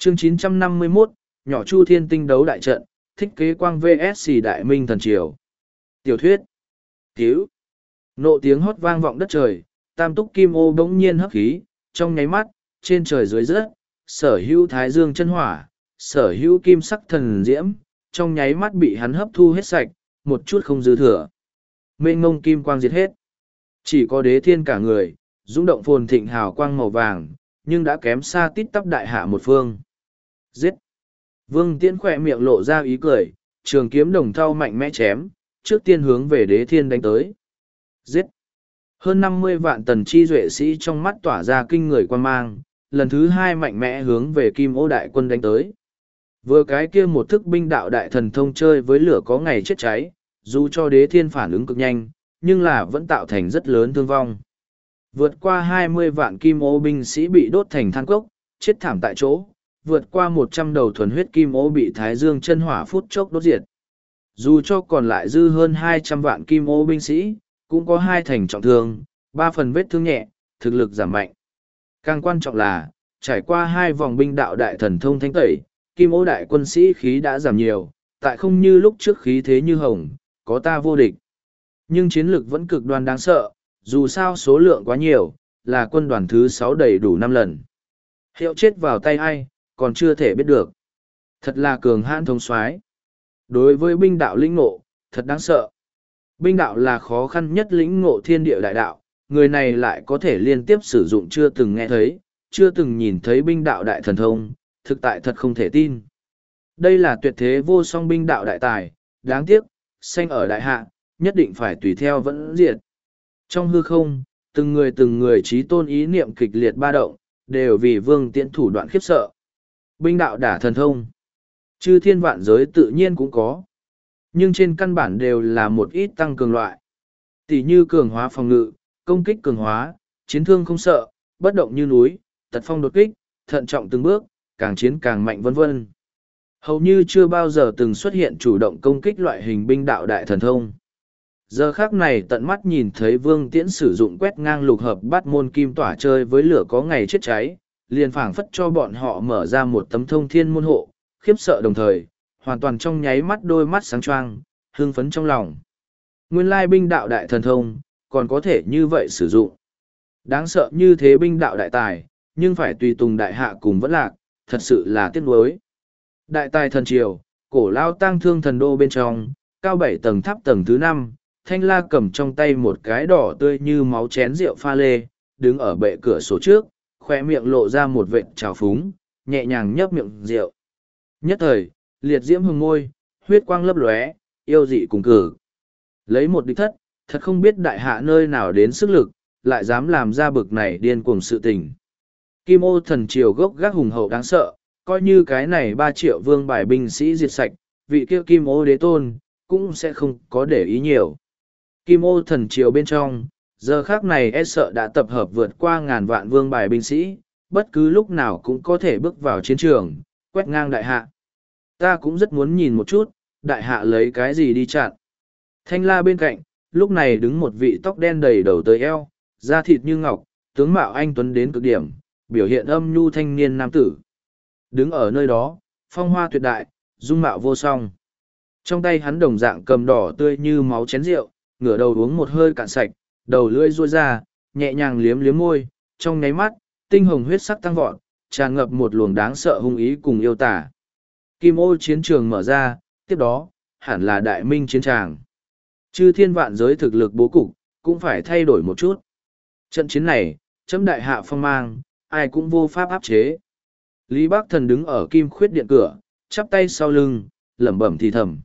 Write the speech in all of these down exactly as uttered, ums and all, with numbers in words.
Chương chín trăm năm mươi mốt, nhỏ Chu Thiên Tinh đấu đại trận, thích kế quang vs Đại Minh Thần Triều. Tiểu thuyết. Cứu. Nộ tiếng hót vang vọng đất trời, tam túc kim ô bỗng nhiên hấp khí, trong nháy mắt, trên trời dưới rớt, sở hữu thái dương chân hỏa, sở hữu kim sắc thần diễm, trong nháy mắt bị hắn hấp thu hết sạch, một chút không dư thừa. Mênh ngông kim quang diệt hết. Chỉ có đế thiên cả người, dũng động phồn thịnh hào quang màu vàng, nhưng đã kém xa tít tắp đại hạ một phương. Giết! Vương Tiễn khỏe miệng lộ ra ý cười, trường kiếm đồng thau mạnh mẽ chém, trước tiên hướng về đế thiên đánh tới. Giết! Hơn năm mươi vạn tần chi duệ sĩ trong mắt tỏa ra kinh người quan mang, lần thứ hai mạnh mẽ hướng về kim ô đại quân đánh tới. Vừa cái kia một thức binh đạo đại thần thông chơi với lửa có ngày chết cháy, dù cho đế thiên phản ứng cực nhanh, nhưng là vẫn tạo thành rất lớn thương vong. Vượt qua hai mươi vạn kim ô binh sĩ bị đốt thành than cốc, chết thảm tại chỗ, vượt qua một trăm đầu thuần huyết kim ô bị thái dương chân hỏa phút chốc đốt diệt. Dù cho còn lại dư hơn hai trăm vạn kim ô binh sĩ, cũng có hai thành trọng thương, ba phần vết thương nhẹ, thực lực giảm mạnh. Càng quan trọng là, trải qua hai vòng binh đạo đại thần thông thanh tẩy, kim ô đại quân sĩ khí đã giảm nhiều, tại không như lúc trước khí thế như hồng, có ta vô địch. Nhưng chiến lược vẫn cực đoan đáng sợ, dù sao số lượng quá nhiều, là quân đoàn thứ sáu đầy đủ năm lần. Hiệu chết vào tay ai, còn chưa thể biết được. Thật là cường hãn thống soái. Đối với binh đạo lĩnh ngộ, thật đáng sợ. Binh đạo là khó khăn nhất lĩnh ngộ thiên địa đại đạo, người này lại có thể liên tiếp sử dụng chưa từng nghe thấy, chưa từng nhìn thấy binh đạo đại thần thông, thực tại thật không thể tin. Đây là tuyệt thế vô song binh đạo đại tài, đáng tiếc, sanh ở đại hạ, nhất định phải tùy theo vẫn diệt. Trong hư không, từng người từng người trí tôn ý niệm kịch liệt ba động, đều vì Vương Tiễn thủ đoạn khiếp sợ. Binh đạo đả thần thông, chư thiên vạn giới tự nhiên cũng có, nhưng trên căn bản đều là một ít tăng cường loại. Tỷ như cường hóa phòng ngự, công kích cường hóa, chiến thương không sợ, bất động như núi, tật phong đột kích, thận trọng từng bước, càng chiến càng mạnh vân vân. Hầu như chưa bao giờ từng xuất hiện chủ động công kích loại hình binh đạo đại thần thông. Giờ khác này tận mắt nhìn thấy Vương Tiễn sử dụng quét ngang lục hợp bát môn kim tỏa chơi với lửa có ngày chết cháy, liền phảng phất cho bọn họ mở ra một tấm thông thiên môn hộ, khiếp sợ đồng thời, hoàn toàn trong nháy mắt đôi mắt sáng choang, hưng phấn trong lòng. Nguyên lai binh đạo đại thần thông, còn có thể như vậy sử dụng. Đáng sợ như thế binh đạo đại tài, nhưng phải tùy tùng đại hạ cùng vẫn lạc, thật sự là tiếc nuối. Đại tài thần triều, cổ lao tang thương thần đô bên trong, cao bảy tầng tháp tầng thứ năm, Thanh La cầm trong tay một cái đỏ tươi như máu chén rượu pha lê, đứng ở bệ cửa sổ trước, khoe miệng lộ ra một vệt trào phúng, nhẹ nhàng nhấp miệng rượu. Nhất thời, liệt diễm hừng môi, huyết quang lấp lóe, yêu dị cùng cử. Lấy một địch thất, thật không biết đại hạ nơi nào đến sức lực, lại dám làm ra bực này điên cuồng sự tình. Kim ô thần triều gốc gác hùng hậu đáng sợ, coi như cái này ba triệu vương bài binh sĩ diệt sạch, vị kia kim ô đế tôn, cũng sẽ không có để ý nhiều. Kim ô thần triều bên trong, giờ khác này e sợ đã tập hợp vượt qua ngàn vạn vương bài binh sĩ, bất cứ lúc nào cũng có thể bước vào chiến trường, quét ngang đại hạ. Ta cũng rất muốn nhìn một chút, đại hạ lấy cái gì đi chặn. Thanh La bên cạnh, lúc này đứng một vị tóc đen đầy đầu tới eo, da thịt như ngọc, tướng mạo anh tuấn đến cực điểm, biểu hiện âm nhu thanh niên nam tử. Đứng ở nơi đó, phong hoa tuyệt đại, dung mạo vô song. Trong tay hắn đồng dạng cầm đỏ tươi như máu chén rượu, ngửa đầu uống một hơi cạn sạch, đầu lưỡi ruôi ra, nhẹ nhàng liếm liếm môi, trong nháy mắt, tinh hồng huyết sắc tăng vọt, tràn ngập một luồng đáng sợ hung ý cùng yêu tả. Kim ô chiến trường mở ra, tiếp đó, hẳn là đại minh chiến tràng. Chư thiên vạn giới thực lực bố cục, cũng phải thay đổi một chút. Trận chiến này, chấm đại hạ phong mang, ai cũng vô pháp áp chế. Lý Bác Thần đứng ở kim khuyết điện cửa, chắp tay sau lưng, lẩm bẩm thì thầm.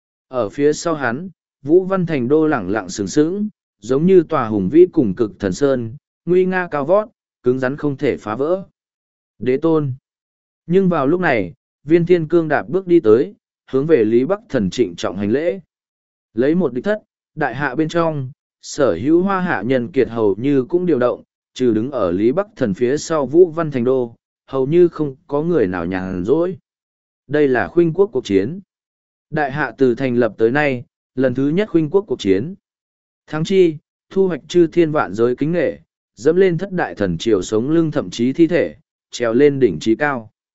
Ở phía sau hắn, Vũ Văn Thành Đô lẳng lặng sừng sững, giống như tòa hùng vĩ cùng cực thần sơn, nguy nga cao vót, cứng rắn không thể phá vỡ. Đế tôn. Nhưng vào lúc này, Viên Thiên Cương đạp bước đi tới, hướng về Lý Bắc Thần trịnh trọng hành lễ. Lấy một địch thất, đại hạ bên trong, sở hữu hoa hạ nhân kiệt hầu như cũng điều động, trừ đứng ở Lý Bắc Thần phía sau Vũ Văn Thành Đô, hầu như không có người nào nhàn rỗi. Đây là khuynh quốc cuộc chiến. Đại hạ từ thành lập tới nay, lần thứ nhất khuynh quốc cuộc chiến. Thắng chi, thu hoạch chư thiên vạn giới kính nghệ, dẫm lên thất đại thần triều sống lưng thậm chí thi thể, trèo lên đỉnh trí cao.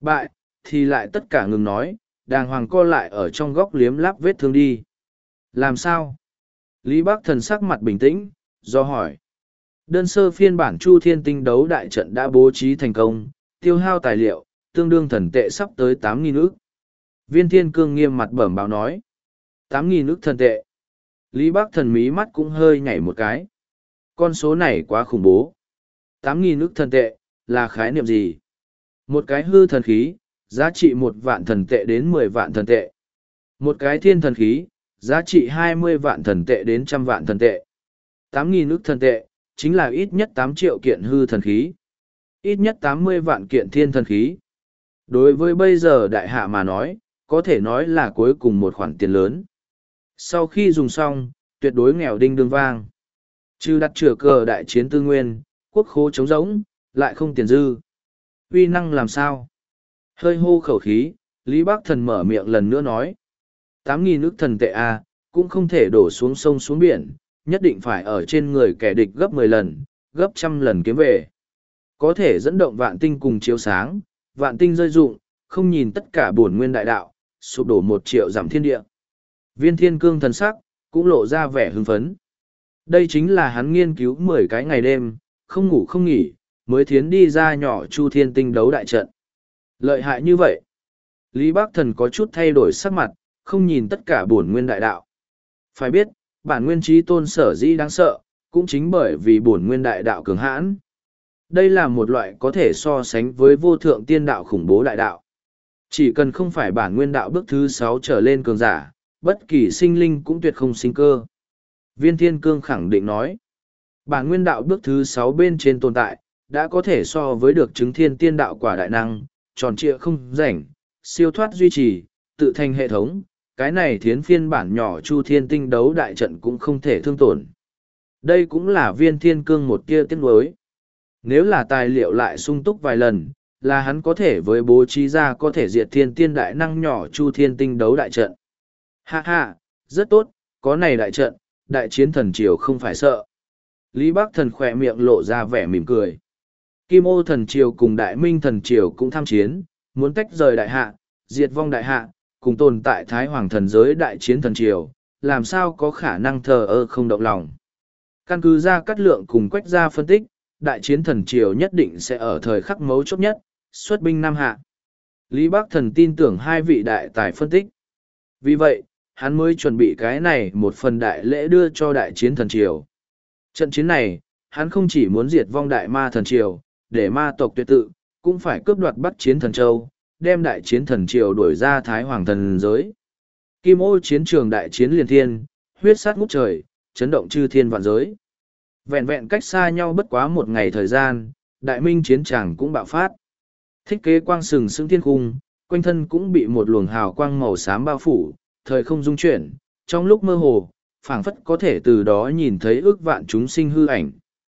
Bại, thì lại tất cả ngừng nói, đàng hoàng co lại ở trong góc liếm láp vết thương đi. Làm sao? Lý Bắc Thần sắc mặt bình tĩnh, do hỏi. Đơn sơ phiên bản Chu Thiên Tinh đấu đại trận đã bố trí thành công, tiêu hao tài liệu, tương đương thần tệ sắp tới tám nghìn ức. Viên Thiên Cương nghiêm mặt bẩm báo nói. tám nghìn ức thần tệ. Lý Bắc Thần mí mắt cũng hơi nhảy một cái. Con số này quá khủng bố. tám nghìn ức thần tệ, là khái niệm gì? Một cái hư thần khí, giá trị một vạn thần tệ đến mười vạn thần tệ. Một cái thiên thần khí, giá trị hai mươi vạn thần tệ đến trăm vạn thần tệ. tám nghìn ức thần tệ, chính là ít nhất tám triệu kiện hư thần khí. Ít nhất tám mươi vạn kiện thiên thần khí. Đối với bây giờ đại hạ mà nói, có thể nói là cuối cùng một khoản tiền lớn. Sau khi dùng xong, tuyệt đối nghèo đinh đương vang. Trừ đặt chửa cờ đại chiến tư nguyên, quốc khố trống rỗng, lại không tiền dư. Uy năng làm sao? Hơi hô khẩu khí, Lý Bắc Thần mở miệng lần nữa nói. tám nghìn ức thần tệ A, cũng không thể đổ xuống sông xuống biển, nhất định phải ở trên người kẻ địch gấp mười lần, gấp trăm lần kiếm về. Có thể dẫn động vạn tinh cùng chiếu sáng, vạn tinh rơi dụng, không nhìn tất cả bổn nguyên đại đạo, sụp đổ một triệu giảm thiên địa. Viên Thiên Cương thần sắc, cũng lộ ra vẻ hưng phấn. Đây chính là hắn nghiên cứu mười cái ngày đêm, không ngủ không nghỉ, mới thiến đi ra nhỏ Chu Thiên Tinh đấu đại trận. Lợi hại như vậy. Lý Bắc Thần có chút thay đổi sắc mặt, không nhìn tất cả bổn nguyên đại đạo. Phải biết, bản nguyên trí tôn sở dĩ đáng sợ, cũng chính bởi vì bổn nguyên đại đạo cường hãn. Đây là một loại có thể so sánh với vô thượng tiên đạo khủng bố đại đạo. Chỉ cần không phải bản nguyên đạo bước thứ sáu trở lên cường giả, bất kỳ sinh linh cũng tuyệt không sinh cơ. Viên Thiên Cương khẳng định nói, bản nguyên đạo bước thứ sáu bên trên tồn tại, đã có thể so với được chứng thiên tiên đạo quả đại năng, tròn trịa không rảnh, siêu thoát duy trì, tự thành hệ thống, cái này thiến phiên bản nhỏ Chu Thiên Tinh đấu đại trận cũng không thể thương tổn. Đây cũng là Viên Thiên Cương một tia tiếc nuối. Nếu là tài liệu lại sung túc vài lần, là hắn có thể với bố trí ra có thể diệt thiên tiên đại năng nhỏ Chu Thiên Tinh đấu đại trận. Ha ha, rất tốt, có này đại trận, đại chiến thần triều không phải sợ. Lý Bắc Thần khỏe miệng lộ ra vẻ mỉm cười. Kim Ô thần triều cùng Đại Minh thần triều cũng tham chiến, muốn tách rời đại hạ, diệt vong đại hạ, cùng tồn tại Thái Hoàng thần giới đại chiến thần triều, làm sao có khả năng thờ ơ không động lòng. Căn cứ ra cắt lượng cùng quách ra phân tích, đại chiến thần triều nhất định sẽ ở thời khắc mấu chốt nhất, xuất binh Nam Hạ. Lý Bắc Thần tin tưởng hai vị đại tài phân tích. Vì vậy, hắn mới chuẩn bị cái này một phần đại lễ đưa cho đại chiến thần triều. Trận chiến này, hắn không chỉ muốn diệt vong đại ma thần triều, để ma tộc tuyệt tự, cũng phải cướp đoạt bắt chiến thần châu, đem đại chiến thần triều đuổi ra Thái Hoàng thần giới. Kim Ô chiến trường đại chiến liền thiên, huyết sát ngút trời, chấn động chư thiên vạn giới. Vẹn vẹn cách xa nhau bất quá một ngày thời gian, đại minh chiến tràng cũng bạo phát. Thích kế quang sừng sững thiên cung, quanh thân cũng bị một luồng hào quang màu xám bao phủ, thời không dung chuyển, trong lúc mơ hồ, phảng phất có thể từ đó nhìn thấy ước vạn chúng sinh hư ảnh.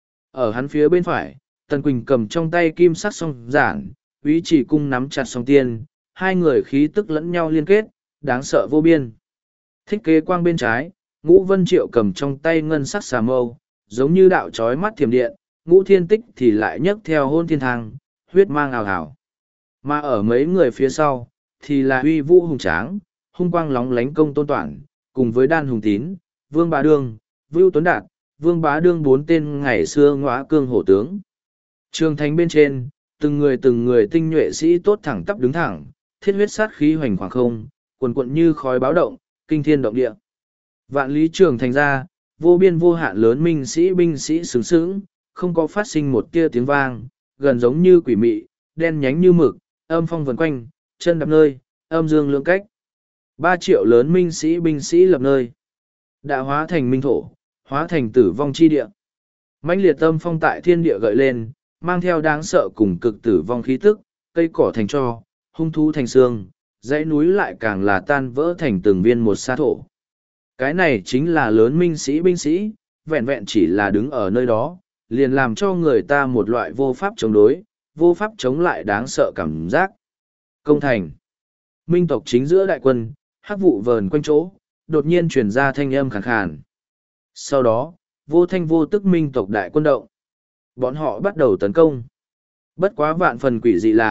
Ở hắn phía bên phải, Tần Quỳnh cầm trong tay kim sắc song giản, Úy Chỉ Cung nắm chặt song tiên, hai người khí tức lẫn nhau liên kết, đáng sợ vô biên. Thích kế quang bên trái, Ngũ Vân Triệu cầm trong tay ngân sắc xà mâu, giống như đạo chói mắt thiểm điện, Ngũ Thiên Tích thì lại nhấc theo hôn thiên thang, huyết mang ào ào. Mà ở mấy người phía sau, thì là uy vũ hùng tráng, hung quang lóng lánh công tôn toản, cùng với Đan Hùng Tín, Vương Bá Đương, Vưu Tuấn Đạt, Vương Bá Đương bốn tên ngày xưa ngõa cương hổ tướng. Trường thành bên trên, từng người từng người tinh nhuệ sĩ tốt thẳng tắp đứng thẳng, thiết huyết sát khí hoành khoảng không, quần quận như khói báo động, kinh thiên động địa. Vạn lý trường thành ra, vô biên vô hạn lớn minh sĩ binh sĩ sướng sướng, không có phát sinh một tia tiếng vang, gần giống như quỷ mị, đen nhánh như mực, âm phong vần quanh, chân đạp nơi, âm dương lưỡng cách. Ba triệu lớn minh sĩ binh sĩ lập nơi, đã hóa thành minh thổ, hóa thành tử vong chi địa. Mãnh liệt âm phong tại thiên địa gợi lên, mang theo đáng sợ cùng cực tử vong khí tức, cây cỏ thành tro, hung thú thành xương, dãy núi lại càng là tan vỡ thành từng viên một sa thổ. Cái này chính là lớn minh sĩ binh sĩ, vẹn vẹn chỉ là đứng ở nơi đó, liền làm cho người ta một loại vô pháp chống đối, vô pháp chống lại đáng sợ cảm giác. Công thành. Minh tộc chính giữa đại quân, hắc vụ vờn quanh chỗ, đột nhiên truyền ra thanh âm khàn khàn. Sau đó, vô thanh vô tức minh tộc đại quân động. Bọn họ bắt đầu tấn công. Bất quá vạn phần quỷ dị là,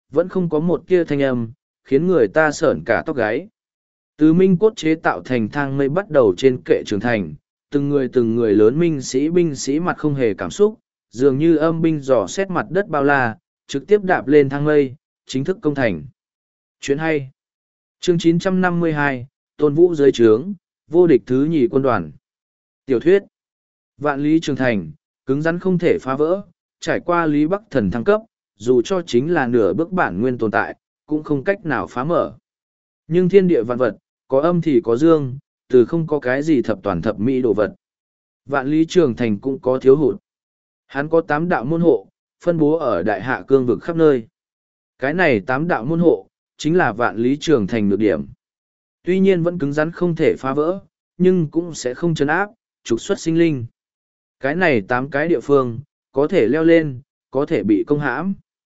vẫn không có một tia thanh âm, khiến người ta sởn cả tóc gáy. Từ minh cốt chế tạo thành thang mây bắt đầu trên kệ trường thành, từng người từng người lớn minh sĩ binh sĩ mặt không hề cảm xúc, dường như âm binh dò xét mặt đất bao la, trực tiếp đạp lên thang mây, chính thức công thành. Chuyện hay. Chương chín trăm năm mươi hai, Tôn Vũ dưới trướng, vô địch thứ nhì quân đoàn. Tiểu thuyết. Vạn lý trường thành, cứng rắn không thể phá vỡ, trải qua lý bắc thần thăng cấp, dù cho chính là nửa bước bản nguyên tồn tại, cũng không cách nào phá mở. Nhưng thiên địa vạn vật, có âm thì có dương, từ không có cái gì thập toàn thập mỹ đồ vật. Vạn lý trường thành cũng có thiếu hụt. Hắn có tám đạo môn hộ, phân bố ở đại hạ cương vực khắp nơi. Cái này tám đạo môn hộ, chính là vạn lý trường thành nhược điểm. Tuy nhiên vẫn cứng rắn không thể phá vỡ, nhưng cũng sẽ không chấn áp, trục xuất sinh linh. Cái này tám cái địa phương, có thể leo lên, có thể bị công hãm.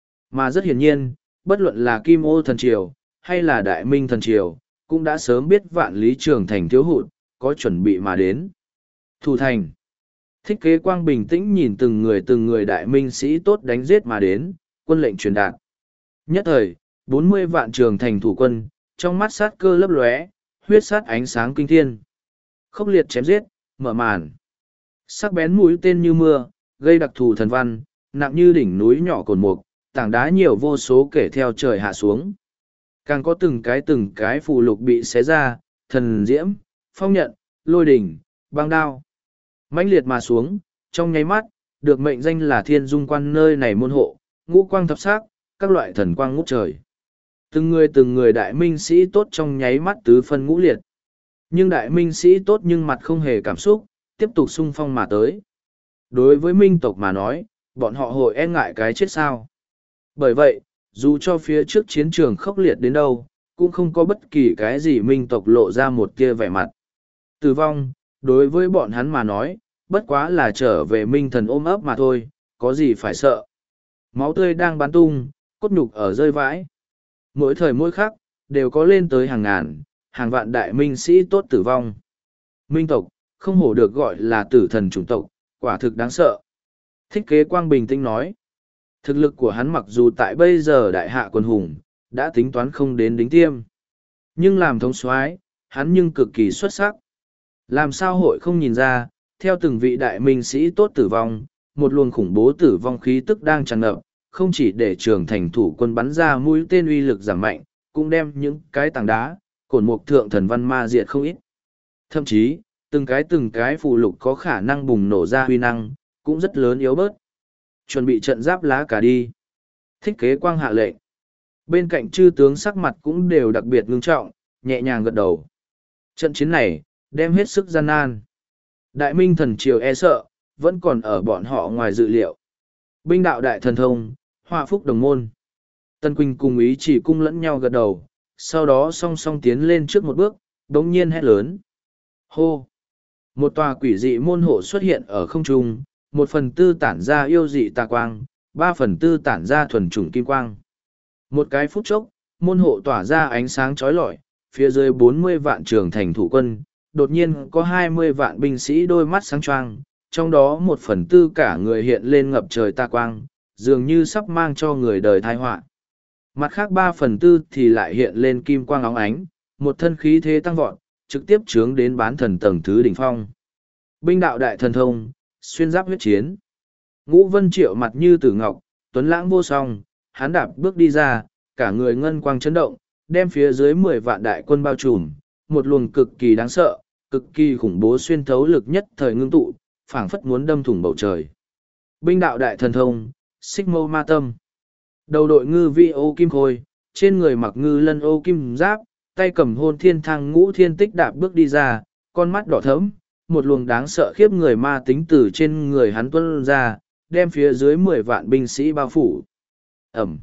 Mà rất hiển nhiên, bất luận là Kim Ô Thần Triều, hay là Đại Minh Thần Triều, cũng đã sớm biết vạn lý trường thành thiếu hụt, có chuẩn bị mà đến. Thủ thành. Thích Kế Quang bình tĩnh nhìn từng người từng người đại minh sĩ tốt đánh giết mà đến, quân lệnh truyền đạt. Nhất thời, bốn mươi vạn trường thành thủ quân, trong mắt sát cơ lấp lóe, huyết sát ánh sáng kinh thiên. Khốc liệt chém giết, mở màn. Sắc bén mũi tên như mưa, gây đặc thù thần văn, nặng như đỉnh núi nhỏ cồn mục, tảng đá nhiều vô số kể theo trời hạ xuống. Càng có từng cái từng cái phù lục bị xé ra, thần diễm, phong nhận, lôi đỉnh, băng đao. Mãnh liệt mà xuống, trong nháy mắt, được mệnh danh là thiên dung quan nơi này môn hộ, ngũ quang thập sắc, các loại thần quang ngút trời. Từng người từng người đại minh sĩ tốt trong nháy mắt tứ phân ngũ liệt. Nhưng đại minh sĩ tốt nhưng mặt không hề cảm xúc, tiếp tục xung phong mà tới. Đối với minh tộc mà nói, bọn họ hội e ngại cái chết sao. Bởi vậy, dù cho phía trước chiến trường khốc liệt đến đâu, cũng không có bất kỳ cái gì minh tộc lộ ra một kia vẻ mặt. Tử vong, đối với bọn hắn mà nói, bất quá là trở về minh thần ôm ấp mà thôi, có gì phải sợ. Máu tươi đang bắn tung, cốt nhục ở rơi vãi. Mỗi thời mỗi khắc, đều có lên tới hàng ngàn, hàng vạn đại minh sĩ tốt tử vong. Minh tộc, không hổ được gọi là tử thần chủng tộc, quả thực đáng sợ. Thích Kế Quang bình tĩnh nói. Thực lực của hắn mặc dù tại bây giờ đại hạ quân hùng, đã tính toán không đến đính tiêm. Nhưng làm thống soái, hắn nhưng cực kỳ xuất sắc. Làm sao hội không nhìn ra, theo từng vị đại minh sĩ tốt tử vong, một luồng khủng bố tử vong khí tức đang tràn ngập, không chỉ để trường thành thủ quân bắn ra mũi tên uy lực giảm mạnh, cũng đem những cái tảng đá, cổn mục thượng thần văn ma diệt không ít. Thậm chí, từng cái từng cái phụ lục có khả năng bùng nổ ra huy năng, cũng rất lớn yếu bớt. Chuẩn bị trận giáp lá cả đi. Thích Kế Quang hạ lệnh. Bên cạnh chư tướng sắc mặt cũng đều đặc biệt ngưng trọng, nhẹ nhàng gật đầu. Trận chiến này, đem hết sức gian nan. Đại minh thần triều e sợ, vẫn còn ở bọn họ ngoài dự liệu. Binh đạo đại thần thông, họa phúc đồng môn. Tân Quỳnh cùng ý chỉ cung lẫn nhau gật đầu, sau đó song song tiến lên trước một bước, đống nhiên hét lớn. Hô! Một tòa quỷ dị môn hộ xuất hiện ở không trung, một phần tư tản ra yêu dị tà quang, ba phần tư tản ra thuần chủng kim quang. Một cái phút chốc, môn hộ tỏa ra ánh sáng chói lọi, phía dưới bốn mươi vạn trường thành thủ quân, đột nhiên có hai mươi vạn binh sĩ đôi mắt sáng choang, trong đó một phần tư cả người hiện lên ngập trời tà quang, dường như sắp mang cho người đời tai họa. Mặt khác ba phần tư thì lại hiện lên kim quang óng ánh, một thân khí thế tăng vọt, trực tiếp chướng đến bán thần tầng thứ đỉnh phong. Binh đạo đại thần thông, xuyên giáp huyết chiến. Ngũ Vân Triệu mặt như tử ngọc, tuấn lãng vô song, hắn đạp bước đi ra, cả người ngân quang chấn động, đem phía dưới mười vạn đại quân bao trùm, một luồng cực kỳ đáng sợ, cực kỳ khủng bố xuyên thấu lực nhất thời ngưng tụ, phảng phất muốn đâm thủng bầu trời. Binh đạo đại thần thông, xích mâu ma tâm. Đầu đội ngư vi ô kim khôi, trên người mặc ngư lân ô kim giáp, tay cầm hôn thiên thang ngũ thiên tích đạp bước đi ra, con mắt đỏ thẫm, một luồng đáng sợ khiếp người ma tính từ trên người hắn tuôn ra, đem phía dưới mười vạn binh sĩ bao phủ. Ẩm.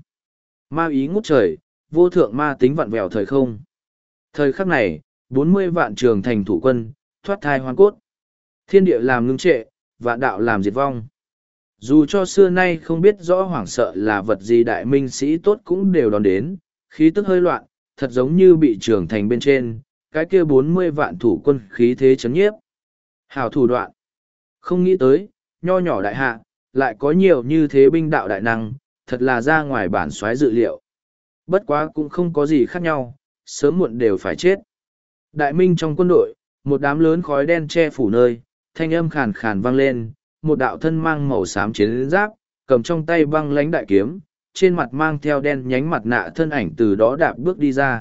Ma ý ngút trời, vô thượng ma tính vặn vẹo thời không. Thời khắc này, bốn mươi vạn trường thành thủ quân, thoát thai hoàn cốt. Thiên địa làm ngưng trệ, vạn đạo làm diệt vong. Dù cho xưa nay không biết rõ hoảng sợ là vật gì đại minh sĩ tốt cũng đều đón đến, khí tức hơi loạn, thật giống như bị trường thành bên trên, cái kia bốn mươi vạn thủ quân khí thế chấn nhiếp. Hảo thủ đoạn. Không nghĩ tới, nho nhỏ đại hạ, lại có nhiều như thế binh đạo đại năng, thật là ra ngoài bản soái dự liệu. Bất quá cũng không có gì khác nhau, sớm muộn đều phải chết. Đại minh trong quân đội, một đám lớn khói đen che phủ nơi, thanh âm khàn khàn vang lên, một đạo thân mang màu xám chiến giáp, cầm trong tay băng lãnh đại kiếm, trên mặt mang theo đen nhánh mặt nạ thân ảnh từ đó đạp bước đi ra.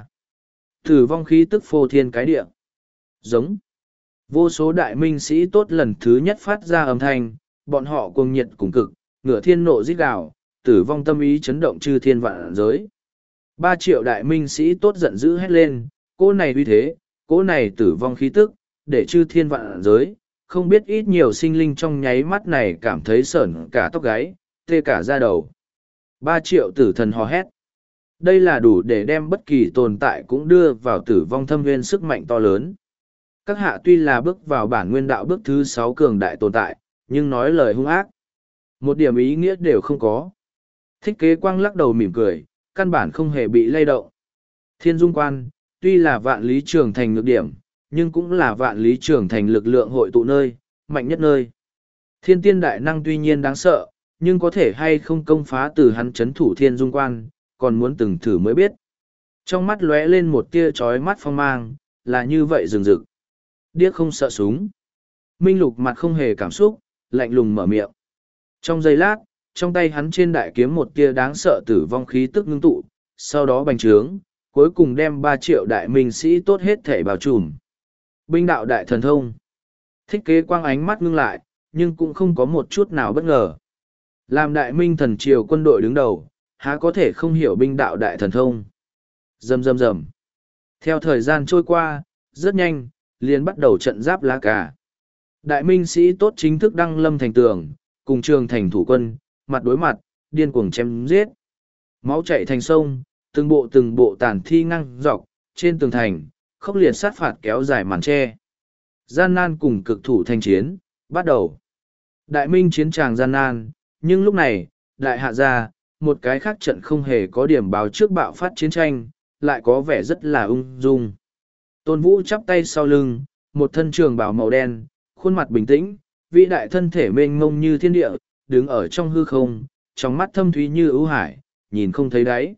Tử vong khí tức phô thiên cái địa. Giống. Vô số đại minh sĩ tốt lần thứ nhất phát ra âm thanh, bọn họ cuồng nhiệt cùng cực, ngửa thiên nộ rít gào, tử vong tâm ý chấn động chư thiên vạn giới. Ba triệu đại minh sĩ tốt giận dữ hét lên, cỗ này uy thế, cỗ này tử vong khí tức, để chư thiên vạn giới, không biết ít nhiều sinh linh trong nháy mắt này cảm thấy sởn cả tóc gáy, tê cả da đầu. Ba triệu tử thần hò hét. Đây là đủ để đem bất kỳ tồn tại cũng đưa vào tử vong thâm nguyên sức mạnh to lớn. Các hạ tuy là bước vào bản nguyên đạo bước thứ sáu cường đại tồn tại, nhưng nói lời hung ác. Một điểm ý nghĩa đều không có. Thích Kế Quang lắc đầu mỉm cười, căn bản không hề bị lay động. Thiên Dung Quan, tuy là vạn lý trường thành nhược điểm, nhưng cũng là vạn lý trường thành lực lượng hội tụ nơi, mạnh nhất nơi. Thiên tiên đại năng tuy nhiên đáng sợ, nhưng có thể hay không công phá từ hắn chấn thủ Thiên Dung Quan, còn muốn từng thử mới biết. Trong mắt lóe lên một tia chói mắt phong mang, là như vậy rừng rực. Điếc không sợ súng. Minh Lục mặt không hề cảm xúc, lạnh lùng mở miệng. Trong giây lát, trong tay hắn trên đại kiếm một tia đáng sợ tử vong khí tức ngưng tụ, sau đó bành trướng, cuối cùng đem ba triệu đại minh sĩ tốt hết thể bao trùm. Binh đạo đại thần thông. Thích Kế Quang ánh mắt ngưng lại, nhưng cũng không có một chút nào bất ngờ. Làm đại minh thần triều quân đội đứng đầu, há có thể không hiểu binh đạo đại thần thông. Rầm rầm rầm. Theo thời gian trôi qua, rất nhanh, liền bắt đầu trận giáp lá cà. Đại minh sĩ tốt chính thức đăng lâm thành tường, cùng trường thành thủ quân, mặt đối mặt, điên cuồng chém giết. Máu chảy thành sông, từng bộ từng bộ tàn thi ngăng dọc, trên tường thành, khốc liệt sát phạt kéo dài màn tre. Gian nan cùng cực thủ thanh chiến, bắt đầu. Đại minh chiến tràng gian nan, nhưng lúc này, đại hạ ra, một cái khác trận không hề có điểm báo trước bạo phát chiến tranh, lại có vẻ rất là ung dung. Tôn Vũ chắp tay sau lưng, một thân trường bào màu đen, khuôn mặt bình tĩnh, vĩ đại thân thể mênh mông như thiên địa, đứng ở trong hư không, trong mắt thâm thúy như ưu hải, nhìn không thấy đáy.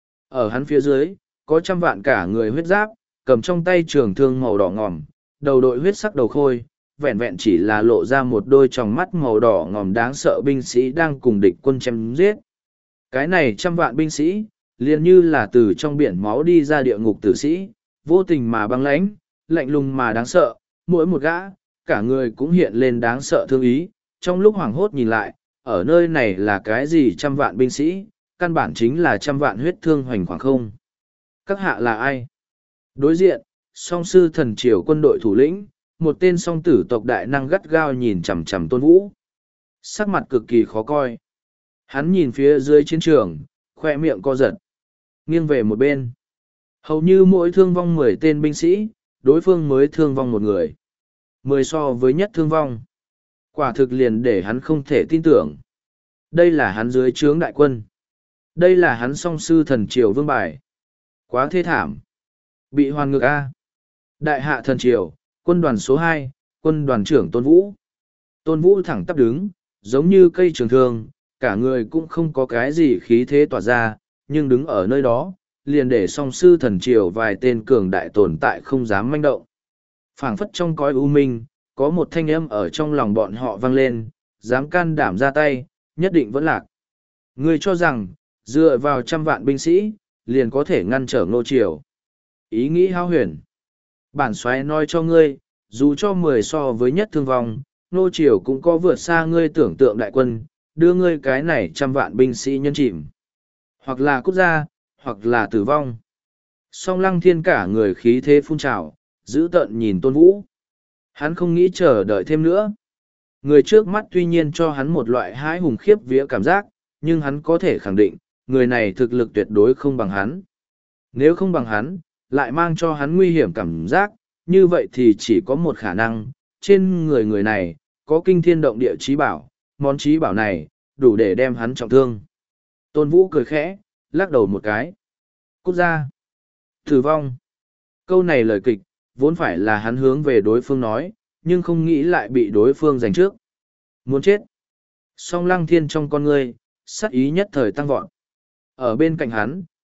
Ở hắn phía dưới, có trăm vạn cả người huyết giáp, cầm trong tay trường thương màu đỏ ngòm, đầu đội huyết sắc đầu khôi, vẹn vẹn chỉ là lộ ra một đôi tròng mắt màu đỏ ngòm đáng sợ binh sĩ đang cùng địch quân chém giết. Cái này trăm vạn binh sĩ, liền như là từ trong biển máu đi ra địa ngục tử sĩ, vô tình mà băng lãnh, lạnh lùng mà đáng sợ, mỗi một gã, cả người cũng hiện lên đáng sợ thương ý, trong lúc hoảng hốt nhìn lại, ở nơi này là cái gì trăm vạn binh sĩ, căn bản chính là trăm vạn huyết thương hoành khoảng không. Các hạ là ai? Đối diện, song sư thần triều quân đội thủ lĩnh, một tên song tử tộc đại năng gắt gao nhìn chằm chằm Tôn Vũ. Sắc mặt cực kỳ khó coi. Hắn nhìn phía dưới chiến trường, khoe miệng co giật. Nghiêng về một bên. Hầu như mỗi thương vong mười tên binh sĩ, đối phương mới thương vong một người. Mười so với nhất thương vong. Quả thực liền để hắn không thể tin tưởng. Đây là hắn dưới trướng đại quân. Đây là hắn song sư thần triều vương bài. Quá thê thảm. Bị hoàn ngược A. Đại hạ thần triều, quân đoàn số hai, quân đoàn trưởng Tôn Vũ. Tôn Vũ thẳng tắp đứng, giống như cây trường thương, cả người cũng không có cái gì khí thế tỏa ra, nhưng đứng ở nơi đó, liền để song sư thần triều vài tên cường đại tồn tại không dám manh động. Phảng phất trong cõi u minh, có một thanh âm ở trong lòng bọn họ vang lên, dám can đảm ra tay, nhất định vẫn lạc. Ngươi cho rằng, dựa vào trăm vạn binh sĩ, liền có thể ngăn trở Ngô Triều. Ý nghĩ hao huyền. Bản soái nói cho ngươi, dù cho mười so với nhất thương vong, Ngô Triều cũng có vượt xa ngươi tưởng tượng đại quân, đưa ngươi cái này trăm vạn binh sĩ nhân chìm. Hoặc là cút ra, hoặc là tử vong. Song Lăng Thiên cả người khí thế phun trào, giữ tợn nhìn Tôn Vũ. Hắn không nghĩ chờ đợi thêm nữa. Người trước mắt tuy nhiên cho hắn một loại hãi hùng khiếp vía cảm giác, nhưng hắn có thể khẳng định, người này thực lực tuyệt đối không bằng hắn. Nếu không bằng hắn, lại mang cho hắn nguy hiểm cảm giác, như vậy thì chỉ có một khả năng, trên người người này, có kinh thiên động địa trí bảo, món trí bảo này, đủ để đem hắn trọng thương. Tôn Vũ cười khẽ, lắc đầu một cái. Cút ra. Tử vong. Câu này lời kịch, vốn phải là hắn hướng về đối phương nói, nhưng không nghĩ lại bị đối phương giành trước. Muốn chết. Song Lăng Thiên trong con ngươi, sát ý nhất thời tăng vọt. Ở bên cạnh hắn,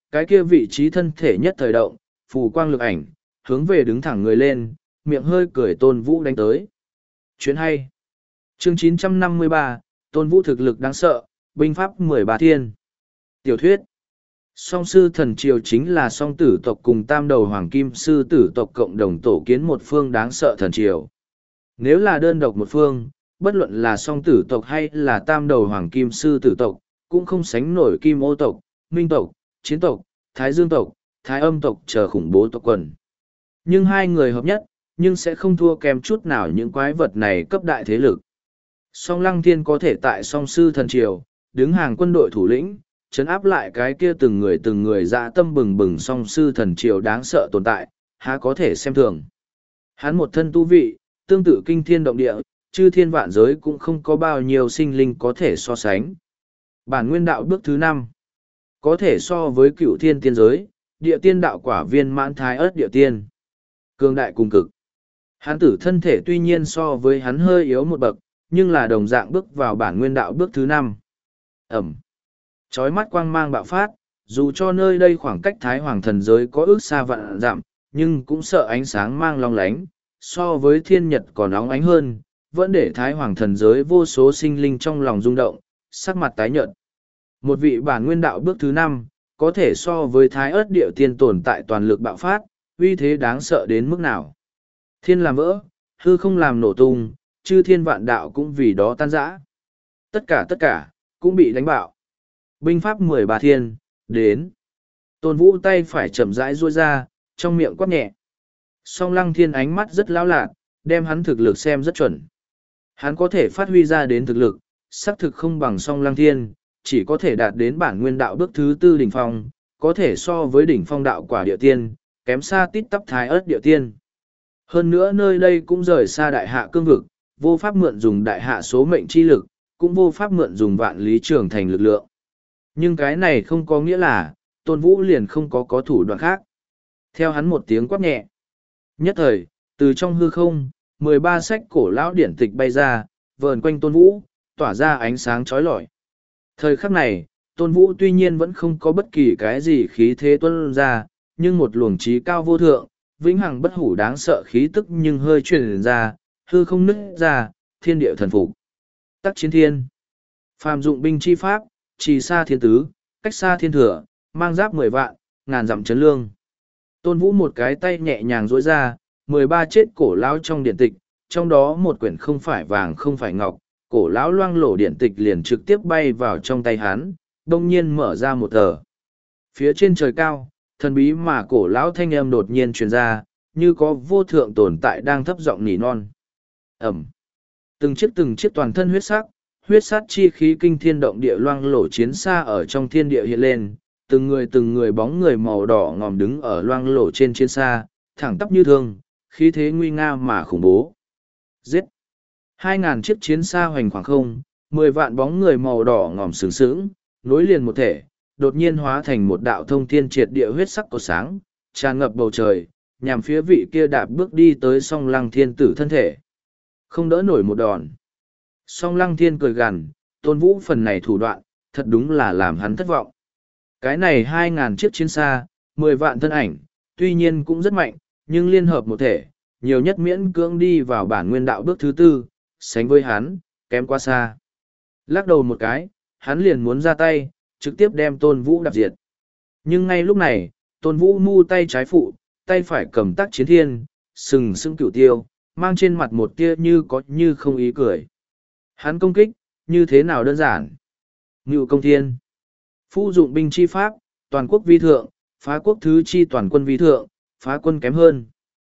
cái kia vị trí thân thể nhất thời động, phù quang lực ảnh, hướng về đứng thẳng người lên, miệng hơi cười Tôn Vũ đánh tới. Chuyện hay. Chương chín trăm năm mươi ba, Tôn Vũ thực lực đáng sợ, binh pháp mười ba thiên. Tiểu thuyết. Song sư thần triều chính là song tử tộc cùng tam đầu hoàng kim sư tử tộc cộng đồng tổ kiến một phương đáng sợ thần triều. Nếu là đơn độc một phương, bất luận là song tử tộc hay là tam đầu hoàng kim sư tử tộc, cũng không sánh nổi kim ô tộc, minh tộc, chiến tộc, thái dương tộc, thái âm tộc chờ khủng bố tộc quần. Nhưng hai người hợp nhất, nhưng sẽ không thua kém chút nào những quái vật này cấp đại thế lực. Song Lăng Thiên có thể tại song sư thần triều, đứng hàng quân đội thủ lĩnh, chấn áp lại cái kia từng người từng người dã tâm bừng bừng song sư thần triều đáng sợ tồn tại, há có thể xem thường. Hắn một thân tu vị, tương tự kinh thiên động địa, chư thiên vạn giới cũng không có bao nhiêu sinh linh có thể so sánh. Bản nguyên đạo bước thứ năm có thể so với cựu thiên tiên giới, địa tiên đạo quả viên mãn thái ớt địa tiên. Cường đại cùng cực. Hắn tử thân thể tuy nhiên so với hắn hơi yếu một bậc, nhưng là đồng dạng bước vào bản nguyên đạo bước thứ năm. Ẩm. Chói mắt quang mang bạo phát, dù cho nơi đây khoảng cách thái hoàng thần giới có ước xa vạn dặm, nhưng cũng sợ ánh sáng mang long lánh, so với thiên nhật còn óng ánh hơn, vẫn để thái hoàng thần giới vô số sinh linh trong lòng rung động, sắc mặt tái nhợt. Một vị bản nguyên đạo bước thứ năm, có thể so với thái ớt địa tiên tồn tại toàn lực bạo phát, uy thế đáng sợ đến mức nào. Thiên làm vỡ, hư không làm nổ tung, chư thiên vạn đạo cũng vì đó tan rã. Tất cả tất cả, cũng bị đánh bạo. Binh pháp mười ba thiên, đến. Tôn Vũ tay phải chậm rãi duỗi ra, trong miệng quát nhẹ. Song Lăng Thiên ánh mắt rất lão lạt, đem hắn thực lực xem rất chuẩn. Hắn có thể phát huy ra đến thực lực, xác thực không bằng Song Lăng Thiên, chỉ có thể đạt đến bản nguyên đạo bước thứ tư đỉnh phong, có thể so với đỉnh phong đạo quả địa tiên, kém xa tít tắp thái ớt địa tiên. Hơn nữa nơi đây cũng rời xa đại hạ cương vực, vô pháp mượn dùng đại hạ số mệnh chi lực, cũng vô pháp mượn dùng vạn lý trường thành lực lượng. Nhưng cái này không có nghĩa là, Tôn Vũ liền không có có thủ đoạn khác. Theo hắn một tiếng quát nhẹ. Nhất thời, từ trong hư không, mười ba sách cổ lão điển tịch bay ra, vờn quanh Tôn Vũ, tỏa ra ánh sáng chói lọi. Thời khắc này, Tôn Vũ tuy nhiên vẫn không có bất kỳ cái gì khí thế tuôn ra, nhưng một luồng trí cao vô thượng, vĩnh hằng bất hủ đáng sợ khí tức nhưng hơi truyền ra, hư không nứt ra, thiên địa thần phục. Tắc chiến thiên. Phàm dụng binh chi pháp, trì xa thiên tứ, cách xa thiên thừa, mang giáp mười vạn, ngàn dặm chấn lương. Tôn Vũ một cái tay nhẹ nhàng duỗi ra, mười ba chết cổ lão trong điện tịch, trong đó một quyển không phải vàng không phải ngọc, cổ lão loang lổ điện tịch liền trực tiếp bay vào trong tay hắn, đông nhiên mở ra một tờ. Phía trên trời cao, thần bí mà cổ lão thanh âm đột nhiên truyền ra, như có vô thượng tồn tại đang thấp giọng nỉ non. Ẩm. Từng chiếc từng chiếc toàn thân huyết sắc, huyết sát chi khí kinh thiên động địa loang lổ chiến xa ở trong thiên địa hiện lên, từng người từng người bóng người màu đỏ ngòm đứng ở loang lổ trên chiến xa, thẳng tắp như thương, khí thế nguy nga mà khủng bố. Giết! Hai ngàn chiếc chiến xa hoành khoảng không, mười vạn bóng người màu đỏ ngòm sướng sướng, nối liền một thể, đột nhiên hóa thành một đạo thông thiên triệt địa huyết sắc của sáng, tràn ngập bầu trời, nhằm phía vị kia đạp bước đi tới song lăng thiên tử thân thể. Không đỡ nổi một đòn. Song lăng thiên cười gằn, Tôn Vũ phần này thủ đoạn, thật đúng là làm hắn thất vọng. Cái này hai ngàn chiếc chiến xa, mười vạn thân ảnh, tuy nhiên cũng rất mạnh, nhưng liên hợp một thể, nhiều nhất miễn cưỡng đi vào bản nguyên đạo bước thứ tư, sánh với hắn, kém quá xa. Lắc đầu một cái, hắn liền muốn ra tay, trực tiếp đem Tôn Vũ đạp diệt. Nhưng ngay lúc này, Tôn Vũ mu tay trái phụ, tay phải cầm tắc chiến thiên, sừng sững cửu tiêu, mang trên mặt một tia như có như không ý cười. Hắn công kích, như thế nào đơn giản? Ngưu công thiên. Phu dụng binh chi pháp, toàn quốc vi thượng, phá quốc thứ chi toàn quân vi thượng, phá quân kém hơn.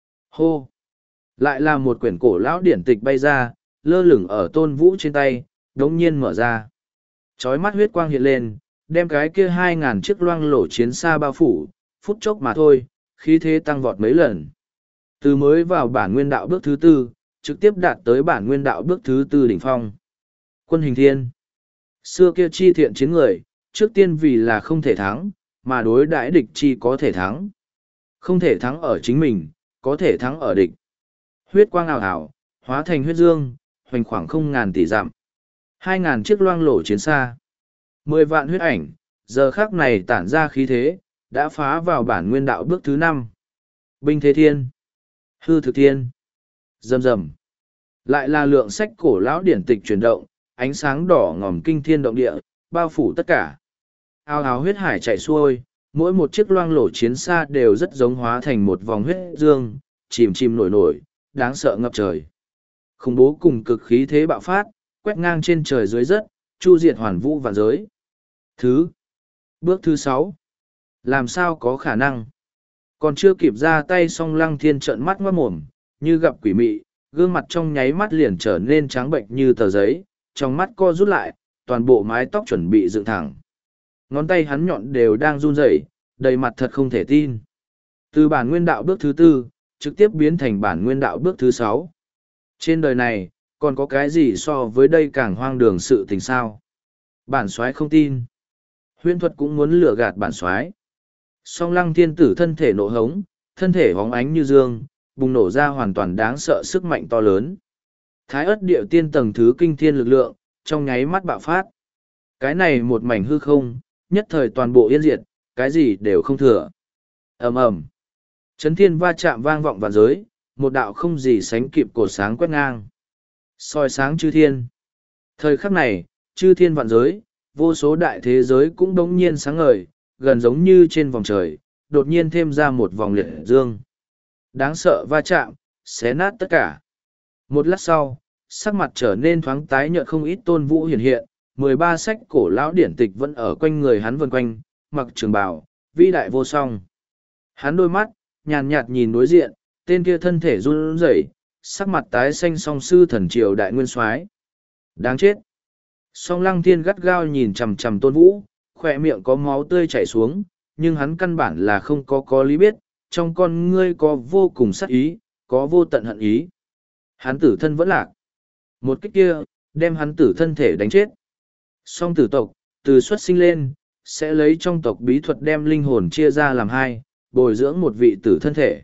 Hô! Lại là một quyển cổ lão điển tịch bay ra, lơ lửng ở Tôn Vũ trên tay, đống nhiên mở ra. Chói mắt huyết quang hiện lên, đem cái kia hai ngàn chiếc loang lổ chiến xa bao phủ, phút chốc mà thôi, khí thế tăng vọt mấy lần. Từ mới vào bản nguyên đạo bước thứ tư, trực tiếp đạt tới bản nguyên đạo bước thứ tư đỉnh phong. Quân hình thiên. Xưa kia chi thiện chiến người, trước tiên vì là không thể thắng, mà đối đãi địch chi có thể thắng. Không thể thắng ở chính mình, có thể thắng ở địch. Huyết quang ảo ảo, hóa thành huyết dương, hoành khoảng không ngàn tỷ dặm. Hai ngàn chiếc loang lổ chiến xa. Mười vạn huyết ảnh, giờ khác này tản ra khí thế, đã phá vào bản nguyên đạo bước thứ năm. Binh thế thiên, hư thực thiên, rầm rầm. Lại là lượng sách cổ lão điển tịch chuyển động, ánh sáng đỏ ngòm kinh thiên động địa, bao phủ tất cả. Ao áo huyết hải chạy xuôi, mỗi một chiếc loang lổ chiến xa đều rất giống hóa thành một vòng huyết dương, chìm chìm nổi nổi, đáng sợ ngập trời. Khủng bố cùng cực khí thế bạo phát, quét ngang trên trời dưới đất, chu diệt hoàn vũ vạn giới. Thứ. Bước thứ sáu. Làm sao có khả năng? Còn chưa kịp ra tay song Lăng Thiên trợn mắt ngoát mồm, như gặp quỷ mị, gương mặt trong nháy mắt liền trở nên trắng bệnh như tờ giấy, trong mắt co rút lại, toàn bộ mái tóc chuẩn bị dựng thẳng. Ngón tay hắn nhọn đều đang run rẩy, đầy mặt thật không thể tin. Từ bản nguyên đạo bước thứ tư, trực tiếp biến thành bản nguyên đạo bước thứ sáu. Trên đời này, còn có cái gì so với đây càng hoang đường sự tình sao? Bản soái không tin. Huyễn thuật cũng muốn lừa gạt bản soái. Song Lăng Thiên tử thân thể nộ hống, thân thể hóng ánh như dương, bùng nổ ra hoàn toàn đáng sợ sức mạnh to lớn. Thái ớt điệu tiên tầng thứ kinh thiên lực lượng, trong nháy mắt bạo phát. Cái này một mảnh hư không, nhất thời toàn bộ yên diệt, cái gì đều không thừa. ầm ầm, chấn thiên va chạm vang vọng vạn giới, một đạo không gì sánh kịp cột sáng quét ngang. Soi sáng chư thiên. Thời khắc này, chư thiên vạn giới, vô số đại thế giới cũng đống nhiên sáng ngời, gần giống như trên vòng trời, đột nhiên thêm ra một vòng liệt dương. Đáng sợ va chạm, xé nát tất cả. Một lát sau, sắc mặt trở nên thoáng tái nhợt không ít Tôn Vũ hiện hiện, mười ba sách cổ lão điển tịch vẫn ở quanh người hắn vần quanh, mặc trường bào, vĩ đại vô song. Hắn đôi mắt, nhàn nhạt nhìn đối diện, tên kia thân thể run rẩy, sắc mặt tái xanh song sư thần triều đại nguyên soái. Đáng chết. Song Lăng Thiên gắt gao nhìn chằm chằm Tôn Vũ, khỏe miệng có máu tươi chảy xuống, nhưng hắn căn bản là không có có lý biết, trong con ngươi có vô cùng sát ý, có vô tận hận ý. Hắn tử thân vẫn lạc. Một cách kia, đem hắn tử thân thể đánh chết. Song tử tộc, từ xuất sinh lên, sẽ lấy trong tộc bí thuật đem linh hồn chia ra làm hai, bồi dưỡng một vị tử thân thể.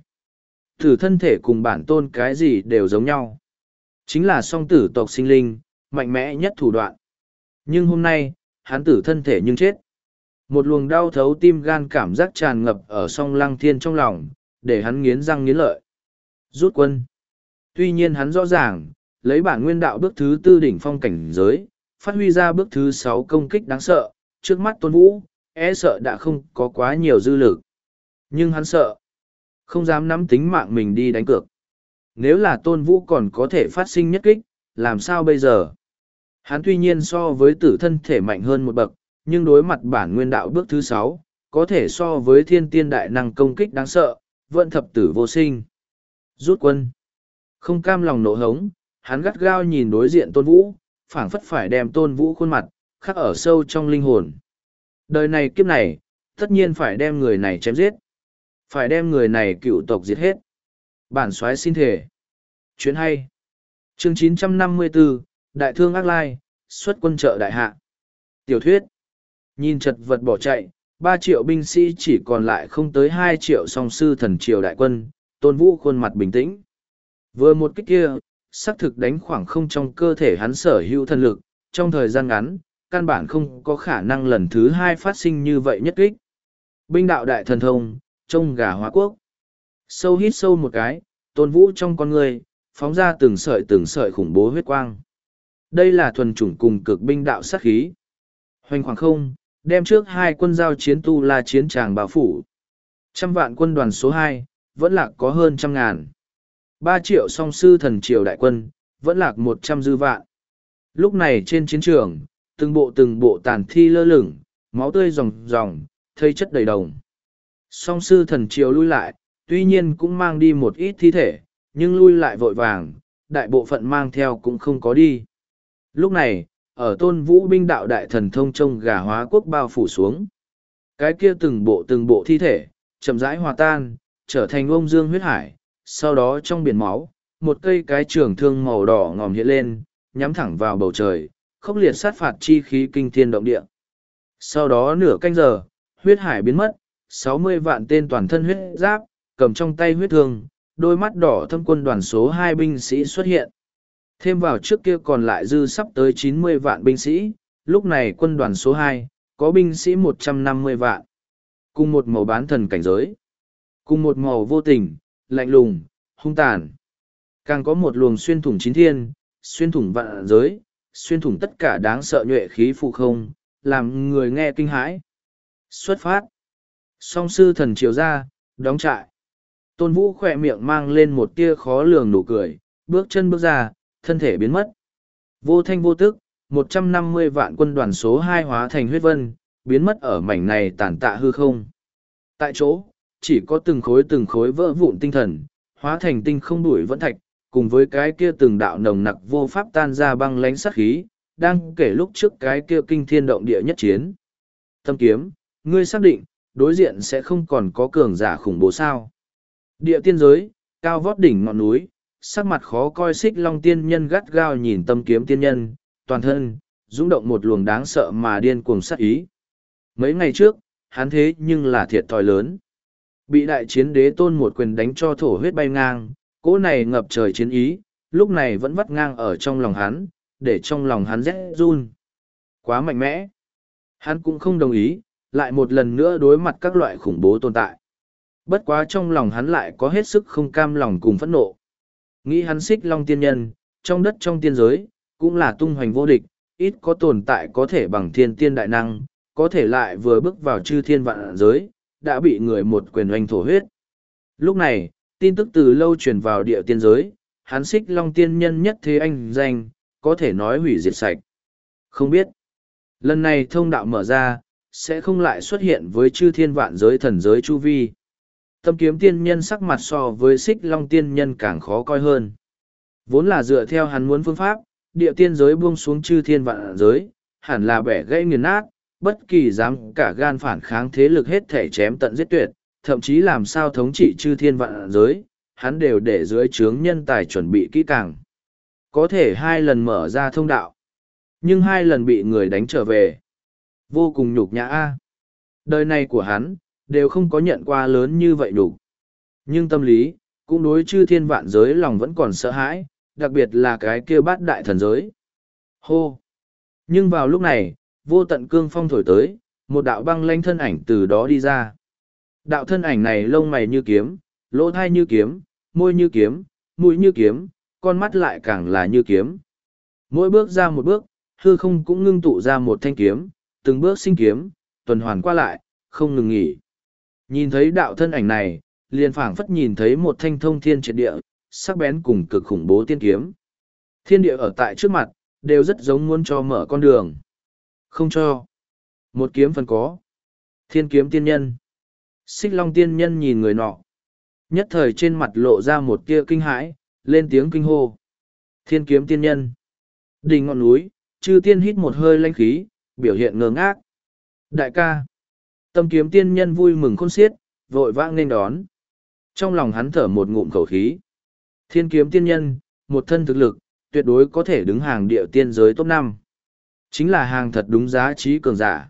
Tử thân thể cùng bản tôn cái gì đều giống nhau. Chính là song tử tộc sinh linh, mạnh mẽ nhất thủ đoạn. Nhưng hôm nay, hắn tử thân thể nhưng chết. Một luồng đau thấu tim gan cảm giác tràn ngập ở song Lăng Thiên trong lòng, để hắn nghiến răng nghiến lợi. Rút quân. Tuy nhiên hắn rõ ràng, lấy bản nguyên đạo bước thứ tư đỉnh phong cảnh giới, phát huy ra bước thứ sáu công kích đáng sợ, trước mắt Tôn Vũ, e sợ đã không có quá nhiều dư lực. Nhưng hắn sợ, không dám nắm tính mạng mình đi đánh cược. Nếu là Tôn Vũ còn có thể phát sinh nhất kích, làm sao bây giờ? Hắn tuy nhiên so với tử thân thể mạnh hơn một bậc, nhưng đối mặt bản nguyên đạo bước thứ sáu, có thể so với thiên tiên đại năng công kích đáng sợ, vẫn thập tử vô sinh. Rút quân. Không cam lòng nộ hống, hắn gắt gao nhìn đối diện Tôn Vũ, phảng phất phải đem Tôn Vũ khuôn mặt, khắc ở sâu trong linh hồn. Đời này kiếp này, tất nhiên phải đem người này chém giết. Phải đem người này cựu tộc giết hết. Bản soái xin thể. Chuyện hay. Chương chín trăm năm mươi tư, Đại thương ác lai, xuất quân trợ đại hạ. Tiểu thuyết. Nhìn chật vật bỏ chạy, ba triệu binh sĩ chỉ còn lại không tới hai triệu song sư thần triều đại quân, Tôn Vũ khuôn mặt bình tĩnh. Vừa một kích kia, xác thực đánh khoảng không trong cơ thể hắn sở hữu thần lực, trong thời gian ngắn, căn bản không có khả năng lần thứ hai phát sinh như vậy nhất kích. Binh đạo đại thần thông, trông gà hóa quốc. Sâu hít sâu một cái, Tôn Vũ trong con người, phóng ra từng sợi từng sợi khủng bố huyết quang. Đây là thuần chủng cùng cực binh đạo sát khí. Hoành khoảng không, đem trước hai quân giao chiến tu la chiến tràng bao phủ. Trăm vạn quân đoàn số hai, vẫn lạc có hơn trăm ngàn. Ba triệu song sư thần triều đại quân, vẫn lạc một trăm dư vạn. Lúc này trên chiến trường, từng bộ từng bộ tàn thi lơ lửng, máu tươi ròng ròng, thây chất đầy đồng. Song sư thần triều lui lại, tuy nhiên cũng mang đi một ít thi thể, nhưng lui lại vội vàng, đại bộ phận mang theo cũng không có đi. Lúc này, ở Tôn Vũ binh đạo đại thần thông trông gà hóa quốc bao phủ xuống. Cái kia từng bộ từng bộ thi thể, chậm rãi hòa tan, trở thành ông dương huyết hải, sau đó trong biển máu, một cây cái trường thương màu đỏ ngòm hiện lên, nhắm thẳng vào bầu trời, khốc liệt sát phạt chi khí kinh thiên động địa. Sau đó nửa canh giờ, huyết hải biến mất, sáu mươi vạn tên toàn thân huyết giáp, cầm trong tay huyết thương, đôi mắt đỏ thâm quân đoàn số hai binh sĩ xuất hiện. Thêm vào trước kia còn lại dư sắp tới chín mươi vạn binh sĩ, lúc này quân đoàn số hai, có binh sĩ một trăm năm mươi vạn. Cùng một màu bán thần cảnh giới. Cùng một màu vô tình, lạnh lùng, hung tàn. Càng có một luồng xuyên thủng chín thiên, xuyên thủng vạn giới, xuyên thủng tất cả đáng sợ nhuệ khí phụ không, làm người nghe kinh hãi. Xuất phát. Song sư thần triều ra, đóng trại. Tôn Vũ khỏe miệng mang lên một tia khó lường nụ cười, bước chân bước ra, thân thể biến mất. Vô thanh vô tức, một trăm năm mươi vạn quân đoàn số hai hóa thành huyết vân, biến mất ở mảnh này tàn tạ hư không. Tại chỗ, chỉ có từng khối từng khối vỡ vụn tinh thần, hóa thành tinh không đuổi vẫn thạch, cùng với cái kia từng đạo nồng nặc vô pháp tan ra băng lánh sát khí, đang kể lúc trước cái kia kinh thiên động địa nhất chiến. Tâm kiếm, ngươi xác định, đối diện sẽ không còn có cường giả khủng bố sao. Địa tiên giới, cao vót đỉnh ngọn núi, sắc mặt khó coi xích long tiên nhân gắt gao nhìn tâm kiếm tiên nhân, toàn thân, rung động một luồng đáng sợ mà điên cuồng sát ý. Mấy ngày trước, hắn thế nhưng là thiệt thòi lớn. Bị đại chiến đế tôn một quyền đánh cho thổ huyết bay ngang, cỗ này ngập trời chiến ý, lúc này vẫn vắt ngang ở trong lòng hắn, để trong lòng hắn rét run. Quá mạnh mẽ. Hắn cũng không đồng ý, lại một lần nữa đối mặt các loại khủng bố tồn tại. Bất quá trong lòng hắn lại có hết sức không cam lòng cùng phẫn nộ. Nghĩ hắn xích long tiên nhân, trong đất trong tiên giới, cũng là tung hoành vô địch, ít có tồn tại có thể bằng thiên tiên đại năng, có thể lại vừa bước vào chư thiên vạn giới, đã bị người một quyền oanh thổ huyết. Lúc này, tin tức từ lâu truyền vào địa tiên giới, hắn xích long tiên nhân nhất thế anh danh, có thể nói hủy diệt sạch. Không biết, lần này thông đạo mở ra, sẽ không lại xuất hiện với chư thiên vạn giới thần giới chu vi. Tâm kiếm tiên nhân sắc mặt so với xích long tiên nhân càng khó coi hơn. Vốn là dựa theo hắn muốn phương pháp, địa tiên giới buông xuống chư thiên vạn giới, hẳn là bẻ gãy nghiền nát, bất kỳ dám cả gan phản kháng thế lực hết thể chém tận giết tuyệt, thậm chí làm sao thống trị chư thiên vạn giới, hắn đều để dưới trướng nhân tài chuẩn bị kỹ càng. Có thể hai lần mở ra thông đạo, nhưng hai lần bị người đánh trở về. Vô cùng nhục nhã a. Đời này của hắn, đều không có nhận qua lớn như vậy nhục. Nhưng tâm lý, cũng đối chư thiên vạn giới lòng vẫn còn sợ hãi, đặc biệt là cái kia bát đại thần giới. Hô! Nhưng vào lúc này, vô tận cương phong thổi tới, một đạo băng lanh thân ảnh từ đó đi ra. Đạo thân ảnh này lông mày như kiếm, lỗ thai như kiếm, môi như kiếm, mũi như kiếm, con mắt lại càng là như kiếm. Mỗi bước ra một bước, hư không cũng ngưng tụ ra một thanh kiếm, từng bước sinh kiếm, tuần hoàn qua lại, không ngừng nghỉ. Nhìn thấy đạo thân ảnh này, liền phảng phất nhìn thấy một thanh thông thiên triệt địa, sắc bén cùng cực khủng bố tiên kiếm. Thiên địa ở tại trước mặt, đều rất giống muốn cho mở con đường. Không cho. Một kiếm phần có. Thiên kiếm tiên nhân. Xích long tiên nhân nhìn người nọ. Nhất thời trên mặt lộ ra một tia kinh hãi, lên tiếng kinh hô. Thiên kiếm tiên nhân. Đỉnh ngọn núi, chư tiên hít một hơi lanh khí, biểu hiện ngơ ngác. Đại ca. Tâm kiếm tiên nhân vui mừng khôn xiết, vội vã nên đón. Trong lòng hắn thở một ngụm khẩu khí. Thiên kiếm tiên nhân, một thân thực lực, tuyệt đối có thể đứng hàng địa tiên giới top năm. Chính là hàng thật đúng giá trí cường giả.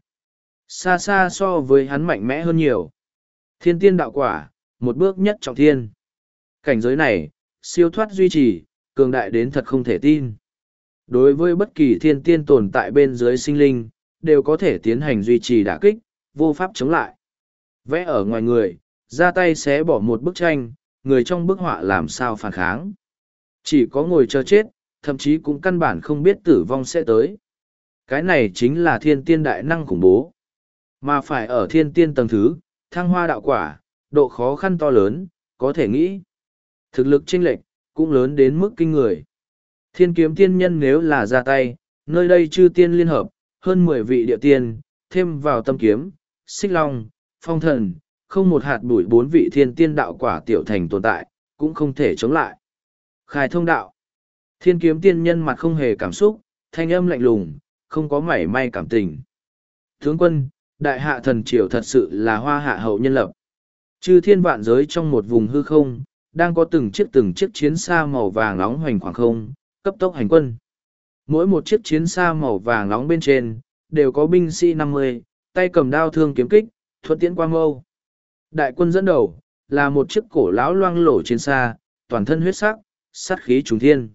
Xa xa so với hắn mạnh mẽ hơn nhiều. Thiên tiên đạo quả, một bước nhất trọng thiên. Cảnh giới này, siêu thoát duy trì, cường đại đến thật không thể tin. Đối với bất kỳ thiên tiên tồn tại bên dưới sinh linh, đều có thể tiến hành duy trì đả kích, vô pháp chống lại. Vẽ ở ngoài người, ra tay xé bỏ một bức tranh, người trong bức họa làm sao phản kháng. Chỉ có ngồi chờ chết, thậm chí cũng căn bản không biết tử vong sẽ tới. Cái này chính là thiên tiên đại năng khủng bố. Mà phải ở thiên tiên tầng thứ, thăng hoa đạo quả, độ khó khăn to lớn, có thể nghĩ. Thực lực chênh lệch, cũng lớn đến mức kinh người. Thiên kiếm tiên nhân nếu là ra tay, nơi đây chư tiên liên hợp, hơn mười vị địa tiên, thêm vào tâm kiếm, xích long, phong thần, không một hạt bụi bốn vị thiên tiên đạo quả tiểu thành tồn tại, cũng không thể chống lại. Khai thông đạo. Thiên kiếm tiên nhân mặt không hề cảm xúc, thanh âm lạnh lùng, không có mảy may cảm tình. Tướng quân, đại hạ thần triều thật sự là hoa hạ hậu nhân lập. Chư thiên vạn giới trong một vùng hư không, đang có từng chiếc từng chiếc chiến xa màu vàng nóng hoành khoảng không, cấp tốc hành quân. Mỗi một chiếc chiến xa màu vàng nóng bên trên, đều có binh sĩ năm mươi, tay cầm đao thương kiếm kích, thuận tiễn qua mâu. Đại quân dẫn đầu, là một chiếc cổ lão loang lổ chiến xa, toàn thân huyết sắc, sát khí trùng thiên.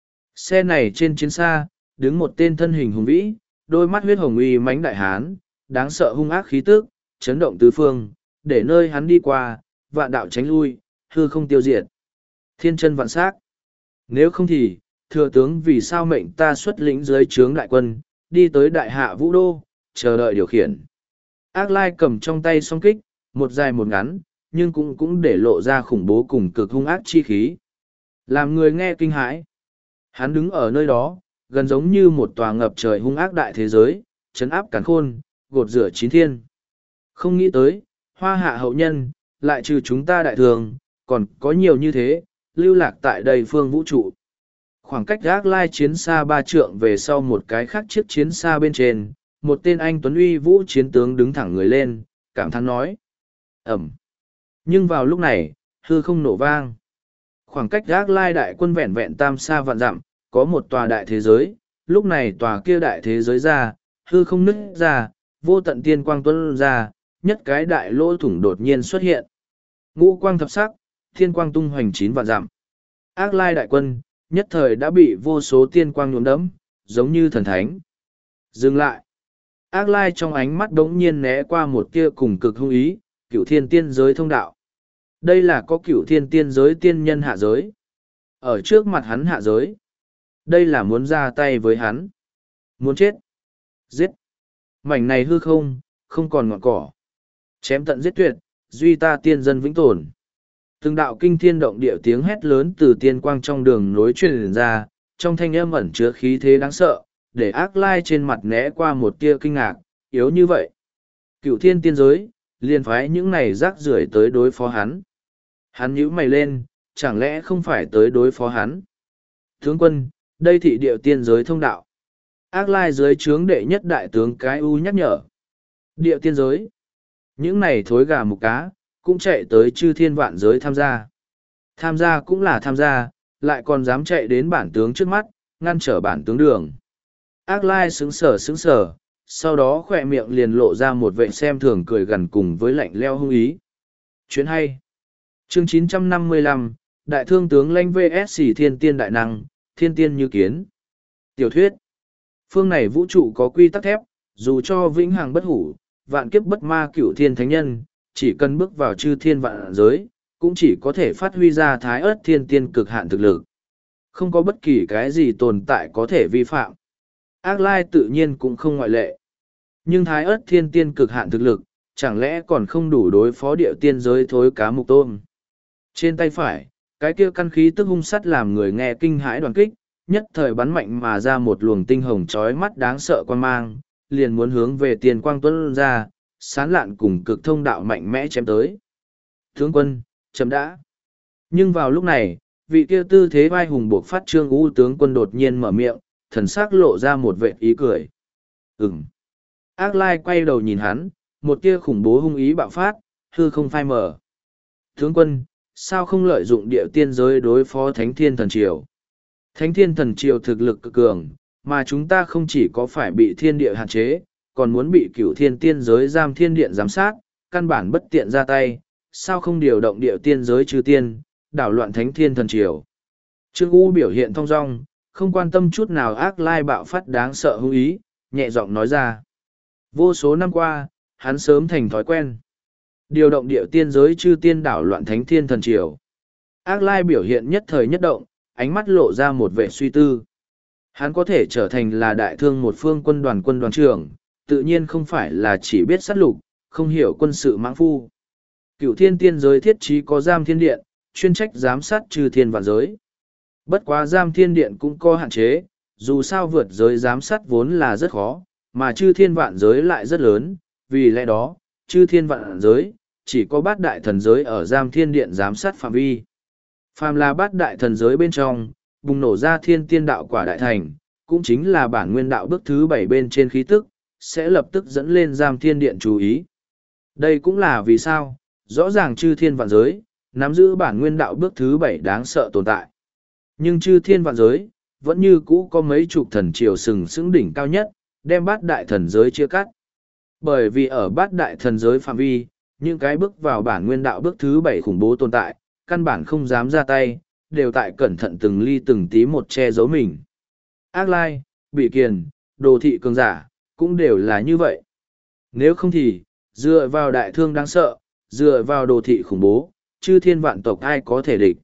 Xe này trên chiến xa, đứng một tên thân hình hùng vĩ, đôi mắt huyết hồng uy mãnh đại hán, đáng sợ hung ác khí tức, chấn động tứ phương, để nơi hắn đi qua, vạn đạo tránh lui, hư không tiêu diệt. Thiên chân vạn sắc. Nếu không thì, thừa tướng vì sao mệnh ta xuất lĩnh dưới trướng đại quân, đi tới đại hạ vũ đô, chờ đợi điều khiển. Ác Lai cầm trong tay song kích, một dài một ngắn, nhưng cũng cũng để lộ ra khủng bố cùng cực hung ác chi khí. Làm người nghe kinh hãi. Hắn đứng ở nơi đó, gần giống như một tòa ngập trời hung ác đại thế giới, chấn áp càn khôn, gột rửa chín thiên. Không nghĩ tới, hoa hạ hậu nhân, lại trừ chúng ta đại thường, còn có nhiều như thế, lưu lạc tại đầy phương vũ trụ. Khoảng cách Ác Lai chiến xa ba trượng về sau một cái khác chiếc chiến xa bên trên, một tên anh tuấn uy vũ chiến tướng đứng thẳng người lên, cảm thán nói. Ẩm. Nhưng vào lúc này, hư không nổ vang. Khoảng cách Ác Lai đại quân vẹn vẹn tam xa vạn dặm, có một tòa đại thế giới, lúc này tòa kia đại thế giới ra, hư không nứt ra, vô tận tiên quang tuôn ra, nhất cái đại lỗ thủng đột nhiên xuất hiện. Ngũ quang thập sắc, thiên quang tung hoành chín vạn dặm. Ác Lai đại quân, nhất thời đã bị vô số tiên quang nhuộm đẫm, giống như thần thánh. Dừng lại. Ác Lai trong ánh mắt đống nhiên né qua một tia cùng cực hung ý, cửu thiên tiên giới thông đạo. Đây là có cửu thiên tiên giới tiên nhân hạ giới. Ở trước mặt hắn hạ giới. Đây là muốn ra tay với hắn. Muốn chết. Giết. Mảnh này hư không, không còn ngọn cỏ. Chém tận giết tuyệt, duy ta tiên dân vĩnh tồn. Từng đạo kinh thiên động địa tiếng hét lớn từ tiên quang trong đường nối truyền ra, trong thanh âm ẩn chứa khí thế đáng sợ, để Ác Lai trên mặt né qua một tia kinh ngạc, yếu như vậy. Cựu thiên tiên giới, liền phái những này rác rưởi tới đối phó hắn. Hắn nhíu mày lên, chẳng lẽ không phải tới đối phó hắn? Tướng quân, đây thị điệu tiên giới thông đạo. Ác Lai dưới trướng đệ nhất đại tướng cái u nhắc nhở. Điệu tiên giới. Những này thối gà mục cá, cũng chạy tới chư thiên vạn giới tham gia. Tham gia cũng là tham gia, lại còn dám chạy đến bản tướng trước mắt, ngăn trở bản tướng đường. Ác Lai sững sờ sững sờ, sau đó khỏe miệng liền lộ ra một vệ xem thường cười gần cùng với lạnh leo hung ý. Chuyện hay. Chương chín trăm năm mươi lăm, Đại thương tướng lãnh vs Thiên tiên đại năng, thiên tiên như kiến. Tiểu thuyết. Phương này vũ trụ có quy tắc thép, dù cho vĩnh hằng bất hủ, vạn kiếp bất ma cửu thiên thánh nhân, chỉ cần bước vào chư thiên vạn giới, cũng chỉ có thể phát huy ra thái ớt thiên tiên cực hạn thực lực. Không có bất kỳ cái gì tồn tại có thể vi phạm. Ác Lai tự nhiên cũng không ngoại lệ. Nhưng thái ớt thiên tiên cực hạn thực lực, chẳng lẽ còn không đủ đối phó địa tiên giới thối cá mục tôm. Trên tay phải, cái kia căn khí tức hung sắt làm người nghe kinh hãi đoàn kích, nhất thời bắn mạnh mà ra một luồng tinh hồng chói mắt đáng sợ quan mang, liền muốn hướng về tiền quang tuấn ra, sán lạn cùng cực thông đạo mạnh mẽ chém tới. Tướng quân, chấm đã. Nhưng vào lúc này, vị kia tư thế vai hùng buộc phát trương u tướng quân đột nhiên mở miệng, thần sắc lộ ra một vệ ý cười. Ừm. Ác Lai quay đầu nhìn hắn, một tia khủng bố hung ý bạo phát, hư không phai mở. Tướng quân, sao không lợi dụng địa tiên giới đối phó Thánh Thiên Thần Triều? Thánh Thiên Thần Triều thực lực cực cường, mà chúng ta không chỉ có phải bị thiên địa hạn chế, còn muốn bị cửu thiên tiên giới giam thiên điện giám sát, căn bản bất tiện ra tay, sao không điều động địa tiên giới trừ tiên, đảo loạn Thánh Thiên Thần Triều? Trương U biểu hiện thong dong, không quan tâm chút nào Ác Lai bạo phát đáng sợ hung ý, nhẹ giọng nói ra. Vô số năm qua, hắn sớm thành thói quen. Điều động địa tiên giới chư tiên đảo loạn Thánh Thiên Thần Triều. Ác Lai biểu hiện nhất thời nhất động, ánh mắt lộ ra một vẻ suy tư. Hắn có thể trở thành là đại thương một phương quân đoàn quân đoàn trưởng, tự nhiên không phải là chỉ biết sát lục, không hiểu quân sự mãng phu. Cửu thiên tiên giới thiết trí có giam thiên điện, chuyên trách giám sát trừ thiên vạn giới. Bất quá giam thiên điện cũng có hạn chế, dù sao vượt giới giám sát vốn là rất khó, mà chư thiên vạn giới lại rất lớn, vì lẽ đó, chư thiên vạn giới, chỉ có bát đại thần giới ở giam thiên điện giám sát phạm vi. Phàm là bát đại thần giới bên trong, bùng nổ ra thiên tiên đạo quả đại thành, cũng chính là bản nguyên đạo bước thứ bảy bên trên khí tức, sẽ lập tức dẫn lên giam thiên điện chú ý. Đây cũng là vì sao, rõ ràng chư thiên vạn giới, nắm giữ bản nguyên đạo bước thứ bảy đáng sợ tồn tại. Nhưng chư thiên vạn giới, vẫn như cũ có mấy chục thần triều sừng sững đỉnh cao nhất, đem bát đại thần giới chia cắt. Bởi vì ở bát đại thần giới phạm vi, những cái bước vào bản nguyên đạo bước thứ bảy khủng bố tồn tại, căn bản không dám ra tay, đều tại cẩn thận từng ly từng tí một che giấu mình. Ác Lai, Bị Kiền, Đồ Thị Cường Giả, cũng đều là như vậy. Nếu không thì, dựa vào đại thương đáng sợ, Dựa vào đồ thị khủng bố, chư thiên vạn tộc ai có thể địch.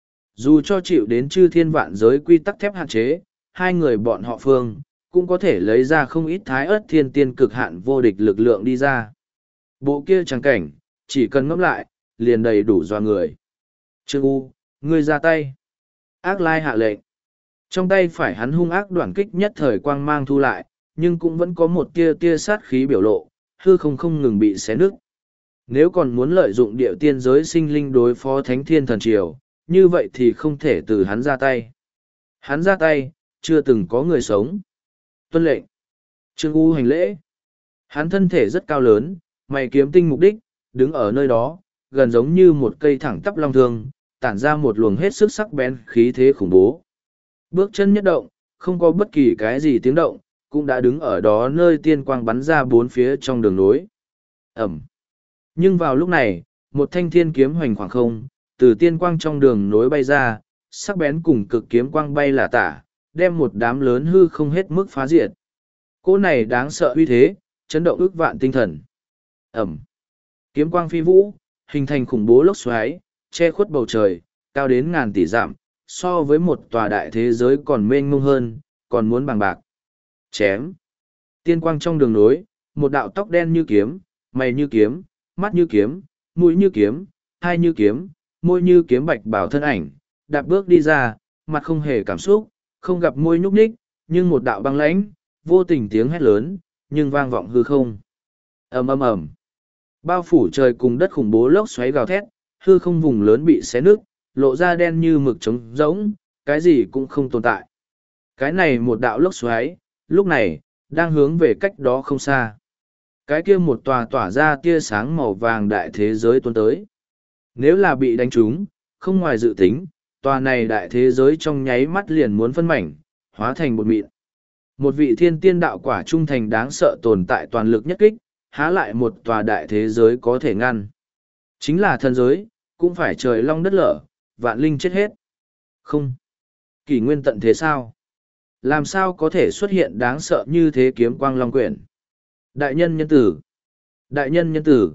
Dù cho chịu đến chư thiên vạn giới quy tắc thép hạn chế, hai người bọn họ phương, cũng có thể lấy ra không ít thái ớt thiên tiên cực hạn vô địch lực lượng đi ra. Bộ kia trắng cảnh, chỉ cần ngẫm lại, liền đầy đủ doa người. Trương U, ngươi ra tay. Ác Lai hạ lệnh. Trong tay phải hắn hung ác đoạn kích nhất thời quang mang thu lại, nhưng cũng vẫn có một tia tia sát khí biểu lộ, hư không không ngừng bị xé nứt. Nếu còn muốn lợi dụng địa tiên giới sinh linh đối phó thánh thiên thần triều, như vậy thì không thể từ hắn ra tay. Hắn ra tay, chưa từng có người sống. Tuân lệnh. Trương U hành lễ. Hắn thân thể rất cao lớn, mày kiếm tinh mục đích, đứng ở nơi đó, gần giống như một cây thẳng tắp long thương, tản ra một luồng hết sức sắc bén khí thế khủng bố. Bước chân nhất động, không có bất kỳ cái gì tiếng động, cũng đã đứng ở đó nơi tiên quang bắn ra bốn phía trong đường nối. Ẩm. Nhưng vào lúc này, một thanh thiên kiếm hoành khoảng không, từ tiên quang trong đường nối bay ra, sắc bén cùng cực kiếm quang bay là tả, đem một đám lớn hư không hết mức phá diệt. Cô này đáng sợ uy thế, chấn động ước vạn tinh thần. Ẩm. Kiếm quang phi vũ, hình thành khủng bố lốc xoáy, che khuất bầu trời, cao đến ngàn tỷ dặm, so với một tòa đại thế giới còn mênh mông hơn, còn muốn bằng bạc. Chém. Tiên quang trong đường nối, một đạo tóc đen như kiếm, mày như kiếm, mắt như kiếm, mũi như kiếm, hai như kiếm, môi như kiếm bạch bảo thân ảnh, đạp bước đi ra, mặt không hề cảm xúc, không gặp môi nhúc nhích, nhưng một đạo băng lãnh, vô tình tiếng hét lớn, nhưng vang vọng hư không. Ầm ầm ầm. Bao phủ trời cùng đất khủng bố lốc xoáy gào thét, hư không vùng lớn bị xé nứt, lộ ra đen như mực trống rỗng, cái gì cũng không tồn tại. Cái này một đạo lốc xoáy, lúc này, đang hướng về cách đó không xa. Cái kia một tòa tỏa ra tia sáng màu vàng đại thế giới tuôn tới. Nếu là bị đánh trúng, không ngoài dự tính, tòa này đại thế giới trong nháy mắt liền muốn phân mảnh, hóa thành một mịn. Một vị thiên tiên đạo quả trung thành đáng sợ tồn tại toàn lực nhất kích, há lại một tòa đại thế giới có thể ngăn. Chính là thần giới, cũng phải trời long đất lở, vạn linh chết hết. Không. Kỷ nguyên tận thế sao? Làm sao có thể xuất hiện đáng sợ như thế kiếm quang long quyển? Đại nhân nhân tử. Đại nhân nhân tử.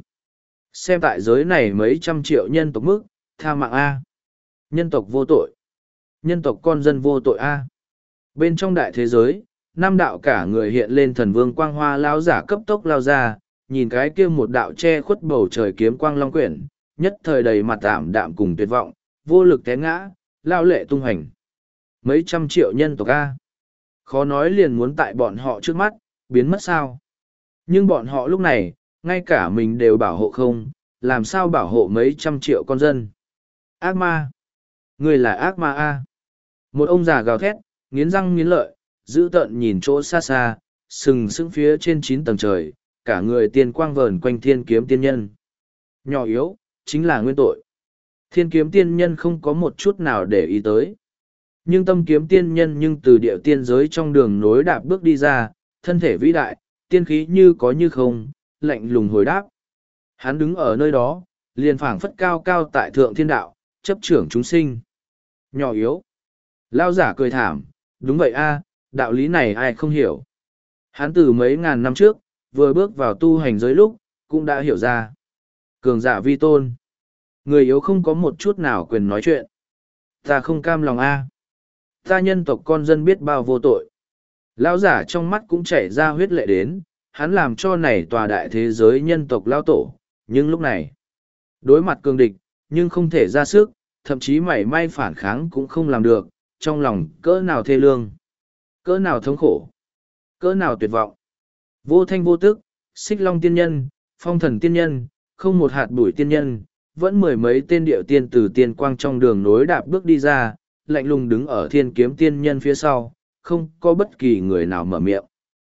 Xem tại giới này mấy trăm triệu nhân tộc mức, tha mạng A. Nhân tộc vô tội. Nhân tộc con dân vô tội A. Bên trong đại thế giới, năm đạo cả người hiện lên thần vương quang hoa lao giả cấp tốc lao ra, nhìn cái kia một đạo che khuất bầu trời kiếm quang long quyển, nhất thời đầy mặt ảm đạm cùng tuyệt vọng, vô lực té ngã, lao lệ tung hành. Mấy trăm triệu nhân tộc A. Khó nói liền muốn tại bọn họ trước mắt, biến mất sao. Nhưng bọn họ lúc này, ngay cả mình đều bảo hộ không, làm sao bảo hộ mấy trăm triệu con dân. Ác ma. Người là ác ma A. Một ông già gào thét, nghiến răng nghiến lợi, dữ tợn nhìn chỗ xa xa, sừng sững phía trên chín tầng trời, cả người tiên quang vờn quanh thiên kiếm tiên nhân. Nhỏ yếu, chính là nguyên tội. Thiên kiếm tiên nhân không có một chút nào để ý tới. Nhưng tâm kiếm tiên nhân nhưng từ địa tiên giới trong đường nối đạp bước đi ra, thân thể vĩ đại, tiên khí như có như không, lạnh lùng hồi đáp. Hắn đứng ở nơi đó, liền phảng phất cao cao tại thượng thiên đạo, chấp trưởng chúng sinh. Nhỏ yếu. Lao giả cười thảm, đúng vậy a, đạo lý này ai không hiểu. Hắn từ mấy ngàn năm trước, vừa bước vào tu hành giới lúc, cũng đã hiểu ra. Cường giả vi tôn. Người yếu không có một chút nào quyền nói chuyện. Ta không cam lòng a. Ta nhân tộc con dân biết bao vô tội. Lão giả trong mắt cũng chảy ra huyết lệ đến, hắn làm cho này tòa đại thế giới nhân tộc lao tổ, nhưng lúc này, đối mặt cường địch, nhưng không thể ra sức, thậm chí mảy may phản kháng cũng không làm được, trong lòng cỡ nào thê lương, cỡ nào thống khổ, cỡ nào tuyệt vọng. Vô thanh vô tức, xích long tiên nhân, phong thần tiên nhân, không một hạt bụi tiên nhân, vẫn mười mấy tên điệu tiên từ tiên quang trong đường nối đạp bước đi ra, lạnh lùng đứng ở thiên kiếm tiên nhân phía sau, không có bất kỳ người nào mở miệng.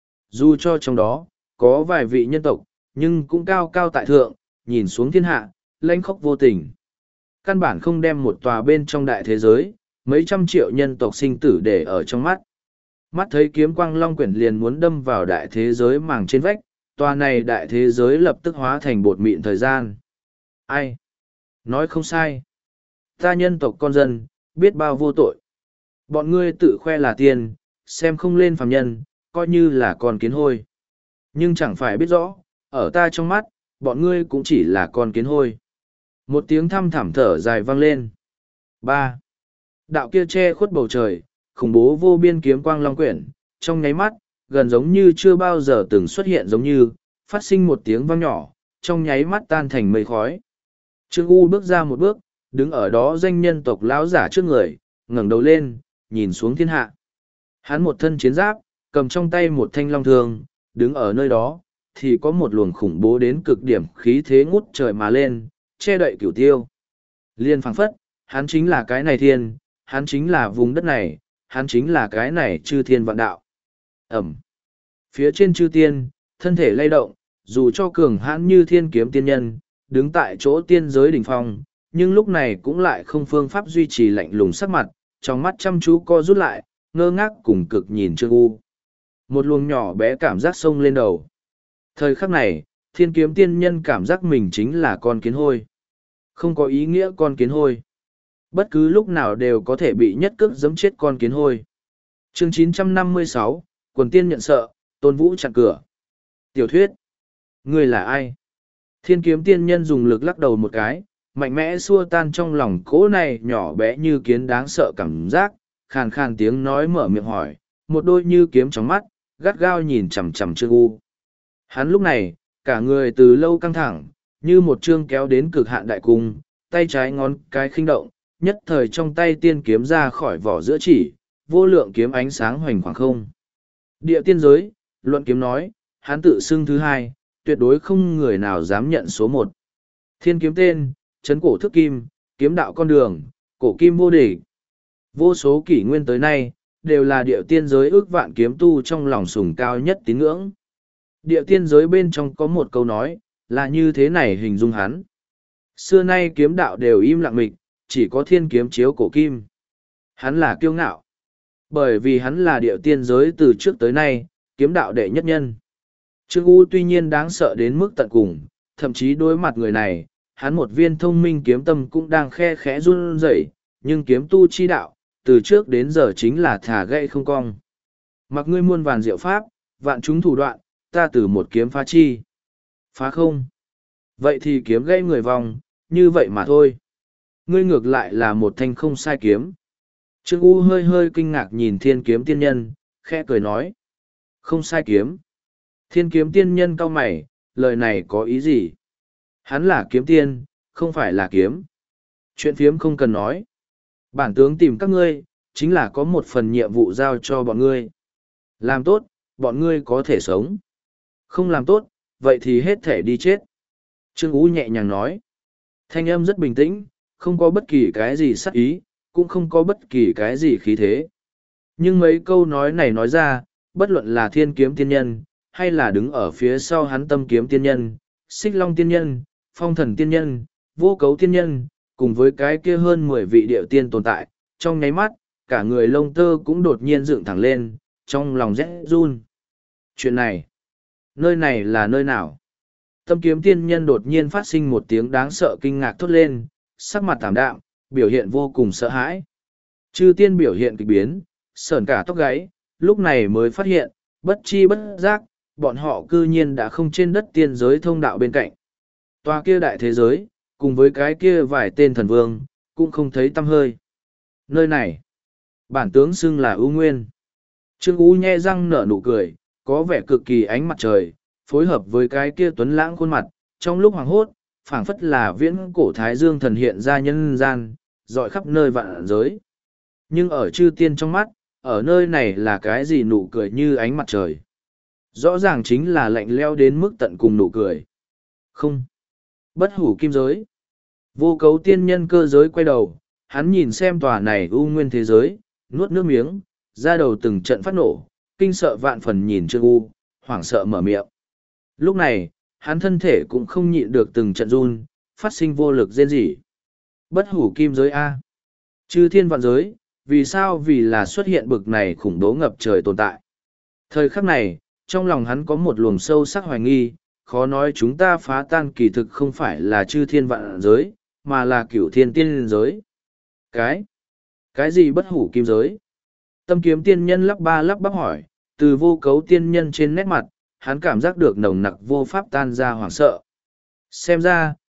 Dù cho trong đó, có vài vị nhân tộc, nhưng cũng cao cao tại thượng, nhìn xuống thiên hạ, lãnh khốc vô tình. Căn bản không đem một tòa bên trong đại thế giới, mấy trăm triệu nhân tộc sinh tử để ở trong mắt. Mắt thấy kiếm quang long quyển liền muốn đâm vào đại thế giới màng trên vách, tòa này đại thế giới lập tức hóa thành bột mịn thời gian. Ai? Nói không sai. Ta nhân tộc con dân, biết bao vô tội. Bọn ngươi tự khoe là tiên, xem không lên phàm nhân, coi như là con kiến hôi. Nhưng chẳng phải biết rõ, ở ta trong mắt, bọn ngươi cũng chỉ là con kiến hôi. Một tiếng thăm thảm thở dài vang lên. Ba. Đạo kia che khuất bầu trời, khủng bố vô biên kiếm quang long quyển, trong nháy mắt, gần giống như chưa bao giờ từng xuất hiện giống như, phát sinh một tiếng vang nhỏ, trong nháy mắt tan thành mây khói. Trương U bước ra một bước, đứng ở đó danh nhân tộc lão giả trước người, ngẩng đầu lên, nhìn xuống thiên hạ. Hắn một thân chiến giáp, cầm trong tay một thanh long thương, đứng ở nơi đó, thì có một luồng khủng bố đến cực điểm khí thế ngút trời mà lên, che đậy cửu tiêu. Liên phảng phất, hắn chính là cái này thiên, hắn chính là vùng đất này, hắn chính là cái này chư thiên vạn đạo. Ẩm. Phía trên chư tiên, thân thể lay động, dù cho cường hãn như thiên kiếm tiên nhân, đứng tại chỗ tiên giới đỉnh phong, nhưng lúc này cũng lại không phương pháp duy trì lạnh lùng sắc mặt, trong mắt chăm chú co rút lại, ngơ ngác cùng cực nhìn Trương U. Một luồng nhỏ bé cảm giác sông lên đầu. Thời khắc này, thiên kiếm tiên nhân cảm giác mình chính là con kiến hôi. Không có ý nghĩa con kiến hôi. Bất cứ lúc nào đều có thể bị nhất cước giẫm chết con kiến hôi. Chương chín trăm năm mươi sáu, quần tiên nhận sợ, Tôn Vũ chặn cửa. Tiểu thuyết. Ngươi là ai? Thiên kiếm tiên nhân dùng lực lắc đầu một cái, mạnh mẽ xua tan trong lòng cỗ này nhỏ bé như kiến đáng sợ cảm giác, khàn khàn tiếng nói mở miệng hỏi, một đôi như kiếm trong mắt, gắt gao nhìn chằm chằm Trương U. Hắn lúc này, cả người từ lâu căng thẳng, như một chương kéo đến cực hạn đại cung, tay trái ngón cái khinh động, nhất thời trong tay tiên kiếm ra khỏi vỏ giữa chỉ, vô lượng kiếm ánh sáng hoành khoảng không. Địa tiên giới, luận kiếm nói, hắn tự xưng thứ hai, tuyệt đối không người nào dám nhận số một. Thiên kiếm tên, chấn cổ thức kim, kiếm đạo con đường, cổ kim vô địch. Vô số kỷ nguyên tới nay, đều là địa tiên giới ước vạn kiếm tu trong lòng sùng cao nhất tín ngưỡng. Địa tiên giới bên trong có một câu nói, là như thế này hình dung hắn. Xưa nay kiếm đạo đều im lặng mịch, chỉ có thiên kiếm chiếu cổ kim. Hắn là kiêu ngạo. Bởi vì hắn là địa tiên giới từ trước tới nay, kiếm đạo đệ nhất nhân. Trương U tuy nhiên đáng sợ đến mức tận cùng, thậm chí đối mặt người này, hắn một viên thông minh kiếm tâm cũng đang khe khẽ run rẩy, nhưng kiếm tu chi đạo, từ trước đến giờ chính là thả gậy không cong. Mặc ngươi muôn vàn diệu pháp, vạn chúng thủ đoạn, ta từ một kiếm phá chi. Phá không? Vậy thì kiếm gây người vòng, như vậy mà thôi. Ngươi ngược lại là một thanh không sai kiếm. Trương U hơi hơi kinh ngạc nhìn thiên kiếm tiên nhân, khẽ cười nói. Không sai kiếm. Thiên kiếm tiên nhân cau mày, lời này có ý gì? Hắn là kiếm tiên, không phải là kiếm. Chuyện phiếm không cần nói. Bản tướng tìm các ngươi, chính là có một phần nhiệm vụ giao cho bọn ngươi. Làm tốt, bọn ngươi có thể sống. Không làm tốt, vậy thì hết thể đi chết. Trương Ú nhẹ nhàng nói. Thanh âm rất bình tĩnh, không có bất kỳ cái gì sắc ý, cũng không có bất kỳ cái gì khí thế. Nhưng mấy câu nói này nói ra, bất luận là thiên kiếm tiên nhân, hay là đứng ở phía sau hắn tâm kiếm tiên nhân, xích long tiên nhân, phong thần tiên nhân, vô cấu tiên nhân, cùng với cái kia hơn mười vị điệu tiên tồn tại, trong nháy mắt, cả người lông tơ cũng đột nhiên dựng thẳng lên, trong lòng rẽ run. Chuyện này, nơi này là nơi nào? Tâm kiếm tiên nhân đột nhiên phát sinh một tiếng đáng sợ kinh ngạc thốt lên, sắc mặt tảm đạm, biểu hiện vô cùng sợ hãi. Chư tiên biểu hiện kịch biến, sởn cả tóc gáy, lúc này mới phát hiện, bất chi bất giác, bọn họ cư nhiên đã không trên đất tiên giới thông đạo bên cạnh. Tòa kia đại thế giới, cùng với cái kia vài tên thần vương, cũng không thấy tăm hơi. Nơi này, bản tướng xưng là ưu nguyên. Trương Ú nhe răng nở nụ cười, có vẻ cực kỳ ánh mặt trời, phối hợp với cái kia tuấn lãng khuôn mặt, trong lúc hoàng hốt, phảng phất là viễn cổ thái dương thần hiện ra nhân gian, dọi khắp nơi vạn giới. Nhưng ở chư tiên trong mắt, ở nơi này là cái gì nụ cười như ánh mặt trời. Rõ ràng chính là lạnh leo đến mức tận cùng nụ cười. Không. Bất hủ kim giới. Vô cấu tiên nhân cơ giới quay đầu, hắn nhìn xem tòa này u nguyên thế giới, nuốt nước miếng, ra đầu từng trận phát nổ, kinh sợ vạn phần nhìn Trương U, hoảng sợ mở miệng. Lúc này, hắn thân thể cũng không nhịn được từng trận run, phát sinh vô lực rên rỉ. Bất hủ kim giới A. Chư thiên vạn giới, vì sao vì là xuất hiện bực này khủng bố ngập trời tồn tại. Thời khắc này, trong lòng hắn có một luồng sâu sắc hoài nghi, khó nói chúng ta phá tan kỳ thực không phải là chư thiên vạn giới, mà là cửu thiên tiên giới. Cái? Cái gì bất hủ kim giới? Tâm kiếm tiên nhân lắp ba lắp bắp hỏi, từ vô cấu tiên nhân trên nét mặt, hắn cảm giác được nồng nặc vô pháp tan ra hoảng sợ. Xem ra,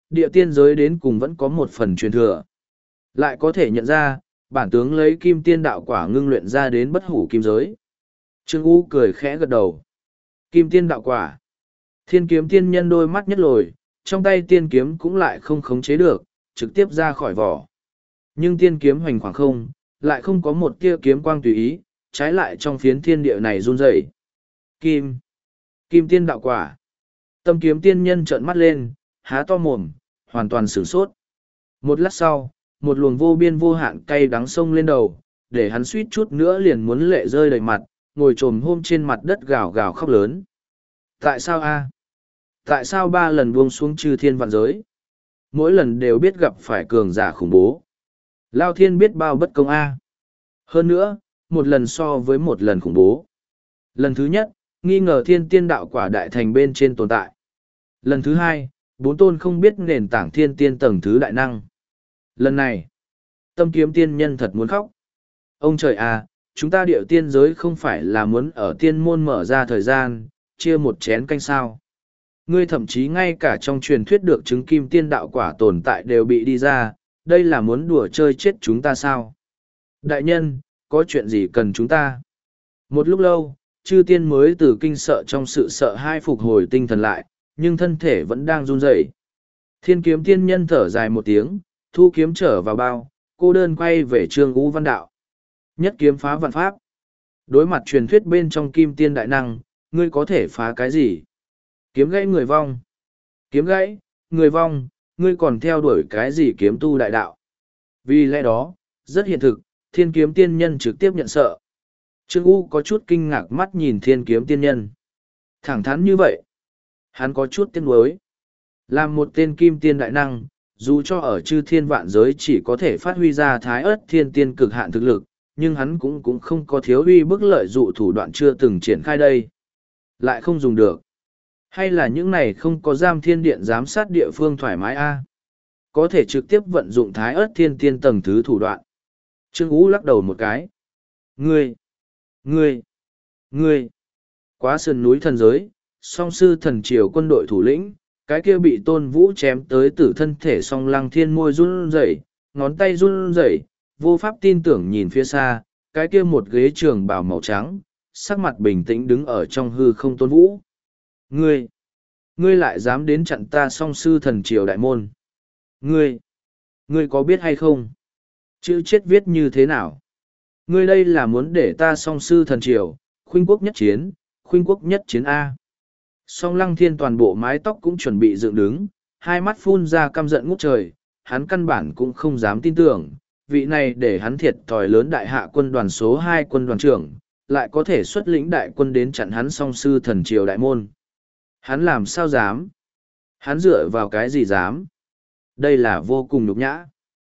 địa tiên giới đến cùng vẫn có một phần truyền thừa. Lại có thể nhận ra, bản tướng lấy kim tiên đạo quả ngưng luyện ra đến bất hủ kim giới. Trương U cười khẽ gật đầu. Kim tiên đạo quả. Thiên kiếm tiên nhân đôi mắt nhất lồi, trong tay tiên kiếm cũng lại không khống chế được, trực tiếp ra khỏi vỏ. Nhưng tiên kiếm hoành khoảng không, lại không có một tia kiếm quang tùy ý, trái lại trong phiến thiên địa này run rẩy. Kim. Kim tiên đạo quả. Tâm kiếm tiên nhân trợn mắt lên, há to mồm, hoàn toàn sửng sốt. Một lát sau, một luồng vô biên vô hạn cay đắng sông lên đầu, để hắn suýt chút nữa liền muốn lệ rơi đầy mặt, ngồi trồm hôm trên mặt đất gào gào khóc lớn. Tại sao a? Tại sao ba lần buông xuống chư thiên vạn giới? Mỗi lần đều biết gặp phải cường giả khủng bố. Lao thiên biết bao bất công a. Hơn nữa, một lần so với một lần khủng bố. Lần thứ nhất, nghi ngờ thiên tiên đạo quả đại thành bên trên tồn tại. Lần thứ hai, bốn tôn không biết nền tảng thiên tiên tầng thứ đại năng. Lần này, tâm kiếm tiên nhân thật muốn khóc. Ông trời à, chúng ta điệu tiên giới không phải là muốn ở tiên môn mở ra thời gian, chia một chén canh sao. Ngươi thậm chí ngay cả trong truyền thuyết được chứng kim tiên đạo quả tồn tại đều bị đi ra, đây là muốn đùa chơi chết chúng ta sao? Đại nhân, có chuyện gì cần chúng ta? Một lúc lâu, chư tiên mới từ kinh sợ trong sự sợ hai phục hồi tinh thần lại, nhưng thân thể vẫn đang run rẩy. Thiên kiếm tiên nhân thở dài một tiếng, thu kiếm trở vào bao, cô đơn quay về Trương Ú Văn đạo. Nhất kiếm phá vạn pháp. Đối mặt truyền thuyết bên trong kim tiên đại năng, ngươi có thể phá cái gì? Kiếm gãy người vong. Kiếm gãy, người vong, ngươi còn theo đuổi cái gì kiếm tu đại đạo? Vì lẽ đó, rất hiện thực, thiên kiếm tiên nhân trực tiếp nhận sợ. Trương U có chút kinh ngạc mắt nhìn thiên kiếm tiên nhân. Thẳng thắn như vậy. Hắn có chút tiếc nuối. Làm một tên kim tiên đại năng, dù cho ở chư thiên vạn giới chỉ có thể phát huy ra thái ớt thiên tiên cực hạn thực lực, nhưng hắn cũng cũng không có thiếu uy bức lợi dụ thủ đoạn chưa từng triển khai đây. Lại không dùng được. Hay là những này không có giam thiên điện giám sát địa phương thoải mái a Có thể trực tiếp vận dụng thái ớt thiên tiên tầng thứ thủ đoạn. Trương Ú lắc đầu một cái. Ngươi! Ngươi! Ngươi! Quá sườn núi thần giới, song sư thần triều quân đội thủ lĩnh, cái kia bị tôn vũ chém tới tử thân thể song lăng thiên môi run rẩy, ngón tay run rẩy, vô pháp tin tưởng nhìn phía xa, cái kia một ghế trường bào màu trắng, sắc mặt bình tĩnh đứng ở trong hư không tôn vũ. Ngươi! Ngươi lại dám đến chặn ta song sư thần triều đại môn. Ngươi! Ngươi có biết hay không? Chữ chết viết như thế nào? Ngươi đây là muốn để ta song sư thần triều, khuynh quốc nhất chiến, khuynh quốc nhất chiến A. Song lăng thiên toàn bộ mái tóc cũng chuẩn bị dựng đứng, hai mắt phun ra căm giận ngút trời, hắn căn bản cũng không dám tin tưởng, vị này để hắn thiệt thòi lớn đại hạ quân đoàn số hai quân đoàn trưởng, lại có thể xuất lĩnh đại quân đến chặn hắn song sư thần triều đại môn. Hắn làm sao dám? Hắn dựa vào cái gì dám? Đây là vô cùng nhục nhã.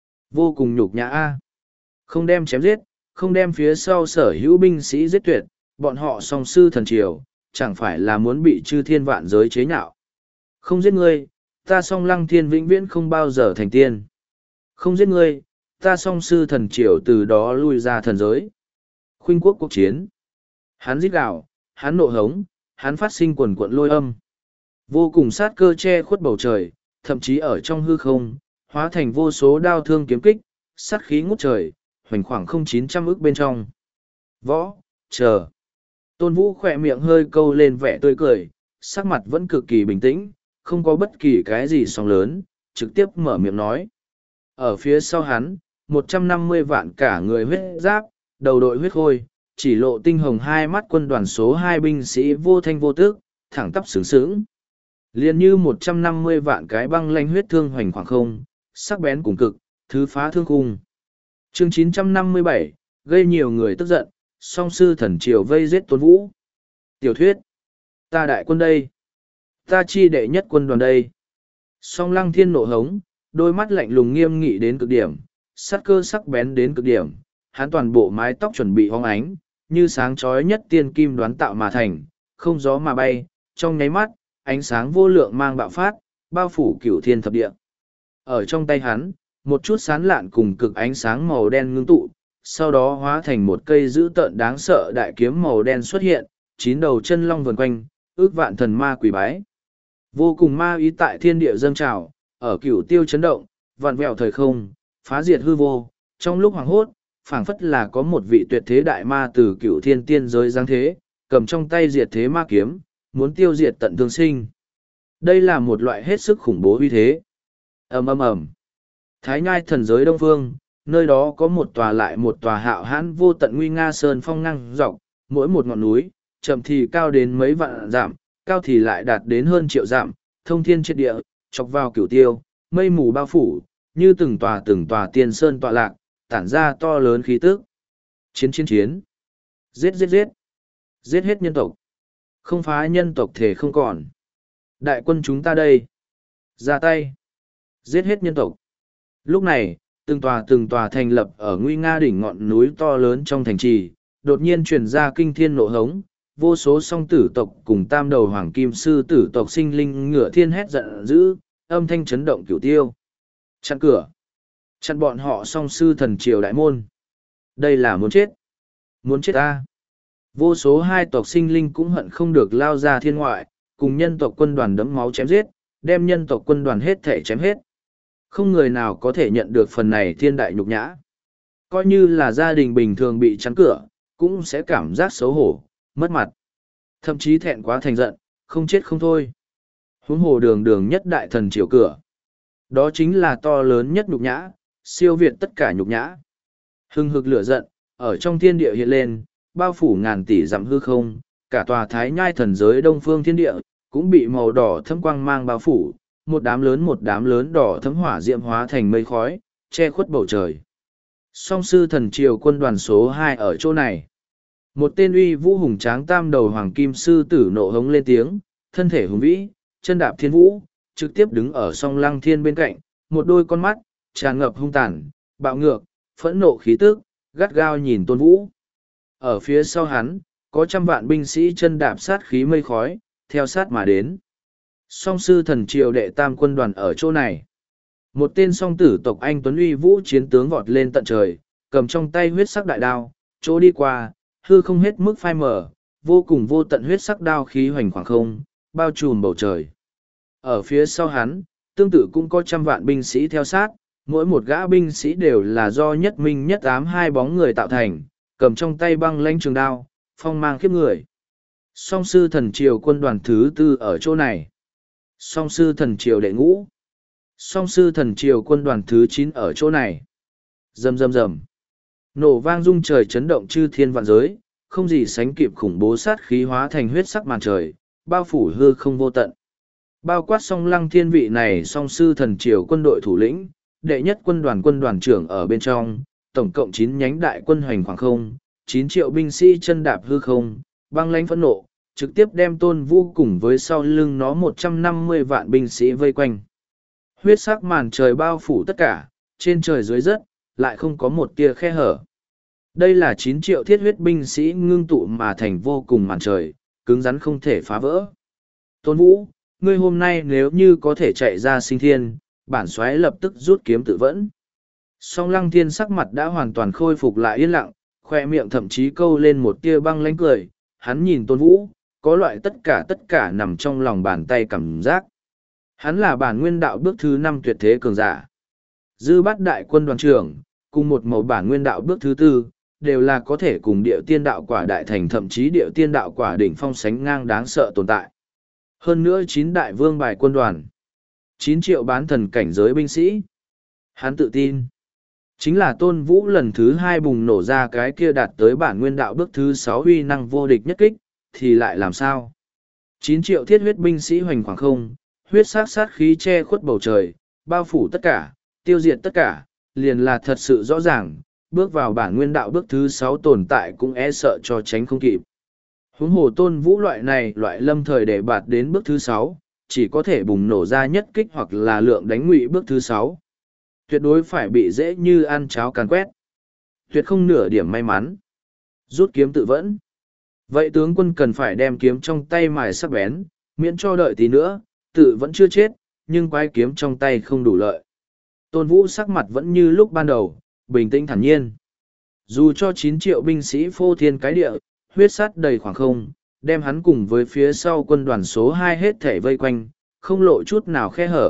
Vô cùng nhục nhã A. Không đem chém giết, không đem phía sau sở hữu binh sĩ giết tuyệt, bọn họ song sư thần triều, chẳng phải là muốn bị chư thiên vạn giới chế nhạo. Không giết ngươi, ta song lăng thiên vĩnh viễn không bao giờ thành tiên. Không giết ngươi, ta song sư thần triều từ đó lui ra thần giới. Khuynh quốc quốc chiến. Hắn rít gào, hắn nộ hống, hắn phát sinh quần quận lôi âm. Vô cùng sát cơ che khuất bầu trời, thậm chí ở trong hư không, hóa thành vô số đao thương kiếm kích, sát khí ngút trời, hoành khoảng không chín trăm ức bên trong. Võ, chờ. Tôn Vũ khỏe miệng hơi câu lên vẻ tươi cười, sắc mặt vẫn cực kỳ bình tĩnh, không có bất kỳ cái gì sóng lớn, trực tiếp mở miệng nói. Ở phía sau hắn, một trăm năm mươi vạn cả người huyết giáp, đầu đội huyết khôi, chỉ lộ tinh hồng hai mắt quân đoàn số hai binh sĩ vô thanh vô tức, thẳng tắp sướng sướng. Liền như một trăm năm mươi vạn cái băng lanh huyết thương hoành khoảng không, sắc bén cùng cực, thứ phá thương khung. Chương chín trăm năm mươi bảy, gây nhiều người tức giận, song sư thần triều vây giết Tôn Vũ. Tiểu thuyết. Ta đại quân đây. Ta chi đệ nhất quân đoàn đây. Song lăng thiên nộ hống, đôi mắt lạnh lùng nghiêm nghị đến cực điểm, sắc cơ sắc bén đến cực điểm, hắn toàn bộ mái tóc chuẩn bị hóng ánh, như sáng chói nhất tiên kim đoán tạo mà thành, không gió mà bay, trong nháy mắt, ánh sáng vô lượng mang bạo phát, bao phủ cửu thiên thập địa. Ở trong tay hắn, một chút sán lạn cùng cực ánh sáng màu đen ngưng tụ, sau đó hóa thành một cây dữ tợn đáng sợ đại kiếm màu đen xuất hiện, chín đầu chân long vần quanh, ước vạn thần ma quỷ bái. Vô cùng ma ý tại thiên địa dâng trào, ở cửu tiêu chấn động, vặn vẹo thời không, phá diệt hư vô, trong lúc hoàng hốt, phảng phất là có một vị tuyệt thế đại ma từ cửu thiên tiên giới giáng thế, cầm trong tay diệt thế ma kiếm, muốn tiêu diệt tận thương sinh. Đây là một loại hết sức khủng bố uy thế. Ầm ầm ầm. Thái Nhai thần giới Đông Phương, nơi đó có một tòa lại một tòa hạo hãn vô tận nguy nga sơn phong ngang dọc, mỗi một ngọn núi, chậm thì cao đến mấy vạn dặm, cao thì lại đạt đến hơn triệu dặm, thông thiên triệt địa, chọc vào cửu tiêu, mây mù bao phủ, như từng tòa từng tòa tiên sơn tọa lạc, tản ra to lớn khí tức. Chiến chiến chiến. Giết giết giết. Giết hết nhân tộc. Không phá nhân tộc thể không còn. Đại quân chúng ta đây. Ra tay. Giết hết nhân tộc. Lúc này, từng tòa từng tòa thành lập ở nguy nga đỉnh ngọn núi to lớn trong thành trì, đột nhiên truyền ra kinh thiên nộ hống, vô số song tử tộc cùng tam đầu hoàng kim sư tử tộc sinh linh ngựa thiên hét giận dữ, âm thanh chấn động cửu tiêu. Chặn cửa. Chặn bọn họ song sư thần triều đại môn. Đây là muốn chết. Muốn chết ta. Vô số hai tộc sinh linh cũng hận không được lao ra thiên ngoại, cùng nhân tộc quân đoàn đẫm máu chém giết, đem nhân tộc quân đoàn hết thể chém hết. Không người nào có thể nhận được phần này thiên đại nhục nhã. Coi như là gia đình bình thường bị chắn cửa, cũng sẽ cảm giác xấu hổ, mất mặt. Thậm chí thẹn quá thành giận, không chết không thôi. Huống hồ đường đường nhất đại thần triều cửa. Đó chính là to lớn nhất nhục nhã, siêu việt tất cả nhục nhã. Hưng hực lửa giận, ở trong thiên địa hiện lên, bao phủ ngàn tỷ dặm hư không, cả tòa Thái Nhai thần giới Đông Phương thiên địa, cũng bị màu đỏ thâm quang mang bao phủ, một đám lớn một đám lớn đỏ thấm hỏa diệm hóa thành mây khói, che khuất bầu trời. Song sư thần triều quân đoàn số hai ở chỗ này. Một tên uy vũ hùng tráng tam đầu hoàng kim sư tử nộ hống lên tiếng, thân thể hùng vĩ, chân đạp thiên vũ, trực tiếp đứng ở song lăng thiên bên cạnh, một đôi con mắt, tràn ngập hung tàn, bạo ngược, phẫn nộ khí tức, gắt gao nhìn tôn vũ. Ở phía sau hắn, có trăm vạn binh sĩ chân đạp sát khí mây khói, theo sát mà đến. Song sư thần triều đệ tam quân đoàn ở chỗ này. Một tên song tử tộc anh Tuấn uy vũ chiến tướng vọt lên tận trời, cầm trong tay huyết sắc đại đao, chỗ đi qua, hư không hết mức phai mở, vô cùng vô tận huyết sắc đao khí hoành khoảng không, bao trùm bầu trời. Ở phía sau hắn, tương tự cũng có trăm vạn binh sĩ theo sát, mỗi một gã binh sĩ đều là do nhất minh nhất ám hai bóng người tạo thành, cầm trong tay băng lãnh trường đao, phong mang khiếp người. Song sư thần triều quân đoàn thứ tư ở chỗ này. Song sư thần triều đệ ngũ. Song sư thần triều quân đoàn thứ chín ở chỗ này. Rầm rầm rầm. Nổ vang rung trời chấn động chư thiên vạn giới, không gì sánh kịp khủng bố sát khí hóa thành huyết sắc màn trời, bao phủ hư không vô tận. Bao quát song lăng thiên vị này song sư thần triều quân đội thủ lĩnh, đệ nhất quân đoàn quân đoàn trưởng ở bên trong, tổng cộng chín nhánh đại quân hoành khoảng không, chín triệu binh sĩ chân đạp hư không, băng lãnh phẫn nộ, trực tiếp đem tôn vũ cùng với sau lưng nó một trăm năm mươi vạn binh sĩ vây quanh. Huyết sắc màn trời bao phủ tất cả, trên trời dưới đất, lại không có một tia khe hở. Đây là chín triệu thiết huyết binh sĩ ngưng tụ mà thành vô cùng màn trời, cứng rắn không thể phá vỡ. Tôn vũ, ngươi hôm nay nếu như có thể chạy ra sinh thiên, bản soái lập tức rút kiếm tự vẫn. Song lăng thiên sắc mặt đã hoàn toàn khôi phục lại yên lặng, khoe miệng thậm chí câu lên một tia băng lánh cười, hắn nhìn tôn vũ, có loại tất cả tất cả nằm trong lòng bàn tay cảm giác. Hắn là bản nguyên đạo bước thứ năm tuyệt thế cường giả. Dư bát đại quân đoàn trưởng, cùng một màu bản nguyên đạo bước thứ tư, đều là có thể cùng địa tiên đạo quả đại thành thậm chí địa tiên đạo quả đỉnh phong sánh ngang đáng sợ tồn tại. Hơn nữa chín đại vương bài quân đoàn, chín triệu bán thần cảnh giới binh sĩ. Hắn tự tin, chính là tôn vũ lần thứ hai bùng nổ ra cái kia đạt tới bản nguyên đạo bước thứ sáu uy năng vô địch nhất kích, thì lại làm sao? Chín triệu thiết huyết binh sĩ hoành khoảng không, huyết sát sát khí che khuất bầu trời, bao phủ tất cả, tiêu diệt tất cả, liền là thật sự rõ ràng, bước vào bản nguyên đạo bước thứ sáu tồn tại cũng e sợ cho tránh không kịp. Huống hồ tôn vũ loại này loại lâm thời để bạt đến bước thứ sáu, chỉ có thể bùng nổ ra nhất kích hoặc là lượng đánh ngụy bước thứ sáu. Tuyệt đối phải bị dễ như ăn cháo càn quét. Tuyệt không nửa điểm may mắn. Rút kiếm tự vẫn. Vậy tướng quân cần phải đem kiếm trong tay mài sắc bén, miễn cho đợi tí nữa, tự vẫn chưa chết, nhưng quái kiếm trong tay không đủ lợi. Tôn Vũ sắc mặt vẫn như lúc ban đầu, bình tĩnh thản nhiên. Dù cho chín triệu binh sĩ phô thiên cái địa, huyết sát đầy khoảng không, đem hắn cùng với phía sau quân đoàn số hai hết thể vây quanh, không lộ chút nào khe hở,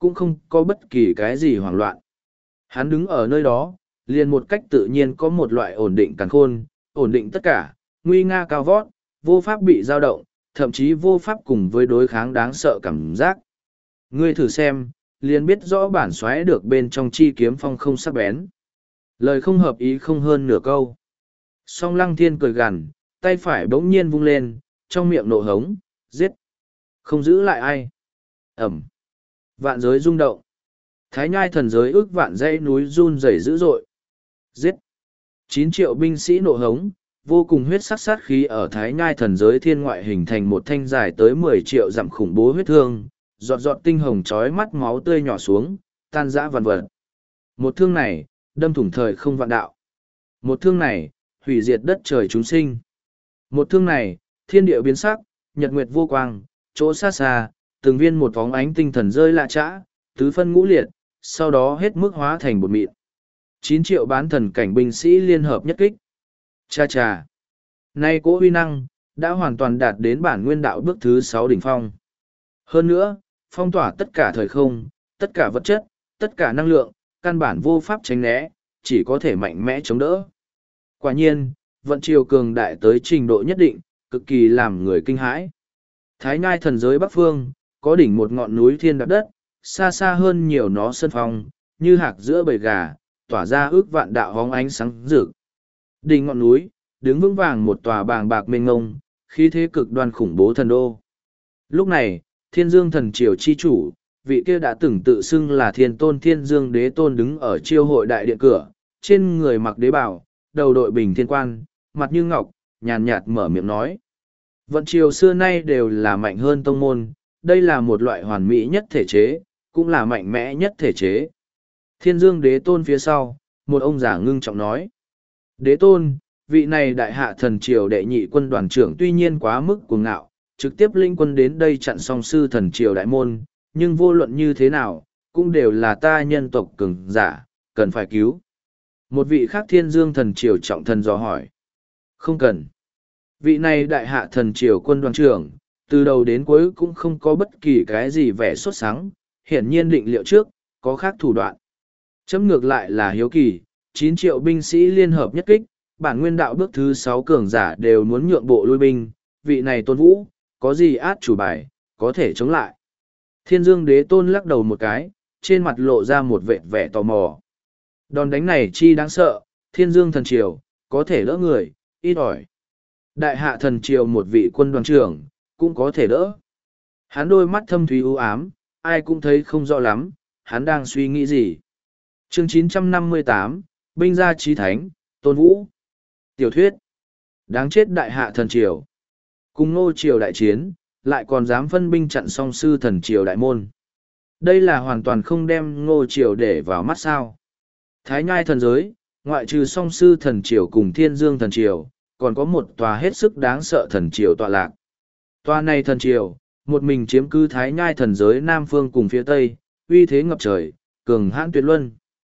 cũng không có bất kỳ cái gì hoảng loạn. Hắn đứng ở nơi đó, liền một cách tự nhiên có một loại ổn định càn khôn, ổn định tất cả, nguy nga cao vót, vô pháp bị dao động, thậm chí vô pháp cùng với đối kháng đáng sợ cảm giác. Ngươi thử xem, liền biết rõ bản xoáy được bên trong chi kiếm phong không sắc bén. Lời không hợp ý không hơn nửa câu. Song Lăng Thiên cười gằn, tay phải bỗng nhiên vung lên, trong miệng nộ hống, giết. Không giữ lại ai. Ẩm. Vạn giới rung động. Thái nhai thần giới ước vạn dãy núi run rẩy dữ dội. Giết. Chín triệu binh sĩ nộ hống, vô cùng huyết sắc sát khí ở thái nhai thần giới thiên ngoại hình thành một thanh dài tới mười triệu dặm khủng bố huyết thương, giọt giọt tinh hồng trói mắt máu tươi nhỏ xuống, tan rã vằn vật. Một thương này, đâm thủng thời không vạn đạo. Một thương này, hủy diệt đất trời chúng sinh. Một thương này, thiên địa biến sắc, nhật nguyệt vô quang, chỗ xa xa, từng viên một phóng ánh tinh thần rơi lạ trã, tứ phân ngũ liệt, sau đó hết mức hóa thành bột mịn. Chín triệu bán thần cảnh binh sĩ liên hợp nhất kích. Cha cha. Nay cỗ huy năng, đã hoàn toàn đạt đến bản nguyên đạo bước thứ sáu đỉnh phong. Hơn nữa, phong tỏa tất cả thời không, tất cả vật chất, tất cả năng lượng, căn bản vô pháp tránh né, chỉ có thể mạnh mẽ chống đỡ. Quả nhiên, vận chiều cường đại tới trình độ nhất định, cực kỳ làm người kinh hãi. Thái nhai thần giới Bắc Phương, có đỉnh một ngọn núi thiên đạp đất, xa xa hơn nhiều nó sân phong, như hạc giữa bầy gà, tỏa ra ước vạn đạo hóng ánh sáng rực. Đỉnh ngọn núi, đứng vững vàng một tòa bàng bạc mênh ngông, khí thế cực đoan khủng bố thần đô. Lúc này, Thiên Dương thần triều chi chủ, vị kia đã từng tự xưng là Thiên Tôn Thiên Dương Đế Tôn đứng ở chiêu hội đại điện cửa, trên người mặc đế bào, đầu đội bình thiên quan, mặt như ngọc, nhàn nhạt mở miệng nói. Vận triều xưa nay đều là mạnh hơn tông môn, đây là một loại hoàn mỹ nhất thể chế, cũng là mạnh mẽ nhất thể chế. Thiên Dương Đế Tôn phía sau, một ông già ngưng trọng nói. Đế Tôn, vị này đại hạ thần triều đệ nhị quân đoàn trưởng tuy nhiên quá mức cuồng ngạo, trực tiếp linh quân đến đây chặn song sư thần triều đại môn, nhưng vô luận như thế nào, cũng đều là ta nhân tộc cường giả, cần phải cứu. Một vị khác Thiên Dương thần triều trọng thần dò hỏi. Không cần. Vị này đại hạ thần triều quân đoàn trưởng, từ đầu đến cuối cũng không có bất kỳ cái gì vẻ xuất sáng, hiển nhiên định liệu trước, có khác thủ đoạn. Chấm ngược lại là hiếu kỳ, chín triệu binh sĩ liên hợp nhất kích, bản nguyên đạo bước thứ sáu cường giả đều muốn nhượng bộ lui binh, vị này tôn vũ, có gì át chủ bài, có thể chống lại. Thiên Dương Đế Tôn lắc đầu một cái, trên mặt lộ ra một vệt vẻ tò mò. Đòn đánh này chi đáng sợ, Thiên Dương thần triều, có thể đỡ người, ít ỏi. Đại hạ thần triều một vị quân đoàn trưởng, cũng có thể đỡ. Hắn đôi mắt thâm thúy u ám, ai cũng thấy không rõ lắm, hắn đang suy nghĩ gì. Chương chín trăm năm mươi tám, Binh gia chí thánh, Tôn Vũ. Tiểu thuyết. Đáng chết đại hạ thần triều. Cùng ngô triều đại chiến, lại còn dám phân binh chặn song sư thần triều đại môn. Đây là hoàn toàn không đem ngô triều để vào mắt sao. Thái nhai thần giới, ngoại trừ song sư thần triều cùng thiên dương thần triều, còn có một tòa hết sức đáng sợ thần triều tọa lạc. Tòa này thần triều, một mình chiếm cứ thái nhai thần giới Nam Phương cùng phía Tây, uy thế ngập trời, cường hãn tuyệt luân.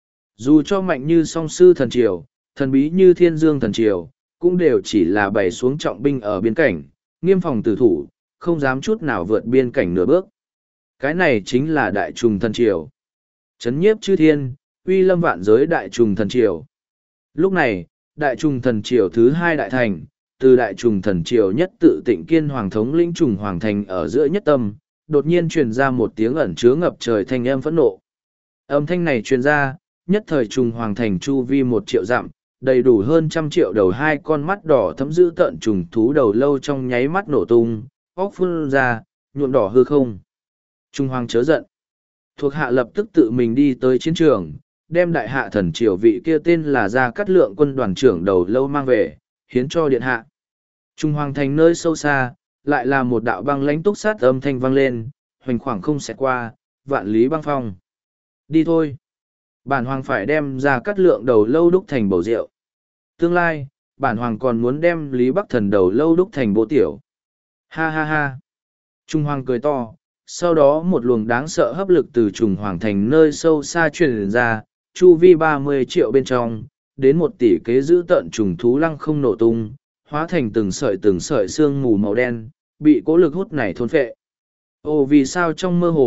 Dù cho mạnh như song sư thần triều, thần bí như thiên dương thần triều, cũng đều chỉ là bày xuống trọng binh ở biên cảnh, nghiêm phòng tử thủ, không dám chút nào vượt biên cảnh nửa bước. Cái này chính là đại trùng thần triều. Chấn nhiếp chư thiên, uy lâm vạn giới đại trùng thần triều. Lúc này, đại trùng thần triều thứ hai đại thành, từ đại trùng thần triều nhất tự tịnh kiên hoàng thống lĩnh trùng hoàng thành ở giữa nhất tâm, đột nhiên truyền ra một tiếng ẩn chứa ngập trời thanh âm phẫn nộ. Âm thanh này truyền ra, nhất thời trùng hoàng thành chu vi một triệu dặm, đầy đủ hơn trăm triệu đầu hai con mắt đỏ thấm dữ tợn trùng thú đầu lâu trong nháy mắt nổ tung, óc phun ra, nhuộm đỏ hư không. Trung hoàng chớ giận. Thuộc hạ lập tức tự mình đi tới chiến trường, đem đại hạ thần triều vị kia tên là Gia Cát Lượng quân đoàn trưởng đầu lâu mang về, hiến cho điện hạ. Trung hoàng thành nơi sâu xa, lại là một đạo băng lãnh túc sát âm thanh vang lên, hoành khoảng không xẹt qua, vạn lý băng phong. Đi thôi. Bản hoàng phải đem Gia Cát Lượng đầu lâu đúc thành bầu rượu. Tương lai, bản hoàng còn muốn đem Lý Bắc Thần đầu lâu đúc thành bộ tiểu. Ha ha ha. Trung hoàng cười to, sau đó một luồng đáng sợ hấp lực từ trùng hoàng thành nơi sâu xa truyền ra, chu vi ba mươi triệu bên trong, đến một tỷ kế giữ tận trùng thú lăng không nổ tung, hóa thành từng sợi từng sợi xương mù màu đen, bị cố lực hút này thôn phệ. Ồ vì sao trong mơ hồ,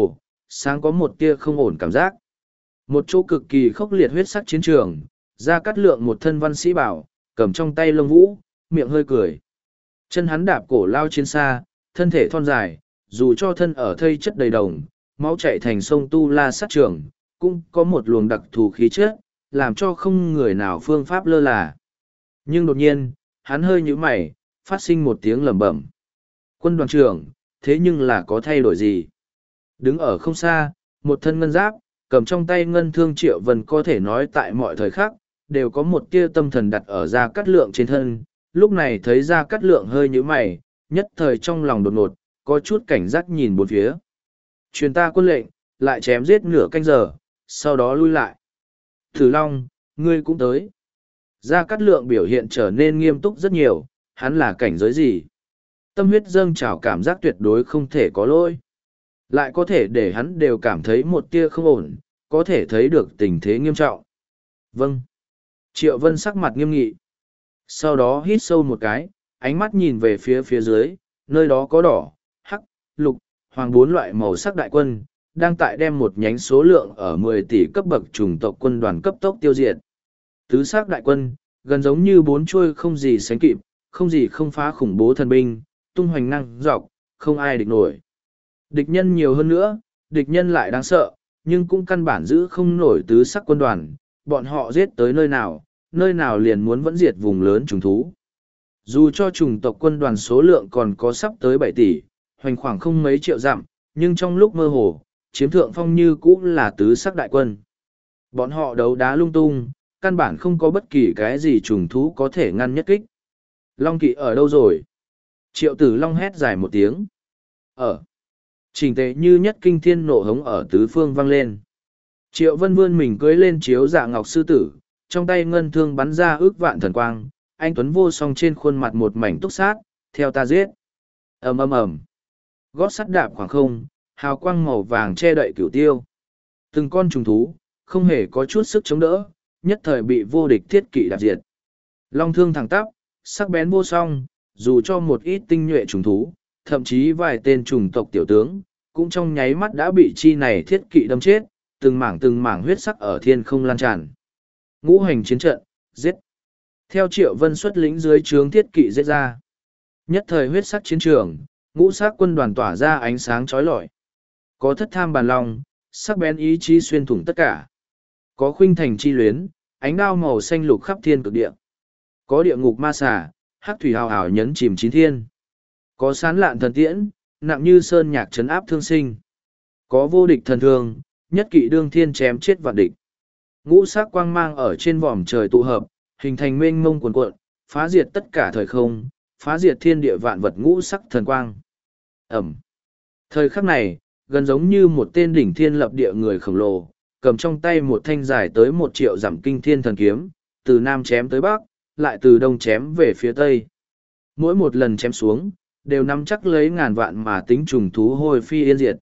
sáng có một tia không ổn cảm giác. Một chỗ cực kỳ khốc liệt huyết sắc chiến trường, Gia Cát Lượng một thân văn sĩ bảo, cầm trong tay lông vũ, miệng hơi cười. Chân hắn đạp cổ lao chiến xa, thân thể thon dài, dù cho thân ở thây chất đầy đồng, máu chảy thành sông Tu La sát trường, cũng có một luồng đặc thù khí chất, làm cho không người nào phương pháp lơ là. Nhưng đột nhiên, hắn hơi nhíu mày, phát sinh một tiếng lẩm bẩm. Quân đoàn trưởng, thế nhưng là có thay đổi gì? Đứng ở không xa, một thân ngân giáp, cầm trong tay ngân thương Triệu Vân có thể nói tại mọi thời khắc, đều có một tia tâm thần đặt ở Gia Cát Lượng trên thân. Lúc này thấy Gia Cát Lượng hơi nhíu mày, nhất thời trong lòng đột ngột, có chút cảnh giác nhìn bốn phía. Truyền ta quân lệnh, lại chém giết nửa canh giờ, sau đó lui lại. Thử Long, ngươi cũng tới. Gia Cát Lượng biểu hiện trở nên nghiêm túc rất nhiều, hắn là cảnh giới gì? Tâm huyết dâng trào cảm giác tuyệt đối không thể có lỗi. Lại có thể để hắn đều cảm thấy một tia không ổn, có thể thấy được tình thế nghiêm trọng. Vâng. Triệu Vân sắc mặt nghiêm nghị. Sau đó hít sâu một cái, ánh mắt nhìn về phía phía dưới, nơi đó có đỏ, hắc, lục, hoàng bốn loại màu sắc đại quân, đang tại đem một nhánh số lượng ở mười tỷ cấp bậc chủng tộc quân đoàn cấp tốc tiêu diệt. Tứ sắc đại quân, gần giống như bốn chuôi không gì sánh kịp, không gì không phá khủng bố thần binh, tung hoành năng dọc, không ai địch nổi. Địch nhân nhiều hơn nữa, địch nhân lại đáng sợ, nhưng cũng căn bản giữ không nổi tứ sắc quân đoàn, bọn họ giết tới nơi nào, nơi nào liền muốn vẫn diệt vùng lớn trùng thú. Dù cho chủng tộc quân đoàn số lượng còn có sắp tới bảy tỷ, hoành khoảng không mấy triệu dặm, nhưng trong lúc mơ hồ, chiếm thượng phong như cũ là tứ sắc đại quân. Bọn họ đấu đá lung tung, căn bản không có bất kỳ cái gì trùng thú có thể ngăn nhất kích. Long kỵ ở đâu rồi? Triệu Tử Long hét dài một tiếng. Ở. Chỉnh tề như nhất kinh thiên nộ hống ở tứ phương vang lên. Triệu Vân vươn mình cưỡi lên chiếu dạ ngọc sư tử, trong tay ngân thương bắn ra ước vạn thần quang, anh tuấn vô song trên khuôn mặt một mảnh túc sát, theo ta giết. Ầm ầm ầm. Gót sắt đạp khoảng không, hào quang màu vàng che đậy cửu tiêu. Từng con trùng thú, không hề có chút sức chống đỡ, nhất thời bị vô địch thiết kỵ đạp diệt. Long thương thẳng tắp, sắc bén vô song, dù cho một ít tinh nhuệ trùng thú, thậm chí vài tên trùng tộc tiểu tướng, cũng trong nháy mắt đã bị chi này thiết kỵ đâm chết, từng mảng từng mảng huyết sắc ở thiên không lan tràn. Ngũ hành chiến trận, giết. Theo Triệu Vân xuất lĩnh dưới trướng thiết kỵ giết ra. Nhất thời huyết sắc chiến trường, ngũ sắc quân đoàn tỏa ra ánh sáng chói lọi. Có thất tham bàn long, sắc bén ý chí xuyên thủng tất cả. Có khuynh thành chi luyến, ánh đao màu xanh lục khắp thiên cực địa. Có địa ngục ma xà, hắc thủy hào hào nhấn chìm chín thiên. Có sán lạn thần tiễn, nặng như sơn nhạc trấn áp thương sinh. Có vô địch thần thương, nhất kỵ đương thiên chém chết vạn địch. Ngũ sắc quang mang ở trên vòm trời tụ hợp, hình thành mênh mông cuồn cuộn, phá diệt tất cả thời không, phá diệt thiên địa vạn vật ngũ sắc thần quang. Ẩm. Thời khắc này, gần giống như một tên đỉnh thiên lập địa người khổng lồ, cầm trong tay một thanh dài tới một triệu dặm kinh thiên thần kiếm, từ nam chém tới bắc, lại từ đông chém về phía tây. Mỗi một lần chém xuống, đều nắm chắc lấy ngàn vạn mà tính trùng thú hồi phi yên diệt.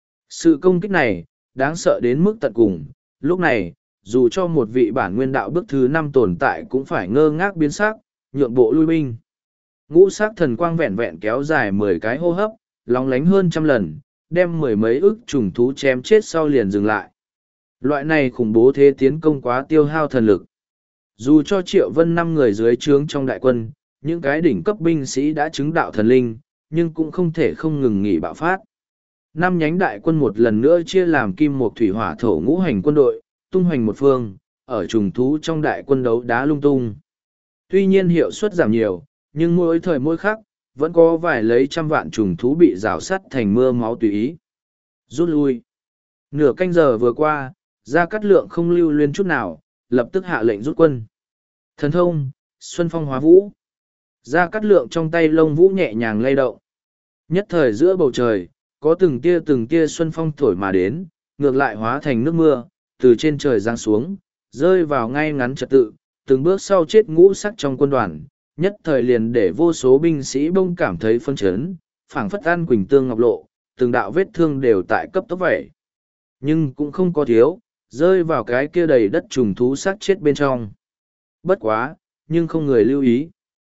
Sự công kích này, đáng sợ đến mức tận cùng, lúc này, dù cho một vị bản nguyên đạo bước thứ năm tồn tại cũng phải ngơ ngác biến sắc, nhượng bộ lui binh. Ngũ sắc thần quang vẹn vẹn kéo dài mười cái hô hấp, lóng lánh hơn trăm lần, đem mười mấy ức trùng thú chém chết sau liền dừng lại. Loại này khủng bố thế tiến công quá tiêu hao thần lực. Dù cho Triệu Vân năm người dưới trướng trong đại quân, những cái đỉnh cấp binh sĩ đã chứng đạo thần linh, nhưng cũng không thể không ngừng nghỉ bạo phát. Năm nhánh đại quân một lần nữa chia làm kim một thủy hỏa thổ ngũ hành quân đội, tung hoành một phương, ở trùng thú trong đại quân đấu đá lung tung. Tuy nhiên hiệu suất giảm nhiều, nhưng mỗi thời mỗi khắc, vẫn có vài lấy trăm vạn trùng thú bị rào sắt thành mưa máu tùy ý. Rút lui. Nửa canh giờ vừa qua, Gia Cát Lượng không lưu luyến chút nào, lập tức hạ lệnh rút quân. Thần thông, Xuân Phong hóa vũ. Gia Cát Lượng trong tay lông vũ nhẹ nhàng lay động. Nhất thời giữa bầu trời, có từng tia từng tia xuân phong thổi mà đến, ngược lại hóa thành nước mưa, từ trên trời giáng xuống, rơi vào ngay ngắn trật tự, từng bước sau chết ngũ sắc trong quân đoàn, nhất thời liền để vô số binh sĩ bông cảm thấy phân chấn, phảng phất ăn quỳnh tương ngọc lộ, từng đạo vết thương đều tại cấp tốc vậy. Nhưng cũng không có thiếu, rơi vào cái kia đầy đất trùng thú xác chết bên trong. Bất quá, nhưng không người lưu ý.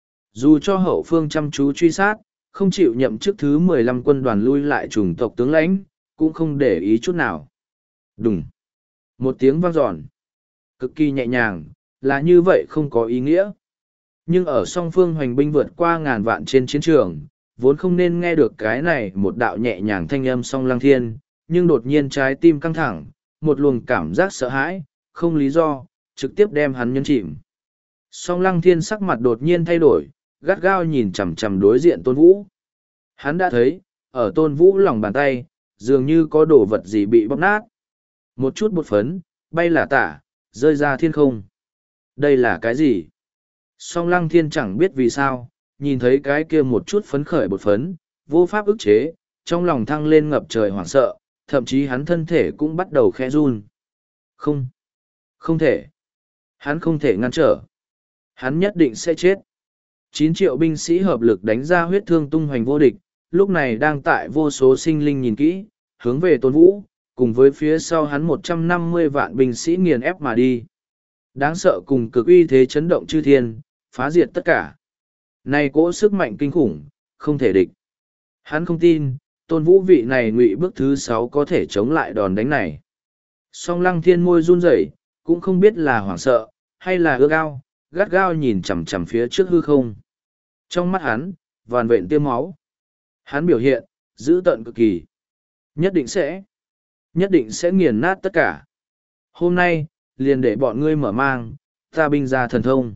Dù cho hậu phương chăm chú truy sát, không chịu nhậm chức thứ mười lăm quân đoàn lui lại chủng tộc tướng lãnh, cũng không để ý chút nào. Đùng. Một tiếng vang dọn. Cực kỳ nhẹ nhàng, là như vậy không có ý nghĩa. Nhưng ở song phương hoành binh vượt qua ngàn vạn trên chiến trường, vốn không nên nghe được cái này một đạo nhẹ nhàng thanh âm song lăng thiên, nhưng đột nhiên trái tim căng thẳng, một luồng cảm giác sợ hãi, không lý do, trực tiếp đem hắn nhấn chìm. Song lăng thiên sắc mặt đột nhiên thay đổi, gắt gao nhìn chằm chằm đối diện tôn vũ. Hắn đã thấy, ở tôn vũ lòng bàn tay, dường như có đồ vật gì bị bóp nát. Một chút bột phấn, bay là tả, rơi ra thiên không. Đây là cái gì? Song lăng thiên chẳng biết vì sao, nhìn thấy cái kia một chút phấn khởi bột phấn, vô pháp ức chế, trong lòng thăng lên ngập trời hoảng sợ, thậm chí hắn thân thể cũng bắt đầu khẽ run. Không, không thể. Hắn không thể ngăn trở. Hắn nhất định sẽ chết. Chín triệu binh sĩ hợp lực đánh ra huyết thương tung hoành vô địch, lúc này đang tại vô số sinh linh nhìn kỹ, hướng về Tôn Vũ, cùng với phía sau hắn một trăm năm mươi vạn binh sĩ nghiền ép mà đi. Đáng sợ cùng cực uy thế chấn động chư thiên, phá diệt tất cả. Này cỗ sức mạnh kinh khủng, không thể địch. Hắn không tin, Tôn Vũ vị này ngụy bước thứ sáu có thể chống lại đòn đánh này. Song lăng thiên môi run rẩy, cũng không biết là hoảng sợ, hay là ước ao, gắt gao nhìn chằm chằm phía trước hư không. Trong mắt hắn, vàn vện tiêm máu. Hắn biểu hiện, dữ tợn cực kỳ. Nhất định sẽ, nhất định sẽ nghiền nát tất cả. Hôm nay, liền để bọn ngươi mở mang, ta binh ra thần thông.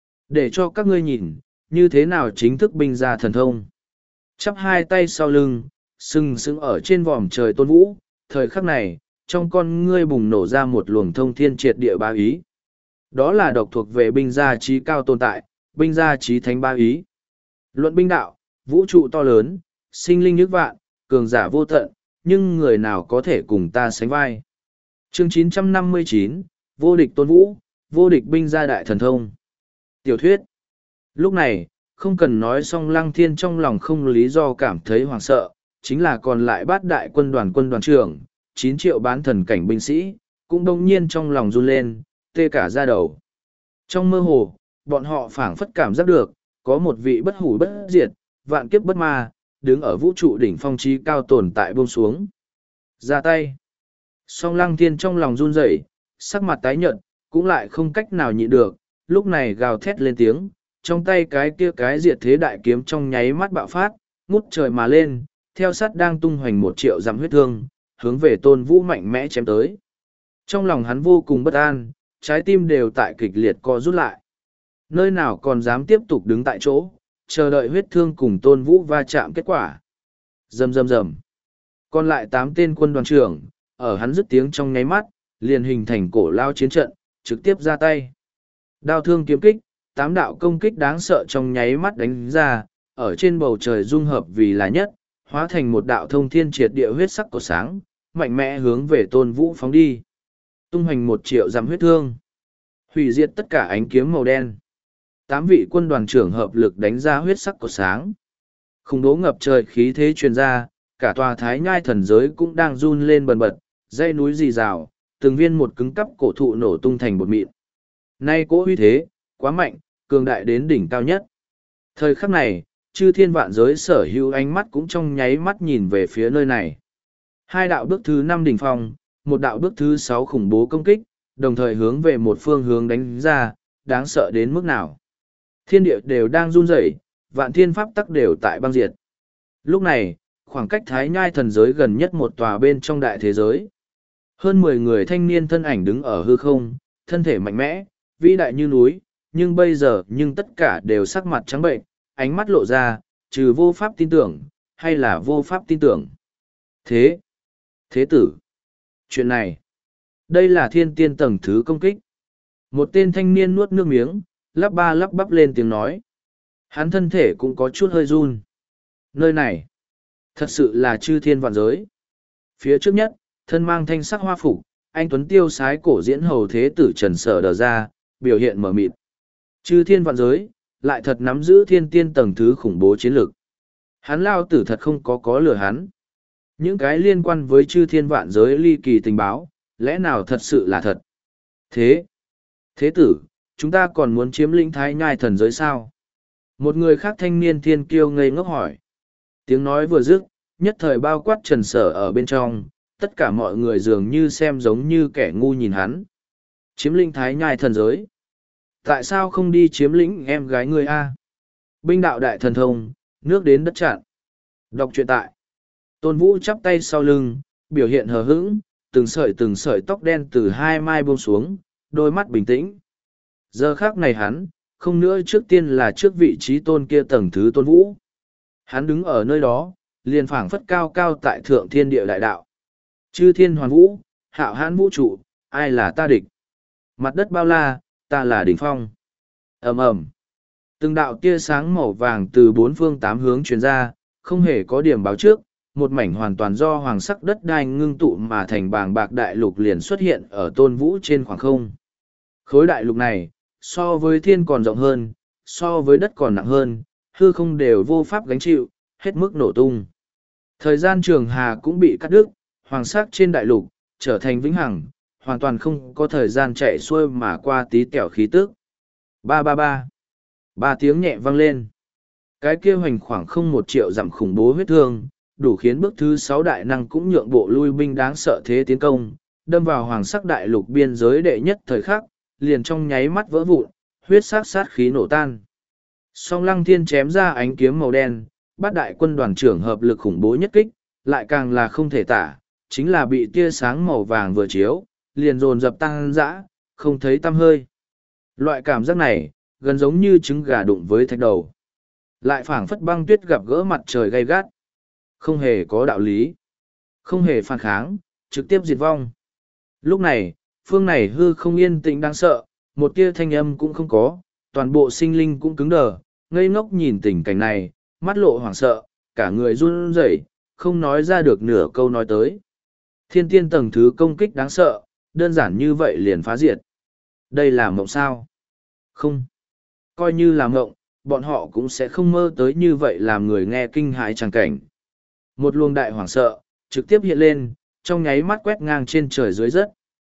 Để cho các ngươi nhìn, như thế nào chính thức binh ra thần thông. Chắp hai tay sau lưng, sừng sững ở trên vòm trời Tôn Vũ, thời khắc này, trong con ngươi bùng nổ ra một luồng thông thiên triệt địa ba ý. Đó là độc thuộc về binh gia trí cao tồn tại, binh gia trí thánh ba ý. Luận binh đạo, vũ trụ to lớn, sinh linh nước vạn, cường giả vô tận, nhưng người nào có thể cùng ta sánh vai. Chương chín trăm năm mươi chín, vô địch Tôn Vũ, vô địch binh gia đại thần thông. Tiểu thuyết. Lúc này, không cần nói xong lăng thiên trong lòng không lý do cảm thấy hoảng sợ, chính là còn lại bát đại quân đoàn quân đoàn trưởng, chín triệu bán thần cảnh binh sĩ, cũng đông nhiên trong lòng run lên, tê cả da đầu. Trong mơ hồ, bọn họ phảng phất cảm giác được, có một vị bất hủ bất diệt, vạn kiếp bất ma, đứng ở vũ trụ đỉnh phong trí cao tồn tại buông xuống. Ra tay. Song lăng thiên trong lòng run rẩy, sắc mặt tái nhợt, cũng lại không cách nào nhịn được, lúc này gào thét lên tiếng, trong tay cái kia cái diệt thế đại kiếm trong nháy mắt bạo phát, ngút trời mà lên, theo sát đang tung hoành một triệu dặm huyết thương, hướng về Tôn Vũ mạnh mẽ chém tới. Trong lòng hắn vô cùng bất an, trái tim đều tại kịch liệt co rút lại. Nơi nào còn dám tiếp tục đứng tại chỗ, chờ đợi huyết thương cùng Tôn Vũ va chạm kết quả. Rầm rầm rầm. Còn lại tám tên quân đoàn trưởng, ở hắn dứt tiếng trong nháy mắt, liền hình thành cổ lao chiến trận, trực tiếp ra tay. Đao thương kiếm kích, tám đạo công kích đáng sợ trong nháy mắt đánh ra, ở trên bầu trời dung hợp vì là nhất, hóa thành một đạo thông thiên triệt địa huyết sắc của sáng, mạnh mẽ hướng về Tôn Vũ phóng đi. Tung hoành một triệu dặm huyết thương, hủy diệt tất cả ánh kiếm màu đen. Tám vị quân đoàn trưởng hợp lực đánh ra huyết sắc của sáng. Khủng bố ngập trời khí thế truyền ra, cả tòa Thái Nhai thần giới cũng đang run lên bần bật, dãy núi rì rào, từng viên một cứng cắp cổ thụ nổ tung thành bột mịn. Nay cỗ uy thế, quá mạnh, cường đại đến đỉnh cao nhất. Thời khắc này, chư thiên vạn giới sở hữu ánh mắt cũng trong nháy mắt nhìn về phía nơi này. Hai đạo bước thứ năm đỉnh phong, một đạo bước thứ sáu khủng bố công kích, đồng thời hướng về một phương hướng đánh ra, đáng sợ đến mức nào. Thiên địa đều đang run rẩy, vạn thiên pháp tắc đều tại băng diệt. Lúc này, khoảng cách Thái Nhai thần giới gần nhất một tòa bên trong đại thế giới. Hơn mười người thanh niên thân ảnh đứng ở hư không, thân thể mạnh mẽ, vĩ đại như núi, nhưng bây giờ nhưng tất cả đều sắc mặt trắng bệnh, ánh mắt lộ ra, trừ vô pháp tin tưởng, hay là vô pháp tin tưởng. Thế, thế tử, chuyện này, đây là thiên tiên tầng thứ công kích. Một tên thanh niên nuốt nước miếng, lắp ba lắp bắp lên tiếng nói. Hắn thân thể cũng có chút hơi run. Nơi này, thật sự là chư thiên vạn giới. Phía trước nhất, thân mang thanh sắc hoa phục, anh Tuấn tiêu sái cổ diễn hầu thế tử Trần Sở đờ ra, biểu hiện mở mịt. Chư thiên vạn giới, lại thật nắm giữ thiên tiên tầng thứ khủng bố chiến lược. Hắn lao tử thật không có có lừa hắn. Những cái liên quan với chư thiên vạn giới ly kỳ tình báo, lẽ nào thật sự là thật? Thế, thế tử, chúng ta còn muốn chiếm lĩnh Thái Nhai thần giới sao? Một người khác thanh niên thiên kiêu ngây ngốc hỏi. Tiếng nói vừa dứt, nhất thời bao quát Trần Sở ở bên trong, tất cả mọi người dường như xem giống như kẻ ngu nhìn hắn. Chiếm lĩnh Thái Nhai thần giới. Tại sao không đi chiếm lĩnh em gái người A? Binh đạo đại thần thông, nước đến đất chặn. Đọc truyện tại. Tôn Vũ chắp tay sau lưng, biểu hiện hờ hững, từng sợi từng sợi tóc đen từ hai mai buông xuống, đôi mắt bình tĩnh. Giờ khác này hắn, không nữa trước tiên là trước vị trí tôn kia tầng thứ Tôn Vũ. Hắn đứng ở nơi đó, liền phảng phất cao cao tại thượng thiên địa đại đạo. Chư thiên hoàn vũ, hạo hãn vũ trụ, ai là ta địch? Mặt đất bao la, ta là đỉnh phong. Ầm ầm. Từng đạo tia sáng màu vàng từ bốn phương tám hướng truyền ra, không hề có điểm báo trước, một mảnh hoàn toàn do hoàng sắc đất đai ngưng tụ mà thành bàng bạc đại lục liền xuất hiện ở Tôn Vũ trên khoảng không. Khối đại lục này, so với thiên còn rộng hơn, so với đất còn nặng hơn, hư không đều vô pháp gánh chịu, hết mức nổ tung. Thời gian trường hà cũng bị cắt đứt, hoàng sắc trên đại lục, trở thành vĩnh hằng, hoàn toàn không có thời gian chạy xuôi mà qua tí tẹo khí tức. Ba ba ba. Ba tiếng nhẹ vang lên. Cái kia hoành khoảng không một triệu dặm khủng bố huyết thương, đủ khiến bước thứ sáu đại năng cũng nhượng bộ lui binh đáng sợ thế tiến công, đâm vào hoàng sắc đại lục biên giới đệ nhất thời khắc, liền trong nháy mắt vỡ vụn, huyết sắc sát khí nổ tan. Song Lăng Thiên chém ra ánh kiếm màu đen, bát đại quân đoàn trưởng hợp lực khủng bố nhất kích, lại càng là không thể tả, chính là bị tia sáng màu vàng vừa chiếu, liền dồn dập tăng dã, không thấy tăm hơi. Loại cảm giác này, gần giống như trứng gà đụng với thạch đầu. Lại phảng phất băng tuyết gặp gỡ mặt trời gay gắt. Không hề có đạo lý. Không hề phản kháng, trực tiếp diệt vong. Lúc này, phương này hư không yên tĩnh đáng sợ, một tia thanh âm cũng không có, toàn bộ sinh linh cũng cứng đờ, ngây ngốc nhìn tình cảnh này, mắt lộ hoảng sợ, cả người run rẩy, không nói ra được nửa câu nói tới. Thiên tiên tầng thứ công kích đáng sợ, đơn giản như vậy liền phá diệt. Đây là mộng sao? Không. Coi như là mộng, bọn họ cũng sẽ không mơ tới như vậy làm người nghe kinh hãi tràng cảnh. Một luồng đại hoảng sợ, trực tiếp hiện lên, trong nháy mắt quét ngang trên trời dưới đất.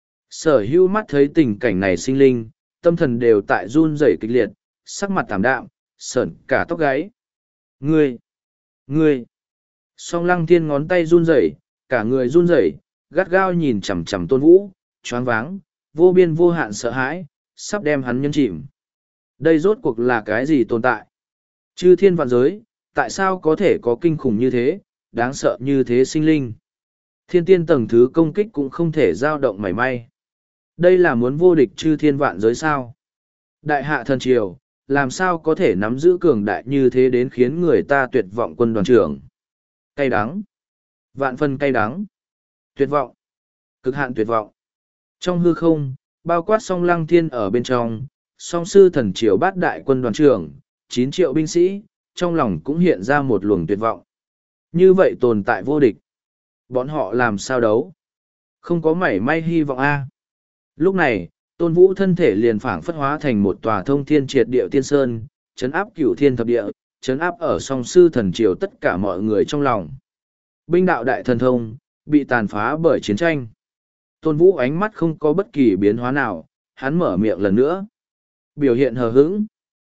Sở hữu mắt thấy tình cảnh này sinh linh, tâm thần đều tại run rẩy kịch liệt, sắc mặt tảm đạm, sởn cả tóc gáy. Ngươi! Ngươi! Song Lăng Thiên ngón tay run rẩy, cả người run rẩy, gắt gao nhìn chằm chằm Tôn Vũ, choáng váng, vô biên vô hạn sợ hãi, sắp đem hắn nhấn chìm. Đây rốt cuộc là cái gì tồn tại? Chư thiên vạn giới, tại sao có thể có kinh khủng như thế, đáng sợ như thế sinh linh? Thiên tiên tầng thứ công kích cũng không thể dao động mảy may. Đây là muốn vô địch chư thiên vạn giới sao? Đại hạ thần triều, làm sao có thể nắm giữ cường đại như thế đến khiến người ta tuyệt vọng quân đoàn trưởng? Cay đắng. Vạn phân cay đắng. Tuyệt vọng. Cực hạn tuyệt vọng. Trong hư không, bao quát song Lăng Thiên ở bên trong, song sư thần triều bát đại quân đoàn trưởng, chín triệu binh sĩ, trong lòng cũng hiện ra một luồng tuyệt vọng. Như vậy tồn tại vô địch. Bọn họ làm sao đấu? Không có mảy may hy vọng a. Lúc này, Tôn Vũ thân thể liền phảng phất hóa thành một tòa thông thiên triệt địa tiên sơn, chấn áp cửu thiên thập địa, chấn áp ở song sư thần triều tất cả mọi người trong lòng. Binh đạo đại thần thông, bị tàn phá bởi chiến tranh. Tôn Vũ ánh mắt không có bất kỳ biến hóa nào, hắn mở miệng lần nữa. Biểu hiện hờ hững.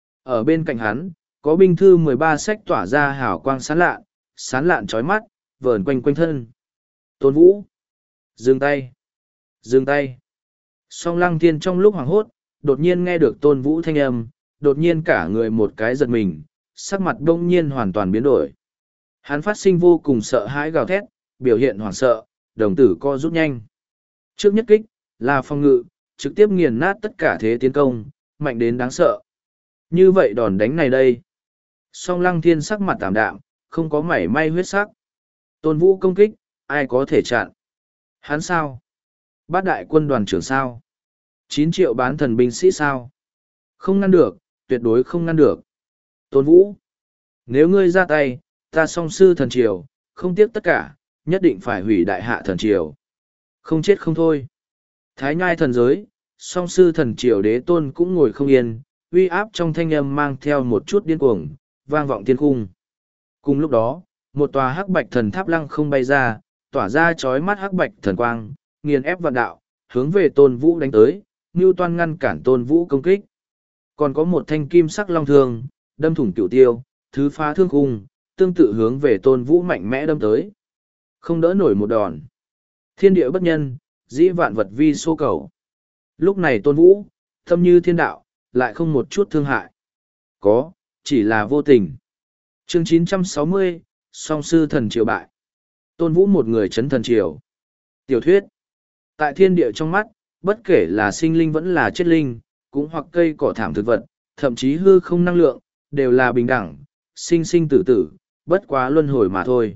Ở bên cạnh hắn, có binh thư mười ba sách tỏa ra hào quang sáng lạn, sáng lạn chói mắt, vờn quanh quanh thân. Tôn Vũ. Dừng tay. Dừng tay. Song Lăng Thiên trong lúc hoảng hốt, đột nhiên nghe được Tôn Vũ thanh âm, đột nhiên cả người một cái giật mình, sắc mặt đông nhiên hoàn toàn biến đổi. Hắn phát sinh vô cùng sợ hãi gào thét, biểu hiện hoảng sợ, đồng tử co rút nhanh. Trước nhất kích, là phòng ngự, trực tiếp nghiền nát tất cả thế tiến công, mạnh đến đáng sợ. Như vậy đòn đánh này đây. Song Lăng Thiên sắc mặt tạm đạm, không có mảy may huyết sắc. Tôn Vũ công kích, ai có thể chặn? Hắn sao? Bát đại quân đoàn trưởng sao? Chín triệu bán thần binh sĩ sao? Không ngăn được, tuyệt đối không ngăn được. Tôn Vũ, nếu ngươi ra tay, ta song sư thần triều, không tiếc tất cả, nhất định phải hủy đại hạ thần triều. Không chết không thôi. Thái Nhai thần giới, song sư thần triều đế tôn cũng ngồi không yên, uy áp trong thanh âm mang theo một chút điên cuồng, vang vọng thiên cung. Cùng lúc đó, một tòa hắc bạch thần tháp lăng không bay ra, tỏa ra chói mắt hắc bạch thần quang, nghiền ép vạn đạo, hướng về Tôn Vũ đánh tới, Ngưu Toan ngăn cản Tôn Vũ công kích. Còn có một thanh kim sắc long thương, đâm thủng cửu tiêu, thứ phá thương cung, tương tự hướng về Tôn Vũ mạnh mẽ đâm tới. Không đỡ nổi một đòn. Thiên địa bất nhân, dĩ vạn vật vi số cầu. Lúc này Tôn Vũ, tâm như thiên đạo, lại không một chút thương hại. Có, chỉ là vô tình. Chương chín trăm sáu mươi, Song sư thần triều bại. Tôn Vũ một người chấn thần triều. Tiểu thuyết. Tại thiên địa trong mắt, bất kể là sinh linh vẫn là chết linh, cũng hoặc cây cỏ thảm thực vật, thậm chí hư không năng lượng, đều là bình đẳng, sinh sinh tử tử, bất quá luân hồi mà thôi.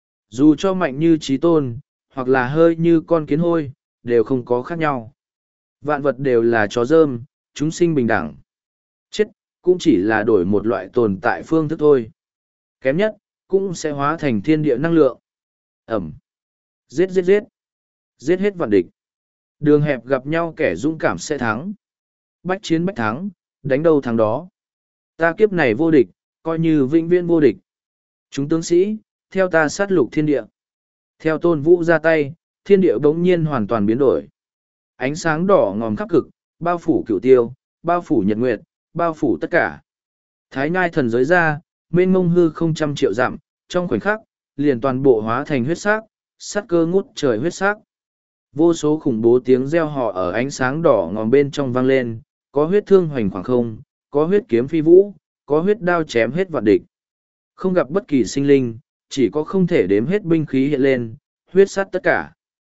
Dù cho mạnh như trí tôn, hoặc là hơi như con kiến hôi, đều không có khác nhau. Vạn vật đều là chó rơm, chúng sinh bình đẳng. Chết, cũng chỉ là đổi một loại tồn tại phương thức thôi. Kém nhất, cũng sẽ hóa thành thiên địa năng lượng. Ẩm. Giết giết giết. Giết hết vạn địch. Đường hẹp gặp nhau kẻ dũng cảm sẽ thắng. Bách chiến bách thắng, đánh đâu thắng đó. Ta kiếp này vô địch, coi như vĩnh viễn vô địch. Chúng tướng sĩ, theo ta sát lục thiên địa. Theo Tôn Vũ ra tay, thiên địa bỗng nhiên hoàn toàn biến đổi. Ánh sáng đỏ ngòm khắp cực, bao phủ cửu tiêu, bao phủ nhật nguyệt, bao phủ tất cả. Thái Nhai thần giới ra, mênh mông hư không trăm triệu dặm, trong khoảnh khắc, liền toàn bộ hóa thành huyết sắc, sát cơ ngút trời huyết sắc. Vô số khủng bố tiếng reo hò ở ánh sáng đỏ ngòm bên trong vang lên, có huyết thương hoành khoảng không, có huyết kiếm phi vũ, có huyết đao chém hết vạn địch. Không gặp bất kỳ sinh linh, chỉ có không thể đếm hết binh khí hiện lên, huyết sát tất cả.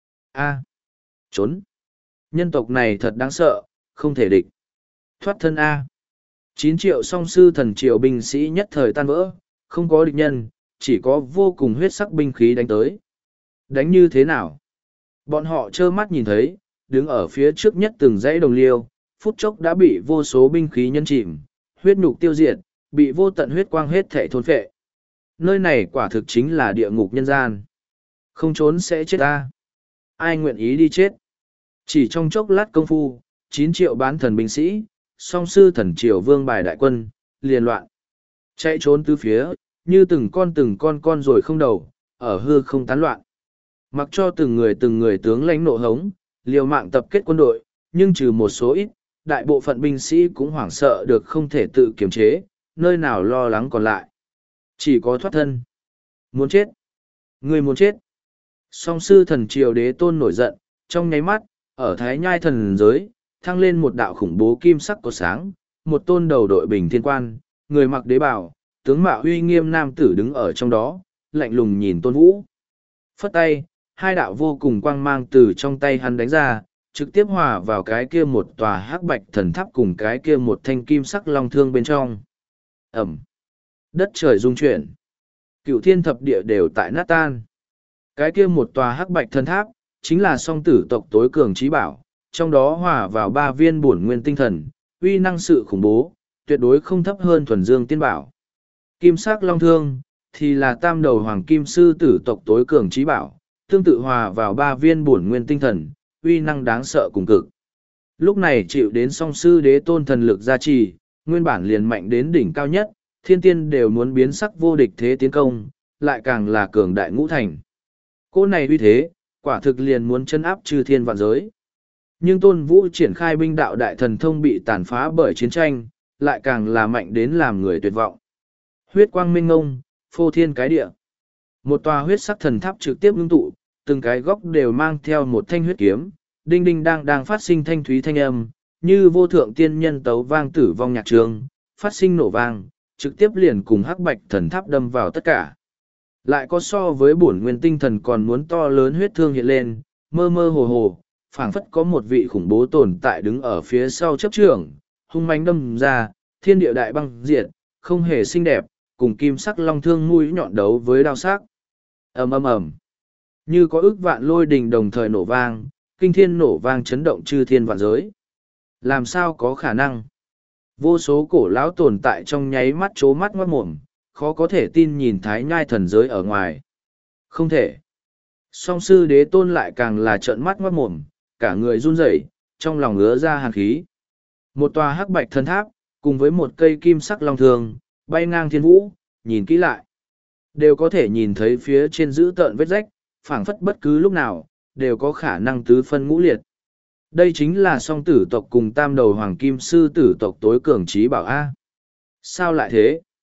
A. Trốn. Nhân tộc này thật đáng sợ, không thể địch. Thoát thân A. Chín triệu song sư thần triều binh sĩ nhất thời tan vỡ, không có địch nhân, chỉ có vô cùng huyết sắc binh khí đánh tới. Đánh như thế nào? Bọn họ trơ mắt nhìn thấy, đứng ở phía trước nhất từng dãy đồng liêu, phút chốc đã bị vô số binh khí nhân chìm, huyết nhục tiêu diệt, bị vô tận huyết quang hết thể thôn phệ. Nơi này quả thực chính là địa ngục nhân gian. Không trốn sẽ chết ta. Ai nguyện ý đi chết? Chỉ trong chốc lát công phu, chín triệu bán thần binh sĩ, song sư thần triều vương bài đại quân, liền loạn. Chạy trốn tứ phía, như từng con từng con con rồi không đầu, ở hư không tán loạn. Mặc cho từng người từng người tướng lãnh nộ hống, liều mạng tập kết quân đội, nhưng trừ một số ít, đại bộ phận binh sĩ cũng hoảng sợ được không thể tự kiềm chế, nơi nào lo lắng còn lại. Chỉ có thoát thân. Muốn chết. Người muốn chết. Song sư thần triều đế tôn nổi giận, trong nháy mắt, ở thái nhai thần giới, thăng lên một đạo khủng bố kim sắc có sáng, một tôn đầu đội bình thiên quan, người mặc đế bào, tướng mạo uy nghiêm nam tử đứng ở trong đó, lạnh lùng nhìn Tôn Vũ. Phất tay, hai đạo vô cùng quang mang từ trong tay hắn đánh ra, trực tiếp hòa vào cái kia một tòa hắc bạch thần tháp cùng cái kia một thanh kim sắc long thương bên trong. Ẩm. Đất trời rung chuyển. Cựu thiên thập địa đều tại nát tan. Cái kia một tòa hắc bạch thần tháp, chính là song tử tộc tối cường trí bảo, trong đó hòa vào ba viên bổn nguyên tinh thần, uy năng sự khủng bố, tuyệt đối không thấp hơn thuần dương tiên bảo. Kim sắc long thương, thì là tam đầu hoàng kim sư tử tộc tối cường trí bảo, tương tự hòa vào ba viên bổn nguyên tinh thần, uy năng đáng sợ cùng cực. Lúc này chịu đến song sư đế tôn thần lực gia trì, nguyên bản liền mạnh đến đỉnh cao nhất, thiên tiên đều muốn biến sắc vô địch thế tiến công, lại càng là cường đại ngũ thành. Cô này uy thế, quả thực liền muốn chân áp chư thiên vạn giới. Nhưng Tôn Vũ triển khai binh đạo đại thần thông bị tàn phá bởi chiến tranh, lại càng là mạnh đến làm người tuyệt vọng. Huyết quang minh ngông, phô thiên cái địa. Một tòa huyết sắc thần tháp trực tiếp ngưng tụ, từng cái góc đều mang theo một thanh huyết kiếm, đinh đinh đang đang phát sinh thanh thúy thanh âm, như vô thượng tiên nhân tấu vang tử vong nhạc trường, phát sinh nổ vang, trực tiếp liền cùng hắc bạch thần tháp đâm vào tất cả. Lại có so với bổn nguyên tinh thần còn muốn to lớn huyết thương hiện lên, mơ mơ hồ hồ, phảng phất có một vị khủng bố tồn tại đứng ở phía sau chấp trưởng, hung mãnh đâm ra, thiên địa đại băng diệt, không hề xinh đẹp, cùng kim sắc long thương mũi nhọn đấu với đao sắc. Ầm ầm ầm. Như có ức vạn lôi đình đồng thời nổ vang, kinh thiên nổ vang chấn động chư thiên vạn giới. Làm sao có khả năng? Vô số cổ lão tồn tại trong nháy mắt chố mắt ngoát mồm, khó có thể tin nhìn thái nhai thần giới ở ngoài. Không thể. Song sư đế tôn lại càng là trợn mắt ngoát mồm, cả người run rẩy, trong lòng ứa ra hàn khí. Một tòa hắc bạch thần tháp, cùng với một cây kim sắc long thường, bay ngang thiên vũ, nhìn kỹ lại. Đều có thể nhìn thấy phía trên dữ tợn vết rách, phảng phất bất cứ lúc nào, đều có khả năng tứ phân ngũ liệt. Đây chính là song tử tộc cùng tam đầu hoàng kim sư tử tộc tối cường trí bảo A. Sao lại thế?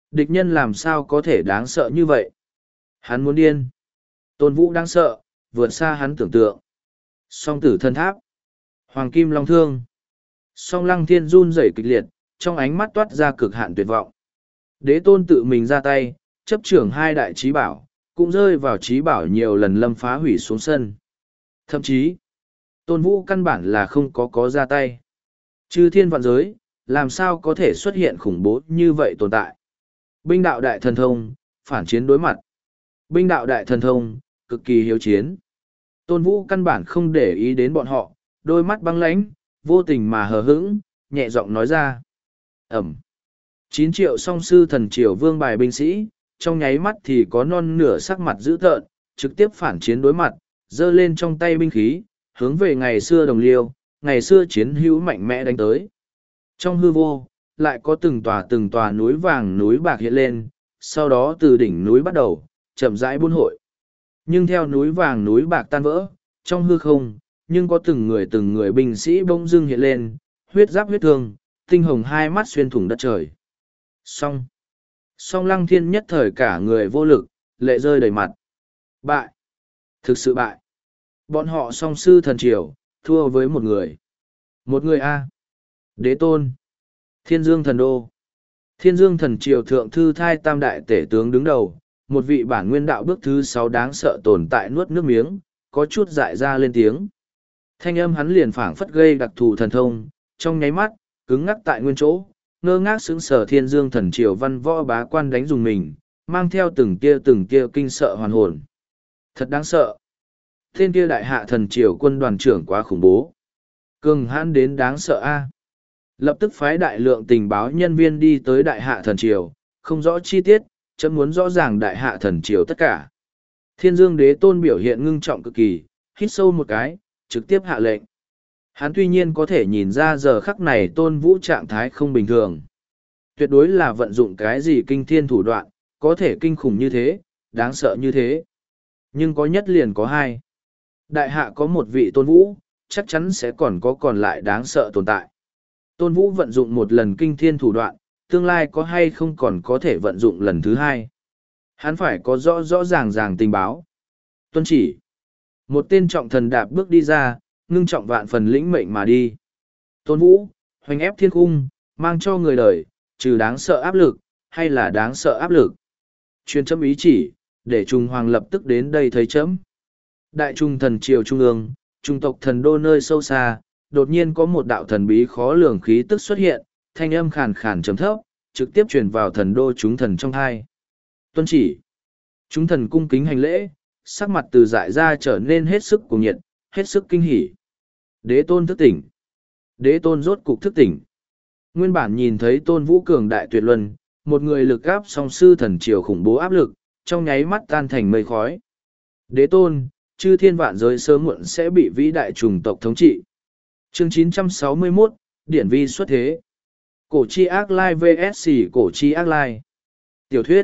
Địch nhân làm sao có thể đáng sợ như vậy? Hắn muốn điên. Tôn Vũ đáng sợ, vượt xa hắn tưởng tượng. Song tử thân tháp. Hoàng kim long thương. Song lăng thiên run rẩy kịch liệt, trong ánh mắt toát ra cực hạn tuyệt vọng. Đế tôn tự mình ra tay, chấp trưởng hai đại trí bảo, cũng rơi vào trí bảo nhiều lần lâm phá hủy xuống sân. Thậm chí, Tôn Vũ căn bản là không có có ra tay. Chư thiên vạn giới, làm sao có thể xuất hiện khủng bố như vậy tồn tại. Binh đạo đại thần thông, phản chiến đối mặt. Binh đạo đại thần thông, cực kỳ hiếu chiến. Tôn Vũ căn bản không để ý đến bọn họ, đôi mắt băng lãnh, vô tình mà hờ hững, nhẹ giọng nói ra. Ẩm. Chín triệu song sư thần triều vương bài binh sĩ, trong nháy mắt thì có non nửa sắc mặt dữ tợn, trực tiếp phản chiến đối mặt, giơ lên trong tay binh khí, hướng về ngày xưa đồng liêu, ngày xưa chiến hữu mạnh mẽ đánh tới. Trong hư vô, lại có từng tòa từng tòa núi vàng núi bạc hiện lên, sau đó từ đỉnh núi bắt đầu, chậm rãi buôn hội. Nhưng theo núi vàng núi bạc tan vỡ, trong hư không, nhưng có từng người từng người binh sĩ bỗng dưng hiện lên, huyết giáp huyết thương, tinh hồng hai mắt xuyên thủng đất trời. Song. Song lăng thiên nhất thời cả người vô lực, lệ rơi đầy mặt. Bại. Thực sự bại. Bọn họ song sư thần triều, thua với một người. Một người A. Đế tôn. Thiên dương thần đô. Thiên dương thần triều thượng thư thai tam đại tể tướng đứng đầu, một vị bản nguyên đạo bước thứ sáu đáng sợ tồn tại nuốt nước miếng, có chút dại ra lên tiếng. Thanh âm hắn liền phảng phất gây đặc thù thần thông, trong nháy mắt, cứng ngắc tại nguyên chỗ, ngơ ngác sững sờ thiên dương thần triều văn võ bá quan đánh dùng mình, mang theo từng tia từng tia kinh sợ hoàn hồn. Thật đáng sợ. Tên kia đại hạ thần triều quân đoàn trưởng quá khủng bố. Cường hãn đến đáng sợ a. Lập tức phái đại lượng tình báo nhân viên đi tới đại hạ thần triều, không rõ chi tiết, chấm muốn rõ ràng đại hạ thần triều tất cả. Thiên dương đế tôn biểu hiện ngưng trọng cực kỳ, hít sâu một cái, trực tiếp hạ lệnh. Hắn tuy nhiên có thể nhìn ra giờ khắc này tôn vũ trạng thái không bình thường. Tuyệt đối là vận dụng cái gì kinh thiên thủ đoạn, có thể kinh khủng như thế, đáng sợ như thế. Nhưng có nhất liền có hai. Đại hạ có một vị tôn vũ, chắc chắn sẽ còn có còn lại đáng sợ tồn tại. Tôn vũ vận dụng một lần kinh thiên thủ đoạn, tương lai có hay không còn có thể vận dụng lần thứ hai. Hắn phải có rõ rõ ràng ràng tình báo. Tuân chỉ. Một tên trọng thần đạp bước đi ra, ngưng trọng vạn phần lĩnh mệnh mà đi. Tôn vũ, hoành ép thiên cung, mang cho người đời, trừ đáng sợ áp lực, hay là đáng sợ áp lực. Chuyên chấm ý chỉ, để Trung Hoàng lập tức đến đây thấy chấm. Đại trung thần triều trung ương, trung tộc thần đô nơi sâu xa, đột nhiên có một đạo thần bí khó lường khí tức xuất hiện, thanh âm khàn khàn trầm thấp, trực tiếp truyền vào thần đô chúng thần trong hai. Tuân chỉ. Chúng thần cung kính hành lễ, sắc mặt từ dại ra trở nên hết sức cuồng nhiệt, hết sức kinh hỉ. Đế tôn thức tỉnh. Đế tôn rốt cục thức tỉnh. Nguyên bản nhìn thấy tôn vũ cường đại tuyệt luân, một người lực áp song sư thần triều khủng bố áp lực, trong nháy mắt tan thành mây khói. Đế tôn, chư thiên vạn giới sớm muộn sẽ bị vĩ đại chủng tộc thống trị. Chương chín trăm sáu mươi mốt, Điển vi xuất thế. Cổ chi ác lai vs cổ chi ác lai. Tiểu thuyết.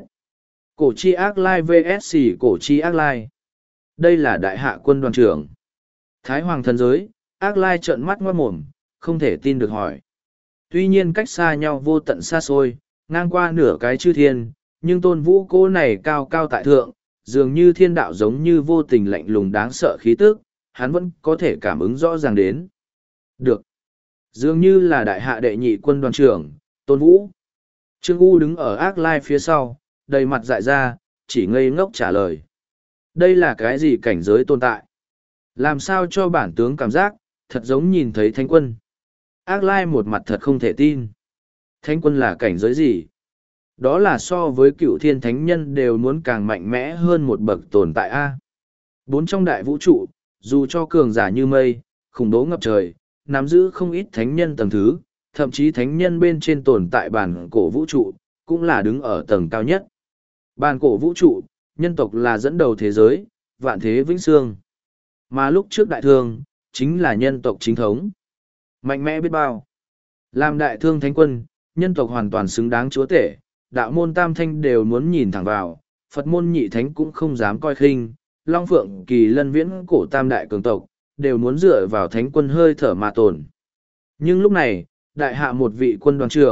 Cổ chi ác lai vs cổ chi ác lai. Đây là đại hạ quân đoàn trưởng. Thái hoàng thần giới, ác lai trợn mắt ngoát mồm, không thể tin được hỏi. Tuy nhiên cách xa nhau vô tận xa xôi, ngang qua nửa cái chư thiên, nhưng tôn vũ cô này cao cao tại thượng, dường như thiên đạo giống như vô tình lạnh lùng đáng sợ khí tức, hắn vẫn có thể cảm ứng rõ ràng đến. Được. Dường như là đại hạ đệ nhị quân đoàn trưởng, tôn vũ. Trương U đứng ở ác lai phía sau, đầy mặt dại ra, chỉ ngây ngốc trả lời. Đây là cái gì cảnh giới tồn tại? Làm sao cho bản tướng cảm giác, thật giống nhìn thấy thánh quân. Ác lai một mặt thật không thể tin. Thánh quân là cảnh giới gì? Đó là so với cựu thiên thánh nhân đều muốn càng mạnh mẽ hơn một bậc tồn tại A. Bốn trong đại vũ trụ, dù cho cường giả như mây, khủng bố ngập trời, nắm giữ không ít thánh nhân tầng thứ, thậm chí thánh nhân bên trên tồn tại bản cổ vũ trụ, cũng là đứng ở tầng cao nhất. Bản cổ vũ trụ, nhân tộc là dẫn đầu thế giới, vạn thế vĩnh sương. Mà lúc trước đại thương, chính là nhân tộc chính thống. Mạnh mẽ biết bao. Làm đại thương thánh quân, nhân tộc hoàn toàn xứng đáng chúa tể, đạo môn tam thanh đều muốn nhìn thẳng vào, Phật môn nhị thánh cũng không dám coi khinh, Long Phượng Kỳ Lân Viễn cổ tam đại cường tộc, đều muốn dựa vào thánh quân hơi thở mà tồn. Nhưng lúc này, đại hạ một vị quân đoàn trưởng,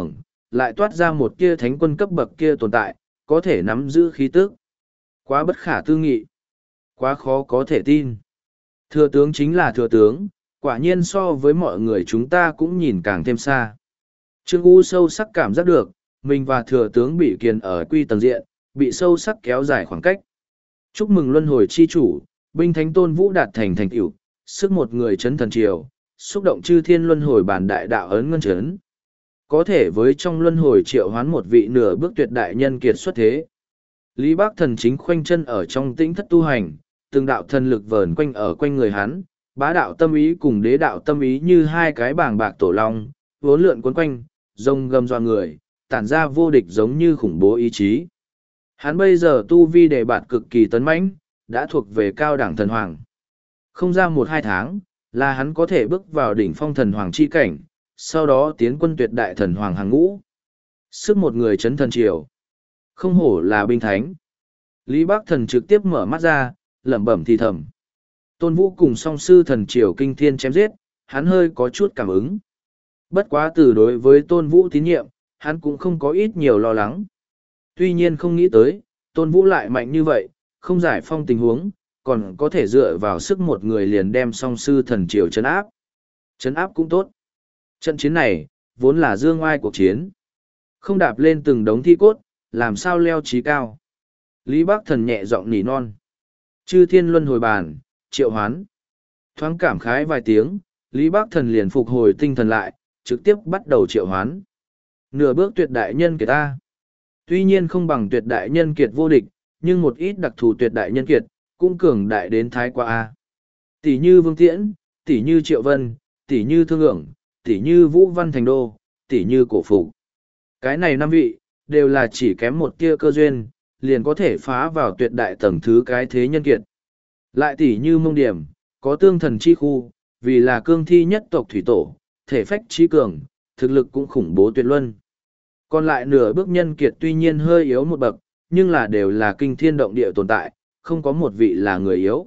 lại toát ra một tia thánh quân cấp bậc kia tồn tại, có thể nắm giữ khí tức. Quá bất khả tư nghị. Quá khó có thể tin. Thừa tướng chính là thừa tướng, quả nhiên so với mọi người chúng ta cũng nhìn càng thêm xa. Trương U sâu sắc cảm giác được, mình và thừa tướng bị kiền ở quy tầng diện, bị sâu sắc kéo dài khoảng cách. Chúc mừng luân hồi chi chủ, binh thánh tôn vũ đạt thành thành tựu, sức một người chấn thần triều, xúc động chư thiên luân hồi bản đại đạo ấn ngân chấn. Có thể với trong luân hồi triệu hoán một vị nửa bước tuyệt đại nhân kiệt xuất thế. Lý Bác Thần chính khoanh chân ở trong tĩnh thất tu hành, từng đạo thần lực vờn quanh ở quanh người hắn, bá đạo tâm ý cùng đế đạo tâm ý như hai cái bảng bạc tổ long, vốn lượn cuốn quanh, rông gầm doa người, tản ra vô địch giống như khủng bố ý chí. Hắn bây giờ tu vi đề bạt cực kỳ tấn mãnh, đã thuộc về cao đẳng thần hoàng. Không ra một hai tháng, là hắn có thể bước vào đỉnh phong thần hoàng chi cảnh, sau đó tiến quân tuyệt đại thần hoàng hàng ngũ. Sức một người chấn thần triều. Không hổ là binh thánh. Lý Bác Thần trực tiếp mở mắt ra, lẩm bẩm thì thầm. Tôn Vũ cùng song sư thần triều kinh thiên chém giết, hắn hơi có chút cảm ứng. Bất quá từ đối với Tôn Vũ tín nhiệm, hắn cũng không có ít nhiều lo lắng. Tuy nhiên không nghĩ tới, Tôn Vũ lại mạnh như vậy, không giải phong tình huống, còn có thể dựa vào sức một người liền đem song sư thần triều chấn áp. Chấn áp cũng tốt. Trận chiến này, vốn là dương oai cuộc chiến. Không đạp lên từng đống thi cốt, làm sao leo trí cao. Lý Bác Thần nhẹ giọng nỉ non. Chư thiên luân hồi bàn, triệu hoán. Thoáng cảm khái vài tiếng, Lý Bác Thần liền phục hồi tinh thần lại, trực tiếp bắt đầu triệu hoán. Nửa bước tuyệt đại nhân kiệt ta. Tuy nhiên không bằng tuyệt đại nhân kiệt vô địch, nhưng một ít đặc thù tuyệt đại nhân kiệt, cũng cường đại đến thái qua A. Tỷ như Vương Tiễn, tỷ như Triệu Vân, tỷ như Thương ưởng, tỷ như Vũ Văn Thành Đô, tỷ như Cổ Phục. Cái này năm vị, đều là chỉ kém một tia cơ duyên, liền có thể phá vào tuyệt đại tầng thứ cái thế nhân kiệt. Lại tỷ như Mông Điểm, có tương thần chi khu, vì là cương thi nhất tộc thủy tổ, thể phách trí cường, thực lực cũng khủng bố tuyệt luân. Còn lại nửa bước nhân kiệt tuy nhiên hơi yếu một bậc, nhưng là đều là kinh thiên động địa tồn tại, không có một vị là người yếu.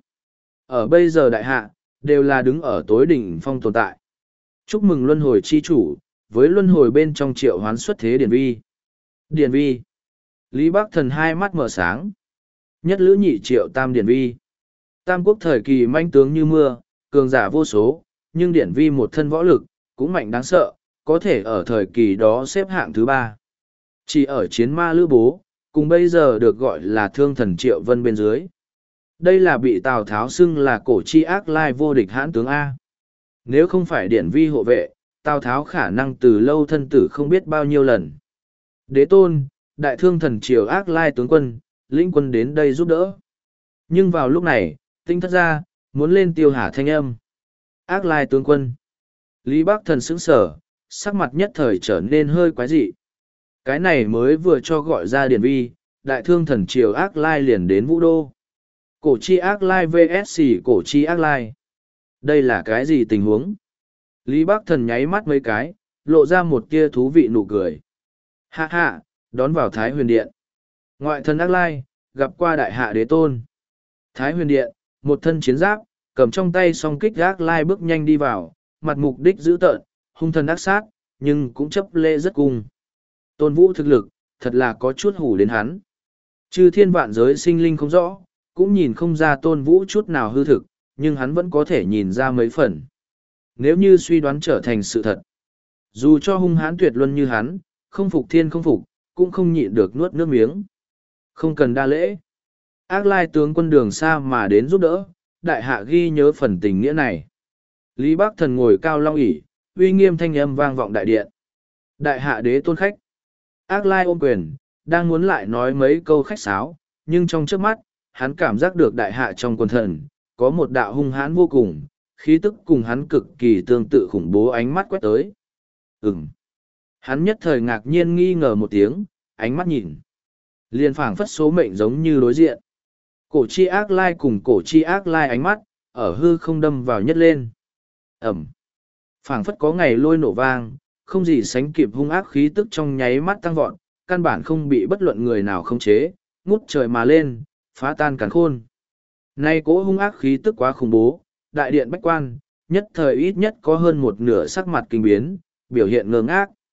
Ở bây giờ đại hạ, đều là đứng ở tối đỉnh phong tồn tại. Chúc mừng luân hồi chi chủ, với luân hồi bên trong triệu hoán xuất thế điển vi. Điển vi. Lý Bác Thần hai mắt mở sáng. Nhất lữ nhị triệu tam điển vi. Tam quốc thời kỳ manh tướng như mưa, cường giả vô số, nhưng điển vi một thân võ lực, cũng mạnh đáng sợ, có thể ở thời kỳ đó xếp hạng thứ ba. Chỉ ở chiến ma lữ bố, cùng bây giờ được gọi là thương thần Triệu Vân bên dưới. Đây là bị Tào Tháo xưng là cổ chi ác lai vô địch hãn tướng A. Nếu không phải điển vi hộ vệ, Tào Tháo khả năng từ lâu thân tử không biết bao nhiêu lần. Đế tôn, đại thương thần triều ác lai tướng quân, lĩnh quân đến đây giúp đỡ. Nhưng vào lúc này, tinh thất ra, muốn lên tiêu hà thanh âm. Ác lai tướng quân. Lý Bác Thần sững sở, sắc mặt nhất thời trở nên hơi quái dị. Cái này mới vừa cho gọi ra điển vi, đại thương thần triều ác lai liền đến vũ đô. Cổ chi ác lai vs cổ chi ác lai. Đây là cái gì tình huống? Lý Bác Thần nháy mắt mấy cái, lộ ra một tia thú vị nụ cười. Hạ hạ, đón vào Thái Huyền Điện. Ngoại thần ác lai, gặp qua đại hạ đế tôn. Thái Huyền Điện, một thân chiến giáp, cầm trong tay song kích ác lai bước nhanh đi vào, mặt mục đích dữ tợn, hung thần ác sát, nhưng cũng chấp lễ rất cung. Tôn Vũ thực lực, thật là có chút hủ đến hắn. Chư thiên vạn giới sinh linh không rõ, cũng nhìn không ra Tôn Vũ chút nào hư thực, nhưng hắn vẫn có thể nhìn ra mấy phần. Nếu như suy đoán trở thành sự thật, dù cho hung hãn tuyệt luân như hắn, không phục thiên không phục, cũng không nhịn được nuốt nước miếng. Không cần đa lễ. Ác lai tướng quân đường xa mà đến giúp đỡ, đại hạ ghi nhớ phần tình nghĩa này. Lý Bác Thần ngồi cao long ỷ, uy nghiêm thanh âm vang vọng đại điện. Đại hạ đế tôn khách. Ác lai ôm quyền, đang muốn lại nói mấy câu khách sáo, nhưng trong trước mắt, hắn cảm giác được đại hạ trong quần thần, có một đạo hung hãn vô cùng, khí tức cùng hắn cực kỳ tương tự khủng bố ánh mắt quét tới. Ừm. Hắn nhất thời ngạc nhiên nghi ngờ một tiếng, ánh mắt nhìn. Liền phảng phất số mệnh giống như đối diện. Cổ chi ác lai cùng cổ chi ác lai ánh mắt, ở hư không đâm vào nhất lên. Ẩm. Phảng phất có ngày lôi nổ vang, không gì sánh kịp hung ác khí tức trong nháy mắt tăng vọt, căn bản không bị bất luận người nào khống chế, ngút trời mà lên, phá tan càn khôn. Nay cỗ hung ác khí tức quá khủng bố, đại điện bách quan, nhất thời ít nhất có hơn một nửa sắc mặt kinh biến, biểu hiện ngơ ngác.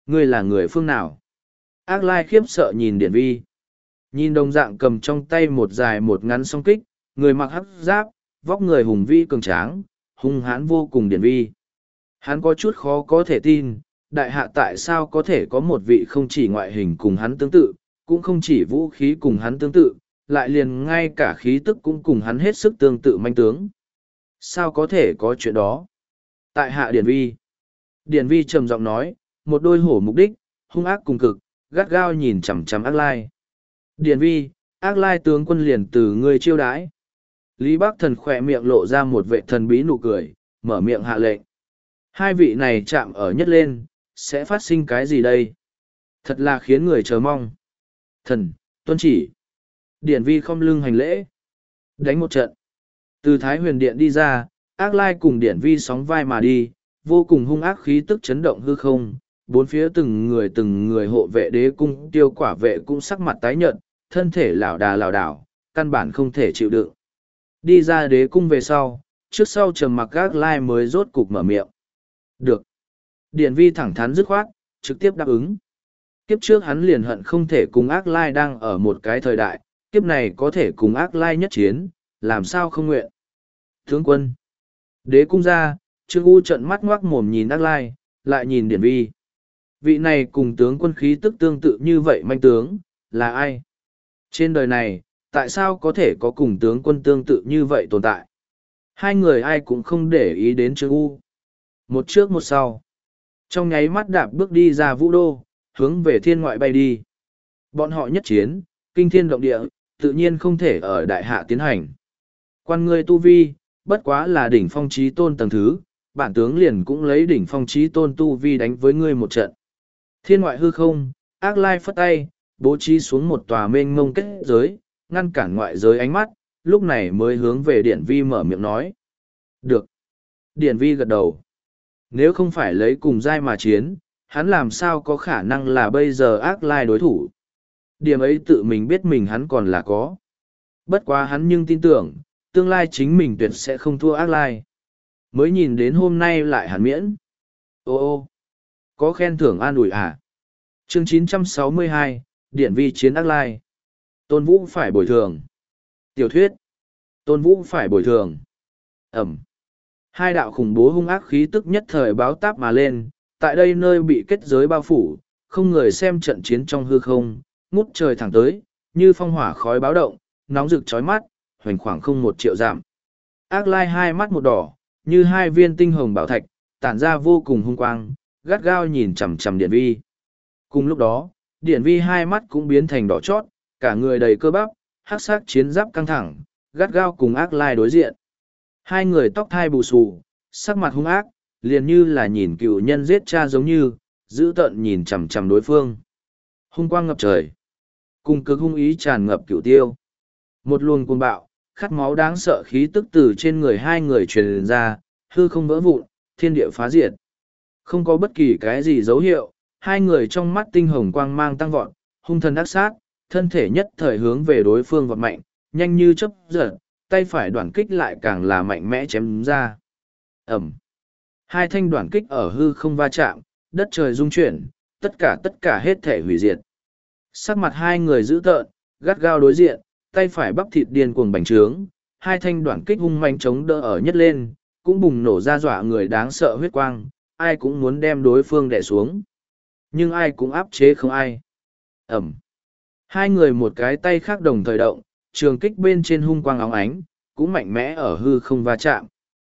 Ngươi là người phương nào? Ác Lai khiếp sợ nhìn Điển Vi. Nhìn đồng dạng cầm trong tay một dài một ngắn song kích, người mặc hắc giáp, vóc người hùng vĩ cường tráng, hung hãn vô cùng Điển Vi. Hắn có chút khó có thể tin, đại hạ tại sao có thể có một vị không chỉ ngoại hình cùng hắn tương tự, cũng không chỉ vũ khí cùng hắn tương tự, lại liền ngay cả khí tức cũng cùng hắn hết sức tương tự manh tướng. Sao có thể có chuyện đó? Tại hạ Điển Vi. Điển Vi trầm giọng nói, một đôi hổ mục đích, hung ác cùng cực, gắt gao nhìn chằm chằm Ác Lai. Điển Vi, Ác Lai tướng quân liền từ ngươi chiêu đãi. Lý Bắc Thần khỏe miệng lộ ra một vệ thần bí nụ cười, mở miệng hạ lệnh. Hai vị này chạm ở nhất lên, sẽ phát sinh cái gì đây? Thật là khiến người chờ mong. Thần, tuân chỉ. Điển Vi khom lưng hành lễ. Đánh một trận. Từ Thái Huyền Điện đi ra, Ác Lai cùng Điển Vi sóng vai mà đi, vô cùng hung ác khí tức chấn động hư không. Bốn phía từng người từng người hộ vệ đế cung tiêu quả vệ cũng sắc mặt tái nhợt, thân thể lảo đà lảo đảo, căn bản không thể chịu đựng. Đi ra đế cung về sau, trước sau trầm mặc Ác Lai mới rốt cục mở miệng. Được. Điển Vi thẳng thắn dứt khoát, trực tiếp đáp ứng. Kiếp trước hắn liền hận không thể cùng Ác Lai đang ở một cái thời đại, kiếp này có thể cùng Ác Lai nhất chiến, làm sao không nguyện. Tướng quân. Đế cung ra, Trương U trợn mắt ngoác mồm nhìn Ác Lai, lại nhìn Điển Vi. Vị này cùng tướng quân khí tức tương tự như vậy manh tướng, là ai? Trên đời này, tại sao có thể có cùng tướng quân tương tự như vậy tồn tại? Hai người ai cũng không để ý đến Trương U. Một trước một sau. Trong nháy mắt đạp bước đi ra vũ đô, hướng về thiên ngoại bay đi. Bọn họ nhất chiến, kinh thiên động địa, tự nhiên không thể ở đại hạ tiến hành. Quan ngươi tu vi, bất quá là đỉnh phong chí tôn tầng thứ, bản tướng liền cũng lấy đỉnh phong chí tôn tu vi đánh với ngươi một trận. Thiên ngoại hư không, Ác Lai phất tay, bố trí xuống một tòa mênh mông kết giới, ngăn cản ngoại giới ánh mắt, lúc này mới hướng về Điển Vi mở miệng nói. Được. Điển Vi gật đầu. Nếu không phải lấy cùng giai mà chiến, hắn làm sao có khả năng là bây giờ Ác Lai đối thủ. Điểm ấy tự mình biết mình hắn còn là có. Bất quá hắn nhưng tin tưởng, tương lai chính mình tuyệt sẽ không thua Ác Lai. Mới nhìn đến hôm nay lại hẳn miễn. Ô ô, có khen thưởng an ủi à? Chương chín trăm sáu mươi hai, Điển Vi chiến Ác Lai. Tôn Vũ phải bồi thường. Tiểu thuyết. Tôn Vũ phải bồi thường. Ẩm. Hai đạo khủng bố hung ác khí tức nhất thời báo táp mà lên, tại đây nơi bị kết giới bao phủ, không người xem trận chiến trong hư không, ngút trời thẳng tới, như phong hỏa khói báo động, nóng rực chói mắt, hoành khoảng không một triệu giảm. Ác Lai hai mắt một đỏ, như hai viên tinh hồng bảo thạch, tản ra vô cùng hung quang, gắt gao nhìn chằm chằm Điển Vi. Cùng lúc đó, Điển Vi hai mắt cũng biến thành đỏ chót, cả người đầy cơ bắp, hắc sắc chiến giáp căng thẳng, gắt gao cùng Ác Lai đối diện. Hai người tóc thai bù xù, sắc mặt hung ác, liền như là nhìn cựu nhân giết cha giống như, giữ tợn nhìn chằm chằm đối phương. Hung quang ngập trời, cùng cực hung ý tràn ngập cựu tiêu. Một luồng cuồng bạo, khát máu đáng sợ khí tức từ trên người hai người truyền ra, hư không vỡ vụn, thiên địa phá diệt. Không có bất kỳ cái gì dấu hiệu, hai người trong mắt tinh hồng quang mang tăng vọt, hung thần ác sát, thân thể nhất thời hướng về đối phương vọt mạnh, nhanh như chớp giật, tay phải đoạn kích lại càng là mạnh mẽ chém ra. Ẩm. Hai thanh đoạn kích ở hư không va chạm, đất trời rung chuyển, tất cả tất cả hết thể hủy diệt. Sắc mặt hai người dữ tợn, gắt gao đối diện, tay phải bắp thịt điên cuồng bành trướng, hai thanh đoạn kích hung manh chống đỡ ở nhất lên, cũng bùng nổ ra dọa người đáng sợ huyết quang, ai cũng muốn đem đối phương đè xuống. Nhưng ai cũng áp chế không ai. Ẩm. Hai người một cái tay khác đồng thời động, trường kích bên trên hung quang óng ánh, cũng mạnh mẽ ở hư không va chạm.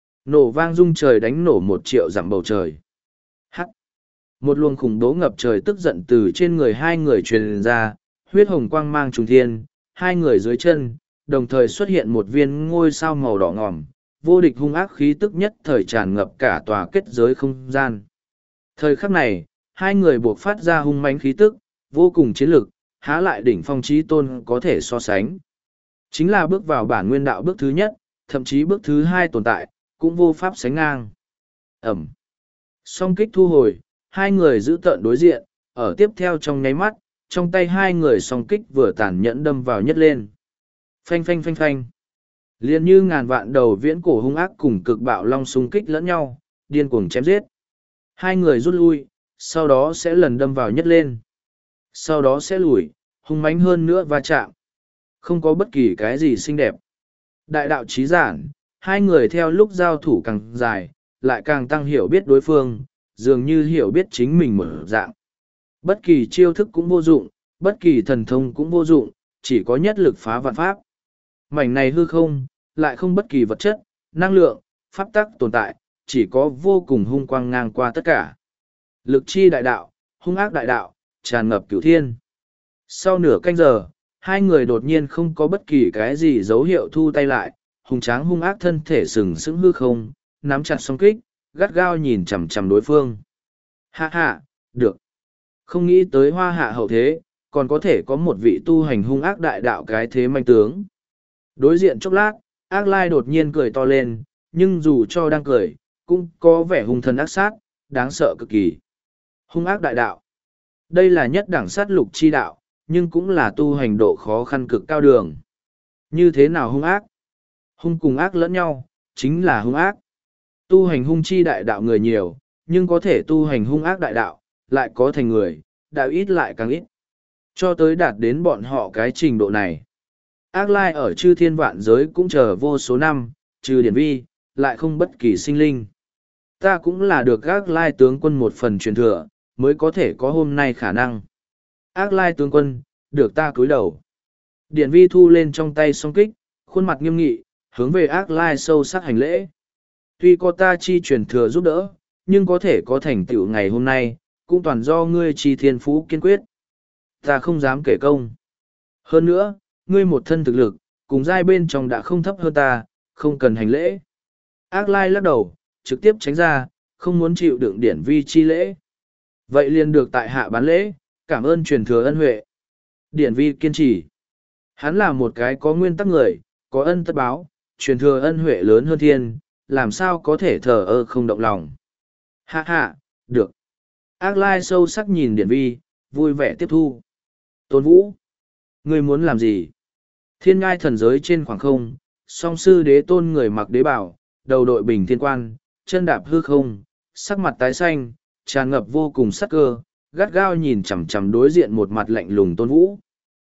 Nổ vang rung trời đánh nổ một triệu dặm bầu trời. Hắc. Một luồng khủng bố ngập trời tức giận từ trên người hai người truyền ra, huyết hồng quang mang trùng thiên, hai người dưới chân, đồng thời xuất hiện một viên ngôi sao màu đỏ ngòm, vô địch hung ác khí tức nhất thời tràn ngập cả tòa kết giới không gian. Thời khắc này, hai người buộc phát ra hung mãnh khí tức, vô cùng chiến lực, há lại đỉnh phong chí tôn có thể so sánh. Chính là bước vào bản nguyên đạo bước thứ nhất, thậm chí bước thứ hai tồn tại, cũng vô pháp sánh ngang. Ẩm. Song kích thu hồi, hai người giữ tợn đối diện, ở tiếp theo trong nháy mắt, trong tay hai người song kích vừa tàn nhẫn đâm vào nhất lên. Phanh phanh phanh phanh. Liền như ngàn vạn đầu viễn cổ hung ác cùng cực bạo long xung kích lẫn nhau, điên cuồng chém giết. Hai người rút lui, sau đó sẽ lần đâm vào nhất lên. Sau đó sẽ lùi, hung mãnh hơn nữa va chạm. Không có bất kỳ cái gì xinh đẹp. Đại đạo trí giản, hai người theo lúc giao thủ càng dài, lại càng tăng hiểu biết đối phương, dường như hiểu biết chính mình mở dạng. Bất kỳ chiêu thức cũng vô dụng, bất kỳ thần thông cũng vô dụng, chỉ có nhất lực phá vạn pháp. Mảnh này hư không, lại không bất kỳ vật chất, năng lượng, pháp tắc tồn tại, chỉ có vô cùng hung quang ngang qua tất cả. Lực chi đại đạo, hung ác đại đạo, tràn ngập cửu thiên. Sau nửa canh giờ, hai người đột nhiên không có bất kỳ cái gì dấu hiệu thu tay lại, hùng tráng hung ác thân thể sừng sững hư không, nắm chặt song kích, gắt gao nhìn chằm chằm đối phương. Hạ hạ, được. Không nghĩ tới hoa hạ hậu thế, còn có thể có một vị tu hành hung ác đại đạo cái thế manh tướng. Đối diện chốc lát, ác lai đột nhiên cười to lên, nhưng dù cho đang cười, cũng có vẻ hung thần ác sát, đáng sợ cực kỳ. Hung ác đại đạo. Đây là nhất đẳng sát lục chi đạo, nhưng cũng là tu hành độ khó khăn cực cao đường. Như thế nào hung ác? Hung cùng ác lẫn nhau, chính là hung ác. Tu hành hung chi đại đạo người nhiều, nhưng có thể tu hành hung ác đại đạo, lại có thành người, đạo ít lại càng ít. Cho tới đạt đến bọn họ cái trình độ này. Ác lai ở chư thiên vạn giới cũng chờ vô số năm, trừ điển vi, lại không bất kỳ sinh linh. Ta cũng là được ác lai tướng quân một phần truyền thừa, mới có thể có hôm nay khả năng. Ác lai tướng quân, được ta cúi đầu. Điển vi thu lên trong tay song kích, khuôn mặt nghiêm nghị, hướng về ác lai sâu sắc hành lễ. Tuy có ta chi truyền thừa giúp đỡ, nhưng có thể có thành tựu ngày hôm nay, cũng toàn do ngươi chi thiên phú kiên quyết. Ta không dám kể công. Hơn nữa, ngươi một thân thực lực, cùng giai bên trong đã không thấp hơn ta, không cần hành lễ. Ác lai lắc đầu, trực tiếp tránh ra, không muốn chịu đựng điển vi chi lễ. Vậy liền được tại hạ bán lễ, cảm ơn truyền thừa ân huệ. Điển vi kiên trì. Hắn là một cái có nguyên tắc người, có ân tất báo, truyền thừa ân huệ lớn hơn thiên, làm sao có thể thờ ơ không động lòng. Hạ hạ, được. Ác lai sâu sắc nhìn điển vi, vui vẻ tiếp thu. Tôn Vũ, ngươi muốn làm gì? Thiên ngai thần giới trên khoảng không, song sư đế tôn người mặc đế bảo, đầu đội bình thiên quan, chân đạp hư không, sắc mặt tái xanh, tràn ngập vô cùng sắc cơ, gắt gao nhìn chằm chằm đối diện một mặt lạnh lùng Tôn Vũ.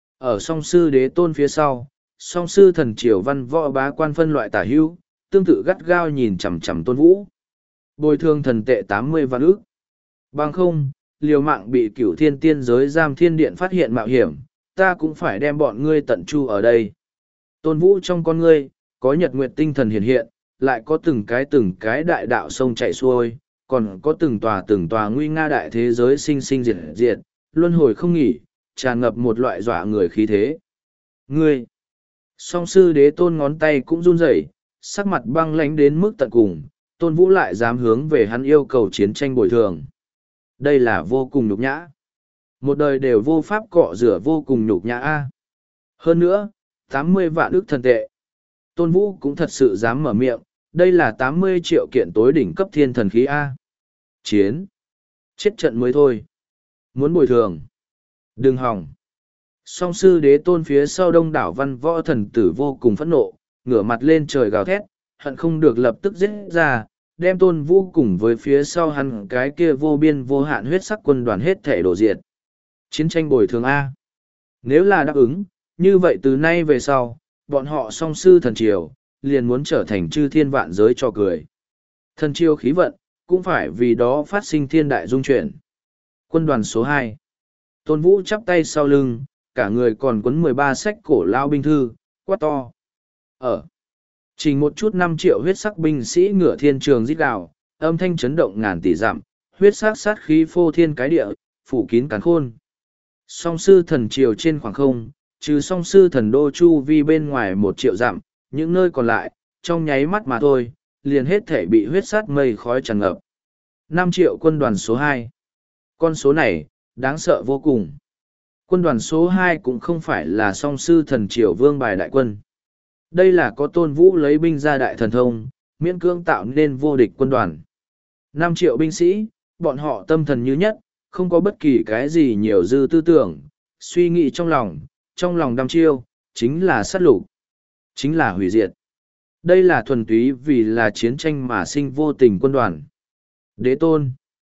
Ở song sư đế tôn phía sau, song sư thần triều văn võ bá quan phân loại tả hữu, tương tự gắt gao nhìn chằm chằm Tôn Vũ. Bồi thường thần tệ tám mươi vạn ức. Bằng không, liều mạng bị cửu thiên tiên giới giam thiên điện phát hiện mạo hiểm, ta cũng phải đem bọn ngươi tận chu ở đây. Tôn Vũ trong con ngươi, có nhật nguyệt tinh thần hiện hiện, lại có từng cái từng cái đại đạo sông chạy xuôi, còn có từng tòa từng tòa nguy nga đại thế giới sinh sinh diệt diệt, luân hồi không nghỉ, tràn ngập một loại dọa người khí thế. Ngươi! Song sư đế tôn ngón tay cũng run rẩy, sắc mặt băng lãnh đến mức tận cùng, Tôn Vũ lại dám hướng về hắn yêu cầu chiến tranh bồi thường. Đây là vô cùng nhục nhã. Một đời đều vô pháp cọ rửa vô cùng nhục nhã a. Hơn nữa, tám mươi vạn ức thần tệ. Tôn Vũ cũng thật sự dám mở miệng, đây là tám mươi triệu kiện tối đỉnh cấp thiên thần khí a. Chiến. Chết trận mới thôi. Muốn bồi thường. Đừng hòng. Song sư đế tôn phía sau đông đảo văn võ thần tử vô cùng phẫn nộ, ngửa mặt lên trời gào thét, hận không được lập tức giết ra, đem Tôn Vũ cùng với phía sau hắn cái kia vô biên vô hạn huyết sắc quân đoàn hết thể đổ diệt. Chiến tranh bồi thường A. Nếu là đáp ứng, như vậy từ nay về sau, bọn họ song sư thần triều, liền muốn trở thành chư thiên vạn giới cho cười. Thần triều khí vận, cũng phải vì đó phát sinh thiên đại dung chuyển. Quân đoàn số hai. Tôn Vũ chắp tay sau lưng, cả người còn quấn mười ba sách cổ lao binh thư, quát to. Ở. Chỉ một chút năm triệu huyết sắc binh sĩ ngựa thiên trường rít gào, âm thanh chấn động ngàn tỷ dặm, huyết sắc sát khí phô thiên cái địa, phủ kín càn khôn. Song sư thần triều trên khoảng không, trừ song sư thần đô chu vi bên ngoài một triệu dặm, những nơi còn lại, trong nháy mắt mà thôi, liền hết thể bị huyết sát mây khói tràn ngập. Năm triệu quân đoàn số hai. Con số này, đáng sợ vô cùng. Quân đoàn số hai cũng không phải là song sư thần triều vương bài đại quân. Đây là có Tôn Vũ lấy binh ra đại thần thông, miễn cưỡng tạo nên vô địch quân đoàn. Năm triệu binh sĩ, bọn họ tâm thần như nhất, không có bất kỳ cái gì nhiều dư tư tưởng, suy nghĩ trong lòng, trong lòng đăm chiêu, chính là sát lục, chính là hủy diệt. Đây là thuần túy vì là chiến tranh mà sinh vô tình quân đoàn. Đế tôn.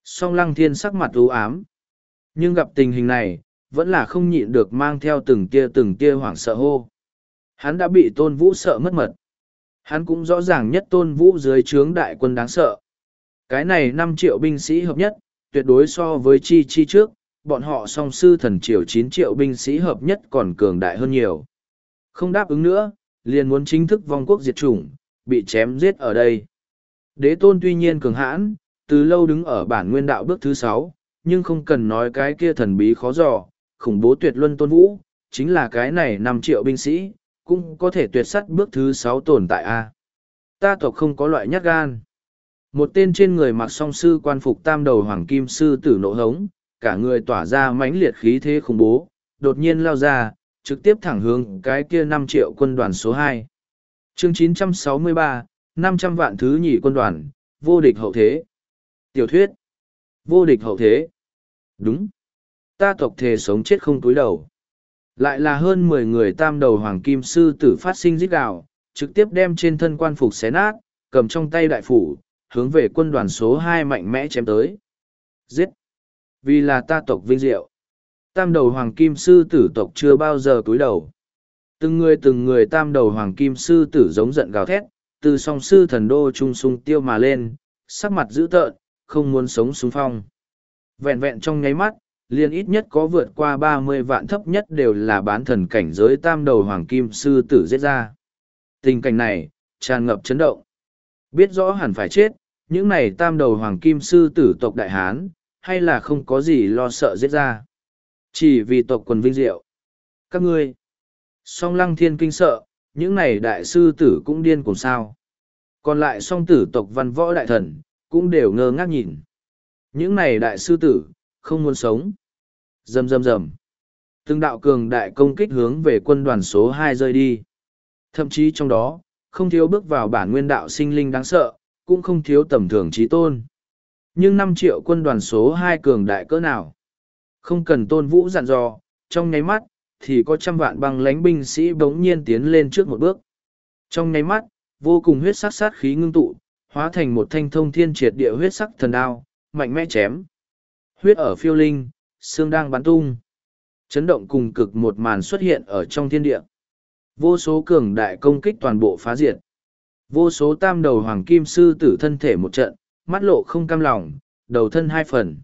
Song Lăng Thiên sắc mặt u ám. Nhưng gặp tình hình này, vẫn là không nhịn được mang theo từng tia từng tia hoảng sợ hô. Hắn đã bị Tôn Vũ sợ mất mật. Hắn cũng rõ ràng nhất Tôn Vũ dưới trướng đại quân đáng sợ. Cái này năm triệu binh sĩ hợp nhất, tuyệt đối so với chi chi trước, bọn họ song sư thần triều chín triệu binh sĩ hợp nhất còn cường đại hơn nhiều. Không đáp ứng nữa, liền muốn chính thức vong quốc diệt chủng, bị chém giết ở đây. Đế tôn tuy nhiên cường hãn, từ lâu đứng ở bản nguyên đạo bước thứ sáu, nhưng không cần nói cái kia thần bí khó dò, khủng bố tuyệt luân Tôn Vũ, chính là cái này năm triệu binh sĩ, cũng có thể tuyệt sắt bước thứ sáu tồn tại a. Ta tộc không có loại nhát gan. Một tên trên người mặc song sư quan phục tam đầu hoàng kim sư tử nộ hống, cả người tỏa ra mãnh liệt khí thế khủng bố, đột nhiên lao ra, trực tiếp thẳng hướng cái kia năm triệu quân đoàn số hai. Chương chín trăm sáu mươi ba, năm trăm vạn thứ nhì quân đoàn, vô địch hậu thế. Tiểu thuyết. Vô địch hậu thế. Đúng. Ta tộc thề sống chết không túi đầu. Lại là hơn mười người tam đầu hoàng kim sư tử phát sinh rít gào, trực tiếp đem trên thân quan phục xé nát, cầm trong tay đại phủ, hướng về quân đoàn số hai mạnh mẽ chém tới. Giết! Vì là ta tộc vinh diệu. Tam đầu hoàng kim sư tử tộc chưa bao giờ túi đầu. Từng người từng người tam đầu hoàng kim sư tử giống giận gào thét, từ song sư thần đô trung sung tiêu mà lên, sắc mặt dữ tợn, không muốn sống xung phong. Vẹn vẹn trong nháy mắt, liền ít nhất có vượt qua ba mươi vạn, thấp nhất đều là bán thần cảnh giới tam đầu hoàng kim sư tử giết ra. Tình cảnh này, tràn ngập chấn động. Biết rõ hẳn phải chết, những này tam đầu hoàng kim sư tử tộc Đại Hán, hay là không có gì lo sợ giết ra. Chỉ vì tộc quần vinh diệu. Các ngươi, song Lăng Thiên kinh sợ, những này đại sư tử cũng điên cùng sao. Còn lại song tử tộc văn võ đại thần, cũng đều ngơ ngác nhìn. Những này đại sư tử, không muốn sống. Rầm rầm rầm. Từng đạo cường đại công kích hướng về quân đoàn số hai rơi đi. Thậm chí trong đó, không thiếu bước vào bản nguyên đạo sinh linh đáng sợ, cũng không thiếu tầm thường trí tôn. Nhưng năm triệu quân đoàn số hai cường đại cỡ nào? Không cần Tôn Vũ dặn dò, trong nháy mắt, thì có trăm vạn băng lãnh binh sĩ bỗng nhiên tiến lên trước một bước. Trong nháy mắt, vô cùng huyết sắc sát khí ngưng tụ, hóa thành một thanh thông thiên triệt địa huyết sắc thần đao, mạnh mẽ chém. Huyết ở phiêu linh, xương đang bắn tung. Chấn động cùng cực một màn xuất hiện ở trong thiên địa. Vô số cường đại công kích toàn bộ phá diệt. Vô số tam đầu hoàng kim sư tử thân thể một trận, mắt lộ không cam lòng, đầu thân hai phần.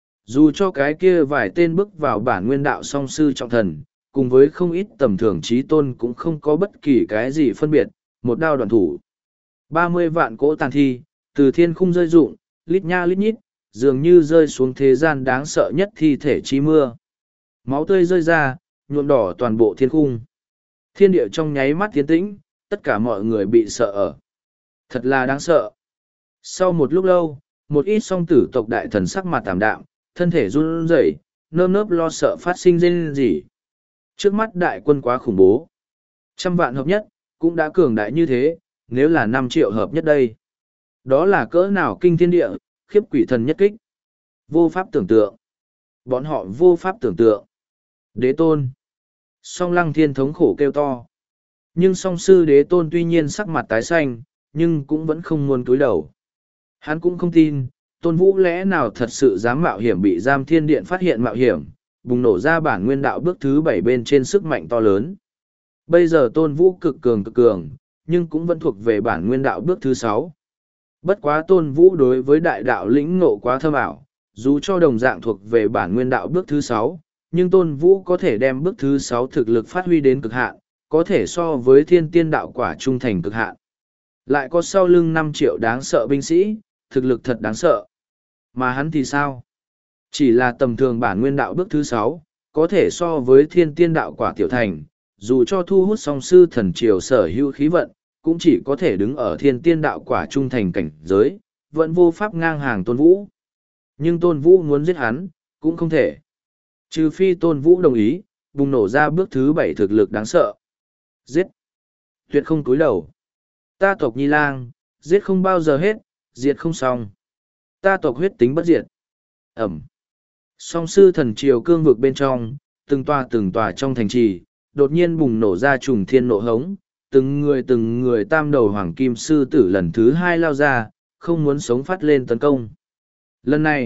Dù cho cái kia vài tên bước vào bản nguyên đạo song sư trọng thần, cùng với không ít tầm thường trí tôn cũng không có bất kỳ cái gì phân biệt, một đao đoạn thủ. ba mươi vạn cỗ tàn thi, từ thiên khung rơi rụng, lít nha lít nhít, dường như rơi xuống thế gian đáng sợ nhất thi thể chi mưa. Máu tươi rơi ra, nhuộm đỏ toàn bộ thiên khung. Thiên địa trong nháy mắt tiến tĩnh, tất cả mọi người bị sợ ở. Thật là đáng sợ. Sau một lúc lâu, một ít song tử tộc đại thần sắc mặt tảm đạm, thân thể run rẩy, nơm nớp lo sợ phát sinh rên rỉ. Trước mắt đại quân quá khủng bố. Trăm vạn hợp nhất, cũng đã cường đại như thế, nếu là năm triệu hợp nhất đây. Đó là cỡ nào kinh thiên địa, khiếp quỷ thần nhất kích. Vô pháp tưởng tượng. Bọn họ vô pháp tưởng tượng. Đế tôn. Song Lăng Thiên thống khổ kêu to. Nhưng song sư đế tôn tuy nhiên sắc mặt tái xanh, nhưng cũng vẫn không muốn cúi đầu. Hắn cũng không tin, Tôn Vũ lẽ nào thật sự dám mạo hiểm bị giam thiên điện phát hiện mạo hiểm, bùng nổ ra bản nguyên đạo bước thứ bảy bên trên sức mạnh to lớn. Bây giờ Tôn Vũ cực cường cực cường, nhưng cũng vẫn thuộc về bản nguyên đạo bước thứ sáu. Bất quá Tôn Vũ đối với đại đạo lĩnh ngộ quá thâm ảo, dù cho đồng dạng thuộc về bản nguyên đạo bước thứ sáu, nhưng Tôn Vũ có thể đem bước thứ sáu thực lực phát huy đến cực hạn, có thể so với thiên tiên đạo quả trung thành cực hạn. Lại có sau lưng năm triệu đáng sợ binh sĩ, thực lực thật đáng sợ. Mà hắn thì sao? Chỉ là tầm thường bản nguyên đạo bước thứ sáu, có thể so với thiên tiên đạo quả tiểu thành, dù cho thu hút song sư thần triều sở hữu khí vận, cũng chỉ có thể đứng ở thiên tiên đạo quả trung thành cảnh giới, vẫn vô pháp ngang hàng Tôn Vũ. Nhưng Tôn Vũ muốn giết hắn, cũng không thể. Trừ phi Tôn Vũ đồng ý, bùng nổ ra bước thứ bảy thực lực đáng sợ. Giết! Tuyệt không túi đầu. Ta tộc Nhi Lang, giết không bao giờ hết, diệt không xong. Ta tộc huyết tính bất diệt. Ẩm. Song sư thần triều cương vực bên trong, từng tòa từng tòa trong thành trì, đột nhiên bùng nổ ra trùng thiên nộ hống, từng người từng người tam đầu hoàng kim sư tử lần thứ hai lao ra, không muốn sống phát lên tấn công. Lần này,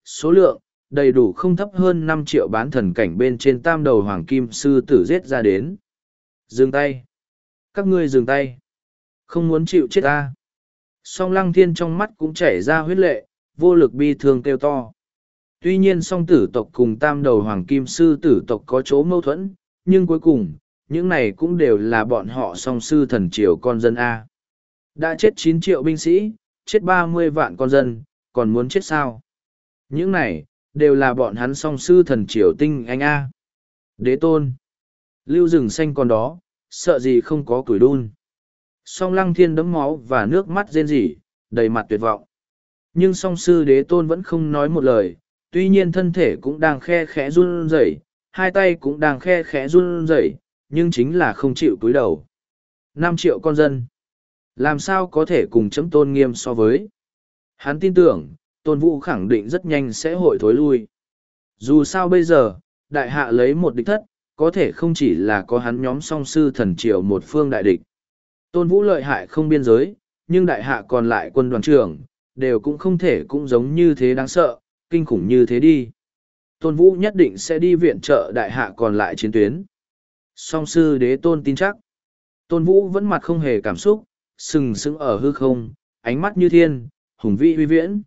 số lượng, đầy đủ không thấp hơn năm triệu bán thần cảnh bên trên tam đầu hoàng kim sư tử giết ra đến. Dừng tay! Các ngươi dừng tay! Không muốn chịu chết ta! Song Lăng Thiên trong mắt cũng chảy ra huyết lệ, vô lực bi thương kêu to. Tuy nhiên song tử tộc cùng tam đầu hoàng kim sư tử tộc có chỗ mâu thuẫn, nhưng cuối cùng, những này cũng đều là bọn họ song sư thần triều con dân A. Đã chết chín triệu binh sĩ, chết ba mươi vạn con dân, còn muốn chết sao? Những này, đều là bọn hắn song sư thần triều tinh anh A. Đế tôn. Lưu rừng xanh còn đó, sợ gì không có củi đun. Song Lăng Thiên đấm máu và nước mắt rên rỉ, đầy mặt tuyệt vọng. Nhưng song sư đế tôn vẫn không nói một lời, tuy nhiên thân thể cũng đang khe khẽ run rẩy, hai tay cũng đang khe khẽ run rẩy, nhưng chính là không chịu cúi đầu. Năm triệu con dân. Làm sao có thể cùng chấm tôn nghiêm so với? Hắn tin tưởng, Tôn Vũ khẳng định rất nhanh sẽ hội thối lui. Dù sao bây giờ, đại hạ lấy một địch thất, có thể không chỉ là có hắn nhóm song sư thần triều một phương đại địch. Tôn Vũ lợi hại không biên giới, nhưng đại hạ còn lại quân đoàn trưởng, đều cũng không thể cũng giống như thế đáng sợ, kinh khủng như thế đi. Tôn Vũ nhất định sẽ đi viện trợ đại hạ còn lại chiến tuyến. Song sư đế tôn tin chắc. Tôn Vũ vẫn mặt không hề cảm xúc, sừng sững ở hư không, ánh mắt như thiên, hùng vĩ uy viễn.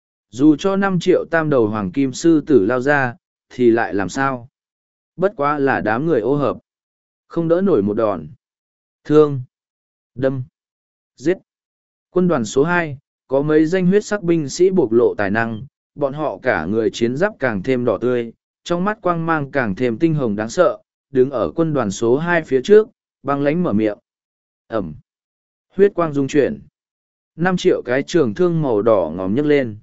Dù cho năm triệu tam đầu hoàng kim sư tử lao ra, thì lại làm sao? Bất quá là đám người ô hợp. Không đỡ nổi một đòn. Thương. Đâm. Giết. Quân đoàn số hai, có mấy danh huyết sắc binh sĩ bộc lộ tài năng, bọn họ cả người chiến giáp càng thêm đỏ tươi, trong mắt quang mang càng thêm tinh hồng đáng sợ, đứng ở quân đoàn số hai phía trước, băng lánh mở miệng. Ẩm. Huyết quang dung chuyển. Năm triệu cái trường thương màu đỏ ngòm nhấc lên.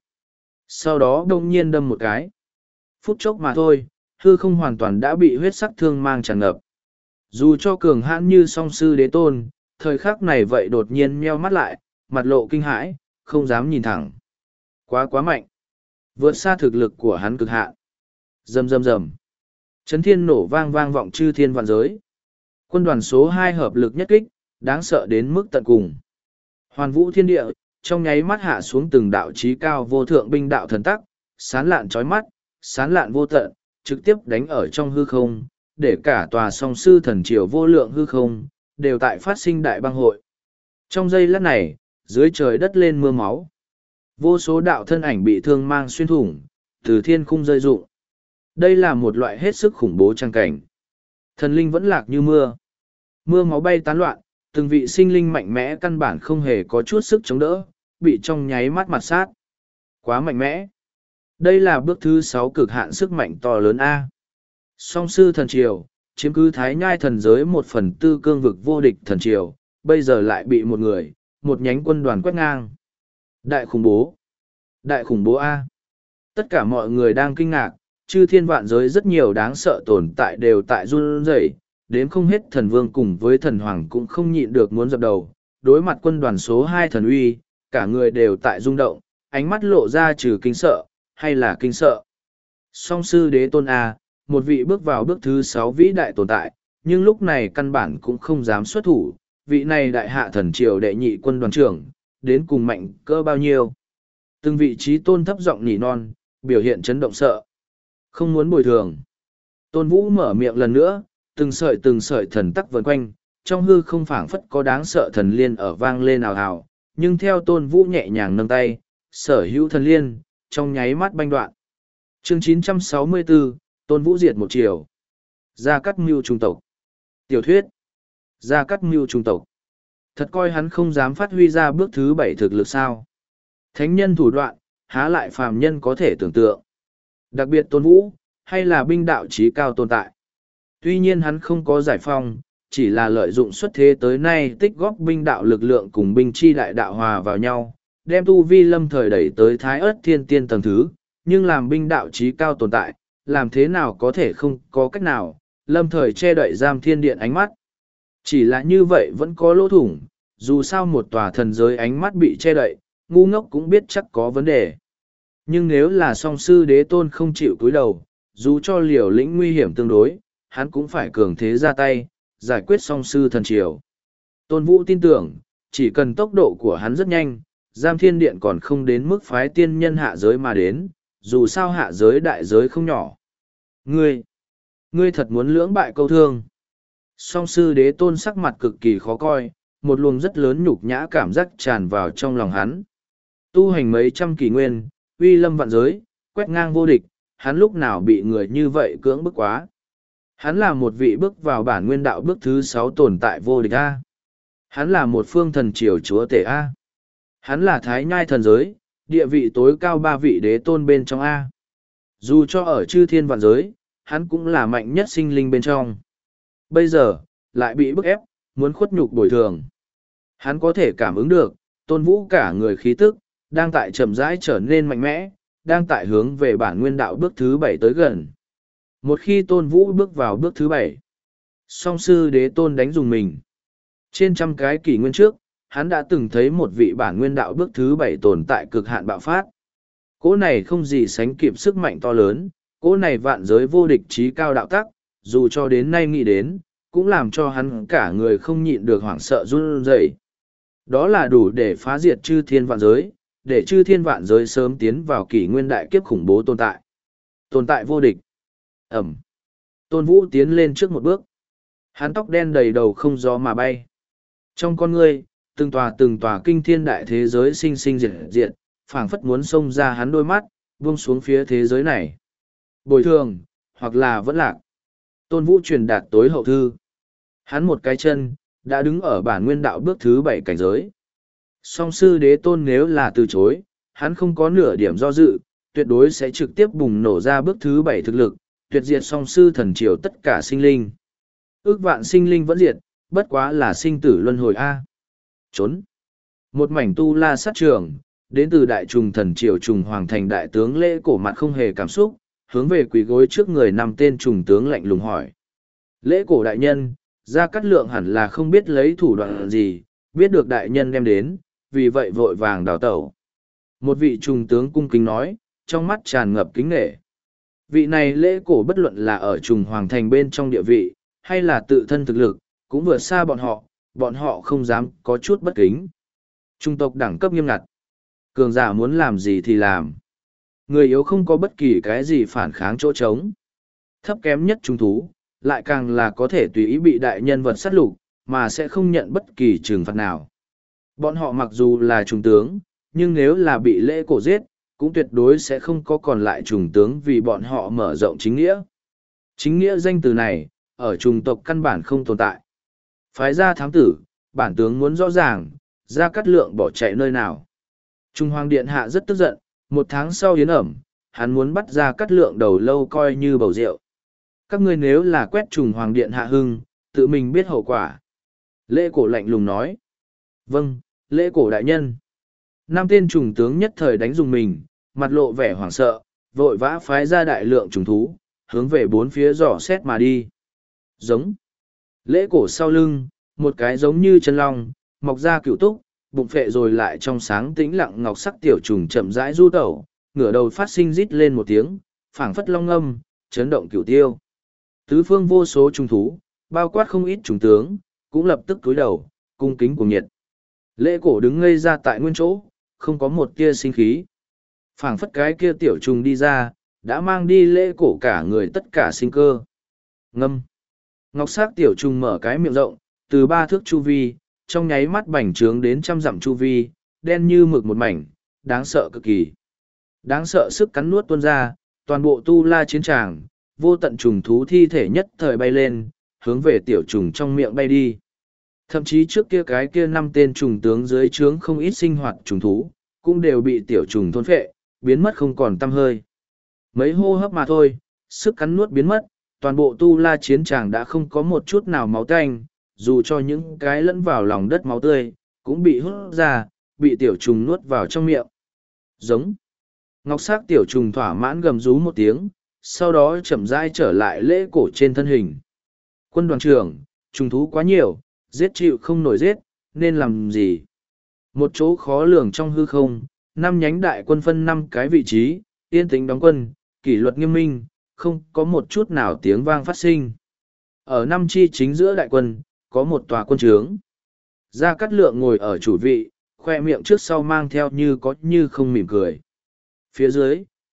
Sau đó đông nhiên đâm một cái. Phút chốc mà thôi, hư không hoàn toàn đã bị huyết sắc thương mang tràn ngập. Dù cho cường hãn như song sư đế tôn, thời khắc này vậy đột nhiên meo mắt lại, mặt lộ kinh hãi, không dám nhìn thẳng. Quá quá mạnh. Vượt xa thực lực của hắn cực hạn. Rầm rầm rầm. Chấn thiên nổ vang vang vọng chư thiên vạn giới. Quân đoàn số hai hợp lực nhất kích, đáng sợ đến mức tận cùng. Hoàn vũ thiên địa, trong nháy mắt hạ xuống từng đạo chí cao vô thượng binh đạo thần tắc, sán lạn chói mắt, sán lạn vô tận, trực tiếp đánh ở trong hư không, để cả tòa song sư thần triều vô lượng hư không, đều tại phát sinh đại băng hội. Trong giây lát này, dưới trời đất lên mưa máu. Vô số đạo thân ảnh bị thương mang xuyên thủng, từ thiên khung rơi rụng. Đây là một loại hết sức khủng bố trang cảnh. Thần linh vẫn lạc như mưa. Mưa máu bay tán loạn, từng vị sinh linh mạnh mẽ căn bản không hề có chút sức chống đỡ, bị trong nháy mắt mặt sát. Quá mạnh mẽ. Đây là bước thứ sáu cực hạn sức mạnh to lớn A. Song sư thần triều, chiếm cứ thái nhai thần giới một phần tư cương vực vô địch thần triều, bây giờ lại bị một người, một nhánh quân đoàn quét ngang. Đại khủng bố. Đại khủng bố A. Tất cả mọi người đang kinh ngạc, chư thiên vạn giới rất nhiều đáng sợ tồn tại đều tại run rẩy, đến không hết thần vương cùng với thần hoàng cũng không nhịn được muốn dập đầu, đối mặt quân đoàn số hai thần uy, cả người đều tại rung động, ánh mắt lộ ra trừ kinh sợ, hay là kinh sợ. Song sư đế tôn A, một vị bước vào bước thứ sáu vĩ đại tồn tại, nhưng lúc này căn bản cũng không dám xuất thủ, vị này đại hạ thần triều đệ nhị quân đoàn trưởng, đến cùng mạnh cỡ bao nhiêu. Từng vị trí tôn thấp giọng nỉ non, biểu hiện chấn động sợ. Không muốn bồi thường. Tôn Vũ mở miệng lần nữa, từng sợi từng sợi thần tắc vần quanh, trong hư không phảng phất có đáng sợ thần liên ở vang lên ào ào, nhưng theo Tôn Vũ nhẹ nhàng nâng tay, sở hữu thần liên, trong nháy mắt banh đoạn. Chương chín trăm sáu mươi bốn, Tôn Vũ diệt một chiều. Gia Cát Mưu trung tộc. Tiểu thuyết. Gia Cát Mưu trung tộc. Thật coi hắn không dám phát huy ra bước thứ bảy thực lực sao. Thánh nhân thủ đoạn, há lại phàm nhân có thể tưởng tượng. Đặc biệt Tôn Vũ, hay là binh đạo trí cao tồn tại. Tuy nhiên hắn không có giải phong, chỉ là lợi dụng xuất thế tới nay tích góp binh đạo lực lượng cùng binh chi đại đạo hòa vào nhau, đem tu vi lâm thời đẩy tới thái ớt thiên tiên tầng thứ, nhưng làm binh đạo trí cao tồn tại, làm thế nào có thể không có cách nào, lâm thời che đậy giam thiên điện ánh mắt. Chỉ là như vậy vẫn có lỗ thủng, dù sao một tòa thần giới ánh mắt bị che đậy, ngu ngốc cũng biết chắc có vấn đề. Nhưng nếu là song sư đế tôn không chịu cúi đầu, dù cho liều lĩnh nguy hiểm tương đối, hắn cũng phải cường thế ra tay, giải quyết song sư thần triều. Tôn Vũ tin tưởng, chỉ cần tốc độ của hắn rất nhanh, giam thiên điện còn không đến mức phái tiên nhân hạ giới mà đến, dù sao hạ giới đại giới không nhỏ. Ngươi, ngươi thật muốn lưỡng bại câu thương. Song sư đế tôn sắc mặt cực kỳ khó coi, một luồng rất lớn nhục nhã cảm giác tràn vào trong lòng hắn. Tu hành mấy trăm kỷ nguyên, uy lâm vạn giới, quét ngang vô địch, hắn lúc nào bị người như vậy cưỡng bức quá. Hắn là một vị bước vào bản nguyên đạo bước thứ sáu tồn tại vô địch A. Hắn là một phương thần triều chúa tể A. Hắn là thái nhai thần giới, địa vị tối cao ba vị đế tôn bên trong A. Dù cho ở chư thiên vạn giới, hắn cũng là mạnh nhất sinh linh bên trong. Bây giờ, lại bị bức ép, muốn khuất nhục bồi thường. Hắn có thể cảm ứng được, tôn vũ cả người khí tức, đang tại chậm rãi trở nên mạnh mẽ, đang tại hướng về bản nguyên đạo bước thứ bảy tới gần. Một khi tôn vũ bước vào bước thứ bảy, song sư đế tôn đánh dùng mình. Trên trăm cái kỷ nguyên trước, hắn đã từng thấy một vị bản nguyên đạo bước thứ bảy tồn tại cực hạn bạo phát. Cỗ này không gì sánh kịp sức mạnh to lớn, cỗ này vạn giới vô địch trí cao đạo tắc, dù cho đến nay nghĩ đến, cũng làm cho hắn cả người không nhịn được hoảng sợ run rẩy. Đó là đủ để phá diệt chư thiên vạn giới, để chư thiên vạn giới sớm tiến vào kỷ nguyên đại kiếp khủng bố tồn tại. Tồn tại vô địch. Ẩm. Tôn Vũ tiến lên trước một bước. Hắn tóc đen đầy đầu không gió mà bay. Trong con ngươi, từng tòa từng tòa kinh thiên đại thế giới sinh sinh diệt diệt, phảng phất muốn xông ra hắn đôi mắt, buông xuống phía thế giới này. Bồi thường, hoặc là vẫn lạc. Tôn Vũ truyền đạt tối hậu thư. Hắn một cái chân, đã đứng ở bản nguyên đạo bước thứ bảy cảnh giới. Song sư đế tôn nếu là từ chối, hắn không có nửa điểm do dự, tuyệt đối sẽ trực tiếp bùng nổ ra bước thứ bảy thực lực, tuyệt diệt song sư thần triều tất cả sinh linh. Ước vạn sinh linh vẫn diệt, bất quá là sinh tử luân hồi A. Trốn. Một mảnh tu la sát trường, đến từ đại trùng thần triều trùng hoàng thành đại tướng lễ cổ mặt không hề cảm xúc, hướng về quỳ gối trước người năm tên trùng tướng lạnh lùng hỏi. Lễ cổ đại nhân, Gia Cát Lượng hẳn là không biết lấy thủ đoạn gì, biết được đại nhân đem đến, vì vậy vội vàng đào tẩu. Một vị trùng tướng cung kính nói, trong mắt tràn ngập kính nghệ. Vị này lễ cổ bất luận là ở trùng hoàng thành bên trong địa vị, hay là tự thân thực lực, cũng vượt xa bọn họ, bọn họ không dám có chút bất kính. Trung tộc đẳng cấp nghiêm ngặt. Cường giả muốn làm gì thì làm. Người yếu không có bất kỳ cái gì phản kháng chỗ trống. Thấp kém nhất trung thú, lại càng là có thể tùy ý bị đại nhân vật sát lục, mà sẽ không nhận bất kỳ trừng phạt nào. Bọn họ mặc dù là trùng tướng, nhưng nếu là bị lễ cổ giết, cũng tuyệt đối sẽ không có còn lại trùng tướng vì bọn họ mở rộng chính nghĩa. Chính nghĩa danh từ này, ở trùng tộc căn bản không tồn tại. Phái ra thám tử, bản tướng muốn rõ ràng, Gia Cát Lượng bỏ chạy nơi nào. Trung Hoàng Điện Hạ rất tức giận, một tháng sau yến ẩm, hắn muốn bắt Gia Cát Lượng đầu lâu coi như bầu rượu. Các ngươi nếu là quét Trung Hoàng Điện Hạ hưng, tự mình biết hậu quả. Lễ cổ lạnh lùng nói. Vâng, lễ cổ đại nhân. Năm tên trùng tướng nhất thời đánh dùng mình, mặt lộ vẻ hoảng sợ, vội vã phái ra đại lượng trùng thú, hướng về bốn phía dò xét mà đi. Giống. Lễ cổ sau lưng, một cái giống như chân long, mọc ra cựu túc, bụng phệ rồi lại trong sáng tĩnh lặng ngọc sắc tiểu trùng chậm rãi du tẩu, ngửa đầu phát sinh rít lên một tiếng, phảng phất long âm, chấn động cửu tiêu. Tứ phương vô số trùng thú, bao quát không ít trùng tướng, cũng lập tức cúi đầu, cung kính cuồng nhiệt. Lễ cổ đứng ngây ra tại nguyên chỗ, không có một tia sinh khí. Phảng phất cái kia tiểu trùng đi ra, đã mang đi lễ cổ cả người tất cả sinh cơ. Ngâm. Ngọc sắc tiểu trùng mở cái miệng rộng, từ ba thước chu vi, trong nháy mắt bành trướng đến trăm dặm chu vi, đen như mực một mảnh, đáng sợ cực kỳ. Đáng sợ sức cắn nuốt tuôn ra, toàn bộ tu la chiến tràng, vô tận trùng thú thi thể nhất thời bay lên, hướng về tiểu trùng trong miệng bay đi. Thậm chí trước kia cái kia năm tên trùng tướng dưới trướng không ít sinh hoạt trùng thú, cũng đều bị tiểu trùng thôn phệ, biến mất không còn tăm hơi. Mấy hô hấp mà thôi, sức cắn nuốt biến mất, toàn bộ tu la chiến tràng đã không có một chút nào máu tanh, dù cho những cái lẫn vào lòng đất máu tươi, cũng bị hút ra, bị tiểu trùng nuốt vào trong miệng. Giống. Ngọc sắc tiểu trùng thỏa mãn gầm rú một tiếng, sau đó chậm rãi trở lại lễ cổ trên thân hình. Quân đoàn trưởng, trùng thú quá nhiều, giết chịu không nổi giết, nên làm gì? Một chỗ khó lường trong hư không, năm nhánh đại quân phân năm cái vị trí, yên tĩnh đóng quân, kỷ luật nghiêm minh, không có một chút nào tiếng vang phát sinh. Ở năm chi chính giữa đại quân, có một tòa quân trướng. Gia Cát Lượng ngồi ở chủ vị, khoe miệng trước sau mang theo như có như không mỉm cười. Phía dưới,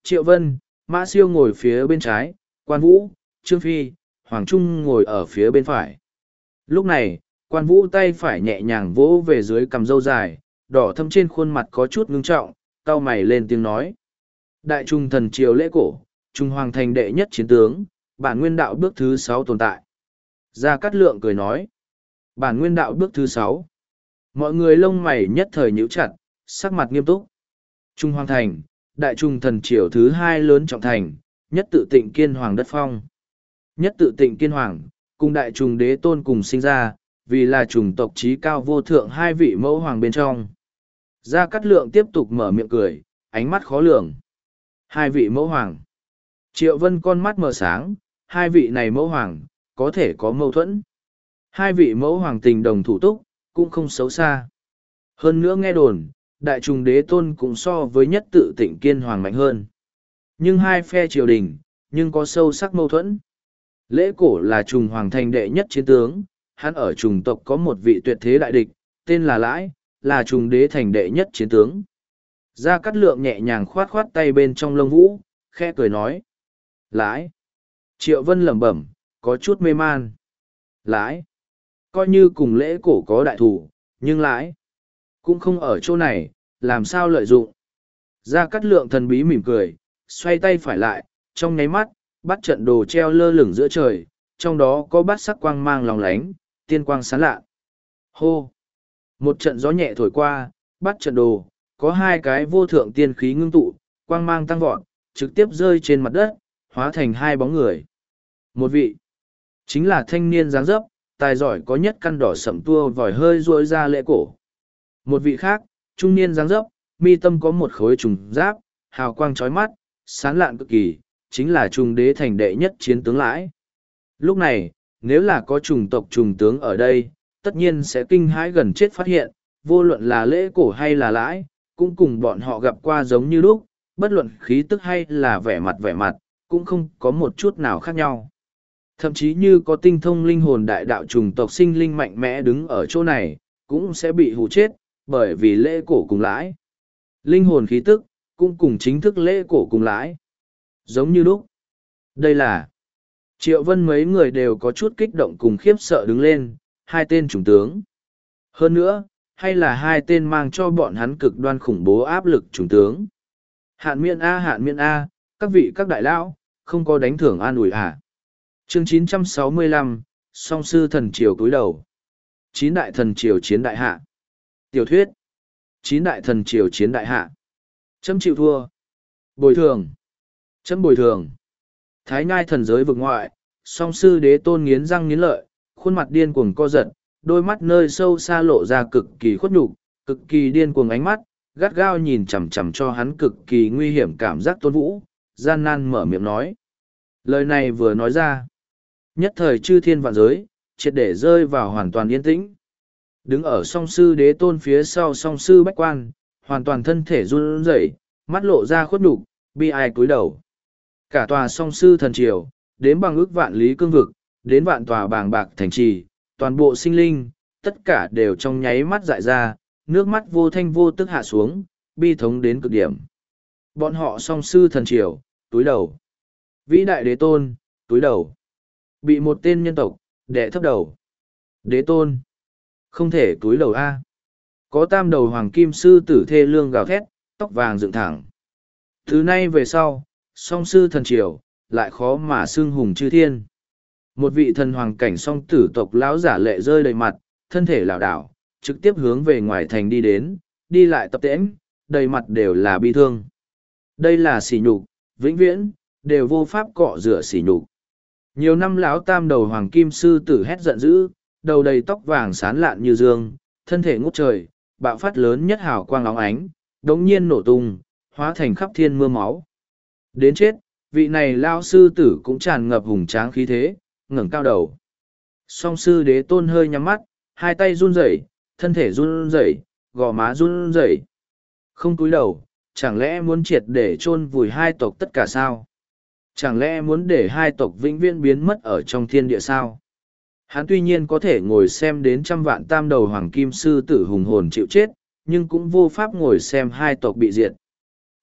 Triệu Vân, Mã Siêu ngồi phía bên trái, Quan Vũ, Trương Phi, Hoàng Trung ngồi ở phía bên phải. Lúc này, Quan Vũ tay phải nhẹ nhàng vỗ về dưới cằm râu dài, đỏ thâm trên khuôn mặt có chút ngưng trọng, cau mày lên tiếng nói. Đại trung thần triều lễ cổ, Trung Hoàng thành đệ nhất chiến tướng, bản nguyên đạo bước thứ sáu tồn tại. Gia Cát Lượng cười nói. Bản nguyên đạo bước thứ sáu. Mọi người lông mày nhất thời nhíu chặt, sắc mặt nghiêm túc. Trung Hoàng thành, đại trung thần triều thứ hai lớn trọng thành, nhất tự tịnh kiên hoàng đất phong. Nhất tự tịnh kiên hoàng, cùng đại trùng đế tôn cùng sinh ra, vì là chủng tộc trí cao vô thượng hai vị mẫu hoàng bên trong. Gia Cát Lượng tiếp tục mở miệng cười, ánh mắt khó lường. Hai vị mẫu hoàng. Triệu Vân con mắt mở sáng, hai vị này mẫu hoàng, có thể có mâu thuẫn. Hai vị mẫu hoàng tình đồng thủ túc, cũng không xấu xa. Hơn nữa nghe đồn, đại trùng đế tôn cũng so với nhất tự tịnh kiên hoàng mạnh hơn. Nhưng hai phe triều đình, nhưng có sâu sắc mâu thuẫn. Lễ cổ là trùng hoàng thành đệ nhất chiến tướng, hắn ở trùng tộc có một vị tuyệt thế đại địch, tên là Lãi, là trùng đế thành đệ nhất chiến tướng. Gia Cát Lượng nhẹ nhàng khoát khoát tay bên trong lông vũ, khẽ cười nói. Lãi. Triệu Vân lẩm bẩm, có chút mê man. Lãi. Coi như cùng lễ cổ có đại thủ, nhưng Lãi. Cũng không ở chỗ này, làm sao lợi dụng. Gia Cát Lượng thần bí mỉm cười, xoay tay phải lại, trong nháy mắt, bắt trận đồ treo lơ lửng giữa trời, trong đó có bát sắc quang mang lòng lánh, tiên quang sáng lạ. Hô! Một trận gió nhẹ thổi qua, bắt trận đồ, có hai cái vô thượng tiên khí ngưng tụ, quang mang tăng vọt, trực tiếp rơi trên mặt đất, hóa thành hai bóng người. Một vị, chính là thanh niên dáng dấp, tài giỏi có nhất căn đỏ sậm tua vòi hơi ruôi ra lễ cổ. Một vị khác, trung niên dáng dấp, mi tâm có một khối trùng giáp, hào quang chói mắt, sáng lạn cực kỳ, chính là trùng đế thành đệ nhất chiến tướng Lãi. Lúc này, nếu là có trùng tộc trùng tướng ở đây, tất nhiên sẽ kinh hãi gần chết phát hiện, vô luận là lễ cổ hay là Lãi, cũng cùng bọn họ gặp qua giống như lúc, bất luận khí tức hay là vẻ mặt vẻ mặt, cũng không có một chút nào khác nhau. Thậm chí như có tinh thông linh hồn đại đạo trùng tộc sinh linh mạnh mẽ đứng ở chỗ này, cũng sẽ bị hù chết, bởi vì lễ cổ cùng Lãi. Linh hồn khí tức, cũng cùng chính thức lễ cổ cùng Lãi. Giống như lúc. Đây là Triệu Vân mấy người đều có chút kích động cùng khiếp sợ đứng lên, hai tên chủng tướng. Hơn nữa, hay là hai tên mang cho bọn hắn cực đoan khủng bố áp lực chủng tướng. Hạn miên A hạn miên A, các vị các đại lão, không có đánh thưởng an ủi à. Chương chín trăm sáu mươi lăm, song sư thần triều cúi đầu. Chín đại thần triều chiến đại hạ. Tiểu thuyết. Chín đại thần triều chiến đại hạ. Chấm chịu thua. Bồi thường. Chấm bồi thường. Thái Nhai thần giới vực ngoại, song sư đế tôn nghiến răng nghiến lợi, khuôn mặt điên cuồng co giật, đôi mắt nơi sâu xa lộ ra cực kỳ khuất nhục, cực kỳ điên cuồng ánh mắt, gắt gao nhìn chằm chằm cho hắn cực kỳ nguy hiểm cảm giác Tôn Vũ, gian nan mở miệng nói. Lời này vừa nói ra, nhất thời chư thiên vạn giới, triệt để rơi vào hoàn toàn yên tĩnh. Đứng ở song sư đế tôn phía sau song sư bách quan, hoàn toàn thân thể run rẩy, mắt lộ ra khuất nhục, bi ai cúi đầu. Cả tòa song sư thần triều, đến bằng ước vạn lý cương vực, đến vạn tòa bàng bạc thành trì, toàn bộ sinh linh, tất cả đều trong nháy mắt dại ra, nước mắt vô thanh vô tức hạ xuống, bi thống đến cực điểm. Bọn họ song sư thần triều, túi đầu. Vĩ đại đế tôn, túi đầu. Bị một tên nhân tộc, đẻ thấp đầu. Đế tôn, không thể túi đầu A. Có tam đầu hoàng kim sư tử thê lương gào thét, tóc vàng dựng thẳng. Thứ nay về sau, song sư thần triều, lại khó mà xưng hùng chư thiên. Một vị thần hoàng cảnh song tử tộc lão giả lệ rơi đầy mặt, thân thể lảo đảo, trực tiếp hướng về ngoài thành đi đến, đi lại tập tễnh, đầy mặt đều là bi thương. Đây là sỉ nhục, vĩnh viễn, đều vô pháp cọ rửa sỉ nhục. Nhiều năm lão tam đầu hoàng kim sư tử hét giận dữ, đầu đầy tóc vàng sán lạn như dương, thân thể ngút trời, bạo phát lớn nhất hào quang óng ánh, đống nhiên nổ tung, hóa thành khắp thiên mưa máu. Đến chết, vị này lao sư tử cũng tràn ngập hùng tráng khí thế, ngẩng cao đầu. Song sư đế tôn hơi nhắm mắt, hai tay run rẩy, thân thể run rẩy, gò má run rẩy. Không cúi đầu, chẳng lẽ muốn triệt để chôn vùi hai tộc tất cả sao? Chẳng lẽ muốn để hai tộc vĩnh viễn biến mất ở trong thiên địa sao? Hắn tuy nhiên có thể ngồi xem đến trăm vạn tam đầu hoàng kim sư tử hùng hồn chịu chết, nhưng cũng vô pháp ngồi xem hai tộc bị diệt.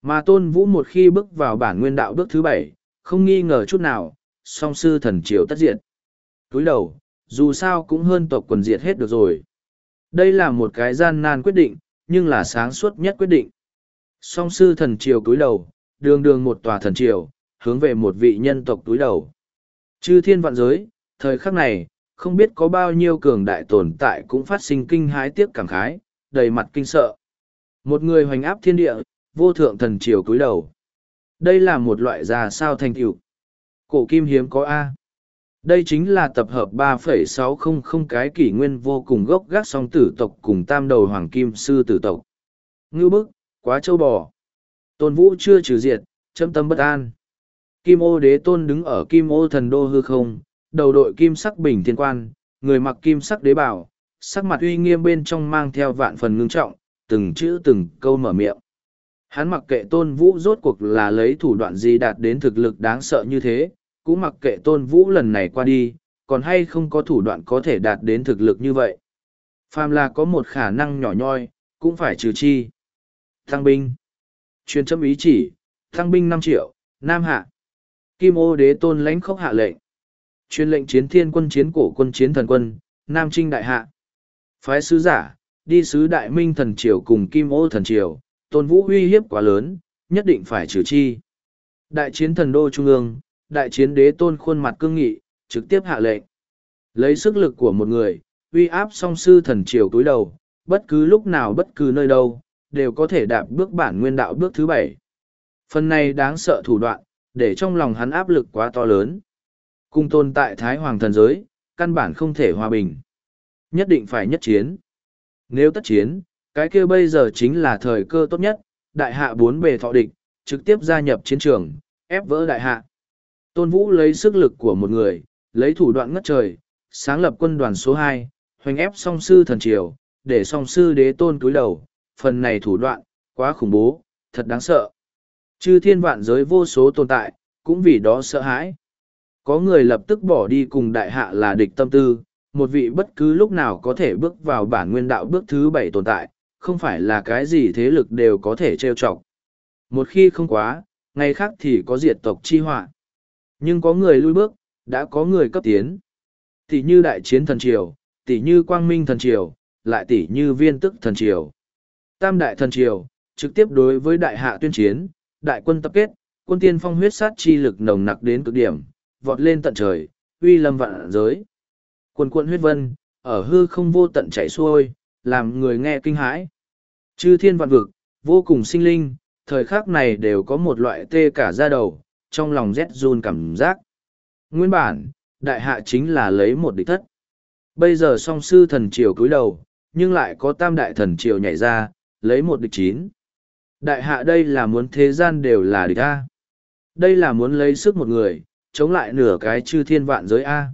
Mà Tôn Vũ một khi bước vào bản nguyên đạo bước thứ bảy, không nghi ngờ chút nào, song sư thần triều tất diệt. Túi đầu, dù sao cũng hơn tộc quần diệt hết được rồi. Đây là một cái gian nan quyết định, nhưng là sáng suốt nhất quyết định. Song sư thần triều túi đầu, đường đường một tòa thần triều, hướng về một vị nhân tộc túi đầu. Chư thiên vạn giới, thời khắc này, không biết có bao nhiêu cường đại tồn tại cũng phát sinh kinh hái tiếc cảm khái, đầy mặt kinh sợ. Một người hoành áp thiên địa, vô thượng thần triều túi đầu. Đây là một loại già sao thành tựu. Cổ kim hiếm có A. Đây chính là tập hợp ba phẩy sáu không không cái kỷ nguyên vô cùng gốc gác song tử tộc cùng tam đầu hoàng kim sư tử tộc. Ngưu bức, quá châu bò. Tôn Vũ chưa trừ diệt, châm tâm bất an. Kim ô đế tôn đứng ở kim ô thần đô hư không, đầu đội kim sắc bình thiên quan, người mặc kim sắc đế bảo, sắc mặt uy nghiêm bên trong mang theo vạn phần ngưng trọng, từng chữ từng câu mở miệng. Hắn mặc kệ Tôn Vũ rốt cuộc là lấy thủ đoạn gì đạt đến thực lực đáng sợ như thế, cũng mặc kệ Tôn Vũ lần này qua đi, còn hay không có thủ đoạn có thể đạt đến thực lực như vậy. Phàm là có một khả năng nhỏ nhoi, cũng phải trừ chi. Tăng binh. Truyền châm ý chỉ, tăng binh năm triệu, Nam hạ. Kim ô đế tôn lãnh khốc hạ lệnh. Truyền lệnh chiến thiên quân chiến cổ quân chiến thần quân, Nam trinh đại hạ. Phái sứ giả, đi sứ đại minh thần triều cùng Kim ô thần triều, Tôn Vũ uy hiếp quá lớn, nhất định phải trừ chi. Đại chiến thần đô trung ương, đại chiến đế tôn khuôn mặt cương nghị, trực tiếp hạ lệnh. Lấy sức lực của một người, uy áp song sư thần triều túi đầu, bất cứ lúc nào bất cứ nơi đâu, đều có thể đạp bước bản nguyên đạo bước thứ bảy. Phần này đáng sợ thủ đoạn, để trong lòng hắn áp lực quá to lớn. Cùng tồn tại Thái Hoàng thần giới, căn bản không thể hòa bình. Nhất định phải nhất chiến. Nếu tất chiến, cái kia bây giờ chính là thời cơ tốt nhất, đại hạ bốn bề thọ địch, trực tiếp gia nhập chiến trường, ép vỡ đại hạ. Tôn Vũ lấy sức lực của một người, lấy thủ đoạn ngất trời, sáng lập quân đoàn số hai, hoành ép song sư thần triều, để song sư đế tôn cúi đầu, phần này thủ đoạn, quá khủng bố, thật đáng sợ. Chư thiên vạn giới vô số tồn tại, cũng vì đó sợ hãi. Có người lập tức bỏ đi cùng đại hạ là địch tâm tư, một vị bất cứ lúc nào có thể bước vào bản nguyên đạo bước thứ bảy tồn tại, không phải là cái gì thế lực đều có thể trêu chọc. Một khi không quá, ngày khác thì có diệt tộc chi họa. Nhưng có người lui bước, đã có người cấp tiến. Tỷ như đại chiến thần triều, tỷ như quang minh thần triều, lại tỷ như viên tức thần triều. Tam đại thần triều, trực tiếp đối với đại hạ tuyên chiến, đại quân tập kết, quân tiên phong huyết sát chi lực nồng nặc đến cực điểm, vọt lên tận trời, uy lâm vạn giới. Quần quận huyết vân, ở hư không vô tận chảy xuôi, làm người nghe kinh hãi. Chư thiên vạn vực, vô cùng sinh linh, thời khắc này đều có một loại tê cả da đầu, trong lòng rét run cảm giác. Nguyên bản, đại hạ chính là lấy một địch thất. Bây giờ song sư thần triều cúi đầu, nhưng lại có tam đại thần triều nhảy ra, lấy một địch chín. Đại hạ đây là muốn thế gian đều là địch A. Đây là muốn lấy sức một người, chống lại nửa cái chư thiên vạn giới A.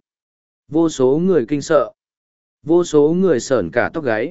Vô số người kinh sợ. Vô số người sởn cả tóc gáy.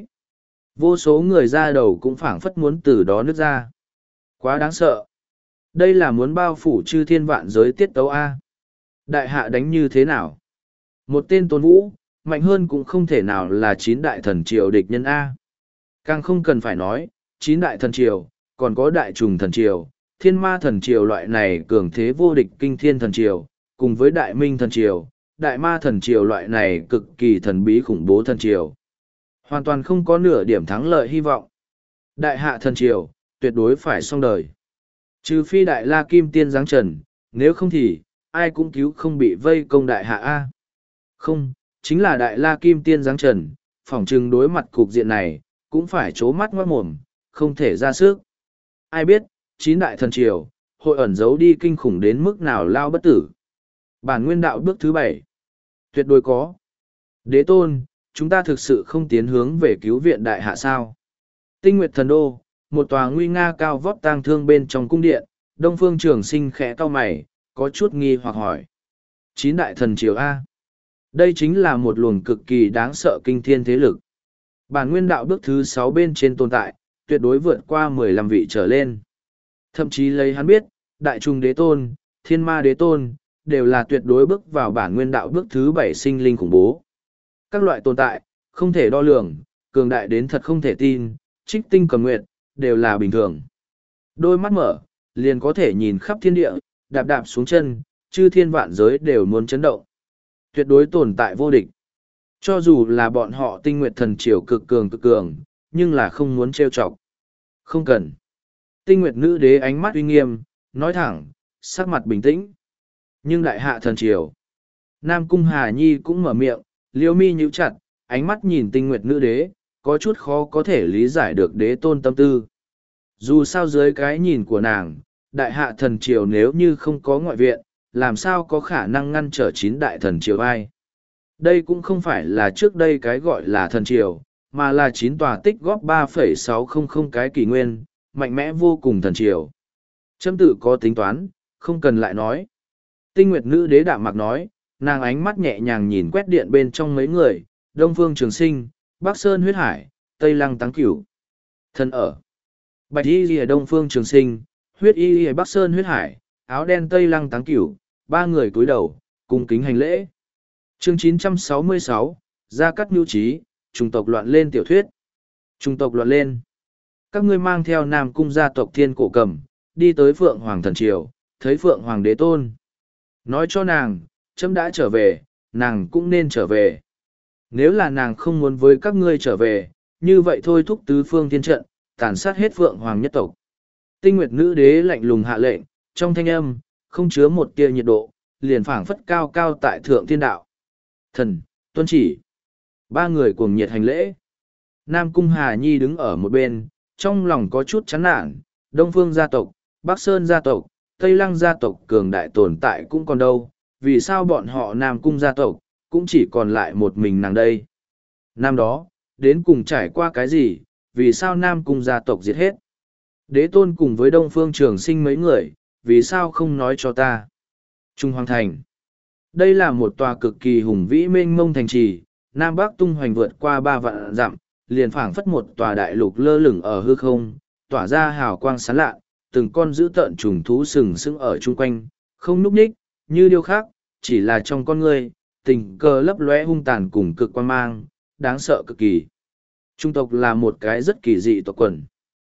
Vô số người ra đầu cũng phảng phất muốn từ đó nứt ra. Quá đáng sợ. Đây là muốn bao phủ chư thiên vạn giới tiết tấu A. Đại hạ đánh như thế nào? Một tên Tôn Vũ, mạnh hơn cũng không thể nào là chín đại thần triều địch nhân A. Càng không cần phải nói, chín đại thần triều, còn có đại trùng thần triều, thiên ma thần triều loại này cường thế vô địch kinh thiên thần triều, cùng với đại minh thần triều, đại ma thần triều loại này cực kỳ thần bí khủng bố thần triều. Hoàn toàn không có nửa điểm thắng lợi hy vọng. Đại hạ thần triều, tuyệt đối phải xong đời. Trừ phi đại la kim tiên giáng trần, nếu không thì, ai cũng cứu không bị vây công đại hạ A. Không, chính là đại la kim tiên giáng trần, phỏng chừng đối mặt cục diện này, cũng phải trố mắt ngoát mồm, không thể ra sức. Ai biết, chín đại thần triều, hội ẩn giấu đi kinh khủng đến mức nào lao bất tử. Bản nguyên đạo bước thứ bảy. Tuyệt đối có. Đế tôn, chúng ta thực sự không tiến hướng về cứu viện đại hạ sao. Tinh Nguyệt Thần Đô, một tòa nguy nga cao vót tang thương bên trong cung điện, Đông Phương Trường Sinh khẽ cau mày, có chút nghi hoặc hỏi. Chín đại thần triều A. Đây chính là một luồng cực kỳ đáng sợ kinh thiên thế lực. Bản nguyên đạo bước thứ sáu bên trên tồn tại, tuyệt đối vượt qua mười lăm vị trở lên. Thậm chí lấy hắn biết, đại trung đế tôn, thiên ma đế tôn, đều là tuyệt đối bước vào bản nguyên đạo bước thứ bảy sinh linh khủng bố. Các loại tồn tại, không thể đo lường, cường đại đến thật không thể tin, trích tinh cầm nguyệt, đều là bình thường. Đôi mắt mở, liền có thể nhìn khắp thiên địa, đạp đạp xuống chân, chư thiên vạn giới đều muốn chấn động. Tuyệt đối tồn tại vô địch. Cho dù là bọn họ tinh nguyệt thần triều cực cường cực cường, nhưng là không muốn trêu chọc. Không cần. Tinh nguyệt nữ đế ánh mắt uy nghiêm, nói thẳng, sắc mặt bình tĩnh. Nhưng đại hạ thần triều. Nam Cung Hà Nhi cũng mở miệng, liêu mi nhíu chặt, ánh mắt nhìn tinh nguyệt nữ đế, có chút khó có thể lý giải được đế tôn tâm tư. Dù sao dưới cái nhìn của nàng, đại hạ thần triều nếu như không có ngoại viện, làm sao có khả năng ngăn trở chín đại thần triều ai. Đây cũng không phải là trước đây cái gọi là thần triều, mà là chín tòa tích góp ba phẩy sáu không không cái kỷ nguyên, mạnh mẽ vô cùng thần triều. Châm tự có tính toán, không cần lại nói. Tinh nguyệt nữ đế đạm mạc nói, nàng ánh mắt nhẹ nhàng nhìn quét điện bên trong mấy người, Đông Phương Trường Sinh, Bắc Sơn Huyết Hải, Tây Lăng Táng Cửu. Thân ở. Bạch y lìa Đông Phương Trường Sinh, huyết y lìa Bắc Sơn Huyết Hải, áo đen Tây Lăng Táng Cửu, ba người cúi đầu, cung kính hành lễ. Chương chín trăm sáu mươi sáu, Gia Cát Nhu Trí, chủng tộc loạn lên tiểu thuyết. Chủng tộc loạn lên. Các ngươi mang theo Nam Cung gia tộc Thiên Cổ Cầm, đi tới Phượng Hoàng Thần Triều, thấy Phượng Hoàng Đế Tôn. Nói cho nàng, trẫm đã trở về, nàng cũng nên trở về. Nếu là nàng không muốn với các ngươi trở về, như vậy thôi thúc tứ phương thiên trận, tàn sát hết Phượng Hoàng nhất tộc. Tinh Nguyệt Nữ Đế lạnh lùng hạ lệnh, trong thanh âm, không chứa một tia nhiệt độ, liền phảng phất cao cao tại thượng thiên đạo. Thần, tuân chỉ. Ba người cuồng nhiệt hành lễ. Nam Cung Hà Nhi đứng ở một bên, trong lòng có chút chán nản, Đông Phương gia tộc, Bắc Sơn gia tộc, Tây Lăng gia tộc cường đại tồn tại cũng còn đâu, vì sao bọn họ Nam Cung gia tộc, cũng chỉ còn lại một mình nàng đây. Năm đó, đến cùng trải qua cái gì, vì sao Nam Cung gia tộc diệt hết. Đế Tôn cùng với Đông Phương Trường Sinh mấy người, vì sao không nói cho ta. Trung Hoàng Thành. Đây là một tòa cực kỳ hùng vĩ mênh mông thành trì, Nam Bắc tung hoành vượt qua ba vạn dặm, liền phảng phất một tòa đại lục lơ lửng ở hư không, tỏa ra hào quang sáng lạ, từng con dữ tợn trùng thú sừng sững ở chung quanh, không núp ních, như điêu khắc, chỉ là trong con người, tình cờ lấp lóe hung tàn cùng cực quan mang, đáng sợ cực kỳ. Trung tộc là một cái rất kỳ dị tộc quần.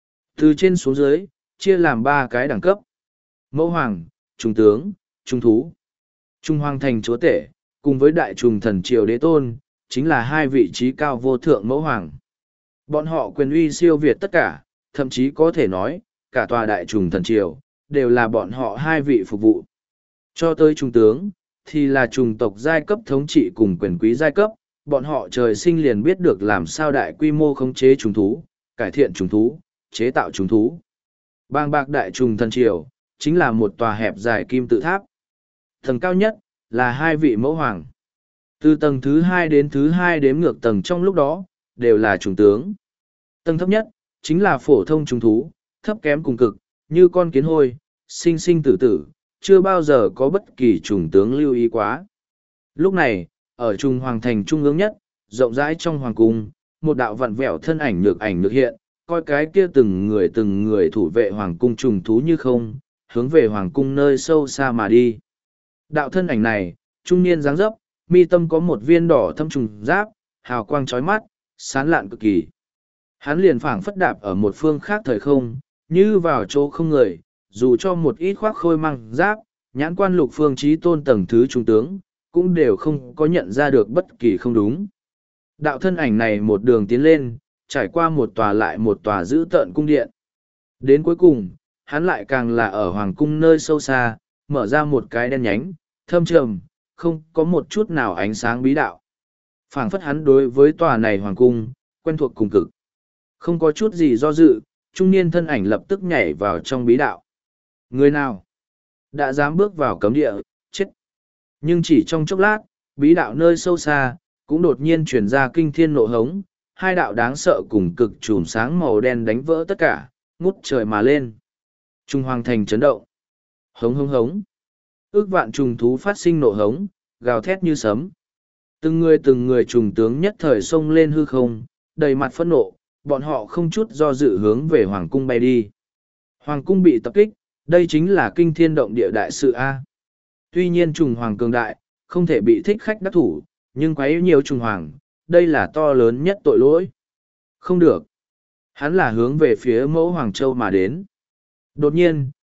Từ trên xuống dưới, chia làm ba cái đẳng cấp. Mẫu hoàng, trung tướng, trung thú. Trung hoàng thành chúa tể, cùng với đại trùng thần triều đế tôn, chính là hai vị trí cao vô thượng mẫu hoàng. Bọn họ quyền uy siêu việt tất cả, thậm chí có thể nói, cả tòa đại trùng thần triều, đều là bọn họ hai vị phục vụ. Cho tới trung tướng, thì là trùng tộc giai cấp thống trị cùng quyền quý giai cấp, bọn họ trời sinh liền biết được làm sao đại quy mô khống chế trùng thú, cải thiện trùng thú, chế tạo trùng thú. Bang bạc đại trùng thần triều, chính là một tòa hẹp dài kim tự tháp. Tầng cao nhất, là hai vị mẫu hoàng. Từ tầng thứ hai đến thứ hai đếm ngược tầng trong lúc đó, đều là trùng tướng. Tầng thấp nhất, chính là phổ thông trùng thú, thấp kém cùng cực, như con kiến hôi, sinh sinh tử tử, chưa bao giờ có bất kỳ trùng tướng lưu ý quá. Lúc này, ở trùng hoàng thành trung ương nhất, rộng rãi trong hoàng cung, một đạo vặn vẹo thân ảnh nhược ảnh nhược hiện, coi cái kia từng người từng người thủ vệ hoàng cung trùng thú như không, hướng về hoàng cung nơi sâu xa mà đi. Đạo thân ảnh này, trung niên dáng dấp, mi tâm có một viên đỏ thâm trùng giáp, hào quang chói mắt, sán lạn cực kỳ. Hắn liền phảng phất đạp ở một phương khác thời không, như vào chỗ không người, dù cho một ít khoác khôi mang giáp, nhãn quan lục phương trí tôn tầng thứ trung tướng, cũng đều không có nhận ra được bất kỳ không đúng. Đạo thân ảnh này một đường tiến lên, trải qua một tòa lại một tòa giữ tợn cung điện. Đến cuối cùng, hắn lại càng là ở hoàng cung nơi sâu xa, mở ra một cái đen nhánh, thâm trầm, không có một chút nào ánh sáng bí đạo. Phảng phất hắn đối với tòa này hoàng cung, quen thuộc cùng cực. Không có chút gì do dự, trung niên thân ảnh lập tức nhảy vào trong bí đạo. Người nào đã dám bước vào cấm địa, chết. Nhưng chỉ trong chốc lát, bí đạo nơi sâu xa, cũng đột nhiên chuyển ra kinh thiên nộ hống, hai đạo đáng sợ cùng cực chùm sáng màu đen đánh vỡ tất cả, ngút trời mà lên. Trung hoàng thành chấn động. Hống hống hống. Ước vạn trùng thú phát sinh nộ hống, gào thét như sấm. Từng người từng người trùng tướng nhất thời xông lên hư không, đầy mặt phẫn nộ, bọn họ không chút do dự hướng về hoàng cung bay đi. Hoàng cung bị tập kích, đây chính là kinh thiên động địa đại sự A. Tuy nhiên trùng hoàng cường đại, không thể bị thích khách đắc thủ, nhưng quá yếu nhiều trùng hoàng, đây là to lớn nhất tội lỗi. Không được. Hắn là hướng về phía mẫu Hoàng Châu mà đến. Đột nhiên,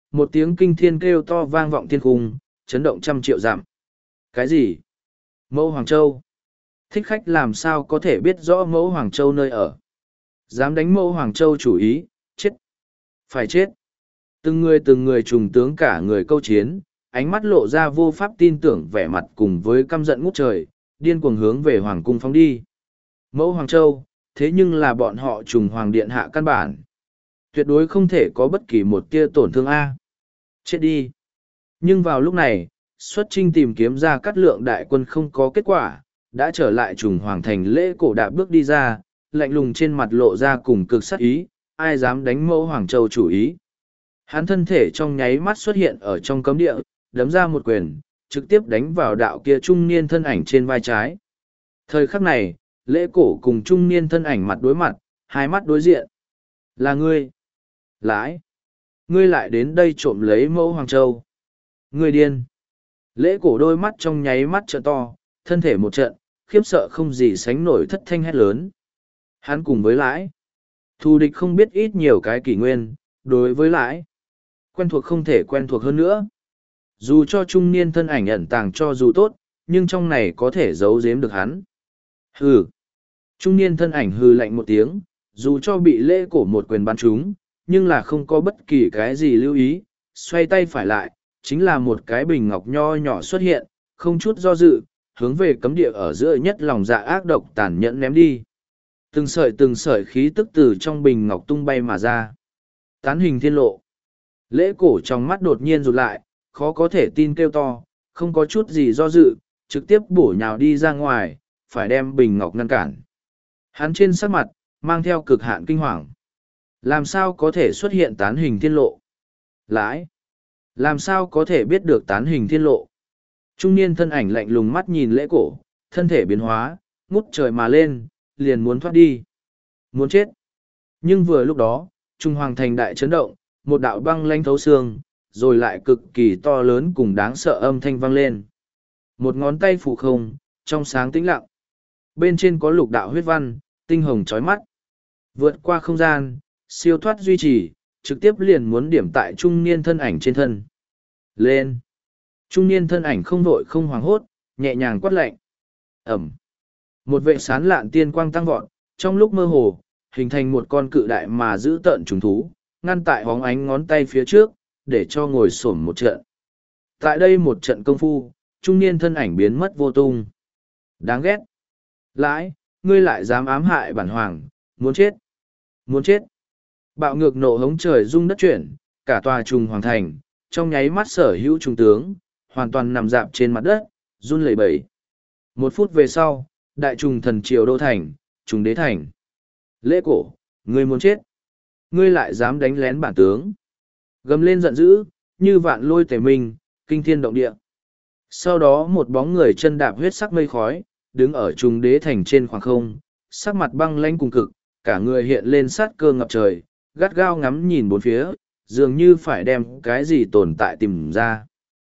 một tiếng kinh thiên kêu to vang vọng thiên cung, chấn động trăm triệu dặm. Cái gì? Mẫu Hoàng Châu? Thích khách làm sao có thể biết rõ mẫu Hoàng Châu nơi ở? Dám đánh mẫu Hoàng Châu chủ ý, chết! Phải chết! Từng người từng người trùng tướng cả người câu chiến, ánh mắt lộ ra vô pháp tin tưởng vẻ mặt cùng với căm giận ngút trời, điên cuồng hướng về Hoàng cung phóng đi. Mẫu Hoàng Châu, thế nhưng là bọn họ trùng Hoàng Điện hạ căn bản. Tuyệt đối không thể có bất kỳ một tia tổn thương A. Chết đi! Nhưng vào lúc này, xuất chinh tìm kiếm ra cát lượng đại quân không có kết quả, đã trở lại trùng Hoàng thành. Lễ Cổ đạp bước đi ra, lạnh lùng trên mặt lộ ra cùng cực sát ý, ai dám đánh mẫu Hoàng Châu chủ ý. Hắn thân thể trong nháy mắt xuất hiện ở trong cấm địa, đấm ra một quyền, trực tiếp đánh vào đạo kia trung niên thân ảnh trên vai trái. Thời khắc này, Lễ Cổ cùng trung niên thân ảnh mặt đối mặt, hai mắt đối diện. Là ngươi! Lãi! Ngươi lại đến đây trộm lấy mẫu Hoàng Châu. Ngươi điên! Lễ Cổ đôi mắt trong nháy mắt trợ to, thân thể một trận, khiếp sợ không gì sánh nổi, thất thanh hét lớn. Hắn cùng với Lãi, thù địch không biết ít nhiều cái kỷ nguyên, đối với Lãi, quen thuộc không thể quen thuộc hơn nữa. Dù cho trung niên thân ảnh ẩn tàng cho dù tốt, nhưng trong này có thể giấu giếm được hắn. Hừ! Trung niên thân ảnh hừ lạnh một tiếng, dù cho bị Lễ Cổ một quyền bắn trúng, nhưng là không có bất kỳ cái gì lưu ý, xoay tay phải lại, chính là một cái bình ngọc nho nhỏ xuất hiện, không chút do dự, hướng về cấm địa ở giữa nhất lòng dạ ác độc tàn nhẫn ném đi. Từng sợi từng sợi khí tức từ trong bình ngọc tung bay mà ra. Tán hình thiên lộ. Lễ Cổ trong mắt đột nhiên rụt lại, khó có thể tin kêu to, không có chút gì do dự, trực tiếp bổ nhào đi ra ngoài, phải đem bình ngọc ngăn cản. Hắn trên sắc mặt, mang theo cực hạn kinh hoàng. Làm sao có thể xuất hiện tán hình thiên lộ? Lãi! Làm sao có thể biết được tán hình thiên lộ? Trung niên thân ảnh lạnh lùng mắt nhìn Lễ Cổ, thân thể biến hóa, ngút trời mà lên, liền muốn thoát đi. Muốn chết. Nhưng vừa lúc đó, Trung Hoàng thành đại chấn động, một đạo băng lanh thấu xương, rồi lại cực kỳ to lớn cùng đáng sợ âm thanh vang lên. Một ngón tay phủ không, trong sáng tĩnh lặng. Bên trên có lục đạo huyết văn, tinh hồng chói mắt. Vượt qua không gian, siêu thoát duy trì, trực tiếp liền muốn điểm tại trung niên thân ảnh trên thân. Lên! Trung niên thân ảnh không vội không hoảng hốt, nhẹ nhàng quát lạnh. Ẩm! Một vệ sán lạn tiên quang tăng vọt, trong lúc mơ hồ, hình thành một con cự đại mà giữ tợn trùng thú, ngăn tại hóng ánh ngón tay phía trước, để cho ngồi xổm một trận. Tại đây một trận công phu, trung niên thân ảnh biến mất vô tung. Đáng ghét! Lãi, ngươi lại dám ám hại bản hoàng, muốn chết! Muốn chết! Bạo ngược nộ hống trời rung đất chuyển, cả tòa trùng hoàng thành, trong nháy mắt sở hữu trung tướng, hoàn toàn nằm dạp trên mặt đất, run lẩy bẩy. Một phút về sau, đại trùng thần triều đô thành, trùng đế thành. Lễ Cổ, ngươi muốn chết! Ngươi lại dám đánh lén bản tướng! Gầm lên giận dữ, như vạn lôi tề minh, kinh thiên động địa. Sau đó một bóng người chân đạp huyết sắc mây khói, đứng ở trùng đế thành trên khoảng không, sắc mặt băng lãnh cùng cực, cả người hiện lên sát cơ ngập trời, gắt gao ngắm nhìn bốn phía, dường như phải đem cái gì tồn tại tìm ra.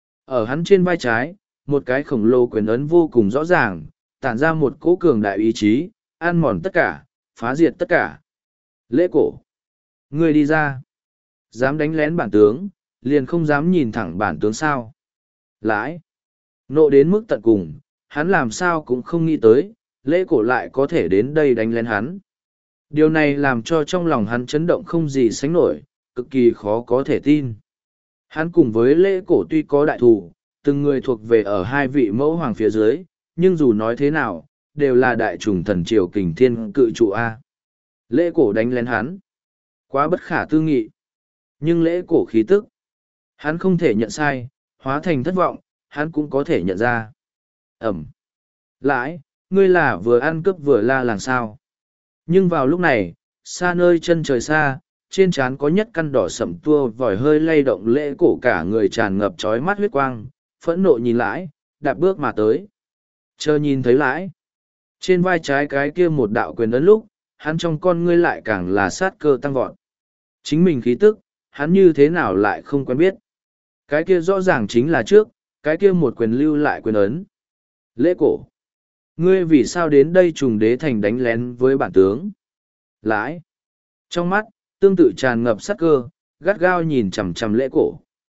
Ở hắn trên vai trái, một cái khổng lồ quyền ấn vô cùng rõ ràng, tản ra một cỗ cường đại ý chí, ăn mòn tất cả, phá diệt tất cả. Lễ Cổ, ngươi đi ra. Dám đánh lén bản tướng, liền không dám nhìn thẳng bản tướng sao. Lãi. Nộ đến mức tận cùng, hắn làm sao cũng không nghĩ tới, Lễ Cổ lại có thể đến đây đánh lén hắn. Điều này làm cho trong lòng hắn chấn động không gì sánh nổi, cực kỳ khó có thể tin. Hắn cùng với Lễ Cổ tuy có đại thù, từng người thuộc về ở hai vị mẫu hoàng phía dưới, nhưng dù nói thế nào, đều là đại trùng thần triều kình thiên cự trụ A. Lễ Cổ đánh lén hắn. Quá bất khả tư nghị. Nhưng Lễ Cổ khí tức, hắn không thể nhận sai, hóa thành thất vọng, hắn cũng có thể nhận ra. Ẩm. Lãi, ngươi là vừa ăn cướp vừa la làng sao. Nhưng vào lúc này, xa nơi chân trời xa, trên trán có nhất căn đỏ sậm tua vòi hơi lay động. Lễ Cổ cả người tràn ngập trói mắt huyết quang, phẫn nộ nhìn Lãi, đạp bước mà tới. Chờ nhìn thấy Lãi, trên vai trái cái kia một đạo quyền ấn lúc, hắn trong con ngươi lại càng là sát cơ tăng vọt. Chính mình khí tức, hắn như thế nào lại không quen biết. Cái kia rõ ràng chính là trước, cái kia một quyền lưu lại quyền ấn. Lễ Cổ, ngươi vì sao đến đây trùng đế thành đánh lén với bản tướng? Lãi, trong mắt, tương tự tràn ngập sát cơ, gắt gao nhìn chằm chằm Lễ Cổ.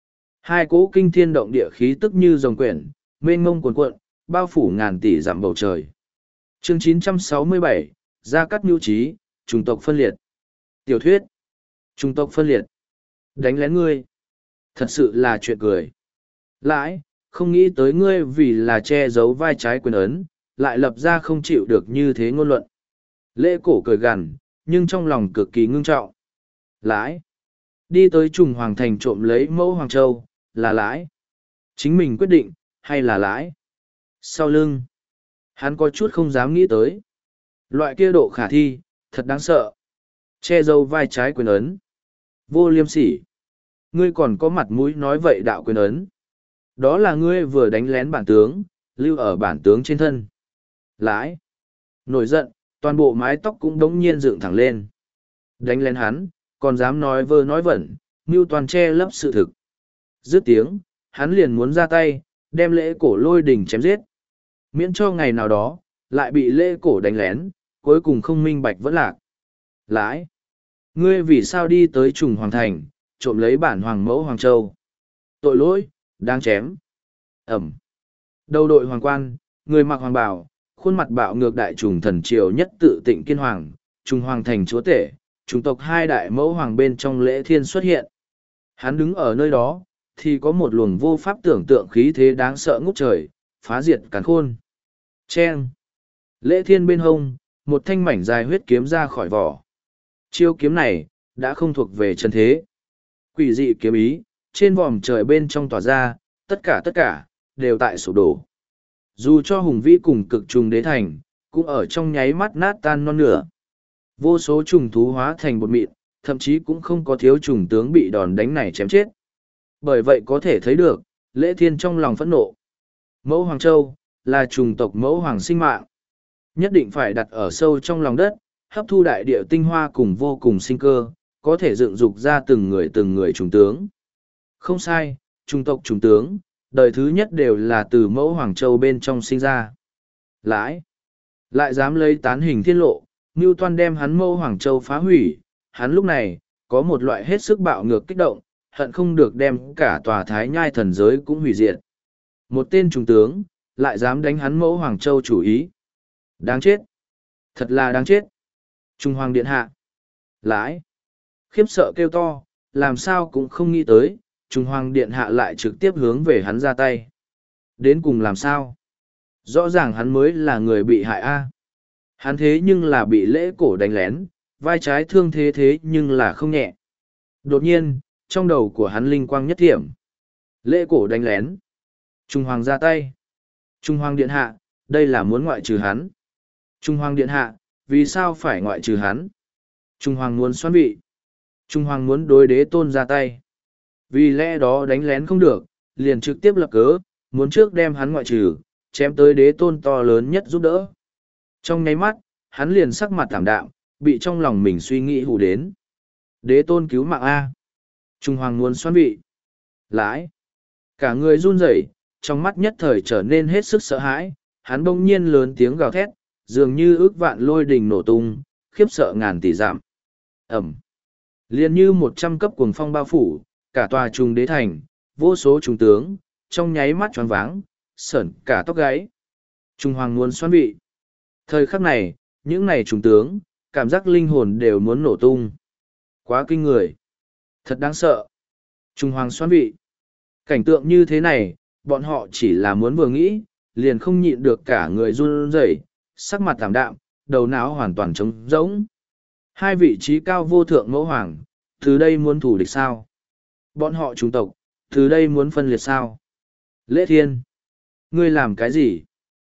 Hai cỗ kinh thiên động địa khí tức như rồng quyển, mênh mông cuồn cuộn, bao phủ ngàn tỷ dặm bầu trời. Chương chín trăm sáu mươi bảy, Gia Cát Nhu Trí, chủng tộc phân liệt. Tiểu thuyết. Chủng tộc phân liệt. Đánh lén ngươi. Thật sự là chuyện cười. Lãi, không nghĩ tới ngươi vì là che giấu vai trái quyền ấn, lại lập ra không chịu được như thế ngôn luận. Lễ cổ cười gằn, nhưng trong lòng cực kỳ ngưng trọng. Lãi. Đi tới trùng hoàng thành trộm lấy mẫu Hoàng Châu, là lãi. Chính mình quyết định, hay là lãi. Sau lưng, hắn có chút không dám nghĩ tới. Loại kia độ khả thi, thật đáng sợ. Che giấu vai trái quyền ấn. Vô liêm sỉ. Ngươi còn có mặt mũi nói vậy đạo quyền ấn. Đó là ngươi vừa đánh lén bản tướng, lưu ở bản tướng trên thân. Lãi. Nổi giận, toàn bộ mái tóc cũng đống nhiên dựng thẳng lên. Đánh lén hắn, còn dám nói vơ nói vẩn, mưu toàn che lấp sự thực. Dứt tiếng, hắn liền muốn ra tay, đem lễ cổ lôi đỉnh chém giết. Miễn cho ngày nào đó, lại bị lễ cổ đánh lén, cuối cùng không minh bạch vẫn lạc. Lãi. Ngươi vì sao đi tới trùng hoàng thành, trộm lấy bản hoàng mẫu Hoàng Châu? Tội lỗi, đang chém. Ẩm. Đầu đội hoàng quan, người mặc hoàng bào, khuôn mặt bạo ngược đại trùng thần triều nhất tự tịnh kiên hoàng, trùng hoàng thành chúa tể, chủng tộc hai đại mẫu hoàng bên trong lễ thiên xuất hiện. Hắn đứng ở nơi đó, thì có một luồng vô pháp tưởng tượng khí thế đáng sợ ngút trời, phá diệt càn khôn. Chen. Lễ thiên bên hông, một thanh mảnh dài huyết kiếm ra khỏi vỏ. Chiêu kiếm này, đã không thuộc về chân thế. Quỷ dị kiếm ý, trên vòm trời bên trong tỏa ra, tất cả tất cả, đều tại sụp đổ. Dù cho hùng vĩ cùng cực trùng đế thành, cũng ở trong nháy mắt nát tan non nửa. Vô số trùng thú hóa thành bột mịn, thậm chí cũng không có thiếu trùng tướng bị đòn đánh này chém chết. Bởi vậy có thể thấy được, lễ thiên trong lòng phẫn nộ. Mẫu Hoàng Châu, là trùng tộc mẫu hoàng sinh mạng. Nhất định phải đặt ở sâu trong lòng đất, hấp thu đại địa tinh hoa cùng vô cùng sinh cơ, có thể dựng dục ra từng người từng người trùng tướng. Không sai, trùng tộc trùng tướng, đời thứ nhất đều là từ mẫu Hoàng Châu bên trong sinh ra. Lãi. Lại dám lấy tán hình thiên lộ, Ngưu Toan đem hắn mẫu Hoàng Châu phá hủy, hắn lúc này, có một loại hết sức bạo ngược kích động, hận không được đem cả tòa thái nhai thần giới cũng hủy diệt. Một tên trùng tướng, lại dám đánh hắn mẫu Hoàng Châu chủ ý. Đáng chết. Thật là đáng chết. Trung Hoàng Điện Hạ. Lãi. Khiếp sợ kêu to, làm sao cũng không nghĩ tới, Trung Hoàng Điện Hạ lại trực tiếp hướng về hắn ra tay. Đến cùng làm sao? Rõ ràng hắn mới là người bị hại a. Hắn thế nhưng là bị lễ cổ đánh lén, vai trái thương thế thế nhưng là không nhẹ. Đột nhiên, trong đầu của hắn linh quang nhất thiểm. Lễ cổ đánh lén. Trung Hoàng ra tay. Trung Hoàng Điện Hạ, đây là muốn ngoại trừ hắn. Trung Hoàng Điện Hạ, vì sao phải ngoại trừ hắn? Trung Hoàng muốn xoắn vị. Trung Hoàng muốn đối đế tôn ra tay. Vì lẽ đó đánh lén không được, liền trực tiếp lập cớ, muốn trước đem hắn ngoại trừ, chém tới đế tôn to lớn nhất giúp đỡ. Trong nháy mắt, hắn liền sắc mặt thảm đạm, bị trong lòng mình suy nghĩ hù đến. Đế tôn cứu mạng A. Trung Hoàng muốn xoắn vị. Lãi. Cả người run rẩy, trong mắt nhất thời trở nên hết sức sợ hãi, hắn bỗng nhiên lớn tiếng gào thét, dường như ước vạn lôi đình nổ tung, khiếp sợ ngàn tỷ giảm. Ẩm. Liền như một trăm cấp cuồng phong bao phủ, cả tòa trùng đế thành, vô số trùng tướng, trong nháy mắt choáng váng, sởn cả tóc gáy. Trung Hoàng muốn xoắn vị. Thời khắc này, những này trùng tướng, cảm giác linh hồn đều muốn nổ tung. Quá kinh người. Thật đáng sợ. Trung Hoàng xoắn vị. Cảnh tượng như thế này, bọn họ chỉ là muốn vừa nghĩ, liền không nhịn được cả người run rẩy, sắc mặt tảm đạm, đầu não hoàn toàn trống rỗng. Hai vị trí cao vô thượng mẫu hoàng, từ đây muốn thủ địch sao? Bọn họ chủng tộc, từ đây muốn phân liệt sao? Lễ Thiên, ngươi làm cái gì?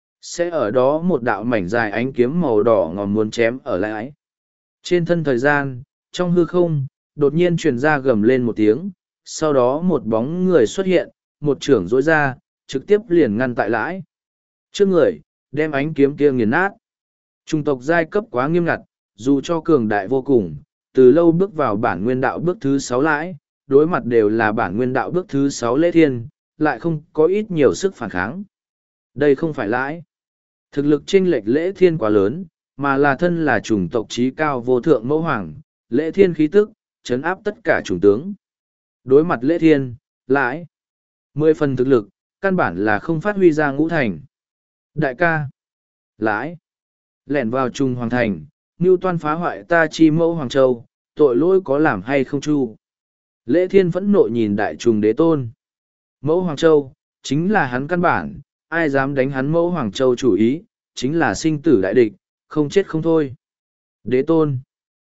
Sẽ ở đó một đạo mảnh dài ánh kiếm màu đỏ ngòm muốn chém ở lại. Trên thân thời gian, trong hư không, đột nhiên truyền ra gầm lên một tiếng, sau đó một bóng người xuất hiện, một trưởng rỗi ra, trực tiếp liền ngăn tại lãi. Trước người, đem ánh kiếm kia nghiền nát. Chủng tộc giai cấp quá nghiêm ngặt, dù cho cường đại vô cùng, từ lâu bước vào bản nguyên đạo bước thứ sáu lãi, đối mặt đều là bản nguyên đạo bước thứ sáu Lễ Thiên, lại không có ít nhiều sức phản kháng. Đây không phải lãi. Thực lực chênh lệch Lễ Thiên quá lớn, mà là thân là chủng tộc trí cao vô thượng mẫu hoàng, Lễ Thiên khí tức, chấn áp tất cả chủng tướng. Đối mặt Lễ Thiên, lãi. Mười phần thực lực, căn bản là không phát huy ra ngũ thành. Đại ca, lãi, lẻn vào trùng hoàng thành, mưu toan phá hoại ta chi mẫu Hoàng Châu, tội lỗi có làm hay không chu. Lễ Thiên phẫn nộ nhìn đại trùng đế tôn. Mẫu Hoàng Châu, chính là hắn căn bản, ai dám đánh hắn mẫu Hoàng Châu chủ ý, chính là sinh tử đại địch, không chết không thôi. Đế tôn,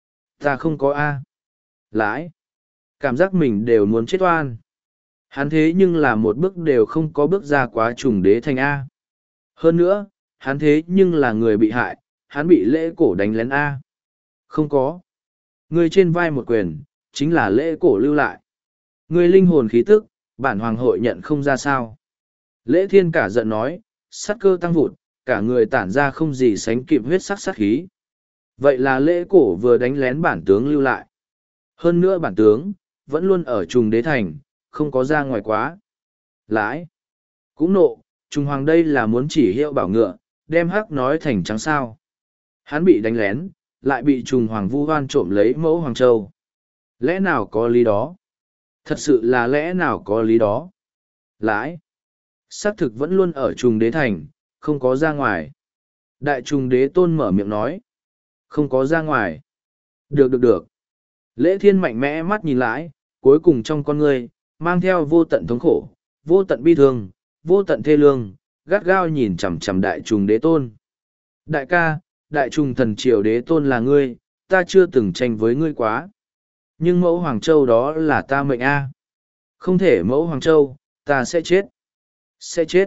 ta không có A. Lãi, cảm giác mình đều muốn chết oan. Hắn thế nhưng là một bước đều không có bước ra quá trùng đế thành A. Hơn nữa, hắn thế nhưng là người bị hại, hắn bị lễ cổ đánh lén A. Không có. Người trên vai một quyền, chính là lễ cổ lưu lại. Người linh hồn khí tức, bản hoàng hội nhận không ra sao. Lễ Thiên cả giận nói, sát cơ tăng vụt, cả người tản ra không gì sánh kịp huyết sắc sát khí. Vậy là lễ cổ vừa đánh lén bản tướng lưu lại. Hơn nữa bản tướng, vẫn luôn ở trùng đế thành, không có ra ngoài quá. Lãi. Cũng nộ, trùng hoàng đây là muốn chỉ hiệu bảo ngựa, đem hắc nói thành trắng sao. Hắn bị đánh lén, lại bị trùng hoàng vu hoan trộm lấy mẫu Hoàng Châu. Lẽ nào có lý đó? Thật sự là lẽ nào có lý đó? Lãi. Xác thực vẫn luôn ở trùng đế thành, không có ra ngoài. Đại trùng đế tôn mở miệng nói. Không có ra ngoài. Được được được. Lễ Thiên mạnh mẽ mắt nhìn lại, cuối cùng trong con người, mang theo vô tận thống khổ, vô tận bi thương, vô tận thê lương, gắt gao nhìn chằm chằm đại trùng đế tôn. Đại ca, đại trùng thần triều đế tôn là ngươi, ta chưa từng tranh với ngươi quá. Nhưng mẫu Hoàng Châu đó là ta mệnh A. Không thể mẫu Hoàng Châu, ta sẽ chết. Sẽ chết.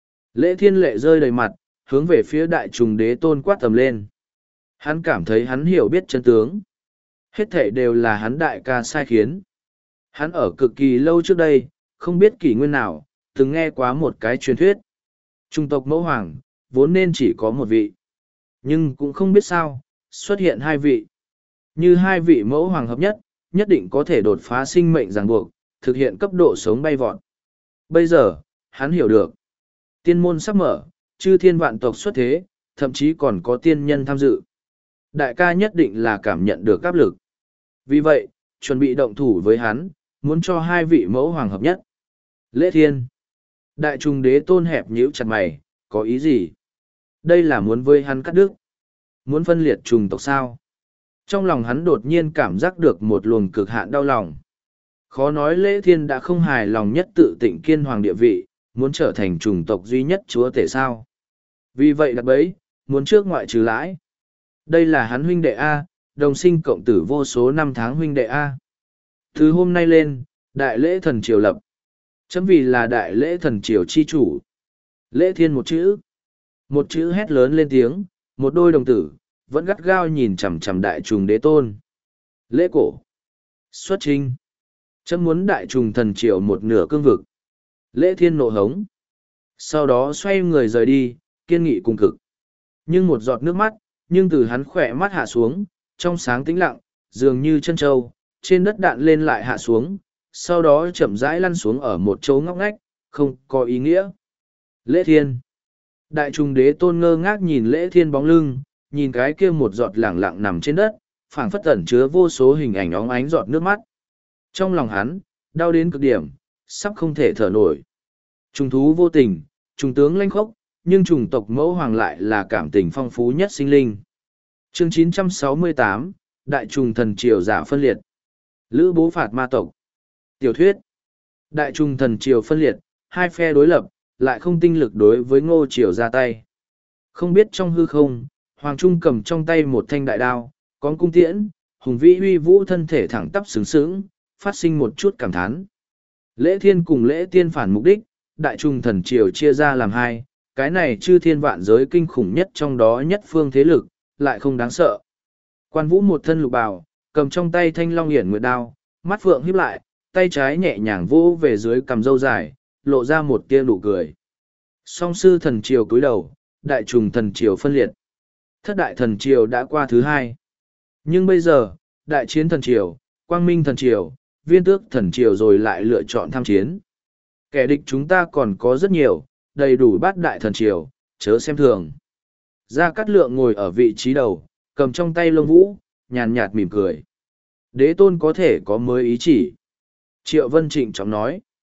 Lễ Thiên lệ rơi đầy mặt, hướng về phía đại trùng đế tôn quát tầm lên. Hắn cảm thấy hắn hiểu biết chân tướng. Hết thể đều là hắn đại ca sai khiến. Hắn ở cực kỳ lâu trước đây, không biết kỷ nguyên nào, từng nghe quá một cái truyền thuyết. Trung tộc mẫu hoàng, vốn nên chỉ có một vị. Nhưng cũng không biết sao, xuất hiện hai vị. Như hai vị mẫu hoàng hợp nhất, nhất định có thể đột phá sinh mệnh ràng buộc, thực hiện cấp độ sống bay vọt. Bây giờ, hắn hiểu được. Tiên môn sắp mở, chư thiên vạn tộc xuất thế, thậm chí còn có tiên nhân tham dự. Đại ca nhất định là cảm nhận được áp lực. Vì vậy, chuẩn bị động thủ với hắn, muốn cho hai vị mẫu hoàng hợp nhất. Lễ Thiên. Đại trùng đế tôn hẹp nhíu chặt mày, có ý gì? Đây là muốn với hắn cắt đứt. Muốn phân liệt trùng tộc sao? Trong lòng hắn đột nhiên cảm giác được một luồng cực hạn đau lòng. Khó nói Lễ Thiên đã không hài lòng nhất tự tịnh kiên hoàng địa vị, muốn trở thành trùng tộc duy nhất chúa tể sao? Vì vậy đặt bấy, muốn trước ngoại trừ lãi. Đây là hắn huynh đệ A, đồng sinh cộng tử vô số năm tháng huynh đệ A. Từ hôm nay lên, đại lễ thần triều lập. Chấm vì là đại lễ thần triều chi chủ. Lễ Thiên một chữ. Một chữ hét lớn lên tiếng, một đôi đồng tử, vẫn gắt gao nhìn chằm chằm đại trùng đế tôn. Lễ cổ. Xuất trinh. Chấm muốn đại trùng thần triều một nửa cương vực. Lễ Thiên nộ hống. Sau đó xoay người rời đi, kiên nghị cùng cực. Nhưng một giọt nước mắt, nhưng từ hắn khỏe mắt hạ xuống, trong sáng tĩnh lặng, dường như chân trâu, trên đất đạn lên lại hạ xuống, sau đó chậm rãi lăn xuống ở một chỗ ngóc ngách, không có ý nghĩa. Lễ Thiên. Đại trùng đế tôn ngơ ngác nhìn Lễ Thiên bóng lưng, nhìn cái kia một giọt lẳng lặng nằm trên đất, phảng phất ẩn chứa vô số hình ảnh óng ánh giọt nước mắt. Trong lòng hắn, đau đến cực điểm, sắp không thể thở nổi. Trùng thú vô tình, trùng tướng lanh khốc, nhưng trùng tộc mẫu hoàng lại là cảm tình phong phú nhất sinh linh. Chương chín trăm sáu mươi tám, Đại trùng thần triều giả phân liệt. Lữ bố phạt ma tộc. Tiểu thuyết. Đại trùng thần triều phân liệt, hai phe đối lập, lại không tinh lực đối với ngô triều ra tay. Không biết trong hư không, Hoàng Trung cầm trong tay một thanh đại đao, có cung tiễn, hùng vĩ uy vũ thân thể thẳng tắp sướng sướng, phát sinh một chút cảm thán. Lễ Thiên cùng Lễ Tiên phản mục đích, đại trùng thần triều chia ra làm hai, cái này chư thiên vạn giới kinh khủng nhất trong đó nhất phương thế lực, lại không đáng sợ. Quan Vũ một thân lục bào, cầm trong tay thanh long hiển nguyệt đao, mắt phượng híp lại, tay trái nhẹ nhàng vỗ về dưới cầm râu dài, lộ ra một tia nụ cười. Song sư thần triều cúi đầu, đại trùng thần triều phân liệt. Thất đại thần triều đã qua thứ hai. Nhưng bây giờ, đại chiến thần triều, quang minh thần triều, viên tước thần triều rồi lại lựa chọn tham chiến. Kẻ địch chúng ta còn có rất nhiều, đầy đủ bát đại thần triều, chớ xem thường. Gia Cát Lượng ngồi ở vị trí đầu, cầm trong tay lông vũ, nhàn nhạt mỉm cười. Đế tôn có thể có mới ý chỉ. Triệu Vân trịnh trọng nói.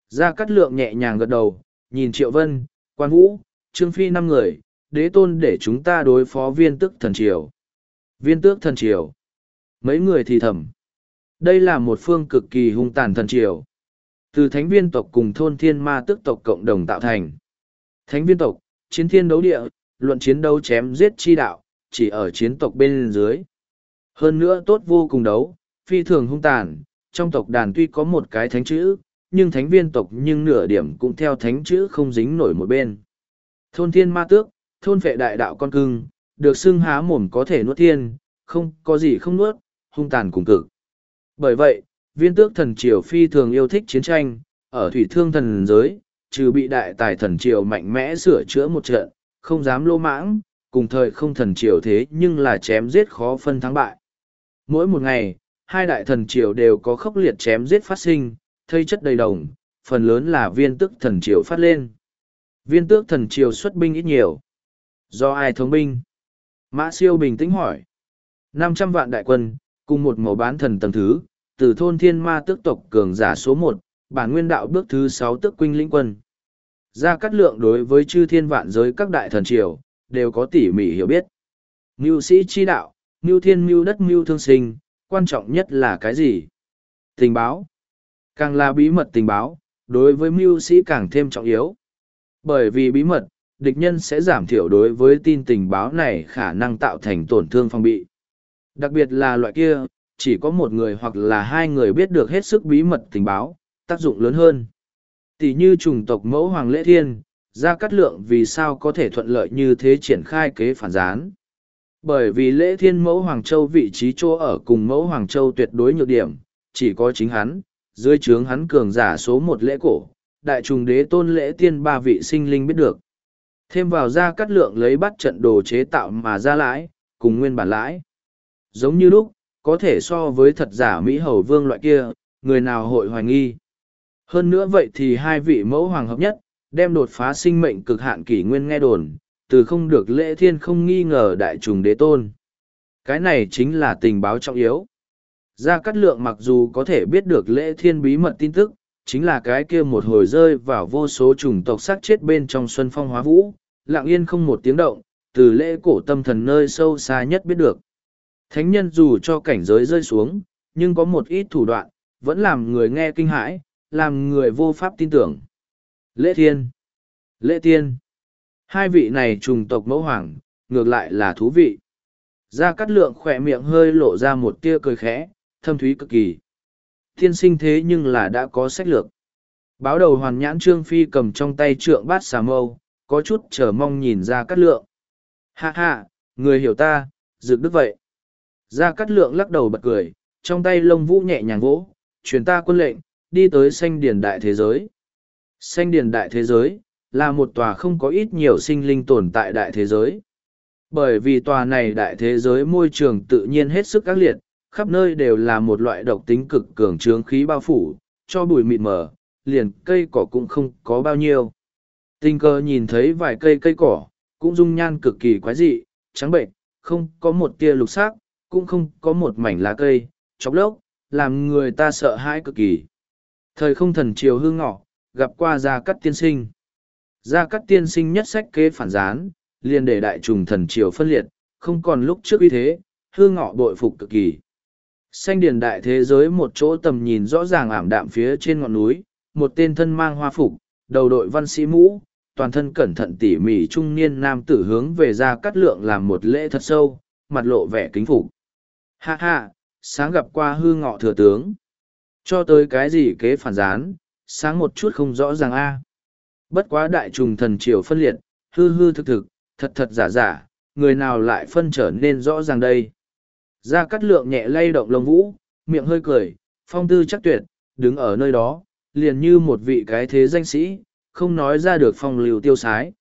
Gia Cát Lượng nhẹ nhàng gật đầu, nhìn Triệu Vân, Quan Vũ, Trương Phi năm người, đế tôn để chúng ta đối phó viên tước thần triều. Viên tước thần triều. Mấy người thì thầm. Đây là một phương cực kỳ hung tàn thần triều. Từ thánh viên tộc cùng thôn thiên ma tước tộc cộng đồng tạo thành. Thánh viên tộc, chiến thiên đấu địa, luận chiến đấu chém giết chi đạo, chỉ ở chiến tộc bên dưới. Hơn nữa tốt vô cùng đấu, phi thường hung tàn, trong tộc đàn tuy có một cái thánh chữ, nhưng thánh viên tộc nhưng nửa điểm cũng theo thánh chữ không dính nổi một bên. Thôn thiên ma tước, thôn vệ đại đạo con cưng, được xưng há mồm có thể nuốt thiên, không có gì không nuốt, hung tàn cùng cực. Bởi vậy, viên tước thần triều phi thường yêu thích chiến tranh, ở thủy thương thần giới, trừ bị đại tài thần triều mạnh mẽ sửa chữa một trận, không dám lô mãng, cùng thời không thần triều thế nhưng là chém giết khó phân thắng bại. Mỗi một ngày, hai đại thần triều đều có khốc liệt chém giết phát sinh, thây chất đầy đồng, phần lớn là viên tước thần triều phát lên. Viên tước thần triều xuất binh ít nhiều. Do ai thống binh? Mã Siêu bình tĩnh hỏi. năm trăm vạn đại quân, cùng một màu bán thần tầng thứ, từ thôn thiên ma tước tộc cường giả số một, bản nguyên đạo bước thứ sáu tước Quynh lĩnh quân. Gia Cát Lượng đối với chư thiên vạn giới các đại thần triều, đều có tỉ mỉ hiểu biết. Mưu sĩ chi đạo, mưu thiên mưu đất mưu thương sinh, quan trọng nhất là cái gì? Tình báo. Càng là bí mật tình báo, đối với mưu sĩ càng thêm trọng yếu. Bởi vì bí mật, địch nhân sẽ giảm thiểu đối với tin tình báo này khả năng tạo thành tổn thương phòng bị. Đặc biệt là loại kia, chỉ có một người hoặc là hai người biết được hết sức bí mật tình báo, tác dụng lớn hơn. Tỷ như chủng tộc mẫu Hoàng Lễ Thiên, Gia Cát Lượng vì sao có thể thuận lợi như thế triển khai kế phản gián. Bởi vì Lễ Thiên mẫu Hoàng Châu vị trí chỗ ở cùng mẫu Hoàng Châu tuyệt đối nhược điểm, chỉ có chính hắn, dưới trướng hắn cường giả số một Lễ Cổ, đại trùng đế tôn Lễ Tiên ba vị sinh linh biết được. Thêm vào Gia Cát Lượng lấy bắt trận đồ chế tạo mà ra lãi, cùng nguyên bản lãi. Giống như lúc, có thể so với thật giả Mỹ Hầu Vương loại kia, người nào hội hoài nghi. Hơn nữa vậy thì hai vị mẫu hoàng hợp nhất, đem đột phá sinh mệnh cực hạn kỷ nguyên nghe đồn, từ không được Lễ Thiên không nghi ngờ đại trùng đế tôn. Cái này chính là tình báo trọng yếu. Gia Cát Lượng mặc dù có thể biết được Lễ Thiên bí mật tin tức, chính là cái kia một hồi rơi vào vô số chủng tộc sát chết bên trong xuân phong hóa vũ, lặng yên không một tiếng động, từ Lễ Cổ tâm thần nơi sâu xa nhất biết được. Thánh nhân dù cho cảnh giới rơi xuống, nhưng có một ít thủ đoạn, vẫn làm người nghe kinh hãi, làm người vô pháp tin tưởng. Lễ Thiên, Lễ Tiên, hai vị này trùng tộc mẫu hoàng, ngược lại là thú vị. Gia Cát Lượng khỏe miệng hơi lộ ra một tia cười khẽ, thâm thúy cực kỳ. Thiên sinh thế nhưng là đã có sách lược. Báo đầu hoàn nhãn Trương Phi cầm trong tay trượng bát xà mâu, có chút chờ mong nhìn Gia Cát Lượng. Ha ha, người hiểu ta, dược đức vậy. Gia Cát Lượng lắc đầu bật cười, trong tay lông vũ nhẹ nhàng vỗ, truyền ta quân lệnh, đi tới xanh điền đại thế giới. Xanh điền đại thế giới, là một tòa không có ít nhiều sinh linh tồn tại đại thế giới. Bởi vì tòa này đại thế giới môi trường tự nhiên hết sức ác liệt, khắp nơi đều là một loại độc tính cực cường trướng khí bao phủ, cho bụi mịt mờ, liền cây cỏ cũng không có bao nhiêu. Tình cờ nhìn thấy vài cây cây cỏ, cũng dung nhan cực kỳ quái dị, trắng bệnh, không có một tia lục sắc, cũng không có một mảnh lá cây, chóc lốc, làm người ta sợ hãi cực kỳ. Thời không thần triều hương ngọ, gặp qua Gia Cát tiên sinh. Gia Cát tiên sinh nhất sách kế phản gián, liền để đại trùng thần triều phân liệt, không còn lúc trước uy thế, hương ngọ bội phục cực kỳ. Xanh điền đại thế giới một chỗ tầm nhìn rõ ràng ảm đạm phía trên ngọn núi, một tên thân mang hoa phục, đầu đội văn sĩ mũ, toàn thân cẩn thận tỉ mỉ trung niên nam tử hướng về Gia Cát Lượng làm một lễ thật sâu, mặt lộ vẻ kính phục. Ha ha, sáng gặp qua hư ngọ thừa tướng. Cho tới cái gì kế phản gián, sáng một chút không rõ ràng a. Bất quá đại trùng thần triều phân liệt, hư hư thực thực, thật thật giả giả, người nào lại phân trở nên rõ ràng đây. Gia Cát Lượng nhẹ lay động lông vũ, miệng hơi cười, phong tư chắc tuyệt, đứng ở nơi đó, liền như một vị cái thế danh sĩ, không nói ra được phong lưu tiêu sái.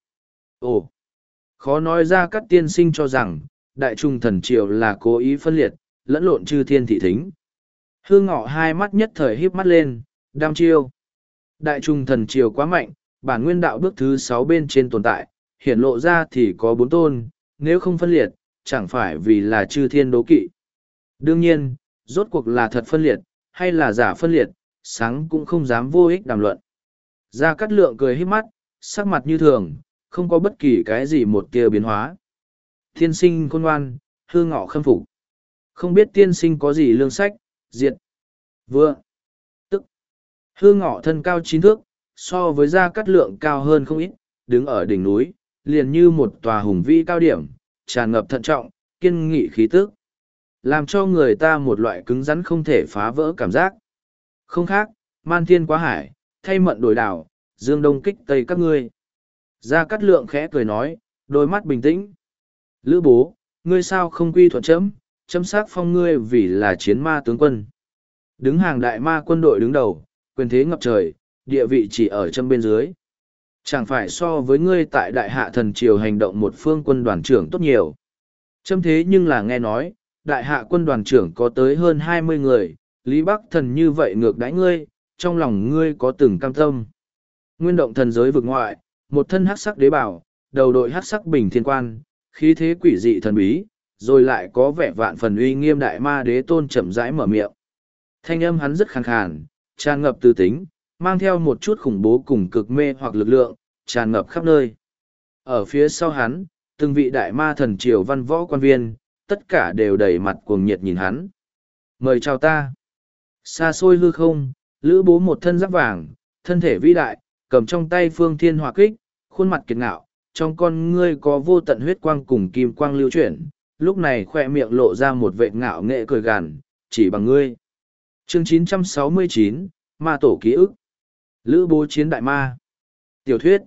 Ồ, khó nói Gia Cát tiên sinh cho rằng, đại trung thần triều là cố ý phân liệt, lẫn lộn chư thiên thị thính. Hương ngọ hai mắt nhất thời híp mắt lên, đam chiêu. Đại trung thần triều quá mạnh, bản nguyên đạo bước thứ sáu bên trên tồn tại, hiển lộ ra thì có bốn tôn, nếu không phân liệt, chẳng phải vì là chư thiên đố kỵ. Đương nhiên, rốt cuộc là thật phân liệt, hay là giả phân liệt, sáng cũng không dám vô ích đàm luận. Gia Cát Lượng cười híp mắt, sắc mặt như thường, không có bất kỳ cái gì một tia biến hóa. Tiên sinh khôn ngoan, hư ngọ khâm phục. Không biết tiên sinh có gì lương sách, diệt. Vừa. Tức. Hư ngọ thân cao chín thước, so với Gia Cát Lượng cao hơn không ít, đứng ở đỉnh núi, liền như một tòa hùng vĩ cao điểm, tràn ngập thận trọng, kiên nghị khí tức. Làm cho người ta một loại cứng rắn không thể phá vỡ cảm giác. Không khác, man thiên quá hải, thay mận đổi đảo, dương đông kích tây các ngươi. Gia Cát Lượng khẽ cười nói, đôi mắt bình tĩnh. Lữ bố, ngươi sao không quy thuận chấm, chấm xác phong ngươi vì là chiến ma tướng quân. Đứng hàng đại ma quân đội đứng đầu, quyền thế ngập trời, địa vị chỉ ở chấm bên dưới. Chẳng phải so với ngươi tại đại hạ thần triều hành động một phương quân đoàn trưởng tốt nhiều. Chấm thế nhưng là nghe nói, đại hạ quân đoàn trưởng có tới hơn hai mươi người, Lý Bắc thần như vậy ngược đãi ngươi, trong lòng ngươi có từng cam tâm. Nguyên động thần giới vực ngoại, một thân hắc sắc đế bảo, đầu đội hắc sắc bình thiên quan, khí thế quỷ dị thần bí, rồi lại có vẻ vạn phần uy nghiêm đại ma đế tôn chậm rãi mở miệng. Thanh âm hắn rất khàn khàn, tràn ngập tư tính, mang theo một chút khủng bố cùng cực mê hoặc lực lượng, tràn ngập khắp nơi. Ở phía sau hắn, từng vị đại ma thần triều văn võ quan viên, tất cả đều đầy mặt cuồng nhiệt nhìn hắn. Mời chào ta. Xa xôi hư không, Lữ Bố một thân giáp vàng, thân thể vĩ đại, cầm trong tay phương thiên hỏa kích, khuôn mặt kiệt ngạo, trong con ngươi có vô tận huyết quang cùng kim quang lưu chuyển, lúc này khoe miệng lộ ra một vệt ngạo nghệ cười gằn, chỉ bằng ngươi. Chương chín trăm sáu mươi chín, Ma Tổ ký ức. Lữ Bố chiến đại ma. Tiểu thuyết.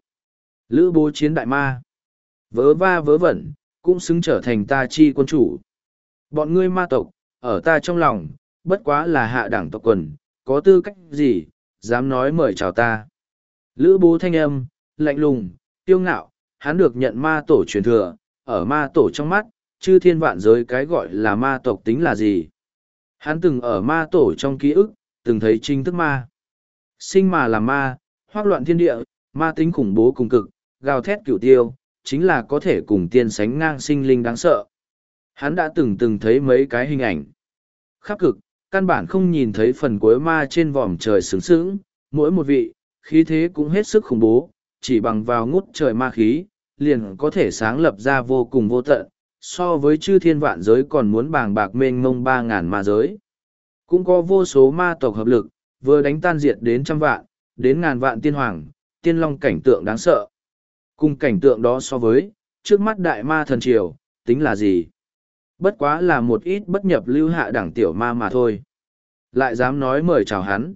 Lữ Bố chiến đại ma. Vớ va vớ vẩn, cũng xứng trở thành ta chi quân chủ. Bọn ngươi ma tộc, ở ta trong lòng, bất quá là hạ đẳng tộc quần, có tư cách gì, dám nói mời chào ta. Lữ Bố thanh âm, lạnh lùng, tiêu ngạo, hắn được nhận ma tổ truyền thừa, ở ma tổ trong mắt, chư thiên vạn giới cái gọi là ma tộc tính là gì. Hắn từng ở ma tổ trong ký ức, từng thấy chính thức ma. Sinh mà là ma, hoác loạn thiên địa, ma tính khủng bố cùng cực, gào thét cửu tiêu, chính là có thể cùng tiên sánh ngang sinh linh đáng sợ. Hắn đã từng từng thấy mấy cái hình ảnh. Khắp cực, căn bản không nhìn thấy phần cuối ma trên vòm trời sướng sướng, mỗi một vị, khí thế cũng hết sức khủng bố, chỉ bằng vào ngút trời ma khí, liền có thể sáng lập ra vô cùng vô tận, so với chư thiên vạn giới còn muốn bàng bạc mênh mông ba ngàn ma giới. Cũng có vô số ma tộc hợp lực, vừa đánh tan diệt đến trăm vạn, đến ngàn vạn tiên hoàng, tiên long cảnh tượng đáng sợ. Cùng cảnh tượng đó so với, trước mắt đại ma thần triều, tính là gì? Bất quá là một ít bất nhập lưu hạ đẳng tiểu ma mà thôi. Lại dám nói mời chào hắn.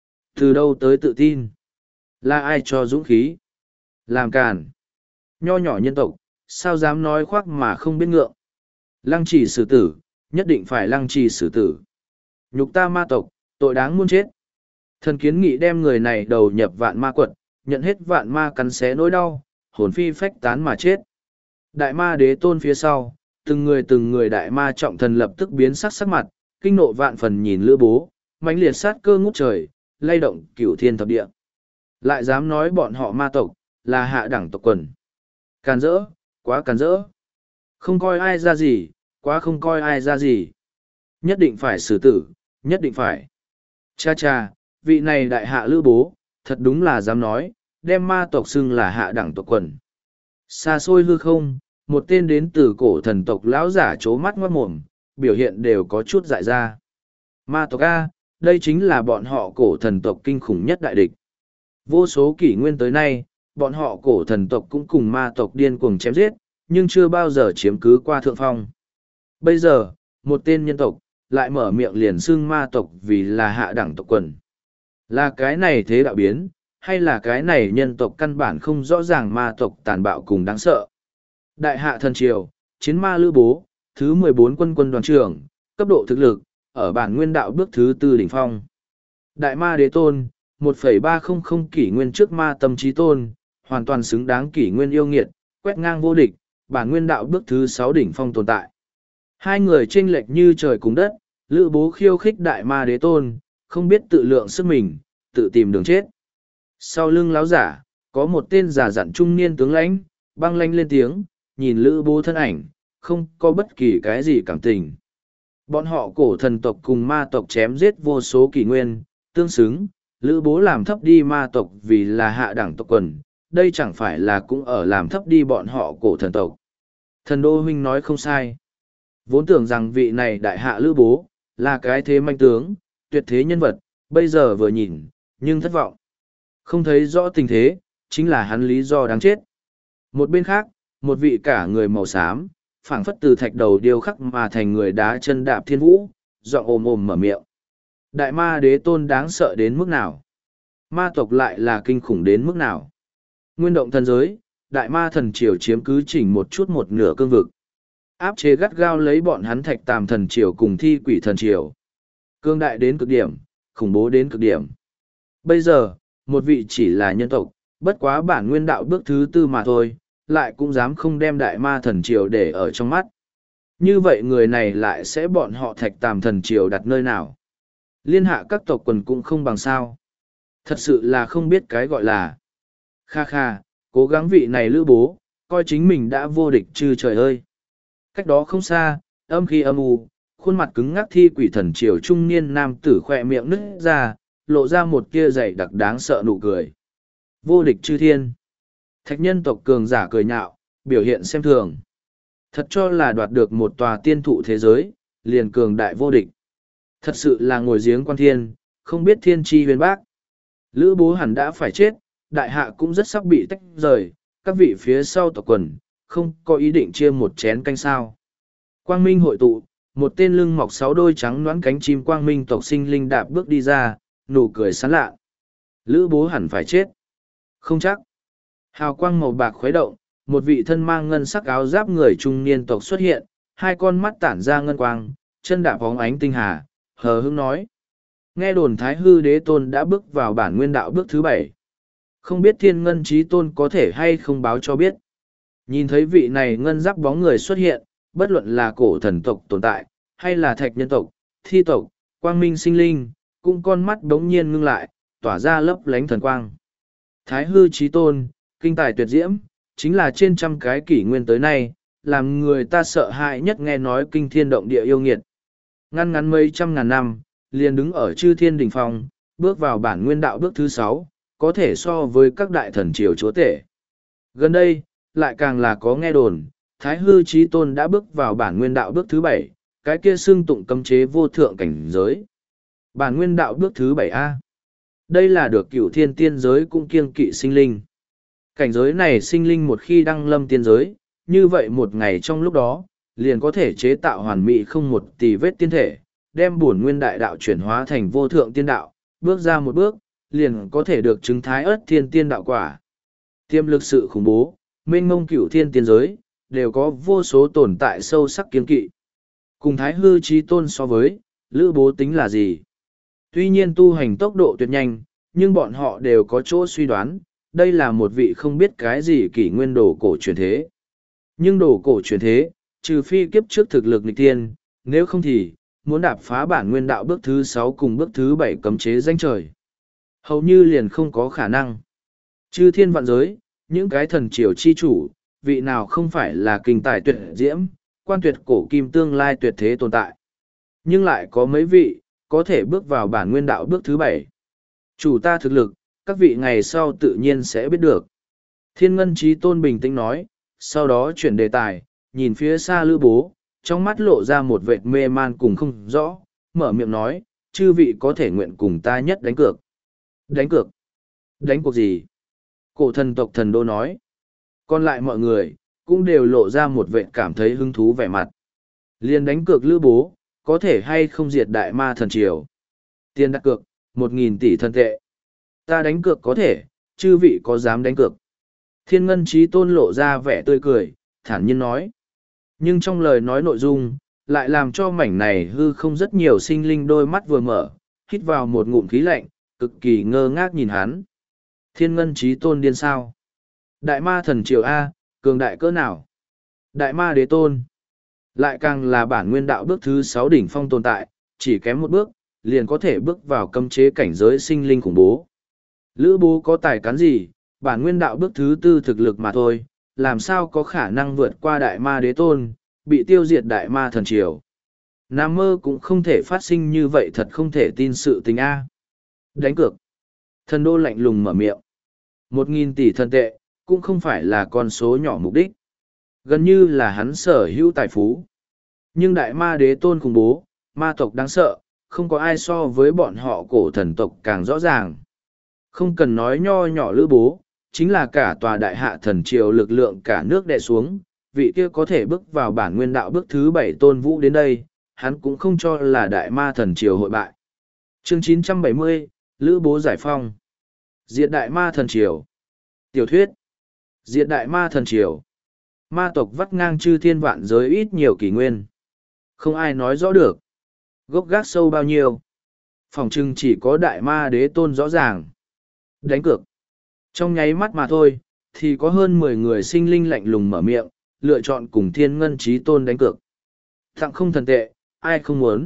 Từ đâu tới tự tin? Là ai cho dũng khí? Làm càn. Nho nhỏ nhân tộc, sao dám nói khoác mà không biết ngượng? Lăng trì xử tử, nhất định phải lăng trì xử tử. Nhục ta ma tộc, tội đáng muôn chết. Thần kiến nghị đem người này đầu nhập vạn ma quật, nhận hết vạn ma cắn xé nỗi đau, hồn phi phách tán mà chết. Đại ma đế tôn phía sau, từng người từng người đại ma trọng thần lập tức biến sắc sắc mặt, kinh nộ vạn phần nhìn Lữ Bố, mãnh liệt sát cơ ngút trời, lay động cửu thiên thập địa. Lại dám nói bọn họ ma tộc, là hạ đẳng tộc quần. Càn rỡ, quá càn rỡ. Không coi ai ra gì, quá không coi ai ra gì. Nhất định phải xử tử, nhất định phải. Cha cha, vị này đại hạ Lữ Bố, thật đúng là dám nói, đem ma tộc xưng là hạ đẳng tộc quần. Xa xôi hư không, một tên đến từ cổ thần tộc lão giả chố mắt ngoát mồm, biểu hiện đều có chút dại ra. Ma tộc A, đây chính là bọn họ cổ thần tộc kinh khủng nhất đại địch. Vô số kỷ nguyên tới nay, bọn họ cổ thần tộc cũng cùng ma tộc điên cuồng chém giết, nhưng chưa bao giờ chiếm cứ qua thượng phong. Bây giờ, một tên nhân tộc, lại mở miệng liền xưng ma tộc vì là hạ đẳng tộc quần. Là cái này thế đạo biến, hay là cái này nhân tộc căn bản không rõ ràng ma tộc tàn bạo cùng đáng sợ. Đại hạ thần triều, chiến ma Lữ Bố, thứ mười bốn quân quân đoàn trưởng, cấp độ thực lực, ở bản nguyên đạo bước thứ tư đỉnh phong. Đại ma đế tôn, một phẩy ba không không kỷ nguyên trước ma tâm trí tôn, hoàn toàn xứng đáng kỷ nguyên yêu nghiệt, quét ngang vô địch, bản nguyên đạo bước thứ sáu đỉnh phong tồn tại. Hai người chênh lệch như trời cùng đất, Lữ Bố khiêu khích đại ma đế tôn, không biết tự lượng sức mình, tự tìm đường chết. Sau lưng láo giả, có một tên giả dặn trung niên tướng lãnh, băng lanh lên tiếng, nhìn Lữ Bố thân ảnh, không có bất kỳ cái gì cảm tình. Bọn họ cổ thần tộc cùng ma tộc chém giết vô số kỷ nguyên, tương xứng, Lữ bố làm thấp đi ma tộc vì là hạ đẳng tộc quần, đây chẳng phải là cũng ở làm thấp đi bọn họ cổ thần tộc. Thần đô huynh nói không sai. Vốn tưởng rằng vị này đại hạ lữ bố, là cái thế manh tướng, tuyệt thế nhân vật, bây giờ vừa nhìn, nhưng thất vọng. Không thấy rõ tình thế, chính là hắn lý do đáng chết. Một bên khác, một vị cả người màu xám, phảng phất từ thạch đầu điêu khắc mà thành người đá chân đạp thiên vũ, giọng ồm ồm mở miệng. Đại ma đế tôn đáng sợ đến mức nào? Ma tộc lại là kinh khủng đến mức nào? Nguyên động thần giới, đại ma thần triều chiếm cứ chỉnh một chút một nửa cương vực. Áp chế gắt gao lấy bọn hắn thạch tàm thần triều cùng thi quỷ thần triều. Cương đại đến cực điểm, khủng bố đến cực điểm. Bây giờ, một vị chỉ là nhân tộc, bất quá bản nguyên đạo bước thứ tư mà thôi, lại cũng dám không đem đại ma thần triều để ở trong mắt. Như vậy người này lại sẽ bọn họ thạch tàm thần triều đặt nơi nào? Liên hạ các tộc quần cũng không bằng sao. Thật sự là không biết cái gọi là. Kha kha, cố gắng vị này lữ bố, coi chính mình đã vô địch chư trời ơi. Cách đó không xa, âm khi âm u, khuôn mặt cứng ngắc thi quỷ thần triều trung niên nam tử khoe miệng nứt ra, lộ ra một kia dày đặc đáng sợ nụ cười. Vô địch chư thiên. Thạch nhân tộc cường giả cười nhạo, biểu hiện xem thường. Thật cho là đoạt được một tòa tiên thụ thế giới, liền cường đại vô địch. Thật sự là ngồi giếng quan thiên, không biết thiên tri huyền bác. Lữ bố hẳn đã phải chết, đại hạ cũng rất sắp bị tách rời, các vị phía sau tộc quần, không có ý định chia một chén canh sao. Quang minh hội tụ, một tên lưng mọc sáu đôi trắng noãn cánh chim quang minh tộc sinh linh đạp bước đi ra, nụ cười sán lạ. Lữ bố hẳn phải chết. Không chắc. Hào quang màu bạc khuấy động, một vị thân mang ngân sắc áo giáp người trung niên tộc xuất hiện, hai con mắt tản ra ngân quang, chân đạp bóng ánh tinh hà, hờ hững nói. Nghe đồn Thái Hư Đế Tôn đã bước vào bản nguyên đạo bước thứ bảy. Không biết Thiên Ngân Chí Tôn có thể hay không báo cho biết. Nhìn thấy vị này ngân giáp bóng người xuất hiện, bất luận là cổ thần tộc tồn tại, hay là thạch nhân tộc, thi tộc, quang minh sinh linh, cũng con mắt đống nhiên ngưng lại, tỏa ra lấp lánh thần quang. Thái Hư Chí Tôn, kinh tài tuyệt diễm, chính là trên trăm cái kỷ nguyên tới nay, làm người ta sợ hãi nhất nghe nói kinh thiên động địa yêu nghiệt. Ngăn ngắn mấy trăm ngàn năm, liền đứng ở chư thiên đỉnh phong, bước vào bản nguyên đạo bước thứ sáu, có thể so với các đại thần triều chúa tể. Gần đây, lại càng là có nghe đồn, Thái Hư Chí Tôn đã bước vào bản nguyên đạo bước thứ bảy, cái kia xưng tụng cấm chế vô thượng cảnh giới. Bản nguyên đạo bước thứ bảy A. Đây là được cửu thiên tiên giới cũng kiêng kỵ sinh linh. Cảnh giới này sinh linh một khi đăng lâm tiên giới, như vậy một ngày trong lúc đó, liền có thể chế tạo hoàn mỹ không một tì vết tiên thể, đem bổn nguyên đại đạo chuyển hóa thành vô thượng tiên đạo, bước ra một bước, liền có thể được chứng thái ớt thiên tiên đạo quả. Tiềm lực sự khủng bố, mênh mông cửu thiên tiên giới, đều có vô số tồn tại sâu sắc kiên kỵ. Cùng Thái Hư Chí Tôn so với, Lữ Bố tính là gì? Tuy nhiên tu hành tốc độ tuyệt nhanh, nhưng bọn họ đều có chỗ suy đoán, đây là một vị không biết cái gì kỷ nguyên đồ cổ truyền thế. Nhưng đồ cổ truyền thế, trừ phi kiếp trước thực lực nghịch tiên, nếu không thì, muốn đạp phá bản nguyên đạo bước thứ sáu cùng bước thứ bảy cấm chế danh trời. Hầu như liền không có khả năng. Chư thiên vạn giới, những cái thần triều chi chủ, vị nào không phải là kinh tài tuyệt diễm, quan tuyệt cổ kim tương lai tuyệt thế tồn tại. Nhưng lại có mấy vị, có thể bước vào bản nguyên đạo bước thứ bảy. Chủ ta thực lực, các vị ngày sau tự nhiên sẽ biết được. Thiên Ngân Chí Tôn bình tĩnh nói, sau đó chuyển đề tài, nhìn phía xa Lữ Bố, trong mắt lộ ra một vệt mê man cùng không rõ, mở miệng nói, chư vị có thể nguyện cùng ta nhất đánh cược. Đánh cược? Đánh cuộc gì? Cổ thần tộc thần đô nói. Còn lại mọi người, cũng đều lộ ra một vệt cảm thấy hứng thú vẻ mặt. Liên đánh cược Lữ Bố, có thể hay không diệt đại ma thần triều. Tiền đặt cược, một nghìn tỷ thần tệ. Ta đánh cược có thể, chư vị có dám đánh cược. Thiên Ngân Chí Tôn lộ ra vẻ tươi cười, thản nhiên nói. Nhưng trong lời nói nội dung, lại làm cho mảnh này hư không rất nhiều sinh linh đôi mắt vừa mở, hít vào một ngụm khí lạnh, cực kỳ ngơ ngác nhìn hắn. Thiên Ngân Chí Tôn điên sao? Đại ma thần triều A, cường đại cỡ nào? Đại ma đế tôn. Lại càng là bản nguyên đạo bước thứ sáu đỉnh phong tồn tại, chỉ kém một bước, liền có thể bước vào cấm chế cảnh giới sinh linh khủng bố. Lữ Bố có tài cán gì, bản nguyên đạo bước thứ tư thực lực mà thôi, làm sao có khả năng vượt qua đại ma đế tôn, bị tiêu diệt đại ma thần triều. Nam mơ cũng không thể phát sinh như vậy, thật không thể tin sự tình A. Đánh cược. Thần đô lạnh lùng mở miệng. Một nghìn tỷ thần tệ, cũng không phải là con số nhỏ mục đích. Gần như là hắn sở hữu tài phú. Nhưng đại ma đế tôn khủng bố, ma tộc đáng sợ, không có ai so với bọn họ cổ thần tộc càng rõ ràng. Không cần nói nho nhỏ lữ bố, chính là cả tòa đại hạ thần triều lực lượng cả nước đè xuống, vị kia có thể bước vào bản nguyên đạo bước thứ bảy tôn vũ đến đây, hắn cũng không cho là đại ma thần triều hội bại. Chương chín trăm bảy mươi, Lữ bố giải phong. Diệt đại ma thần triều. Tiểu thuyết. Diệt đại ma thần triều. Ma tộc vắt ngang chư thiên vạn giới ít nhiều kỷ nguyên. Không ai nói rõ được. Gốc gác sâu bao nhiêu. Phòng trưng chỉ có đại ma đế tôn rõ ràng. Đánh cược. Trong nháy mắt mà thôi, thì có hơn mười người sinh linh lạnh lùng mở miệng, lựa chọn cùng thiên ngân trí tôn đánh cược. Tặng không thần tệ, ai không muốn.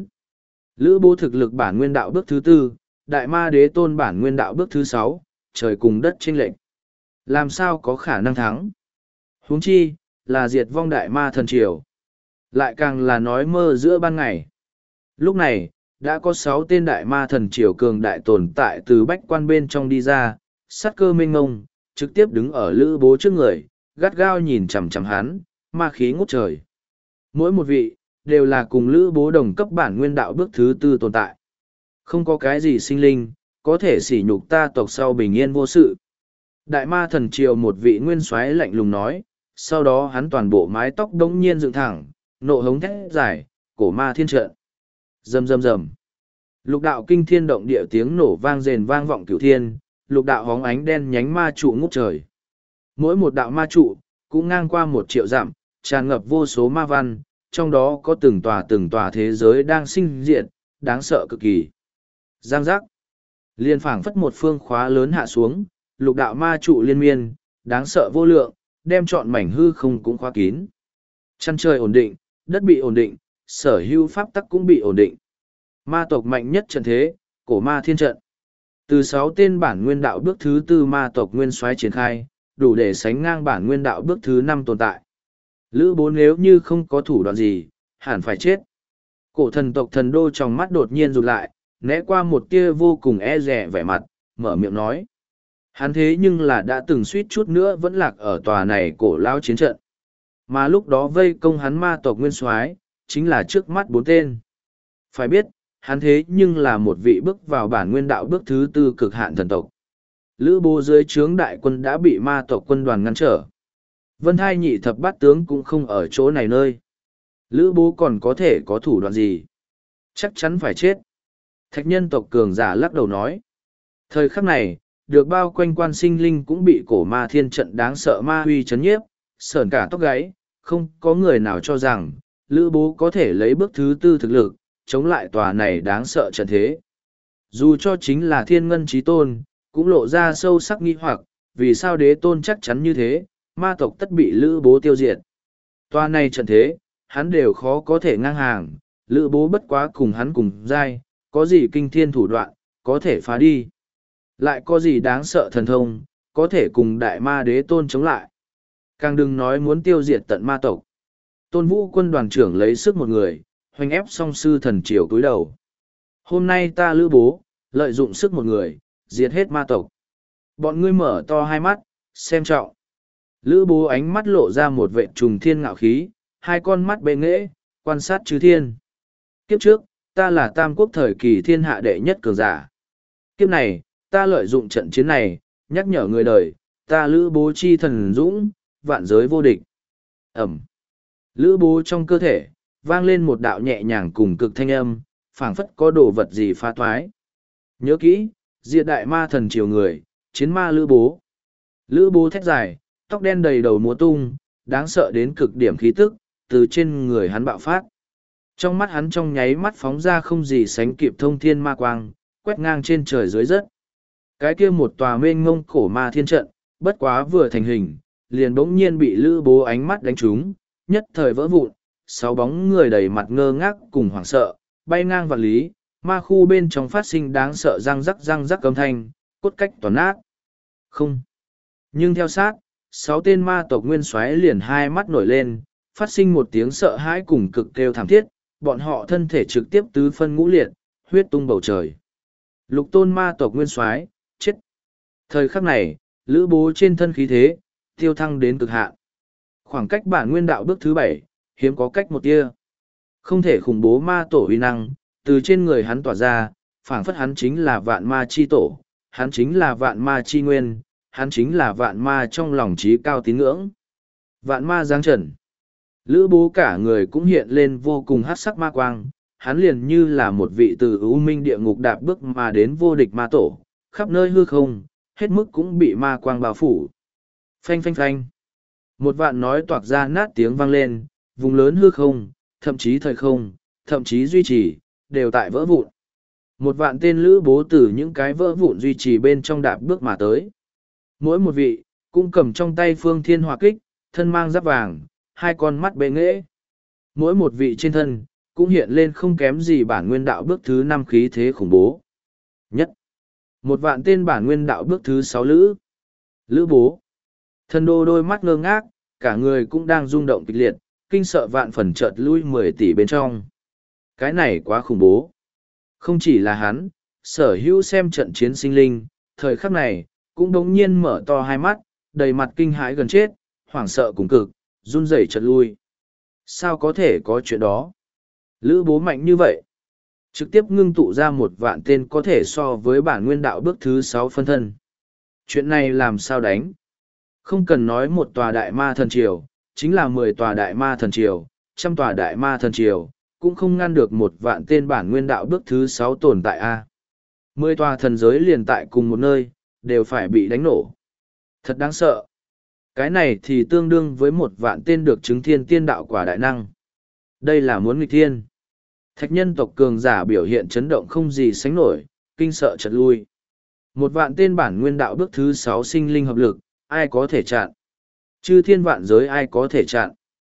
Lữ bố thực lực bản nguyên đạo bước thứ tư, đại ma đế tôn bản nguyên đạo bước thứ sáu, trời cùng đất chênh lệch. Làm sao có khả năng thắng? Huống chi, là diệt vong đại ma thần triều. Lại càng là nói mơ giữa ban ngày. Lúc này, đã có sáu tên đại ma thần triều cường đại tồn tại từ bách quan bên trong đi ra, sát cơ mênh ngông, trực tiếp đứng ở lữ bố trước người, gắt gao nhìn chằm chằm hắn, ma khí ngút trời. Mỗi một vị, đều là cùng lữ bố đồng cấp bản nguyên đạo bước thứ tư tồn tại. Không có cái gì sinh linh, có thể sỉ nhục ta tộc sau bình yên vô sự. Đại ma thần triều một vị nguyên soái lạnh lùng nói, sau đó hắn toàn bộ mái tóc đống nhiên dựng thẳng, nộ hống thét dài, cổ ma thiên trận. Rầm rầm rầm. Lục đạo kinh thiên động địa tiếng nổ vang rền vang vọng cửu thiên, lục đạo hóng ánh đen nhánh ma trụ ngút trời. Mỗi một đạo ma trụ, cũng ngang qua một triệu dặm, tràn ngập vô số ma văn, trong đó có từng tòa từng tòa thế giới đang sinh diện, đáng sợ cực kỳ. Giang giác. Liên phảng phất một phương khóa lớn hạ xuống, lục đạo ma trụ liên miên, đáng sợ vô lượng, đem trọn mảnh hư không cũng khóa kín. Chân trời ổn định, đất bị ổn định, sở hữu pháp tắc cũng bị ổn định. Ma tộc mạnh nhất trận thế, cổ ma thiên trận. Từ sáu tên bản nguyên đạo bước thứ tư ma tộc nguyên soái triển khai, đủ để sánh ngang bản nguyên đạo bước thứ năm tồn tại. Lữ bố nếu như không có thủ đoạn gì, hẳn phải chết. Cổ thần tộc thần đô trong mắt đột nhiên rụt lại, né qua một tia vô cùng e rẻ vẻ mặt, mở miệng nói. Hắn thế nhưng là đã từng suýt chút nữa vẫn lạc ở tòa này cổ lao chiến trận. Mà lúc đó vây công hắn ma tộc nguyên soái chính là trước mắt bốn tên. Phải biết, hắn thế nhưng là một vị bước vào bản nguyên đạo bước thứ tư cực hạn thần tộc. Lữ bố dưới trướng đại quân đã bị ma tộc quân đoàn ngăn trở. Vân Thai nhị thập bát tướng cũng không ở chỗ này nơi. Lữ bố còn có thể có thủ đoạn gì? Chắc chắn phải chết. Thạch nhân tộc cường giả lắc đầu nói. Thời khắc này, được bao quanh quan sinh linh cũng bị cổ ma thiên trận đáng sợ ma huy chấn nhiếp, sởn cả tóc gáy, không có người nào cho rằng, Lữ bố có thể lấy bước thứ tư thực lực, chống lại tòa này đáng sợ trận thế. Dù cho chính là thiên ngân trí tôn, cũng lộ ra sâu sắc nghi hoặc, vì sao đế tôn chắc chắn như thế, ma tộc tất bị Lữ bố tiêu diệt. Tòa này trận thế, hắn đều khó có thể ngang hàng, Lữ bố bất quá cùng hắn cùng giai, có gì kinh thiên thủ đoạn, có thể phá đi. Lại có gì đáng sợ thần thông, có thể cùng đại ma đế tôn chống lại. Càng đừng nói muốn tiêu diệt tận ma tộc. Tôn vũ quân đoàn trưởng lấy sức một người, hoành ép song sư thần triều cúi đầu. Hôm nay ta Lữ bố, lợi dụng sức một người, diệt hết ma tộc. Bọn ngươi mở to hai mắt, xem trọng. Lữ bố ánh mắt lộ ra một vệ trùng thiên ngạo khí, hai con mắt bệ nghễ, quan sát chư thiên. Kiếp trước, ta là tam quốc thời kỳ thiên hạ đệ nhất cường giả. Kiếp này, ta lợi dụng trận chiến này, nhắc nhở người đời, ta Lữ bố chi thần dũng, vạn giới vô địch. Ẩm. Lữ bố trong cơ thể, vang lên một đạo nhẹ nhàng cùng cực thanh âm, phảng phất có đồ vật gì phá thoái. Nhớ kỹ, diệt đại ma thần triều người, chiến ma Lữ bố. Lữ bố thét dài, tóc đen đầy đầu múa tung, đáng sợ đến cực điểm khí tức, từ trên người hắn bạo phát. Trong mắt hắn trong nháy mắt phóng ra không gì sánh kịp thông thiên ma quang, quét ngang trên trời dưới đất. Cái kia một tòa mênh mông cổ ma thiên trận, bất quá vừa thành hình, liền bỗng nhiên bị Lữ bố ánh mắt đánh trúng, nhất thời vỡ vụn, sáu bóng người đầy mặt ngơ ngác cùng hoảng sợ, bay ngang vạn lý, ma khu bên trong phát sinh đáng sợ răng rắc răng rắc âm thanh, cốt cách toàn nát. Không. Nhưng theo sát, sáu tên ma tộc nguyên soái liền hai mắt nổi lên, phát sinh một tiếng sợ hãi cùng cực kêu thảm thiết, bọn họ thân thể trực tiếp tứ phân ngũ liệt, huyết tung bầu trời. Lục tôn ma tộc nguyên soái chết, Thời khắc này, lữ bố trên thân khí thế, tiêu thăng đến cực hạn. Khoảng cách bản nguyên đạo bước thứ bảy, hiếm có cách một tia. Không thể khủng bố ma tổ uy năng, từ trên người hắn tỏa ra, phảng phất hắn chính là vạn ma chi tổ, hắn chính là vạn ma chi nguyên, hắn chính là vạn ma trong lòng trí cao tín ngưỡng. Vạn ma giáng trần. Lữ bố cả người cũng hiện lên vô cùng hát sắc ma quang, hắn liền như là một vị từ ưu minh địa ngục đạp bước mà đến vô địch ma tổ, khắp nơi hư không, hết mức cũng bị ma quang bao phủ. Phanh phanh phanh. Một vạn nói toạc ra nát tiếng vang lên, vùng lớn hư không, thậm chí thời không, thậm chí duy trì, đều tại vỡ vụn. Một vạn tên lữ bố từ những cái vỡ vụn duy trì bên trong đạp bước mà tới. Mỗi một vị, cũng cầm trong tay phương thiên hỏa kích, thân mang giáp vàng, hai con mắt bệ nghễ. Mỗi một vị trên thân, cũng hiện lên không kém gì bản nguyên đạo bước thứ năm khí thế khủng bố. Nhất, một vạn tên bản nguyên đạo bước thứ sáu lữ. Lữ bố. Thân đô đôi mắt ngơ ngác, cả người cũng đang rung động kịch liệt, kinh sợ vạn phần chợt lui mười tỷ bên trong. Cái này quá khủng bố. Không chỉ là hắn, sở hữu xem trận chiến sinh linh, thời khắc này, cũng đống nhiên mở to hai mắt, đầy mặt kinh hãi gần chết, hoảng sợ cùng cực, run rẩy chợt lui. Sao có thể có chuyện đó? Lữ bố mạnh như vậy. Trực tiếp ngưng tụ ra một vạn tên có thể so với bản nguyên đạo bước thứ sáu phân thân. Chuyện này làm sao đánh? Không cần nói một tòa đại ma thần triều, chính là mười tòa đại ma thần triều, trăm tòa đại ma thần triều, cũng không ngăn được một vạn tên bản nguyên đạo bước thứ sáu tồn tại a. Mười tòa thần giới liền tại cùng một nơi, đều phải bị đánh nổ. Thật đáng sợ. Cái này thì tương đương với một vạn tên được chứng thiên tiên đạo quả đại năng. Đây là muốn nghịch thiên. Thạch nhân tộc cường giả biểu hiện chấn động không gì sánh nổi, kinh sợ chật lui. Một vạn tên bản nguyên đạo bước thứ sáu sinh linh hợp lực, ai có thể chặn? Chư thiên vạn giới ai có thể chặn?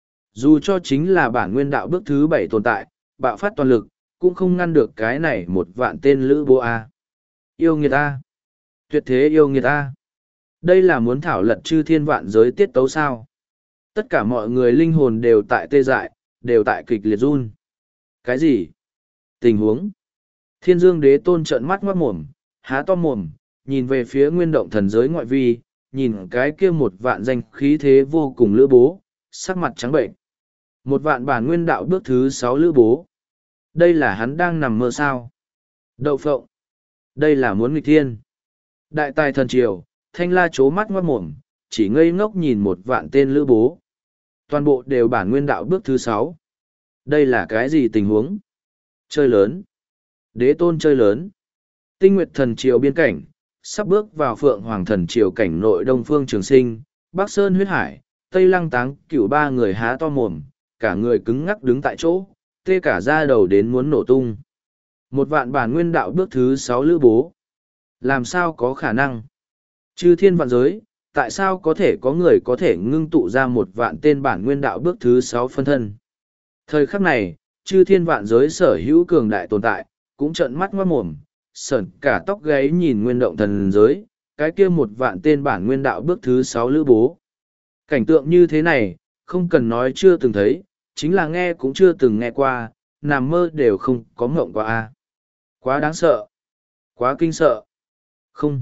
Dù cho chính là bản nguyên đạo bước thứ bảy tồn tại, bạo phát toàn lực, cũng không ngăn được cái này một vạn tên lữ bố A. Yêu nghiệt A. Tuyệt thế yêu nghiệt A. Đây là muốn thảo lật chư thiên vạn giới tiết tấu sao? Tất cả mọi người linh hồn đều tại tê dại, đều tại kịch liệt run. Cái gì? Tình huống? Thiên dương đế tôn trợn mắt ngoát mồm, há to mồm, nhìn về phía nguyên động thần giới ngoại vi, nhìn cái kia một vạn danh khí thế vô cùng lữ bố, sắc mặt trắng bệnh. Một vạn bản nguyên đạo bước thứ sáu lữ bố. Đây là hắn đang nằm mơ sao? Đậu phộng. Đây là muốn nghịch thiên. Đại tài thần triều, thanh la chố mắt ngoát mồm, chỉ ngây ngốc nhìn một vạn tên lữ bố. Toàn bộ đều bản nguyên đạo bước thứ sáu. Đây là cái gì tình huống? Chơi lớn. Đế tôn chơi lớn. Tinh nguyệt thần triều biên cảnh, sắp bước vào phượng hoàng thần triều cảnh nội đông phương trường sinh, bắc sơn huyết hải, tây lăng táng cửu ba người há to mồm, cả người cứng ngắc đứng tại chỗ, tê cả da đầu đến muốn nổ tung. Một vạn bản nguyên đạo bước thứ sáu lữ bố. Làm sao có khả năng? Chư thiên vạn giới, tại sao có thể có người có thể ngưng tụ ra một vạn tên bản nguyên đạo bước thứ sáu phân thân? Thời khắc này, chư thiên vạn giới sở hữu cường đại tồn tại, cũng trợn mắt ngoát mồm, sởn cả tóc gáy nhìn nguyên động thần giới, cái kia một vạn tên bản nguyên đạo bước thứ sáu lữ bố. Cảnh tượng như thế này, không cần nói chưa từng thấy, chính là nghe cũng chưa từng nghe qua, nằm mơ đều không có ngộng qua a. Quá đáng sợ, quá kinh sợ. Không,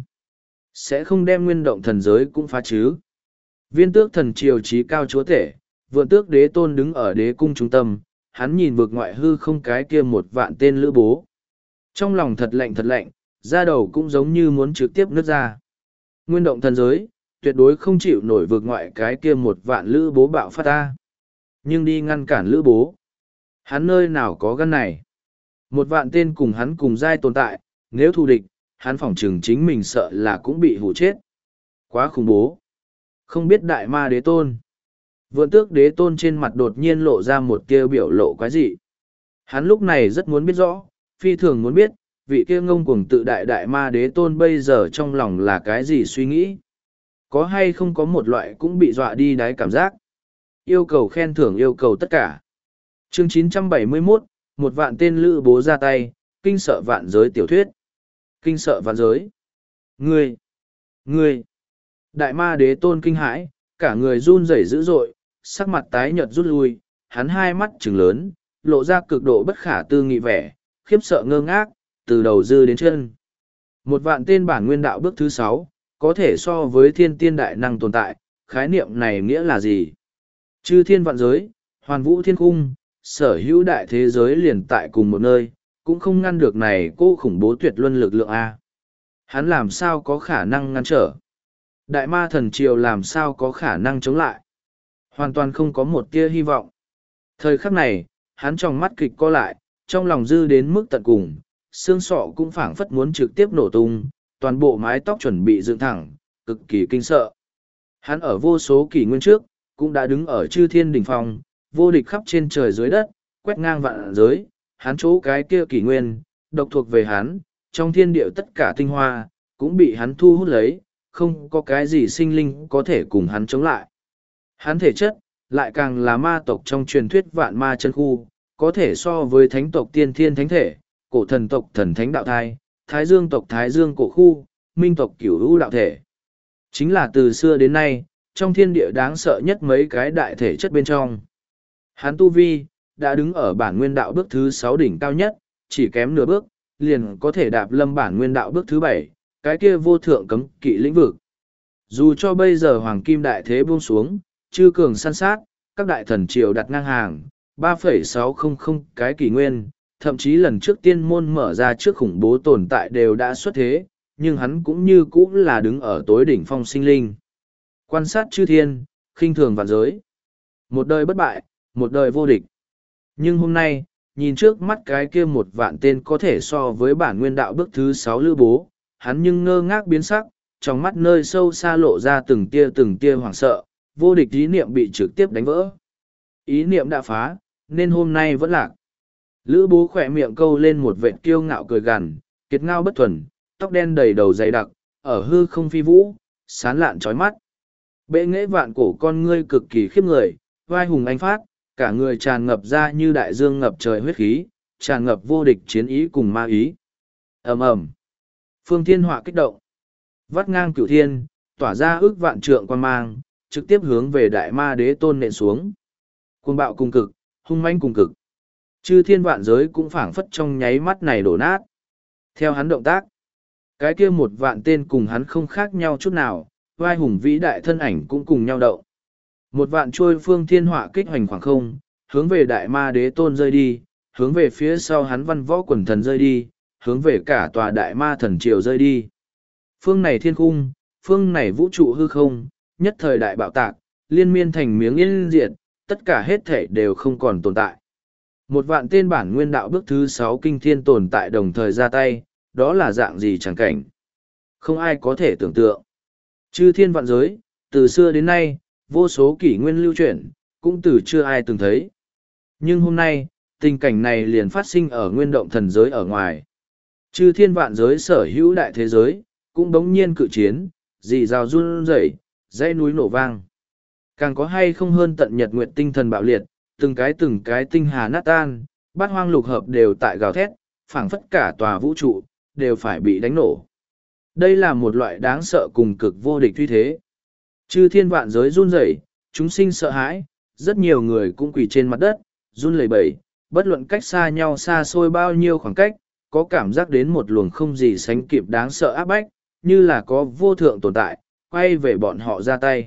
sẽ không đem nguyên động thần giới cũng phá chứ. Viên tước thần triều trí cao chúa tể, vượn tước đế tôn đứng ở đế cung trung tâm, hắn nhìn vực ngoại hư không cái kia một vạn tên lữ bố. Trong lòng thật lạnh thật lạnh, da đầu cũng giống như muốn trực tiếp nứt ra. Nguyên động thần giới, tuyệt đối không chịu nổi vực ngoại cái kia một vạn lữ bố bạo phát ta. Nhưng đi ngăn cản lữ bố. Hắn nơi nào có gan này. Một vạn tên cùng hắn cùng giai tồn tại, nếu thù địch, hắn phỏng chừng chính mình sợ là cũng bị hủ chết. Quá khủng bố. Không biết đại ma đế tôn. Vượn tước đế tôn trên mặt đột nhiên lộ ra một tia biểu lộ quái dị. Hắn lúc này rất muốn biết rõ, phi thường muốn biết, vị kia ngông cuồng tự đại đại ma đế tôn bây giờ trong lòng là cái gì suy nghĩ. Có hay không có một loại cũng bị dọa đi đáy cảm giác. Yêu cầu khen thưởng yêu cầu tất cả. Chương chín trăm bảy mươi mốt, một vạn tên lữ bố ra tay, kinh sợ vạn giới tiểu thuyết. Kinh sợ vạn giới. Ngươi! Ngươi! Đại ma đế tôn kinh hãi, cả người run rẩy dữ dội, sắc mặt tái nhợt rút lui, hắn hai mắt trừng lớn, lộ ra cực độ bất khả tư nghị vẻ, khiếp sợ ngơ ngác, từ đầu dư đến chân. Một vạn tên bản nguyên đạo bước thứ sáu, có thể so với thiên tiên đại năng tồn tại, khái niệm này nghĩa là gì? Chư thiên vạn giới, hoàn vũ thiên cung, sở hữu đại thế giới liền tại cùng một nơi, cũng không ngăn được này cô khủng bố tuyệt luân lực lượng A. Hắn làm sao có khả năng ngăn trở? Đại ma thần triều làm sao có khả năng chống lại? Hoàn toàn không có một tia hy vọng. Thời khắc này, hắn trong mắt kịch co lại, trong lòng dư đến mức tận cùng, xương sọ cũng phảng phất muốn trực tiếp nổ tung, toàn bộ mái tóc chuẩn bị dựng thẳng, cực kỳ kinh sợ. Hắn ở vô số kỷ nguyên trước, cũng đã đứng ở chư thiên đỉnh phong, vô địch khắp trên trời dưới đất, quét ngang vạn giới, hắn chỗ cái kia kỷ nguyên, độc thuộc về hắn, trong thiên địa tất cả tinh hoa, cũng bị hắn thu hút lấy, không có cái gì sinh linh có thể cùng hắn chống lại. Hắn thể chất, lại càng là ma tộc trong truyền thuyết vạn ma chân khu, có thể so với thánh tộc tiên thiên thánh thể, cổ thần tộc thần thánh đạo thai, thái dương tộc thái dương cổ khu, minh tộc cửu hữu đạo thể. Chính là từ xưa đến nay, trong thiên địa đáng sợ nhất mấy cái đại thể chất bên trong. Hắn tu vi, đã đứng ở bản nguyên đạo bước thứ sáu đỉnh cao nhất, chỉ kém nửa bước, liền có thể đạp lâm bản nguyên đạo bước thứ bảy, cái kia vô thượng cấm kỵ lĩnh vực. Dù cho bây giờ hoàng kim đại thế buông xuống, chư cường săn sát, các đại thần triều đặt ngang hàng, ba phẩy sáu không không cái kỷ nguyên, thậm chí lần trước tiên môn mở ra trước khủng bố tồn tại đều đã xuất thế, nhưng hắn cũng như cũng là đứng ở tối đỉnh phong sinh linh. Quan sát chư thiên, khinh thường vạn giới. Một đời bất bại, một đời vô địch. Nhưng hôm nay, nhìn trước mắt cái kia một vạn tên có thể so với bản nguyên đạo bước thứ sáu lữ bố, hắn nhưng ngơ ngác biến sắc, trong mắt nơi sâu xa lộ ra từng tia từng tia hoảng sợ, vô địch ý niệm bị trực tiếp đánh vỡ. Ý niệm đã phá, nên hôm nay vẫn lạc. Lữ bố khỏe miệng câu lên một vệt kiêu ngạo cười gằn, kiệt ngao bất thuần, tóc đen đầy đầu dày đặc, ở hư không phi vũ, sán lạn trói mắt. Bệ nghệ vạn cổ con ngươi cực kỳ khiếp người, vai hùng anh phát, cả người tràn ngập ra như đại dương ngập trời huyết khí, tràn ngập vô địch chiến ý cùng ma ý. Ầm ầm, phương thiên họa kích động, vắt ngang cửu thiên, tỏa ra ước vạn trượng quan mang, trực tiếp hướng về đại ma đế tôn nện xuống. Cuồng bạo cùng cực, hung manh cùng cực. Chư thiên vạn giới cũng phảng phất trong nháy mắt này đổ nát. Theo hắn động tác, cái kia một vạn tên cùng hắn không khác nhau chút nào, vai hùng vĩ đại thân ảnh cũng cùng nhau động. Một vạn trôi phương thiên họa kích hoành khoảng không, hướng về đại ma đế tôn rơi đi, hướng về phía sau hắn văn võ quần thần rơi đi, hướng về cả tòa đại ma thần triều rơi đi. Phương này thiên cung, phương này vũ trụ hư không, nhất thời đại bạo tạc, liên miên thành miếng yên diệt, tất cả hết thể đều không còn tồn tại. Một vạn tên bản nguyên đạo bước thứ sáu kinh thiên tồn tại đồng thời ra tay, đó là dạng gì chẳng cảnh. Không ai có thể tưởng tượng. Chư thiên vạn giới, từ xưa đến nay, vô số kỷ nguyên lưu chuyển, cũng từ chưa ai từng thấy. Nhưng hôm nay, tình cảnh này liền phát sinh ở nguyên động thần giới ở ngoài. Chư thiên vạn giới sở hữu đại thế giới, cũng đống nhiên cự chiến, dì rào run rẩy, dãy núi nổ vang. Càng có hay không hơn tận nhật nguyệt tinh thần bạo liệt, từng cái từng cái tinh hà nát tan, bát hoang lục hợp đều tại gào thét, phảng phất cả tòa vũ trụ, đều phải bị đánh nổ. Đây là một loại đáng sợ cùng cực vô địch uy thế. Chư thiên vạn giới run rẩy, chúng sinh sợ hãi, rất nhiều người cũng quỳ trên mặt đất, run lẩy bẩy, bất luận cách xa nhau xa xôi bao nhiêu khoảng cách, có cảm giác đến một luồng không gì sánh kịp đáng sợ áp bách, như là có vô thượng tồn tại, quay về bọn họ ra tay.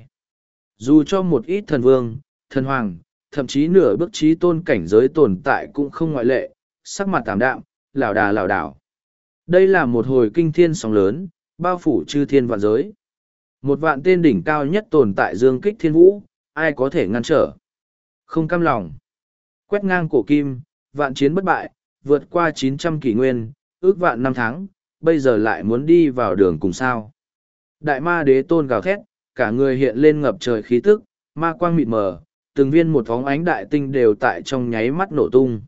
Dù cho một ít thần vương, thần hoàng, thậm chí nửa bước trí tôn cảnh giới tồn tại cũng không ngoại lệ, sắc mặt tạm đạm, lảo đà lảo đảo. Đây là một hồi kinh thiên sóng lớn, bao phủ chư thiên vạn giới. Một vạn tên đỉnh cao nhất tồn tại dương kích thiên vũ, ai có thể ngăn trở? Không cam lòng. Quét ngang cổ kim, vạn chiến bất bại, vượt qua chín trăm kỷ nguyên, ước vạn năm tháng, bây giờ lại muốn đi vào đường cùng sao. Đại ma đế tôn gào thét, cả người hiện lên ngập trời khí tức, ma quang mịt mờ, từng viên một phóng ánh đại tinh đều tại trong nháy mắt nổ tung.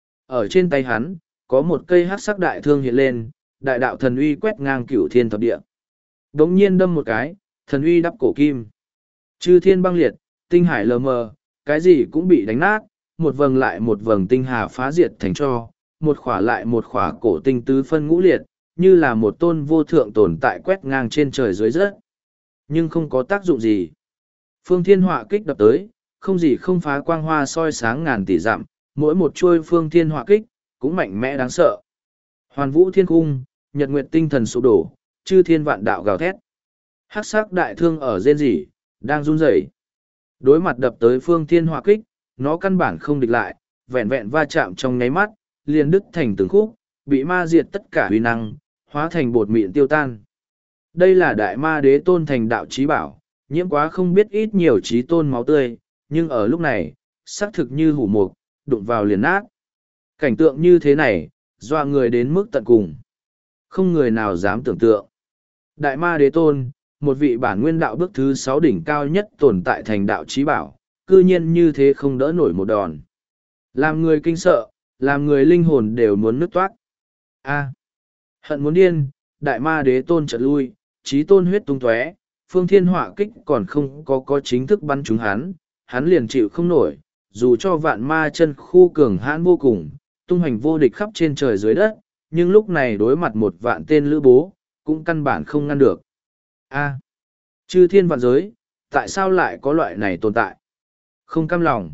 Ở trên tay hắn, có một cây hắc sắc đại thương hiện lên, đại đạo thần uy quét ngang cửu thiên thập địa. Đống nhiên đâm một cái, thần uy đắp cổ kim. Chư thiên băng liệt, tinh hải lờ mờ, cái gì cũng bị đánh nát, một vầng lại một vầng tinh hà phá diệt thành cho, một khỏa lại một khỏa cổ tinh tứ phân ngũ liệt, như là một tôn vô thượng tồn tại quét ngang trên trời dưới đất. Nhưng không có tác dụng gì. Phương thiên họa kích đập tới, không gì không phá quang hoa soi sáng ngàn tỷ dặm, mỗi một chuôi phương thiên họa kích, cũng mạnh mẽ đáng sợ. Hoàn vũ thiên cung, nhật nguyệt tinh thần sụp đổ, chư thiên vạn đạo gào thét. Hắc sắc đại thương ở rên rỉ, đang run rẩy. Đối mặt đập tới phương thiên hỏa kích, nó căn bản không địch lại, vẹn vẹn va chạm trong nháy mắt, liền đứt thành từng khúc, bị ma diệt tất cả huy năng, hóa thành bột mịn tiêu tan. Đây là đại ma đế tôn thành đạo trí bảo, nhiễm quá không biết ít nhiều trí tôn máu tươi, nhưng ở lúc này, xác thực như hủ mục, đụng vào liền nát. Cảnh tượng như thế này, dọa người đến mức tận cùng. Không người nào dám tưởng tượng. Đại ma đế tôn, một vị bản nguyên đạo bước thứ sáu đỉnh cao nhất tồn tại thành đạo trí bảo, cư nhiên như thế không đỡ nổi một đòn. Làm người kinh sợ, làm người linh hồn đều muốn nứt toát. A. Hận muốn điên, đại ma đế tôn chợt lui, trí tôn huyết tung tóe, phương thiên hỏa kích còn không có có chính thức bắn trúng hắn, hắn liền chịu không nổi, dù cho vạn ma chân khu cường hãn vô cùng, tung hành vô địch khắp trên trời dưới đất, nhưng lúc này đối mặt một vạn tên lữ bố, cũng căn bản không ngăn được. A. Chư thiên vạn giới, tại sao lại có loại này tồn tại? Không cam lòng.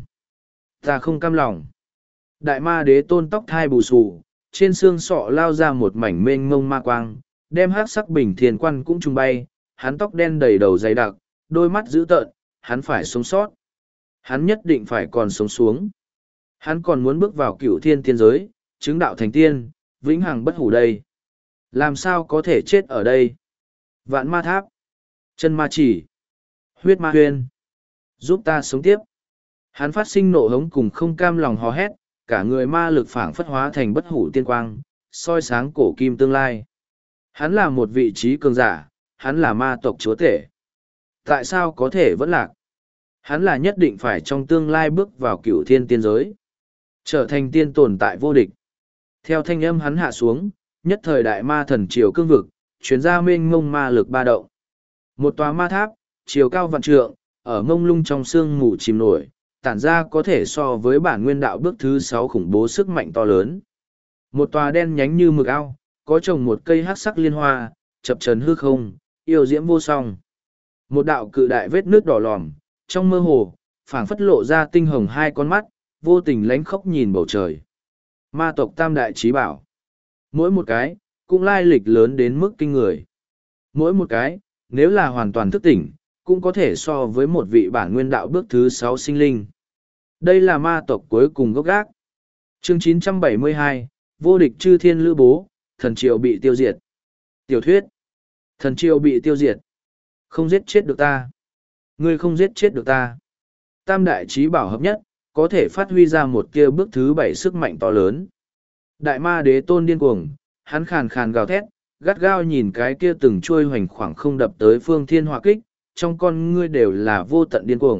Ta không cam lòng. Đại ma đế tôn tóc thai bù xù, trên xương sọ lao ra một mảnh mênh mông ma quang, đem hát sắc bình thiền quan cũng trung bay, hắn tóc đen đầy đầu dày đặc, đôi mắt dữ tợn, hắn phải sống sót. Hắn nhất định phải còn sống xuống. Hắn còn muốn bước vào cửu thiên tiên giới, chứng đạo thành tiên, vĩnh hằng bất hủ đây. Làm sao có thể chết ở đây? Vạn ma tháp, chân ma chỉ, huyết ma huyên, giúp ta sống tiếp. Hắn phát sinh nộ hống cùng không cam lòng hò hét, cả người ma lực phảng phất hóa thành bất hủ tiên quang, soi sáng cổ kim tương lai. Hắn là một vị trí cường giả, hắn là ma tộc chúa tể. Tại sao có thể vẫn lạc? Hắn là nhất định phải trong tương lai bước vào cửu thiên tiên giới, trở thành tiên tồn tại vô địch. Theo thanh âm hắn hạ xuống, nhất thời đại ma thần triều cương vực, chuyến ra mênh mông ma lực ba động. Một tòa ma tháp, chiều cao vạn trượng, ở mông lung trong sương mù chìm nổi, tản ra có thể so với bản nguyên đạo bước thứ sáu khủng bố sức mạnh to lớn. Một tòa đen nhánh như mực ao, có trồng một cây hắc sắc liên hoa, chập trần hư không, yêu diễm vô song. Một đạo cự đại vết nước đỏ lòm, trong mơ hồ, phảng phất lộ ra tinh hồng hai con mắt, vô tình lánh khóc nhìn bầu trời. Ma tộc tam đại trí bảo. Mỗi một cái, cũng lai lịch lớn đến mức kinh người. Mỗi một cái, nếu là hoàn toàn thức tỉnh, cũng có thể so với một vị bản nguyên đạo bước thứ sáu sinh linh. Đây là ma tộc cuối cùng gốc gác. Chương chín trăm bảy mươi hai, vô địch chư thiên lữ bố, thần triều bị tiêu diệt. Tiểu thuyết. Thần triều bị tiêu diệt. Không giết chết được ta. Ngươi không giết chết được ta. Tam đại trí bảo hợp nhất, có thể phát huy ra một kia bước thứ bảy sức mạnh to lớn. Đại ma đế tôn điên cuồng, hắn khàn khàn gào thét, gắt gao nhìn cái kia từng trôi hoành khoảng không đập tới phương thiên hỏa kích, trong con ngươi đều là vô tận điên cuồng.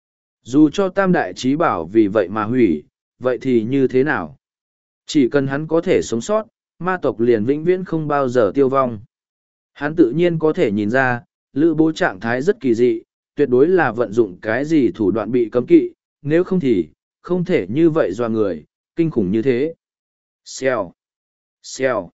Dù cho tam đại trí bảo vì vậy mà hủy, vậy thì như thế nào? Chỉ cần hắn có thể sống sót, ma tộc liền vĩnh viễn không bao giờ tiêu vong. Hắn tự nhiên có thể nhìn ra, lữ bố trạng thái rất kỳ dị, tuyệt đối là vận dụng cái gì thủ đoạn bị cấm kỵ, nếu không thì, không thể như vậy dọa người, kinh khủng như thế. Xèo, xèo,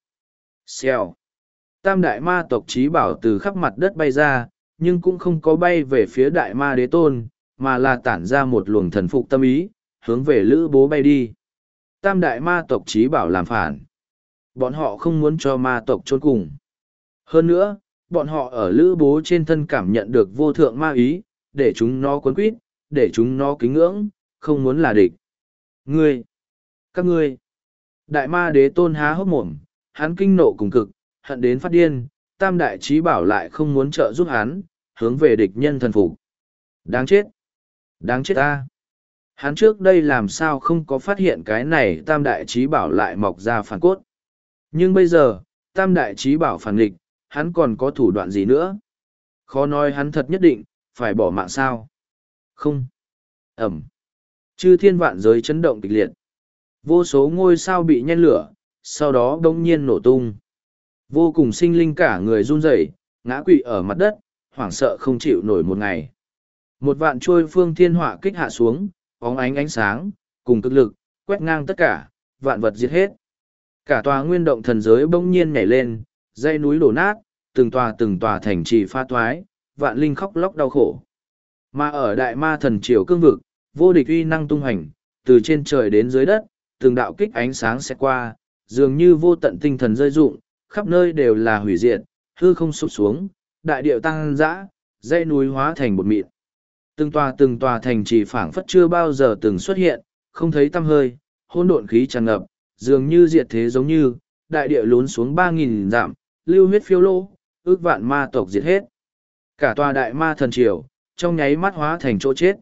xèo. Tam đại ma tộc trí bảo từ khắp mặt đất bay ra, nhưng cũng không có bay về phía đại ma đế tôn, mà là tản ra một luồng thần phục tâm ý, hướng về lữ bố bay đi. Tam đại ma tộc trí bảo làm phản. Bọn họ không muốn cho ma tộc chôn cùng. Hơn nữa, bọn họ ở lữ bố trên thân cảm nhận được vô thượng ma ý, để chúng nó cuốn quýt, để chúng nó kính ngưỡng, không muốn là địch. Ngươi! Các ngươi! Đại ma đế tôn há hốc mồm, hắn kinh nộ cùng cực, hận đến phát điên, tam đại trí bảo lại không muốn trợ giúp hắn, hướng về địch nhân thần phục. Đáng chết! Đáng chết ta! Hắn trước đây làm sao không có phát hiện cái này tam đại trí bảo lại mọc ra phản cốt. Nhưng bây giờ, tam đại trí bảo phản nghịch, hắn còn có thủ đoạn gì nữa? Khó nói hắn thật nhất định, phải bỏ mạng sao? Không. Ẩm. Chư thiên vạn giới chấn động kịch liệt. Vô số ngôi sao bị nhen lửa, sau đó đông nhiên nổ tung. Vô cùng sinh linh cả người run rẩy, ngã quỵ ở mặt đất, hoảng sợ không chịu nổi một ngày. Một vạn trôi phương thiên hỏa kích hạ xuống, bóng ánh ánh sáng, cùng cực lực, quét ngang tất cả, vạn vật diệt hết. Cả tòa nguyên động thần giới bỗng nhiên nhảy lên, dãy núi đổ nát, từng tòa từng tòa thành trì pha toái, vạn linh khóc lóc đau khổ. Mà ở đại ma thần triều cương vực, vô địch uy năng tung hành, từ trên trời đến dưới đất, từng đạo kích ánh sáng sẽ qua, dường như vô tận tinh thần rơi rụng, khắp nơi đều là hủy diệt, hư không sụp xuống, đại điệu tăng dã, dãy núi hóa thành bột mịn. Từng tòa từng tòa thành trì phảng phất chưa bao giờ từng xuất hiện, không thấy tăm hơi, hỗn độn khí tràn ngập, dường như diệt thế giống như, đại địa lún xuống ba nghìn dặm, lưu huyết phiêu lô, ước vạn ma tộc diệt hết. Cả tòa đại ma thần triều, trong nháy mắt hóa thành chỗ chết.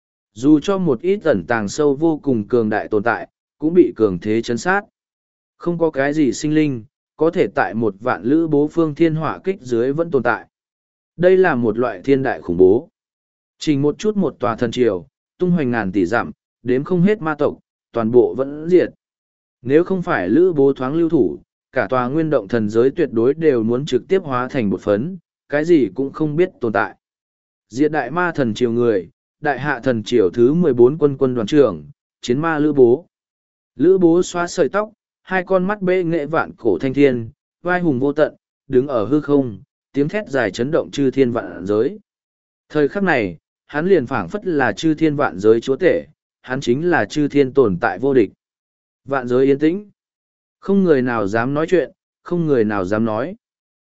Dù cho một ít ẩn tàng sâu vô cùng cường đại tồn tại, cũng bị cường thế chấn sát. Không có cái gì sinh linh, có thể tại một vạn lữ bố phương thiên hỏa kích dưới vẫn tồn tại. Đây là một loại thiên đại khủng bố. Chỉ một chút một tòa thần triều, tung hoành ngàn tỷ dặm, đếm không hết ma tộc, toàn bộ vẫn diệt. Nếu không phải lữ bố thoáng lưu thủ, cả tòa nguyên động thần giới tuyệt đối đều muốn trực tiếp hóa thành bột phấn, cái gì cũng không biết tồn tại. Diệt đại ma thần triều người, đại hạ thần triều thứ mười bốn quân quân đoàn trưởng, chiến ma lữ bố. Lữ bố xóa sợi tóc, hai con mắt bê nghệ vạn cổ thanh thiên, vai hùng vô tận, đứng ở hư không, tiếng thét dài chấn động chư thiên vạn giới. Thời khắc này, hắn liền phảng phất là chư thiên vạn giới chúa tể, hắn chính là chư thiên tồn tại vô địch. Vạn giới yên tĩnh. Không người nào dám nói chuyện, không người nào dám nói.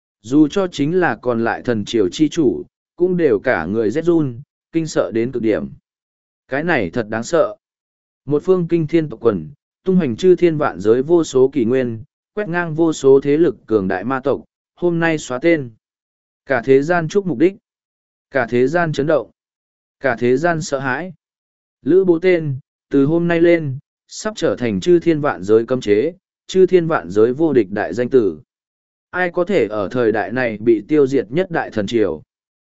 Dù cho chính là còn lại thần triều chi chủ, cũng đều cả người rét run, kinh sợ đến cực điểm. Cái này thật đáng sợ. Một phương kinh thiên tộc quần, tung hoành chư thiên vạn giới vô số kỷ nguyên, quét ngang vô số thế lực cường đại ma tộc, hôm nay xóa tên. Cả thế gian chúc mục đích. Cả thế gian chấn động. Cả thế gian sợ hãi. Lữ bố tên, từ hôm nay lên, sắp trở thành chư thiên vạn giới cấm chế, chư thiên vạn giới vô địch đại danh tử. Ai có thể ở thời đại này bị tiêu diệt nhất đại thần triều?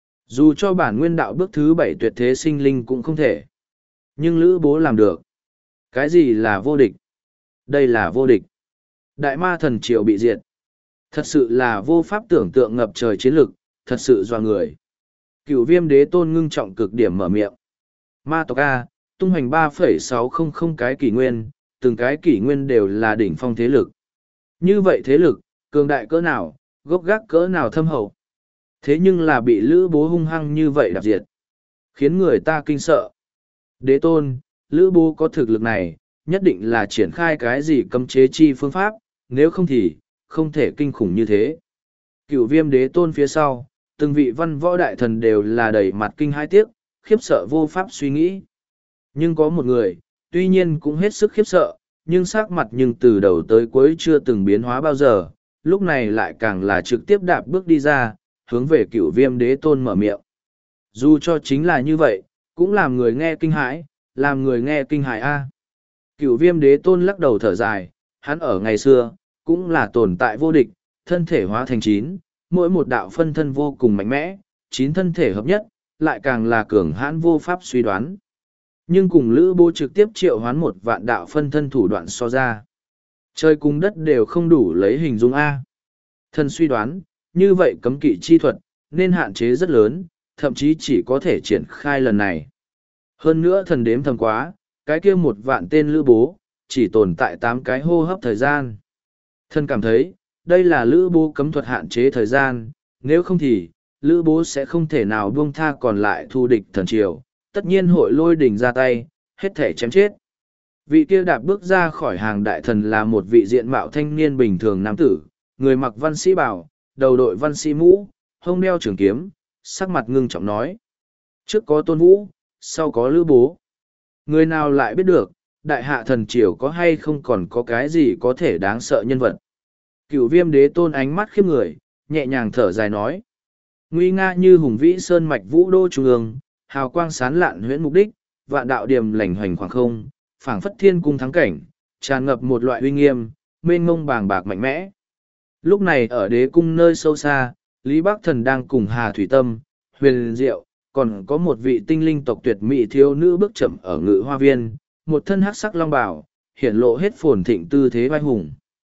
Dù cho bản nguyên đạo bước thứ bảy tuyệt thế sinh linh cũng không thể. Nhưng lữ bố làm được. Cái gì là vô địch? Đây là vô địch. Đại ma thần triều bị diệt. Thật sự là vô pháp tưởng tượng ngập trời chiến lực, thật sự doa người. Cửu viêm đế tôn ngưng trọng cực điểm mở miệng. Ma tộc A, tung hoành ba phẩy sáu không không cái kỷ nguyên, từng cái kỷ nguyên đều là đỉnh phong thế lực. Như vậy thế lực, cường đại cỡ nào, gốc gác cỡ nào thâm hậu. Thế nhưng là bị lữ bố hung hăng như vậy đạp diệt. Khiến người ta kinh sợ. Đế tôn, lữ bố có thực lực này, nhất định là triển khai cái gì cấm chế chi phương pháp, nếu không thì, không thể kinh khủng như thế. Cửu viêm đế tôn phía sau, từng vị văn võ đại thần đều là đầy mặt kinh hai tiếc, khiếp sợ vô pháp suy nghĩ. Nhưng có một người, tuy nhiên cũng hết sức khiếp sợ, nhưng sắc mặt nhưng từ đầu tới cuối chưa từng biến hóa bao giờ, lúc này lại càng là trực tiếp đạp bước đi ra, hướng về cửu viêm đế tôn mở miệng. Dù cho chính là như vậy, cũng làm người nghe kinh hãi, làm người nghe kinh hãi a. Cửu viêm đế tôn lắc đầu thở dài, hắn ở ngày xưa, cũng là tồn tại vô địch, thân thể hóa thành chín, mỗi một đạo phân thân vô cùng mạnh mẽ, chín thân thể hợp nhất, lại càng là cường hãn vô pháp suy đoán. Nhưng cùng lữ bố trực tiếp triệu hoán một vạn đạo phân thân thủ đoạn so ra. Trời cùng đất đều không đủ lấy hình dung A. Thân suy đoán, như vậy cấm kỵ chi thuật, nên hạn chế rất lớn, thậm chí chỉ có thể triển khai lần này. Hơn nữa thần đếm thầm quá, cái kia một vạn tên lữ bố, chỉ tồn tại tám cái hô hấp thời gian. Thân cảm thấy, đây là lữ bố cấm thuật hạn chế thời gian, nếu không thì, lữ bố sẽ không thể nào buông tha còn lại thu địch thần triều, tất nhiên hội lôi đỉnh ra tay, hết thể chém chết. Vị kia đạp bước ra khỏi hàng đại thần là một vị diện mạo thanh niên bình thường nam tử, người mặc văn sĩ bào, đầu đội văn sĩ mũ, hông đeo trường kiếm, sắc mặt ngưng trọng nói. Trước có tôn vũ, sau có lữ bố. Người nào lại biết được, đại hạ thần triều có hay không còn có cái gì có thể đáng sợ nhân vật. Cửu viêm đế tôn ánh mắt khiếp người, nhẹ nhàng thở dài nói. Nguy nga như hùng vĩ sơn mạch vũ đô trung ương, hào quang sán lạn huyễn mục đích, vạn đạo điềm lành hoành khoảng không, phảng phất thiên cung thắng cảnh, tràn ngập một loại uy nghiêm, mênh mông bàng bạc mạnh mẽ. Lúc này ở đế cung nơi sâu xa, Lý Bắc Thần đang cùng Hà Thủy Tâm, Huyền Diệu, còn có một vị tinh linh tộc tuyệt mỹ thiếu nữ bước chậm ở ngự hoa viên, một thân hắc sắc long bào, hiển lộ hết phồn thịnh tư thế vai hùng.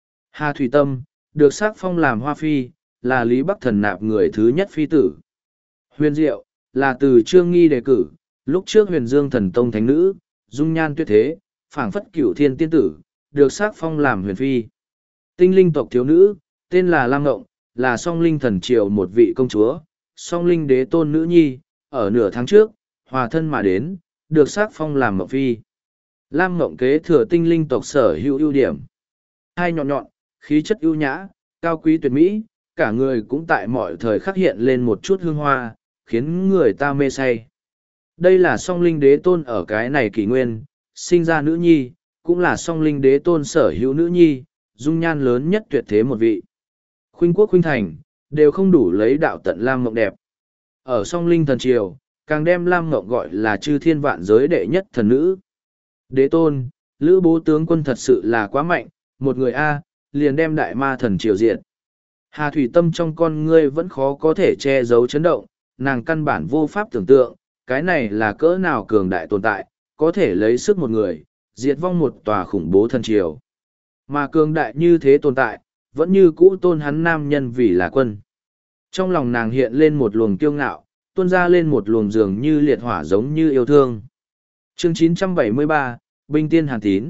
Hà Thủy Tâm, được sắc phong làm hoa phi, là Lý Bắc Thần nạp người thứ nhất phi tử. Huyền Diệu, là từ Trương Nghi đề cử, lúc trước Huyền Dương Thần Tông thánh nữ, dung nhan tuyệt thế, phảng phất cửu thiên tiên tử, được sắc phong làm huyền phi. Tinh linh tộc thiếu nữ, tên là Lam Ngộng, là song linh thần triều một vị công chúa, song linh đế tôn nữ nhi, ở nửa tháng trước, hòa thân mà đến, được sắc phong làm Mộng phi. Lam Ngộng kế thừa tinh linh tộc sở hữu ưu điểm. Hai nhọn nhọn, khí chất ưu nhã, cao quý tuyệt mỹ, cả người cũng tại mọi thời khắc hiện lên một chút hương hoa, khiến người ta mê say. Đây là song linh đế tôn ở cái này kỷ nguyên, sinh ra nữ nhi, cũng là song linh đế tôn sở hữu nữ nhi, dung nhan lớn nhất tuyệt thế một vị. Khuynh quốc khuynh thành, đều không đủ lấy đạo tận Lam Mộng đẹp. Ở song linh thần triều, càng đem Lam Mộng gọi là chư thiên vạn giới đệ nhất thần nữ. Đế tôn, Lữ Bố tướng quân thật sự là quá mạnh, một người A, liền đem đại ma thần triều diệt. Hà Thủy Tâm trong con ngươi vẫn khó có thể che giấu chấn động, nàng căn bản vô pháp tưởng tượng, cái này là cỡ nào cường đại tồn tại, có thể lấy sức một người, diệt vong một tòa khủng bố thần triều. Mà cường đại như thế tồn tại, vẫn như cũ tôn hắn nam nhân vì là quân. Trong lòng nàng hiện lên một luồng kiêu ngạo, tuôn ra lên một luồng dường như liệt hỏa giống như yêu thương. Chương chín trăm bảy mươi ba, Binh Tiên Hàn Tín.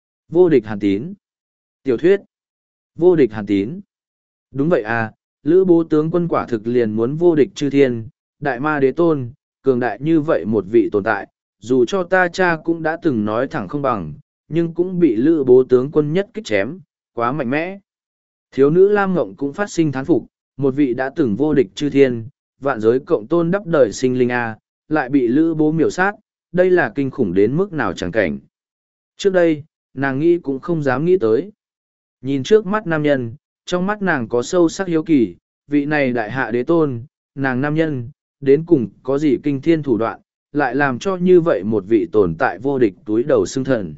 Vô địch Hàn Tín. Tiểu thuyết. Vô địch Hàn Tín. Đúng vậy à, Lữ Bố tướng quân quả thực liền muốn vô địch chư thiên, đại ma đế tôn, cường đại như vậy một vị tồn tại, dù cho ta cha cũng đã từng nói thẳng không bằng, nhưng cũng bị Lữ Bố tướng quân nhất kích chém, quá mạnh mẽ. Thiếu nữ Lam Ngộng cũng phát sinh thán phục, một vị đã từng vô địch chư thiên, vạn giới cộng tôn đắp đời sinh linh a, lại bị Lữ Bố miểu sát, đây là kinh khủng đến mức nào chẳng cảnh. Trước đây, nàng nghĩ cũng không dám nghĩ tới. Nhìn trước mắt nam nhân, trong mắt nàng có sâu sắc hiếu kỳ, vị này đại hạ đế tôn, nàng nam nhân, đến cùng có gì kinh thiên thủ đoạn, lại làm cho như vậy một vị tồn tại vô địch túi đầu xưng thần.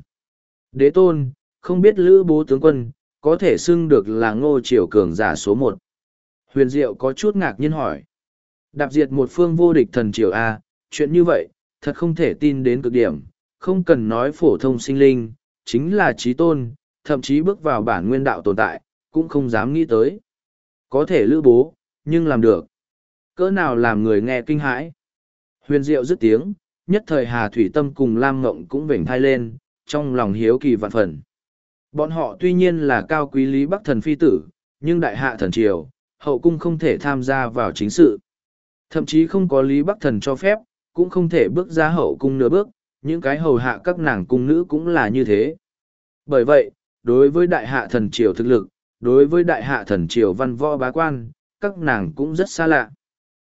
Đế tôn, không biết Lữ Bố tướng quân, có thể xưng được là Ngô Triều cường giả số một. Huyền Diệu có chút ngạc nhiên hỏi. Đạp diệt một phương vô địch thần triều A, chuyện như vậy, thật không thể tin đến cực điểm, không cần nói phổ thông sinh linh, chính là trí tôn, thậm chí bước vào bản nguyên đạo tồn tại, cũng không dám nghĩ tới. Có thể Lữ Bố, nhưng làm được. Cỡ nào làm người nghe kinh hãi. Huyền Diệu dứt tiếng, nhất thời Hà Thủy Tâm cùng Lam Ngộng cũng vểnh thai lên, trong lòng hiếu kỳ vạn phần. Bọn họ tuy nhiên là cao quý Lý Bắc thần phi tử, nhưng đại hạ thần triều, hậu cung không thể tham gia vào chính sự. Thậm chí không có Lý Bắc thần cho phép, cũng không thể bước ra hậu cung nửa bước, những cái hầu hạ các nàng cung nữ cũng là như thế. Bởi vậy, đối với đại hạ thần triều thực lực, đối với đại hạ thần triều văn võ bá quan, các nàng cũng rất xa lạ.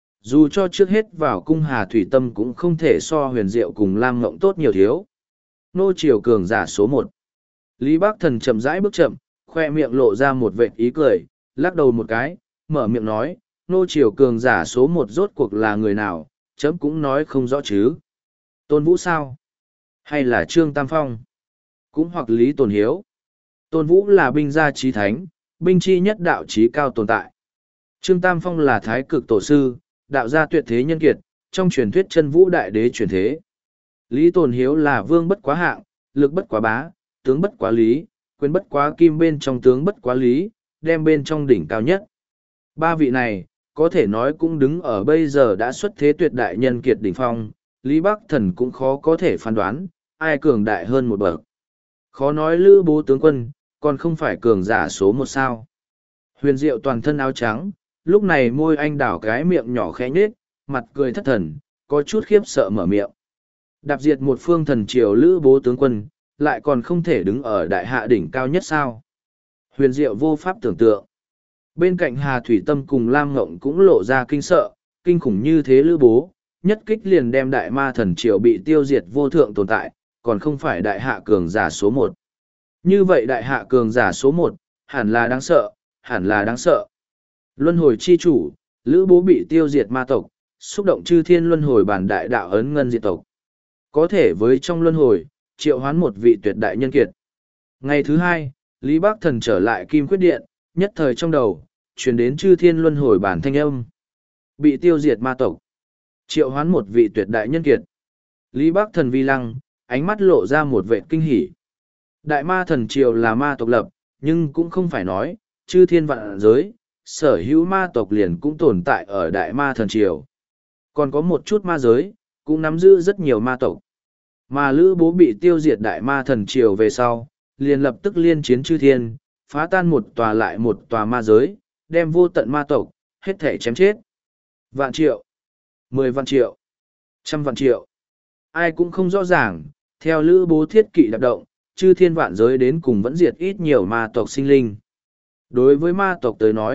Dù cho trước hết vào cung Hà Thủy Tâm cũng không thể so Huyền Diệu cùng Lam Ngộng tốt nhiều thiếu. Nô triều cường giả số một. Lý Bắc Thần chậm rãi bước chậm, khoe miệng lộ ra một vệt ý cười, lắc đầu một cái, mở miệng nói, nô triều cường giả số một rốt cuộc là người nào, chấm cũng nói không rõ chứ. Tôn Vũ sao? Hay là Trương Tam Phong? Cũng hoặc Lý Tồn Hiếu? Tôn Vũ là binh gia trí thánh, binh chi nhất đạo trí cao tồn tại. Trương Tam Phong là thái cực tổ sư, đạo gia tuyệt thế nhân kiệt, trong truyền thuyết chân vũ đại đế truyền thế. Lý Tồn Hiếu là vương bất quá hạng, lực bất quá bá, tướng bất quá lý, quyền bất quá kim bên trong tướng bất quá lý, đem bên trong đỉnh cao nhất. Ba vị này, có thể nói cũng đứng ở bây giờ đã xuất thế tuyệt đại nhân kiệt đỉnh phong, Lý Bắc Thần cũng khó có thể phán đoán, ai cường đại hơn một bậc. Khó nói Lữ Bố tướng quân, còn không phải cường giả số một sao. Huyền Diệu toàn thân áo trắng, lúc này môi anh đảo cái miệng nhỏ khẽ nhết, mặt cười thất thần, có chút khiếp sợ mở miệng. Đạp diệt một phương thần triều Lữ Bố tướng quân, lại còn không thể đứng ở đại hạ đỉnh cao nhất sao. Huyền Diệu vô pháp tưởng tượng. Bên cạnh Hà Thủy Tâm cùng Lam Ngộng cũng lộ ra kinh sợ, kinh khủng như thế Lữ Bố, nhất kích liền đem đại ma thần triều bị tiêu diệt vô thượng tồn tại, còn không phải đại hạ cường giả số một. Như vậy đại hạ cường giả số một, hẳn là đáng sợ, hẳn là đáng sợ. Luân hồi chi chủ, Lữ Bố bị tiêu diệt ma tộc, xúc động chư thiên luân hồi bản đại đạo ấn ngân diệt tộc. Có thể với trong luân hồi, triệu hoán một vị tuyệt đại nhân kiệt. Ngày thứ hai, Lý Bắc Thần trở lại Kim Khuyết Điện, nhất thời trong đầu, truyền đến chư thiên luân hồi bản thanh âm. Bị tiêu diệt ma tộc. Triệu hoán một vị tuyệt đại nhân kiệt. Lý Bắc Thần vi lăng, ánh mắt lộ ra một vẻ kinh hỉ. Đại ma thần triều là ma tộc lập, nhưng cũng không phải nói, chư thiên vạn giới, sở hữu ma tộc liền cũng tồn tại ở đại ma thần triều. Còn có một chút ma giới, cũng nắm giữ rất nhiều ma tộc. Mà Lữ Bố bị tiêu diệt đại ma thần triều về sau, liền lập tức liên chiến chư thiên, phá tan một tòa lại một tòa ma giới, đem vô tận ma tộc, hết thể chém chết. Vạn triệu, mười vạn triệu, trăm vạn triệu. Ai cũng không rõ ràng, theo Lữ Bố thiết kỵ đạp động, chư thiên vạn giới đến cùng vẫn diệt ít nhiều ma tộc sinh linh. Đối với ma tộc tới nói,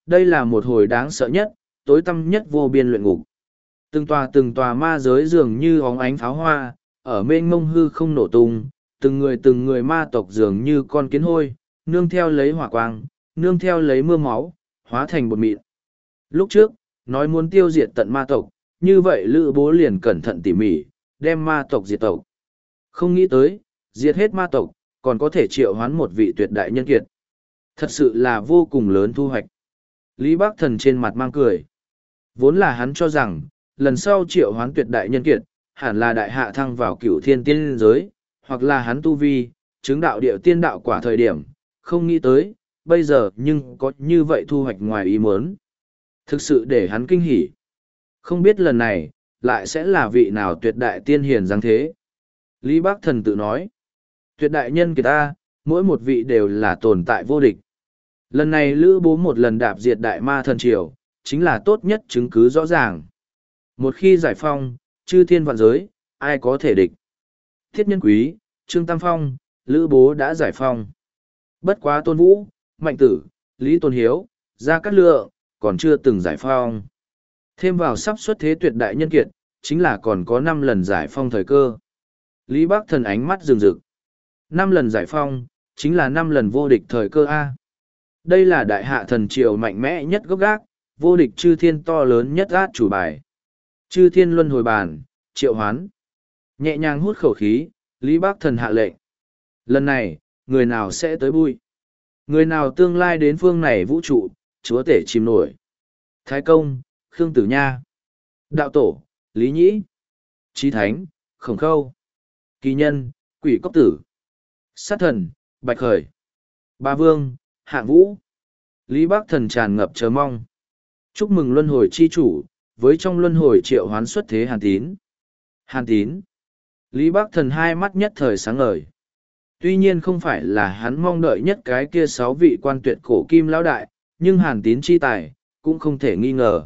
đây là một hồi đáng sợ nhất, tối tăm nhất vô biên luyện ngục. Từng tòa từng tòa ma giới dường như óng ánh pháo hoa, ở mênh mông hư không nổ tung, từng người từng người ma tộc dường như con kiến hôi, nương theo lấy hỏa quang, nương theo lấy mưa máu, hóa thành bột mịn. Lúc trước, nói muốn tiêu diệt tận ma tộc, như vậy Lữ Bố liền cẩn thận tỉ mỉ, đem ma tộc diệt tộc. Không nghĩ tới, diệt hết ma tộc, còn có thể triệu hoán một vị tuyệt đại nhân kiệt. Thật sự là vô cùng lớn thu hoạch. Lý Bác Thần trên mặt mang cười. Vốn là hắn cho rằng, lần sau triệu hoán tuyệt đại nhân kiệt, hẳn là đại hạ thăng vào cửu thiên tiên giới, hoặc là hắn tu vi, chứng đạo địa tiên đạo quả thời điểm, không nghĩ tới, bây giờ nhưng có như vậy thu hoạch ngoài ý muốn. Thực sự để hắn kinh hỉ. Không biết lần này, lại sẽ là vị nào tuyệt đại tiên hiền dáng thế. Lý Bác Thần tự nói, tuyệt đại nhân kiệt ta, mỗi một vị đều là tồn tại vô địch. Lần này Lữ Bố một lần đạp diệt đại ma thần triều, chính là tốt nhất chứng cứ rõ ràng. Một khi giải phong, chư thiên vạn giới, ai có thể địch. Thiết Nhân Quý, Trương Tam Phong, Lữ Bố đã giải phong. Bất quá Tôn Vũ, Mạnh Tử, Lý Tôn Hiếu, Gia Cát Lượng, còn chưa từng giải phong. Thêm vào sắp xuất thế tuyệt đại nhân kiệt, chính là còn có năm lần giải phong thời cơ. Lý Bác Thần ánh mắt rừng rực. Năm lần giải phong, chính là năm lần vô địch thời cơ A. Đây là đại hạ thần triều mạnh mẽ nhất gốc gác, vô địch chư thiên to lớn nhất át chủ bài. Chư thiên luân hồi bàn, triệu hoán. Nhẹ nhàng hút khẩu khí, Lý Bác Thần hạ lệnh. Lần này, người nào sẽ tới bui? Người nào tương lai đến phương này vũ trụ, chúa tể chìm nổi? Thái Công, Khương Tử Nha. Đạo Tổ, Lý Nhĩ. Chí Thánh, Khổng Khâu. Kỳ Nhân, Quỷ Cốc Tử. Sát Thần, Bạch Khởi. Ba Vương, Hạng Vũ. Lý Bác Thần tràn ngập chờ mong. Chúc mừng luân hồi chi chủ, với trong luân hồi triệu hoán xuất thế Hàn Tín. Hàn Tín. Lý Bác Thần hai mắt nhất thời sáng ngời. Tuy nhiên không phải là hắn mong đợi nhất cái kia sáu vị quan tuyệt cổ kim lão đại, nhưng Hàn Tín chi tài, cũng không thể nghi ngờ.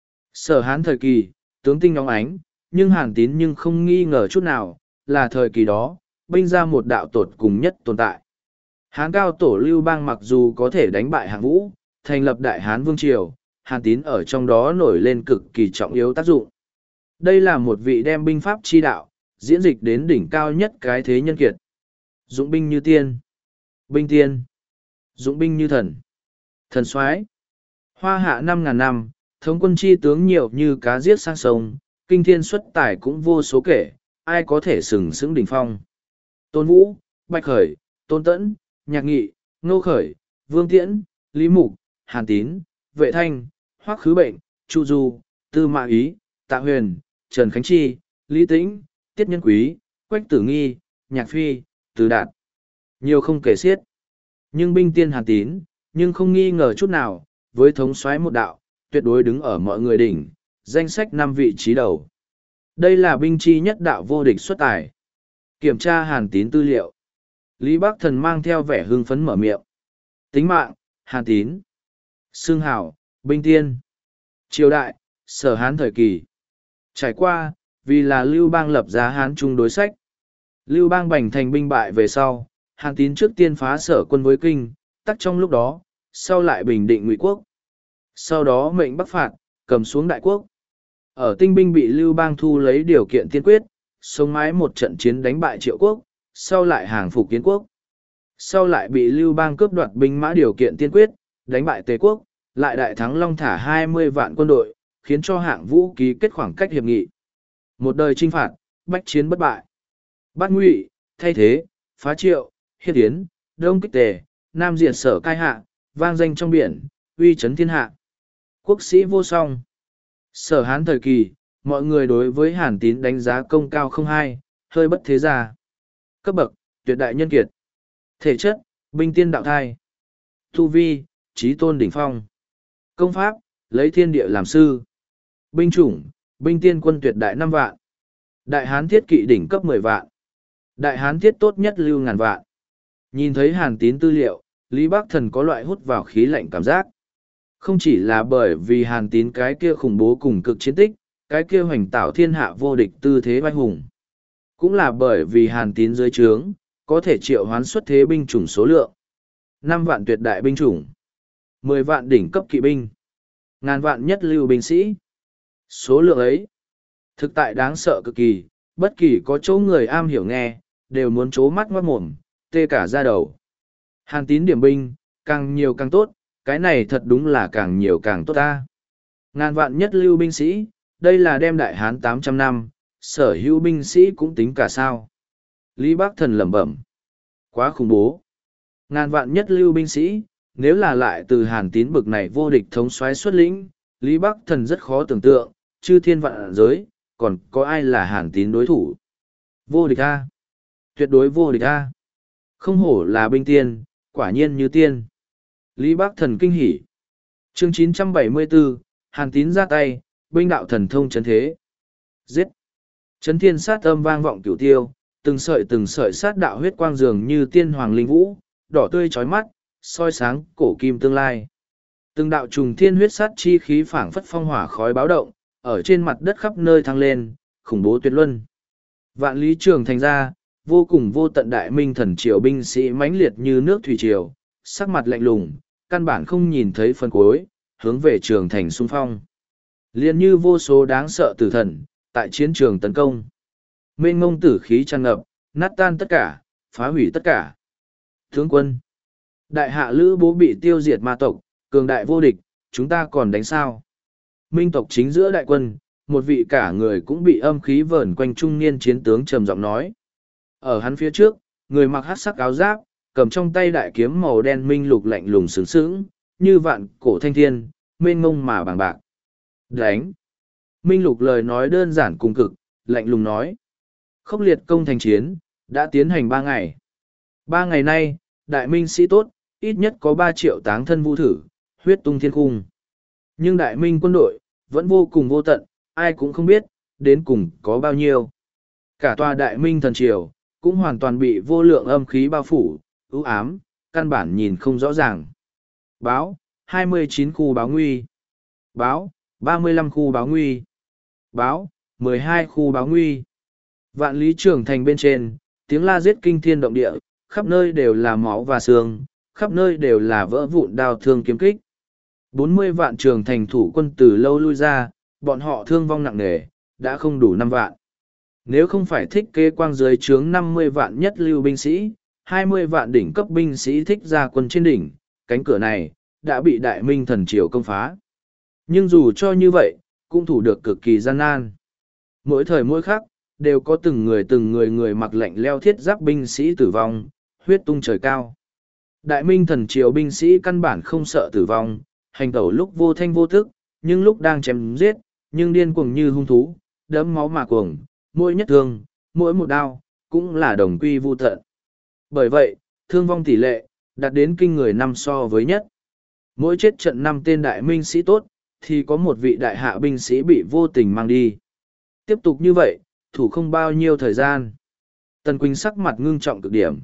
Sở Hán thời kỳ, tướng tinh nóng ánh, nhưng Hàn Tín nhưng không nghi ngờ chút nào, là thời kỳ đó, binh ra một đạo tột cùng nhất tồn tại. Hán cao tổ Lưu Bang mặc dù có thể đánh bại Hạng Vũ, thành lập Đại Hán Vương Triều, Hàn Tín ở trong đó nổi lên cực kỳ trọng yếu tác dụng. Đây là một vị đem binh pháp chi đạo, diễn dịch đến đỉnh cao nhất cái thế nhân kiệt. Dũng binh như tiên, binh tiên, dũng binh như thần, thần soái. Hoa hạ năm ngàn năm, thống quân chi tướng nhiều như cá giết sang sông, kinh thiên xuất tài cũng vô số kể, ai có thể sừng sững đỉnh phong. Tôn Vũ, Bạch Khởi, Tôn Tẫn, Nhạc Nghị, Ngô Khởi, Vương Tiễn, Lý Mục, Hàn Tín, Vệ Thanh, Hoắc Khứ Bệnh, Chu Du, Tư Mã Ý, Tạ Huyền, Trần Khánh Chi, Lý Tĩnh, Tiết Nhân Quý, Quách Tử Nghi, Nhạc Phi, Từ Đạt. Nhiều không kể xiết. Nhưng binh tiên Hàn Tín, nhưng không nghi ngờ chút nào, với thống soái một đạo, tuyệt đối đứng ở mọi người đỉnh, danh sách năm vị trí đầu. Đây là binh chi nhất đạo vô địch xuất tài. Kiểm tra Hàn Tín tư liệu. Lý Bác Thần mang theo vẻ hưng phấn mở miệng. Tính mạng, Hàn Tín. Xương hảo, binh tiên. Triều đại, Sở Hán thời kỳ. Trải qua, vì là Lưu Bang lập ra Hán Trung đối sách. Lưu Bang bành thành binh bại về sau, Hàn Tín trước tiên phá Sở quân với Kinh, tắc trong lúc đó, sau lại bình định Ngụy quốc. Sau đó mệnh bắc phạt, cầm xuống Đại quốc. Ở Tinh binh bị Lưu Bang thu lấy điều kiện tiên quyết, sống mái một trận chiến đánh bại Triệu quốc, sau lại hàng phục Kiến quốc. Sau lại bị Lưu Bang cướp đoạt binh mã điều kiện tiên quyết, đánh bại Tề quốc, lại đại thắng Long thả hai mươi vạn quân đội, khiến cho Hạng Vũ ký kết khoảng cách hiệp nghị. Một đời chinh phạt, bách chiến bất bại. Bát Ngụy, thay thế, phá Triệu, hiếp Tiến, đông kích Tề, nam diệt Sở cai hạ, vang danh trong biển, uy chấn thiên hạ. Quốc sĩ vô song. Sở Hán thời kỳ, mọi người đối với Hàn Tín đánh giá công cao không hai, hơi bất thế gia. Cấp bậc, tuyệt đại nhân kiệt. Thể chất, binh tiên đạo thai. Tu vi, chí tôn đỉnh phong. Công pháp, lấy thiên địa làm sư. Binh chủng, binh tiên quân tuyệt đại năm vạn. Đại Hán thiết kỵ đỉnh cấp mười vạn. Đại Hán thiết tốt nhất lưu ngàn vạn. Nhìn thấy Hàn Tín tư liệu, Lý Bác Thần có loại hút vào khí lạnh cảm giác. Không chỉ là bởi vì Hàn Tín cái kia khủng bố cùng cực chiến tích, cái kia hoành tạo thiên hạ vô địch tư thế vai hùng. Cũng là bởi vì Hàn Tín dưới trướng, có thể triệu hoán xuất thế binh chủng số lượng. Năm vạn tuyệt đại binh chủng. mười vạn đỉnh cấp kỵ binh, ngàn vạn nhất lưu binh sĩ. Số lượng ấy, thực tại đáng sợ cực kỳ, bất kỳ có chỗ người am hiểu nghe, đều muốn trố mắt ngoát mồm, tê cả da đầu. Hàn Tín điểm binh, càng nhiều càng tốt, cái này thật đúng là càng nhiều càng tốt ta. Ngàn vạn nhất lưu binh sĩ, đây là đem Đại Hán tám trăm năm, sở hữu binh sĩ cũng tính cả sao. Lý Bắc Thần lẩm bẩm. Quá khủng bố. Ngàn vạn nhất lưu binh sĩ, nếu là lại từ Hàn Tín bực này vô địch thống soái xuất lĩnh, Lý Bắc Thần rất khó tưởng tượng, chư thiên vạn giới, còn có ai là Hàn Tín đối thủ. Vô địch A. Tuyệt đối vô địch A. Không hổ là binh tiên, quả nhiên như tiên. Lý Bắc Thần kinh hỉ. Chương chín trăm bảy mươi bốn, Hàn Tín ra tay, binh đạo thần thông chấn thế. Giết. Chấn thiên sát âm vang vọng cửu tiêu, từng sợi từng sợi sát đạo huyết quang dường như tiên hoàng linh vũ, đỏ tươi chói mắt, soi sáng cổ kim tương lai. Từng đạo trùng thiên huyết sát chi khí phảng phất phong hỏa khói báo động, ở trên mặt đất khắp nơi thăng lên, khủng bố tuyệt luân. Vạn lý trường thành ra, vô cùng vô tận đại minh thần triều binh sĩ mãnh liệt như nước thủy triều, sắc mặt lạnh lùng, căn bản không nhìn thấy phần cuối, hướng về trường thành xung phong. Liên như vô số đáng sợ tử thần, tại chiến trường tấn công. Mênh ngông tử khí tràn ngập, nát tan tất cả, phá hủy tất cả. Tướng quân, đại hạ Lữ Bố bị tiêu diệt ma tộc, cường đại vô địch, chúng ta còn đánh sao? Minh tộc chính giữa đại quân, một vị cả người cũng bị âm khí vờn quanh trung niên chiến tướng trầm giọng nói. Ở hắn phía trước, người mặc hắc sắc áo giáp, cầm trong tay đại kiếm màu đen minh lục lạnh lùng sướng sướng, như vạn cổ thanh thiên, mênh mông mà bàng bạc. Đánh! Minh lục lời nói đơn giản cùng cực, lạnh lùng nói. Khốc liệt công thành chiến, đã tiến hành ba ngày. Ba ngày nay, đại minh sĩ tốt, ít nhất có ba triệu táng thân vu thử, huyết tung thiên cung. Nhưng đại minh quân đội, vẫn vô cùng vô tận, ai cũng không biết, đến cùng có bao nhiêu. Cả tòa đại minh thần triều, cũng hoàn toàn bị vô lượng âm khí bao phủ, ưu ám, căn bản nhìn không rõ ràng. Báo, hai mươi chín khu báo nguy. Báo, ba mươi lăm khu báo nguy. Báo, mười hai khu báo nguy. Vạn lý trường thành bên trên, tiếng la giết kinh thiên động địa, khắp nơi đều là máu và xương, khắp nơi đều là vỡ vụn đao thương kiếm kích. bốn mươi vạn trường thành thủ quân từ lâu lui ra, bọn họ thương vong nặng nề, đã không đủ năm vạn. Nếu không phải thích kế quang dưới trướng năm mươi vạn nhất lưu binh sĩ, hai mươi vạn đỉnh cấp binh sĩ thích ra quân trên đỉnh, cánh cửa này, đã bị đại minh thần triều công phá. Nhưng dù cho như vậy, cũng thủ được cực kỳ gian nan. Mỗi thời mỗi khắc, đều có từng người từng người người mặc lạnh leo thiết giáp binh sĩ tử vong, huyết tung trời cao. Đại minh thần triều binh sĩ căn bản không sợ tử vong, hành tẩu lúc vô thanh vô thức, nhưng lúc đang chém giết, nhưng điên cuồng như hung thú, đẫm máu mà cuồng, mỗi nhất thương, mỗi một đao, cũng là đồng quy vu tận. Bởi vậy, thương vong tỷ lệ, đạt đến kinh người năm so với nhất. Mỗi chết trận năm tên đại minh sĩ tốt, thì có một vị đại hạ binh sĩ bị vô tình mang đi. Tiếp tục như vậy, thủ không bao nhiêu thời gian. Tần Quỳnh sắc mặt ngưng trọng cực điểm.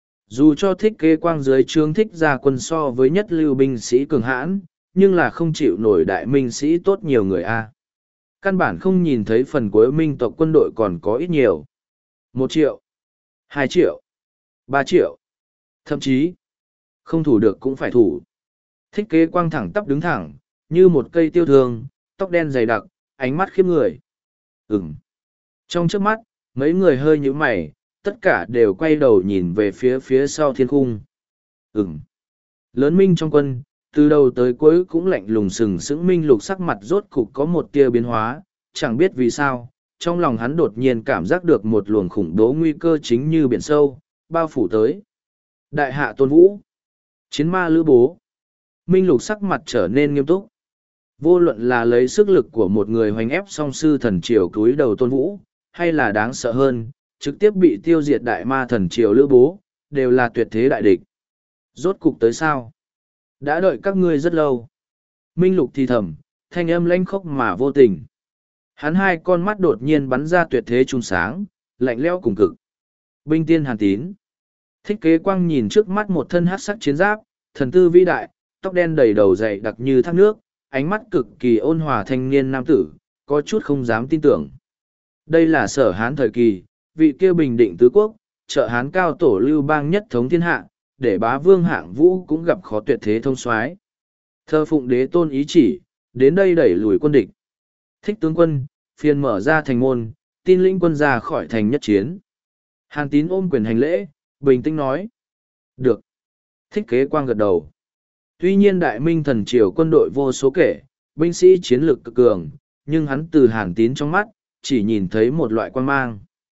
Dù cho thích kế quang dưới trướng thích ra quân so với nhất lưu binh sĩ cường hãn, nhưng là không chịu nổi đại minh sĩ tốt nhiều người a. Căn bản không nhìn thấy phần cuối minh tộc quân đội còn có ít nhiều. Một triệu, hai triệu, ba triệu, thậm chí, không thủ được cũng phải thủ. Thích kế quang thẳng tắp đứng thẳng, như một cây tiêu thương, tóc đen dày đặc, ánh mắt khiếp người. Ừm. Trong trước mắt, mấy người hơi nhíu mày, tất cả đều quay đầu nhìn về phía phía sau thiên cung. Ừm. Lớn minh trong quân, từ đầu tới cuối cũng lạnh lùng sừng sững minh lục sắc mặt rốt cục có một tia biến hóa, chẳng biết vì sao, trong lòng hắn đột nhiên cảm giác được một luồng khủng bố nguy cơ chính như biển sâu, bao phủ tới. Đại hạ Tôn Vũ. Chiến ma Lữ Bố. Minh lục sắc mặt trở nên nghiêm túc. Vô luận là lấy sức lực của một người hoành ép song sư thần triều cúi đầu Tôn Vũ, hay là đáng sợ hơn, trực tiếp bị tiêu diệt đại ma thần triều Lữ Bố, đều là tuyệt thế đại địch. Rốt cục tới sao? Đã đợi các ngươi rất lâu. Minh lục thì thầm, thanh âm lãnh khốc mà vô tình. Hắn hai con mắt đột nhiên bắn ra tuyệt thế trung sáng, lạnh lẽo cùng cực. Binh tiên Hàn Tín. Thích kế quang nhìn trước mắt một thân hát sắc chiến giáp, thần tư vĩ đại, tóc đen đầy đầu dày đặc như thác nước, ánh mắt cực kỳ ôn hòa thanh niên nam tử, có chút không dám tin tưởng. Đây là Sở Hán thời kỳ, vị kia bình định tứ quốc, trợ Hán cao tổ lưu bang nhất thống thiên hạ, để bá vương hạng vũ cũng gặp khó tuyệt thế thông soái. Thờ phụng đế tôn ý chỉ, đến đây đẩy lùi quân địch. Thích tướng quân, phiền mở ra thành môn, tin lĩnh quân ra khỏi thành nhất chiến. Hàn Tín ôm quyền hành lễ, bình tĩnh nói. Được. Thích Kế Quang gật đầu. Tuy nhiên Đại Minh thần triều quân đội vô số kể, binh sĩ chiến lược cực cường, nhưng hắn từ Hàn Tín trong mắt, chỉ nhìn thấy một loại quan mang.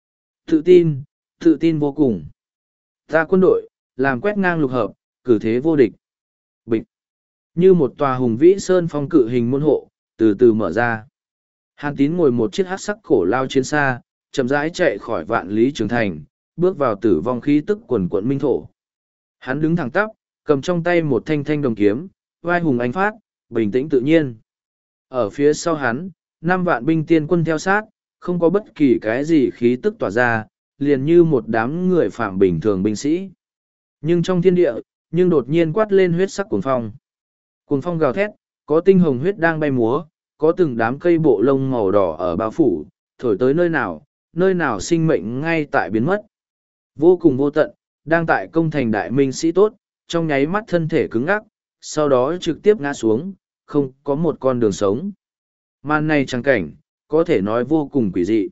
Tự tin, tự tin vô cùng. Ta quân đội, làm quét ngang lục hợp, cử thế vô địch. Bịch. Như một tòa hùng vĩ sơn phong cự hình môn hộ, từ từ mở ra. Hàn Tín ngồi một chiếc hắc sắc cổ lao chiến xa, chậm rãi chạy khỏi vạn lý trường thành, bước vào tử vong khí tức quần quận minh thổ. Hắn đứng thẳng tắp, cầm trong tay một thanh thanh đồng kiếm, vai hùng ánh phát, bình tĩnh tự nhiên. Ở phía sau hắn, năm vạn binh tiên quân theo sát, không có bất kỳ cái gì khí tức tỏa ra, liền như một đám người phạm bình thường binh sĩ. Nhưng trong thiên địa, nhưng đột nhiên quát lên huyết sắc cuồng phong. Cuồng phong gào thét, có tinh hồng huyết đang bay múa, có từng đám cây bộ lông màu đỏ ở bao phủ, thổi tới nơi nào, nơi nào sinh mệnh ngay tại biến mất. Vô cùng vô tận, đang tại công thành đại minh sĩ tốt, trong nháy mắt thân thể cứng ngắc, sau đó trực tiếp ngã xuống, không có một con đường sống. Màn này trắng cảnh, có thể nói vô cùng quỷ dị.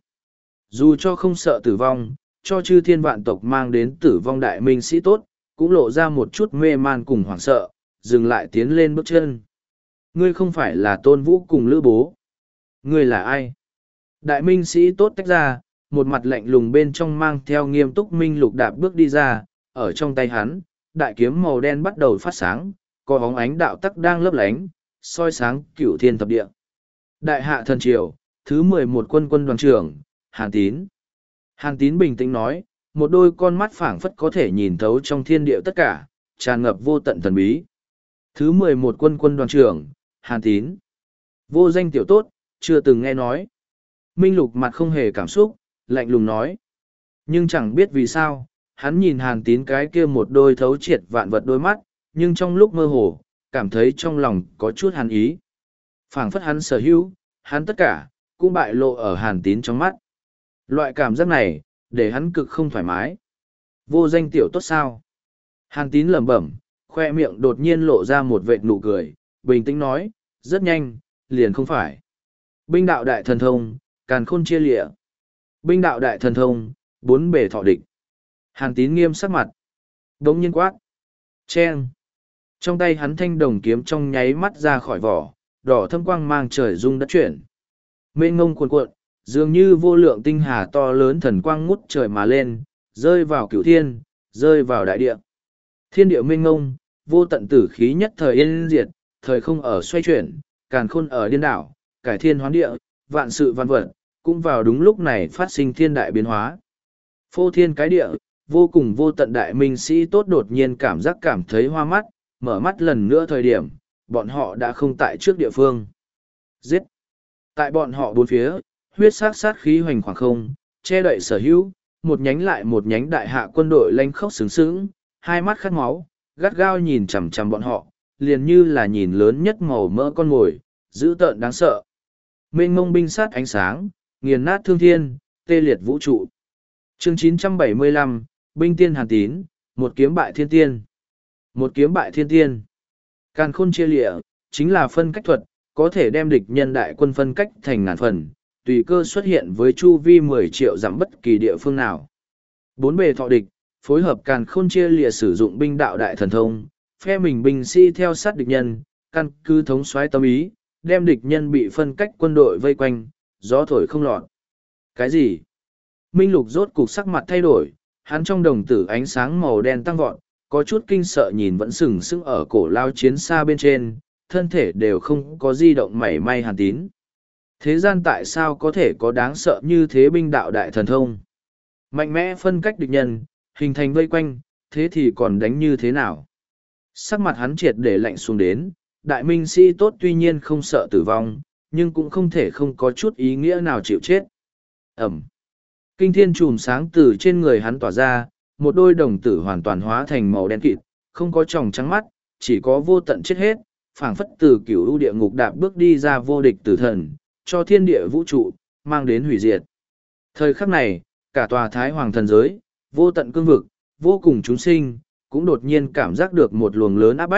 Dù cho không sợ tử vong, cho chư thiên vạn tộc mang đến tử vong đại minh sĩ tốt, cũng lộ ra một chút mê man cùng hoảng sợ, dừng lại tiến lên bước chân. Ngươi không phải là Tôn Vũ cùng Lữ Bố. Ngươi là ai? Đại minh sĩ tốt tách ra, một mặt lạnh lùng bên trong mang theo nghiêm túc minh lục đạp bước đi ra, ở trong tay hắn, đại kiếm màu đen bắt đầu phát sáng, có bóng ánh đạo tắc đang lấp lánh, soi sáng cửu thiên thập địa. Đại hạ thần triều, thứ mười một quân quân đoàn trưởng, Hàn Tín. Hàn Tín bình tĩnh nói, một đôi con mắt phảng phất có thể nhìn thấu trong thiên địa tất cả, tràn ngập vô tận thần bí. Thứ mười một quân quân đoàn trưởng, Hàn Tín. Vô danh tiểu tốt, chưa từng nghe nói. Minh Lục mặt không hề cảm xúc, lạnh lùng nói. Nhưng chẳng biết vì sao, hắn nhìn Hàn Tín cái kia một đôi thấu triệt vạn vật đôi mắt, nhưng trong lúc mơ hồ, cảm thấy trong lòng có chút hàn ý. Phảng phất hắn sở hữu, hắn tất cả, cũng bại lộ ở Hàn Tín trong mắt. Loại cảm giác này, để hắn cực không thoải mái. Vô danh tiểu tốt sao? Hàn Tín lẩm bẩm, khoe miệng đột nhiên lộ ra một vệt nụ cười, bình tĩnh nói, rất nhanh, liền không phải. Binh đạo đại thần thông, càn khôn chia lịa. Binh đạo đại thần thông, bốn bề thọ địch. Hàn Tín nghiêm sắc mặt. Đống nhiên quát. Chen. Trong tay hắn thanh đồng kiếm trong nháy mắt ra khỏi vỏ, đỏ thâm quang mang trời rung đất chuyển. Mênh ngông cuồn cuộn, dường như vô lượng tinh hà to lớn thần quang ngút trời mà lên, rơi vào cửu thiên, rơi vào đại địa. Thiên địa mênh ngông, vô tận tử khí nhất thời yên diệt, thời không ở xoay chuyển, càn khôn ở điên đảo, cải thiên hoán địa, vạn sự văn vật, cũng vào đúng lúc này phát sinh thiên đại biến hóa. Phô thiên cái địa, vô cùng vô tận đại minh sĩ tốt đột nhiên cảm giác cảm thấy hoa mắt, mở mắt lần nữa thời điểm, bọn họ đã không tại trước địa phương. Giết! Tại bọn họ bốn phía, huyết sát sát khí hoành khoảng không, che đậy sở hữu, một nhánh lại một nhánh đại hạ quân đội lanh khốc sướng sướng, hai mắt khát máu, gắt gao nhìn chằm chằm bọn họ, liền như là nhìn lớn nhất màu mỡ con mồi, dữ tợn đáng sợ. Mênh mông binh sát ánh sáng, nghiền nát thương thiên, tê liệt vũ trụ. Chương chín trăm bảy mươi lăm, Binh tiên Hàn Tín, một kiếm bại thiên tiên. Một kiếm bại thiên tiên. Càn khôn chia lịa, chính là phân cách thuật, có thể đem địch nhân đại quân phân cách thành ngàn phần, tùy cơ xuất hiện với chu vi mười triệu dặm bất kỳ địa phương nào. Bốn bề thọ địch, phối hợp càn khôn chia lịa sử dụng binh đạo đại thần thông, phe mình binh sĩ theo sát địch nhân, căn cứ thống soái tâm ý, đem địch nhân bị phân cách quân đội vây quanh, gió thổi không lọt. Cái gì? Minh Lục rốt cục sắc mặt thay đổi, hắn trong đồng tử ánh sáng màu đen tăng vọt, có chút kinh sợ nhìn vẫn sừng sững ở cổ lao chiến xa bên trên, thân thể đều không có di động mảy may. Hàn Tín. Thế gian tại sao có thể có đáng sợ như thế binh đạo đại thần thông? Mạnh mẽ phân cách địch nhân, hình thành vây quanh, thế thì còn đánh như thế nào? Sắc mặt hắn triệt để lạnh xuống đến, đại minh sĩ tốt tuy nhiên không sợ tử vong, nhưng cũng không thể không có chút ý nghĩa nào chịu chết. Ẩm. Kinh thiên chùm sáng từ trên người hắn tỏa ra, một đôi đồng tử hoàn toàn hóa thành màu đen kịt, không có tròng trắng mắt, chỉ có vô tận chết hết, phảng phất từ cửu u địa ngục đạp bước đi ra vô địch tử thần, cho thiên địa vũ trụ, mang đến hủy diệt. Thời khắc này, cả tòa Thái Hoàng thần giới, vô tận cương vực, vô cùng chúng sinh, cũng đột nhiên cảm giác được một luồng lớn áp bách,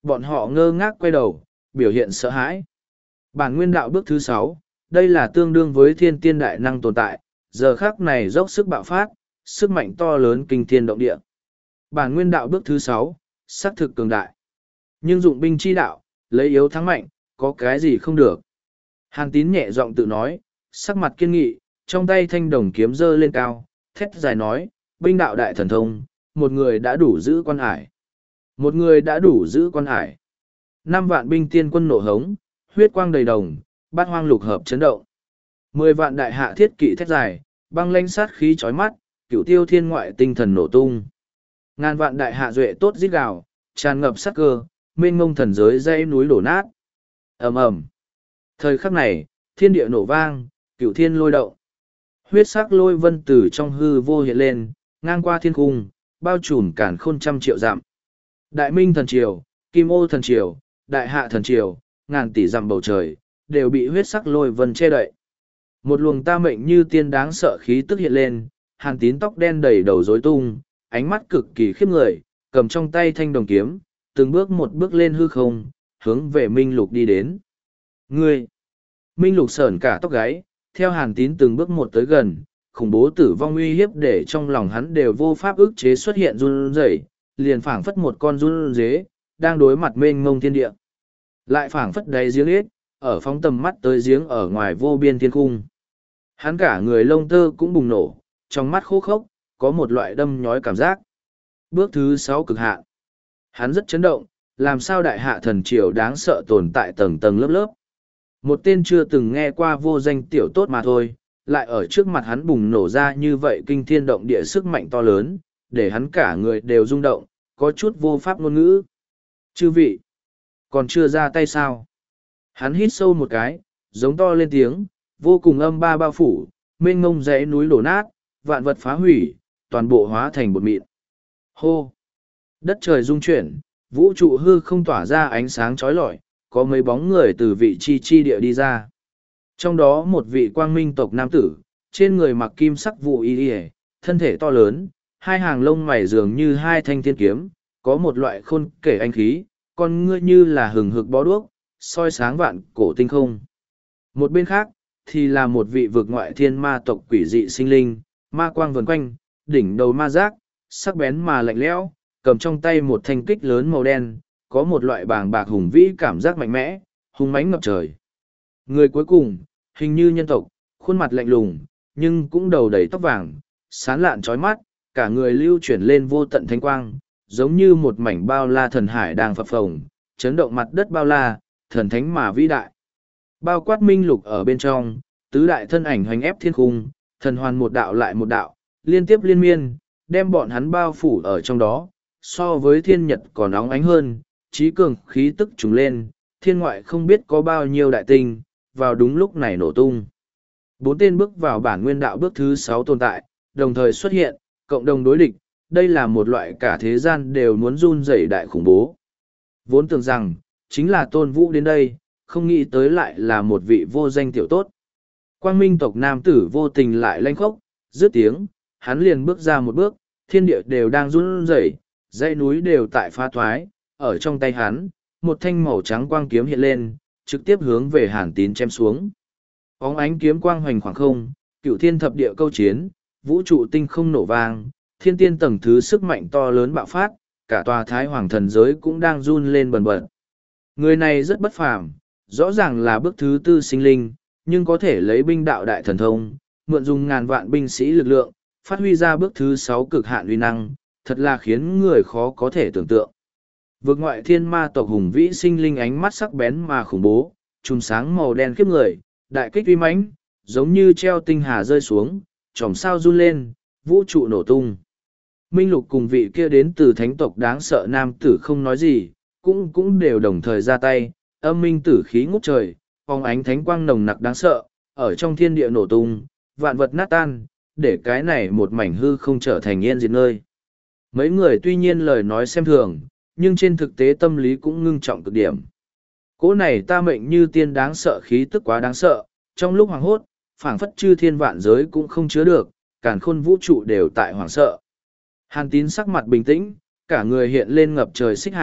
bọn họ ngơ ngác quay đầu, biểu hiện sợ hãi. Bản nguyên đạo bước thứ sáu, đây là tương đương với thiên tiên đại năng tồn tại, giờ khắc này dốc sức bạo phát, sức mạnh to lớn kinh thiên động địa. Bản nguyên đạo bước thứ sáu, xác thực cường đại. Nhưng dụng binh chi đạo, lấy yếu thắng mạnh, có cái gì không được. Hàn Tín nhẹ giọng tự nói, sắc mặt kiên nghị, trong tay thanh đồng kiếm giơ lên cao, thét dài nói, binh đạo đại thần thông, một người đã đủ giữ quan hải. Một người đã đủ giữ quan hải. Năm vạn binh tiên quân nổ hống, huyết quang đầy đồng, bát hoang lục hợp chấn động. Mười vạn đại hạ thiết kỵ thét dài, băng lanh sát khí chói mắt, cửu tiêu thiên ngoại tinh thần nổ tung. Ngàn vạn đại hạ duệ tốt rít gào, tràn ngập sát cơ, mênh mông thần giới dãy núi đổ nát. Ầm ầm. Thời khắc này, thiên địa nổ vang, cửu thiên lôi động. Huyết sắc lôi vân từ trong hư vô hiện lên, ngang qua thiên cung, bao trùm cản khôn trăm triệu dặm. Đại minh thần triều, kim ô thần triều, đại hạ thần triều, ngàn tỷ dặm bầu trời, đều bị huyết sắc lôi vân che đậy. Một luồng ta mệnh như tiên đáng sợ khí tức hiện lên, Hàn Tín tóc đen đầy đầu rối tung, ánh mắt cực kỳ khiếp người, cầm trong tay thanh đồng kiếm, từng bước một bước lên hư không, hướng về Minh Lục đi đến. Ngươi! Minh Lục sởn cả tóc gáy, theo Hàn Tín từng bước một tới gần, khủng bố tử vong uy hiếp để trong lòng hắn đều vô pháp ức chế xuất hiện run rẩy, liền phảng phất một con run dế, đang đối mặt mênh mông thiên địa. Lại phảng phất đáy giếng ếch, ở phóng tầm mắt tới giếng ở ngoài vô biên thiên cung. Hắn cả người lông tơ cũng bùng nổ, trong mắt khô khốc, có một loại đâm nhói cảm giác. Bước thứ sáu cực hạn. Hắn rất chấn động, làm sao đại hạ thần triều đáng sợ tồn tại tầng tầng lớp lớp. Một tên chưa từng nghe qua vô danh tiểu tốt mà thôi, lại ở trước mặt hắn bùng nổ ra như vậy kinh thiên động địa sức mạnh to lớn, để hắn cả người đều rung động, có chút vô pháp ngôn ngữ. Chư vị, còn chưa ra tay sao? Hắn hít sâu một cái, giống to lên tiếng, vô cùng âm ba bao phủ, mênh ngông dãy núi đổ nát, vạn vật phá hủy, toàn bộ hóa thành bột mịn. Hô! Đất trời rung chuyển, vũ trụ hư không tỏa ra ánh sáng chói lọi, có mấy bóng người từ vị chi chi địa đi ra. Trong đó một vị quang minh tộc nam tử, trên người mặc kim sắc vụ y y, thân thể to lớn, hai hàng lông mày dường như hai thanh thiên kiếm, có một loại khôn kể anh khí, con ngươi như là hừng hực bó đuốc, soi sáng vạn cổ tinh không. Một bên khác, thì là một vị vực ngoại thiên ma tộc quỷ dị sinh linh, ma quang vần quanh, đỉnh đầu ma giác, sắc bén mà lạnh lẽo, cầm trong tay một thanh kích lớn màu đen, có một loại bàng bạc hùng vĩ cảm giác mạnh mẽ, hung mãnh ngập trời. Người cuối cùng, hình như nhân tộc, khuôn mặt lạnh lùng, nhưng cũng đầu đầy tóc vàng, sán lạn trói mắt, cả người lưu chuyển lên vô tận thánh quang, giống như một mảnh bao la thần hải đang phập phồng, chấn động mặt đất bao la, thần thánh mà vĩ đại. Bao quát minh lục ở bên trong, tứ đại thân ảnh hoành ép thiên cung, thần hoàn một đạo lại một đạo, liên tiếp liên miên, đem bọn hắn bao phủ ở trong đó, so với thiên nhật còn nóng ánh hơn, trí cường khí tức trùng lên, thiên ngoại không biết có bao nhiêu đại tinh, vào đúng lúc này nổ tung. Bốn tên bước vào bản nguyên đạo bước thứ sáu tồn tại, đồng thời xuất hiện, cộng đồng đối địch, đây là một loại cả thế gian đều muốn run rẩy đại khủng bố. Vốn tưởng rằng, chính là tôn vũ đến đây, không nghĩ tới lại là một vị vô danh tiểu tốt. Quang minh tộc nam tử vô tình lại lanh khốc, dứt tiếng, hắn liền bước ra một bước, thiên địa đều đang run rẩy, dãy núi đều tại pha thoái, ở trong tay hắn, một thanh màu trắng quang kiếm hiện lên, trực tiếp hướng về Hàn Tín chém xuống. Bóng ánh kiếm quang hoành khoảng không, cửu thiên thập địa câu chiến, vũ trụ tinh không nổ vang, thiên tiên tầng thứ sức mạnh to lớn bạo phát, cả tòa thái hoàng thần giới cũng đang run lên bần bật. Người này rất bất phàm, rõ ràng là bước thứ tư sinh linh, nhưng có thể lấy binh đạo đại thần thông, mượn dùng ngàn vạn binh sĩ lực lượng, phát huy ra bước thứ sáu cực hạn uy năng, thật là khiến người khó có thể tưởng tượng. Vực ngoại thiên ma tộc hùng vĩ sinh linh ánh mắt sắc bén mà khủng bố, chùm sáng màu đen khiếp người, đại kích uy mãnh, giống như treo tinh hà rơi xuống, chòm sao run lên, vũ trụ nổ tung. Minh Lục cùng vị kia đến từ thánh tộc đáng sợ nam tử không nói gì, cũng cũng đều đồng thời ra tay, âm minh tử khí ngút trời, phóng ánh thánh quang nồng nặc đáng sợ, ở trong thiên địa nổ tung, vạn vật nát tan, để cái này một mảnh hư không trở thành yên diệt nơi. Mấy người tuy nhiên lời nói xem thường, nhưng trên thực tế tâm lý cũng ngưng trọng cực điểm. Cỗ này ta mệnh như tiên đáng sợ khí tức quá đáng sợ, trong lúc hoàng hốt, phảng phất chư thiên vạn giới cũng không chứa được, càn khôn vũ trụ đều tại hoàng sợ. Hàn Tín sắc mặt bình tĩnh, cả người hiện lên ngập trời xích hà,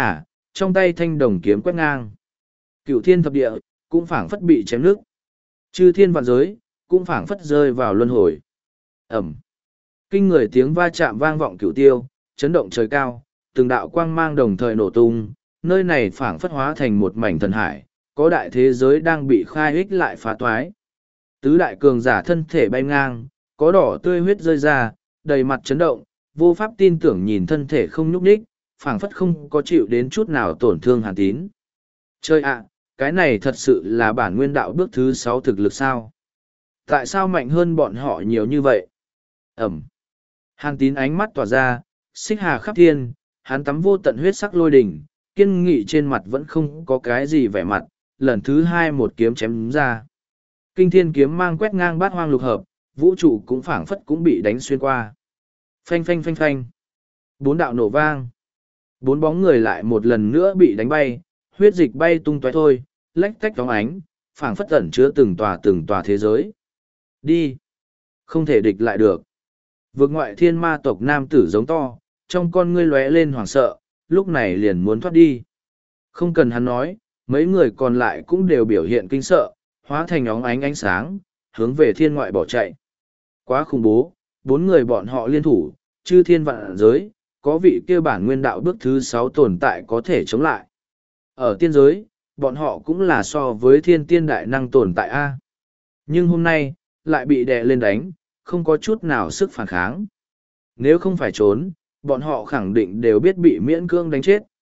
trong tay thanh đồng kiếm quét ngang. Cửu thiên thập địa, cũng phảng phất bị chém nước. Chư thiên vạn giới, cũng phảng phất rơi vào luân hồi. Ẩm. Kinh người tiếng va chạm vang vọng cửu tiêu, chấn động trời cao, từng đạo quang mang đồng thời nổ tung, nơi này phảng phất hóa thành một mảnh thần hải, có đại thế giới đang bị khai ích lại phá toái. Tứ đại cường giả thân thể bay ngang, có đỏ tươi huyết rơi ra, đầy mặt chấn động, vô pháp tin tưởng nhìn thân thể không nhúc nhích, phảng phất không có chịu đến chút nào tổn thương Hàn Tín. Chơi ạ, cái này thật sự là bản nguyên đạo bước thứ sáu thực lực sao? Tại sao mạnh hơn bọn họ nhiều như vậy? Ẩm. Hàn Tín ánh mắt tỏa ra, xích hà khắp thiên, hắn tắm vô tận huyết sắc lôi đỉnh, kiên nghị trên mặt vẫn không có cái gì vẻ mặt, lần thứ hai một kiếm chém ra. Kinh thiên kiếm mang quét ngang bát hoang lục hợp, vũ trụ cũng phảng phất cũng bị đánh xuyên qua. Phanh phanh phanh phanh. Bốn đạo nổ vang. Bốn bóng người lại một lần nữa bị đánh bay, huyết dịch bay tung tóe thôi, lách tách đóng ánh, phảng phất ẩn chứa từng tòa từng tòa thế giới. Đi. Không thể địch lại được. Vượt ngoại thiên ma tộc nam tử giống to, trong con ngươi lóe lên hoảng sợ, lúc này liền muốn thoát đi. Không cần hắn nói, mấy người còn lại cũng đều biểu hiện kinh sợ, hóa thành óng ánh ánh sáng, hướng về thiên ngoại bỏ chạy. Quá khủng bố, bốn người bọn họ liên thủ, chư thiên vạn giới, có vị kia bản nguyên đạo bước thứ sáu tồn tại có thể chống lại. Ở tiên giới, bọn họ cũng là so với thiên tiên đại năng tồn tại A. Nhưng hôm nay, lại bị đè lên đánh, không có chút nào sức phản kháng. Nếu không phải trốn, bọn họ khẳng định đều biết bị miễn cưỡng đánh chết.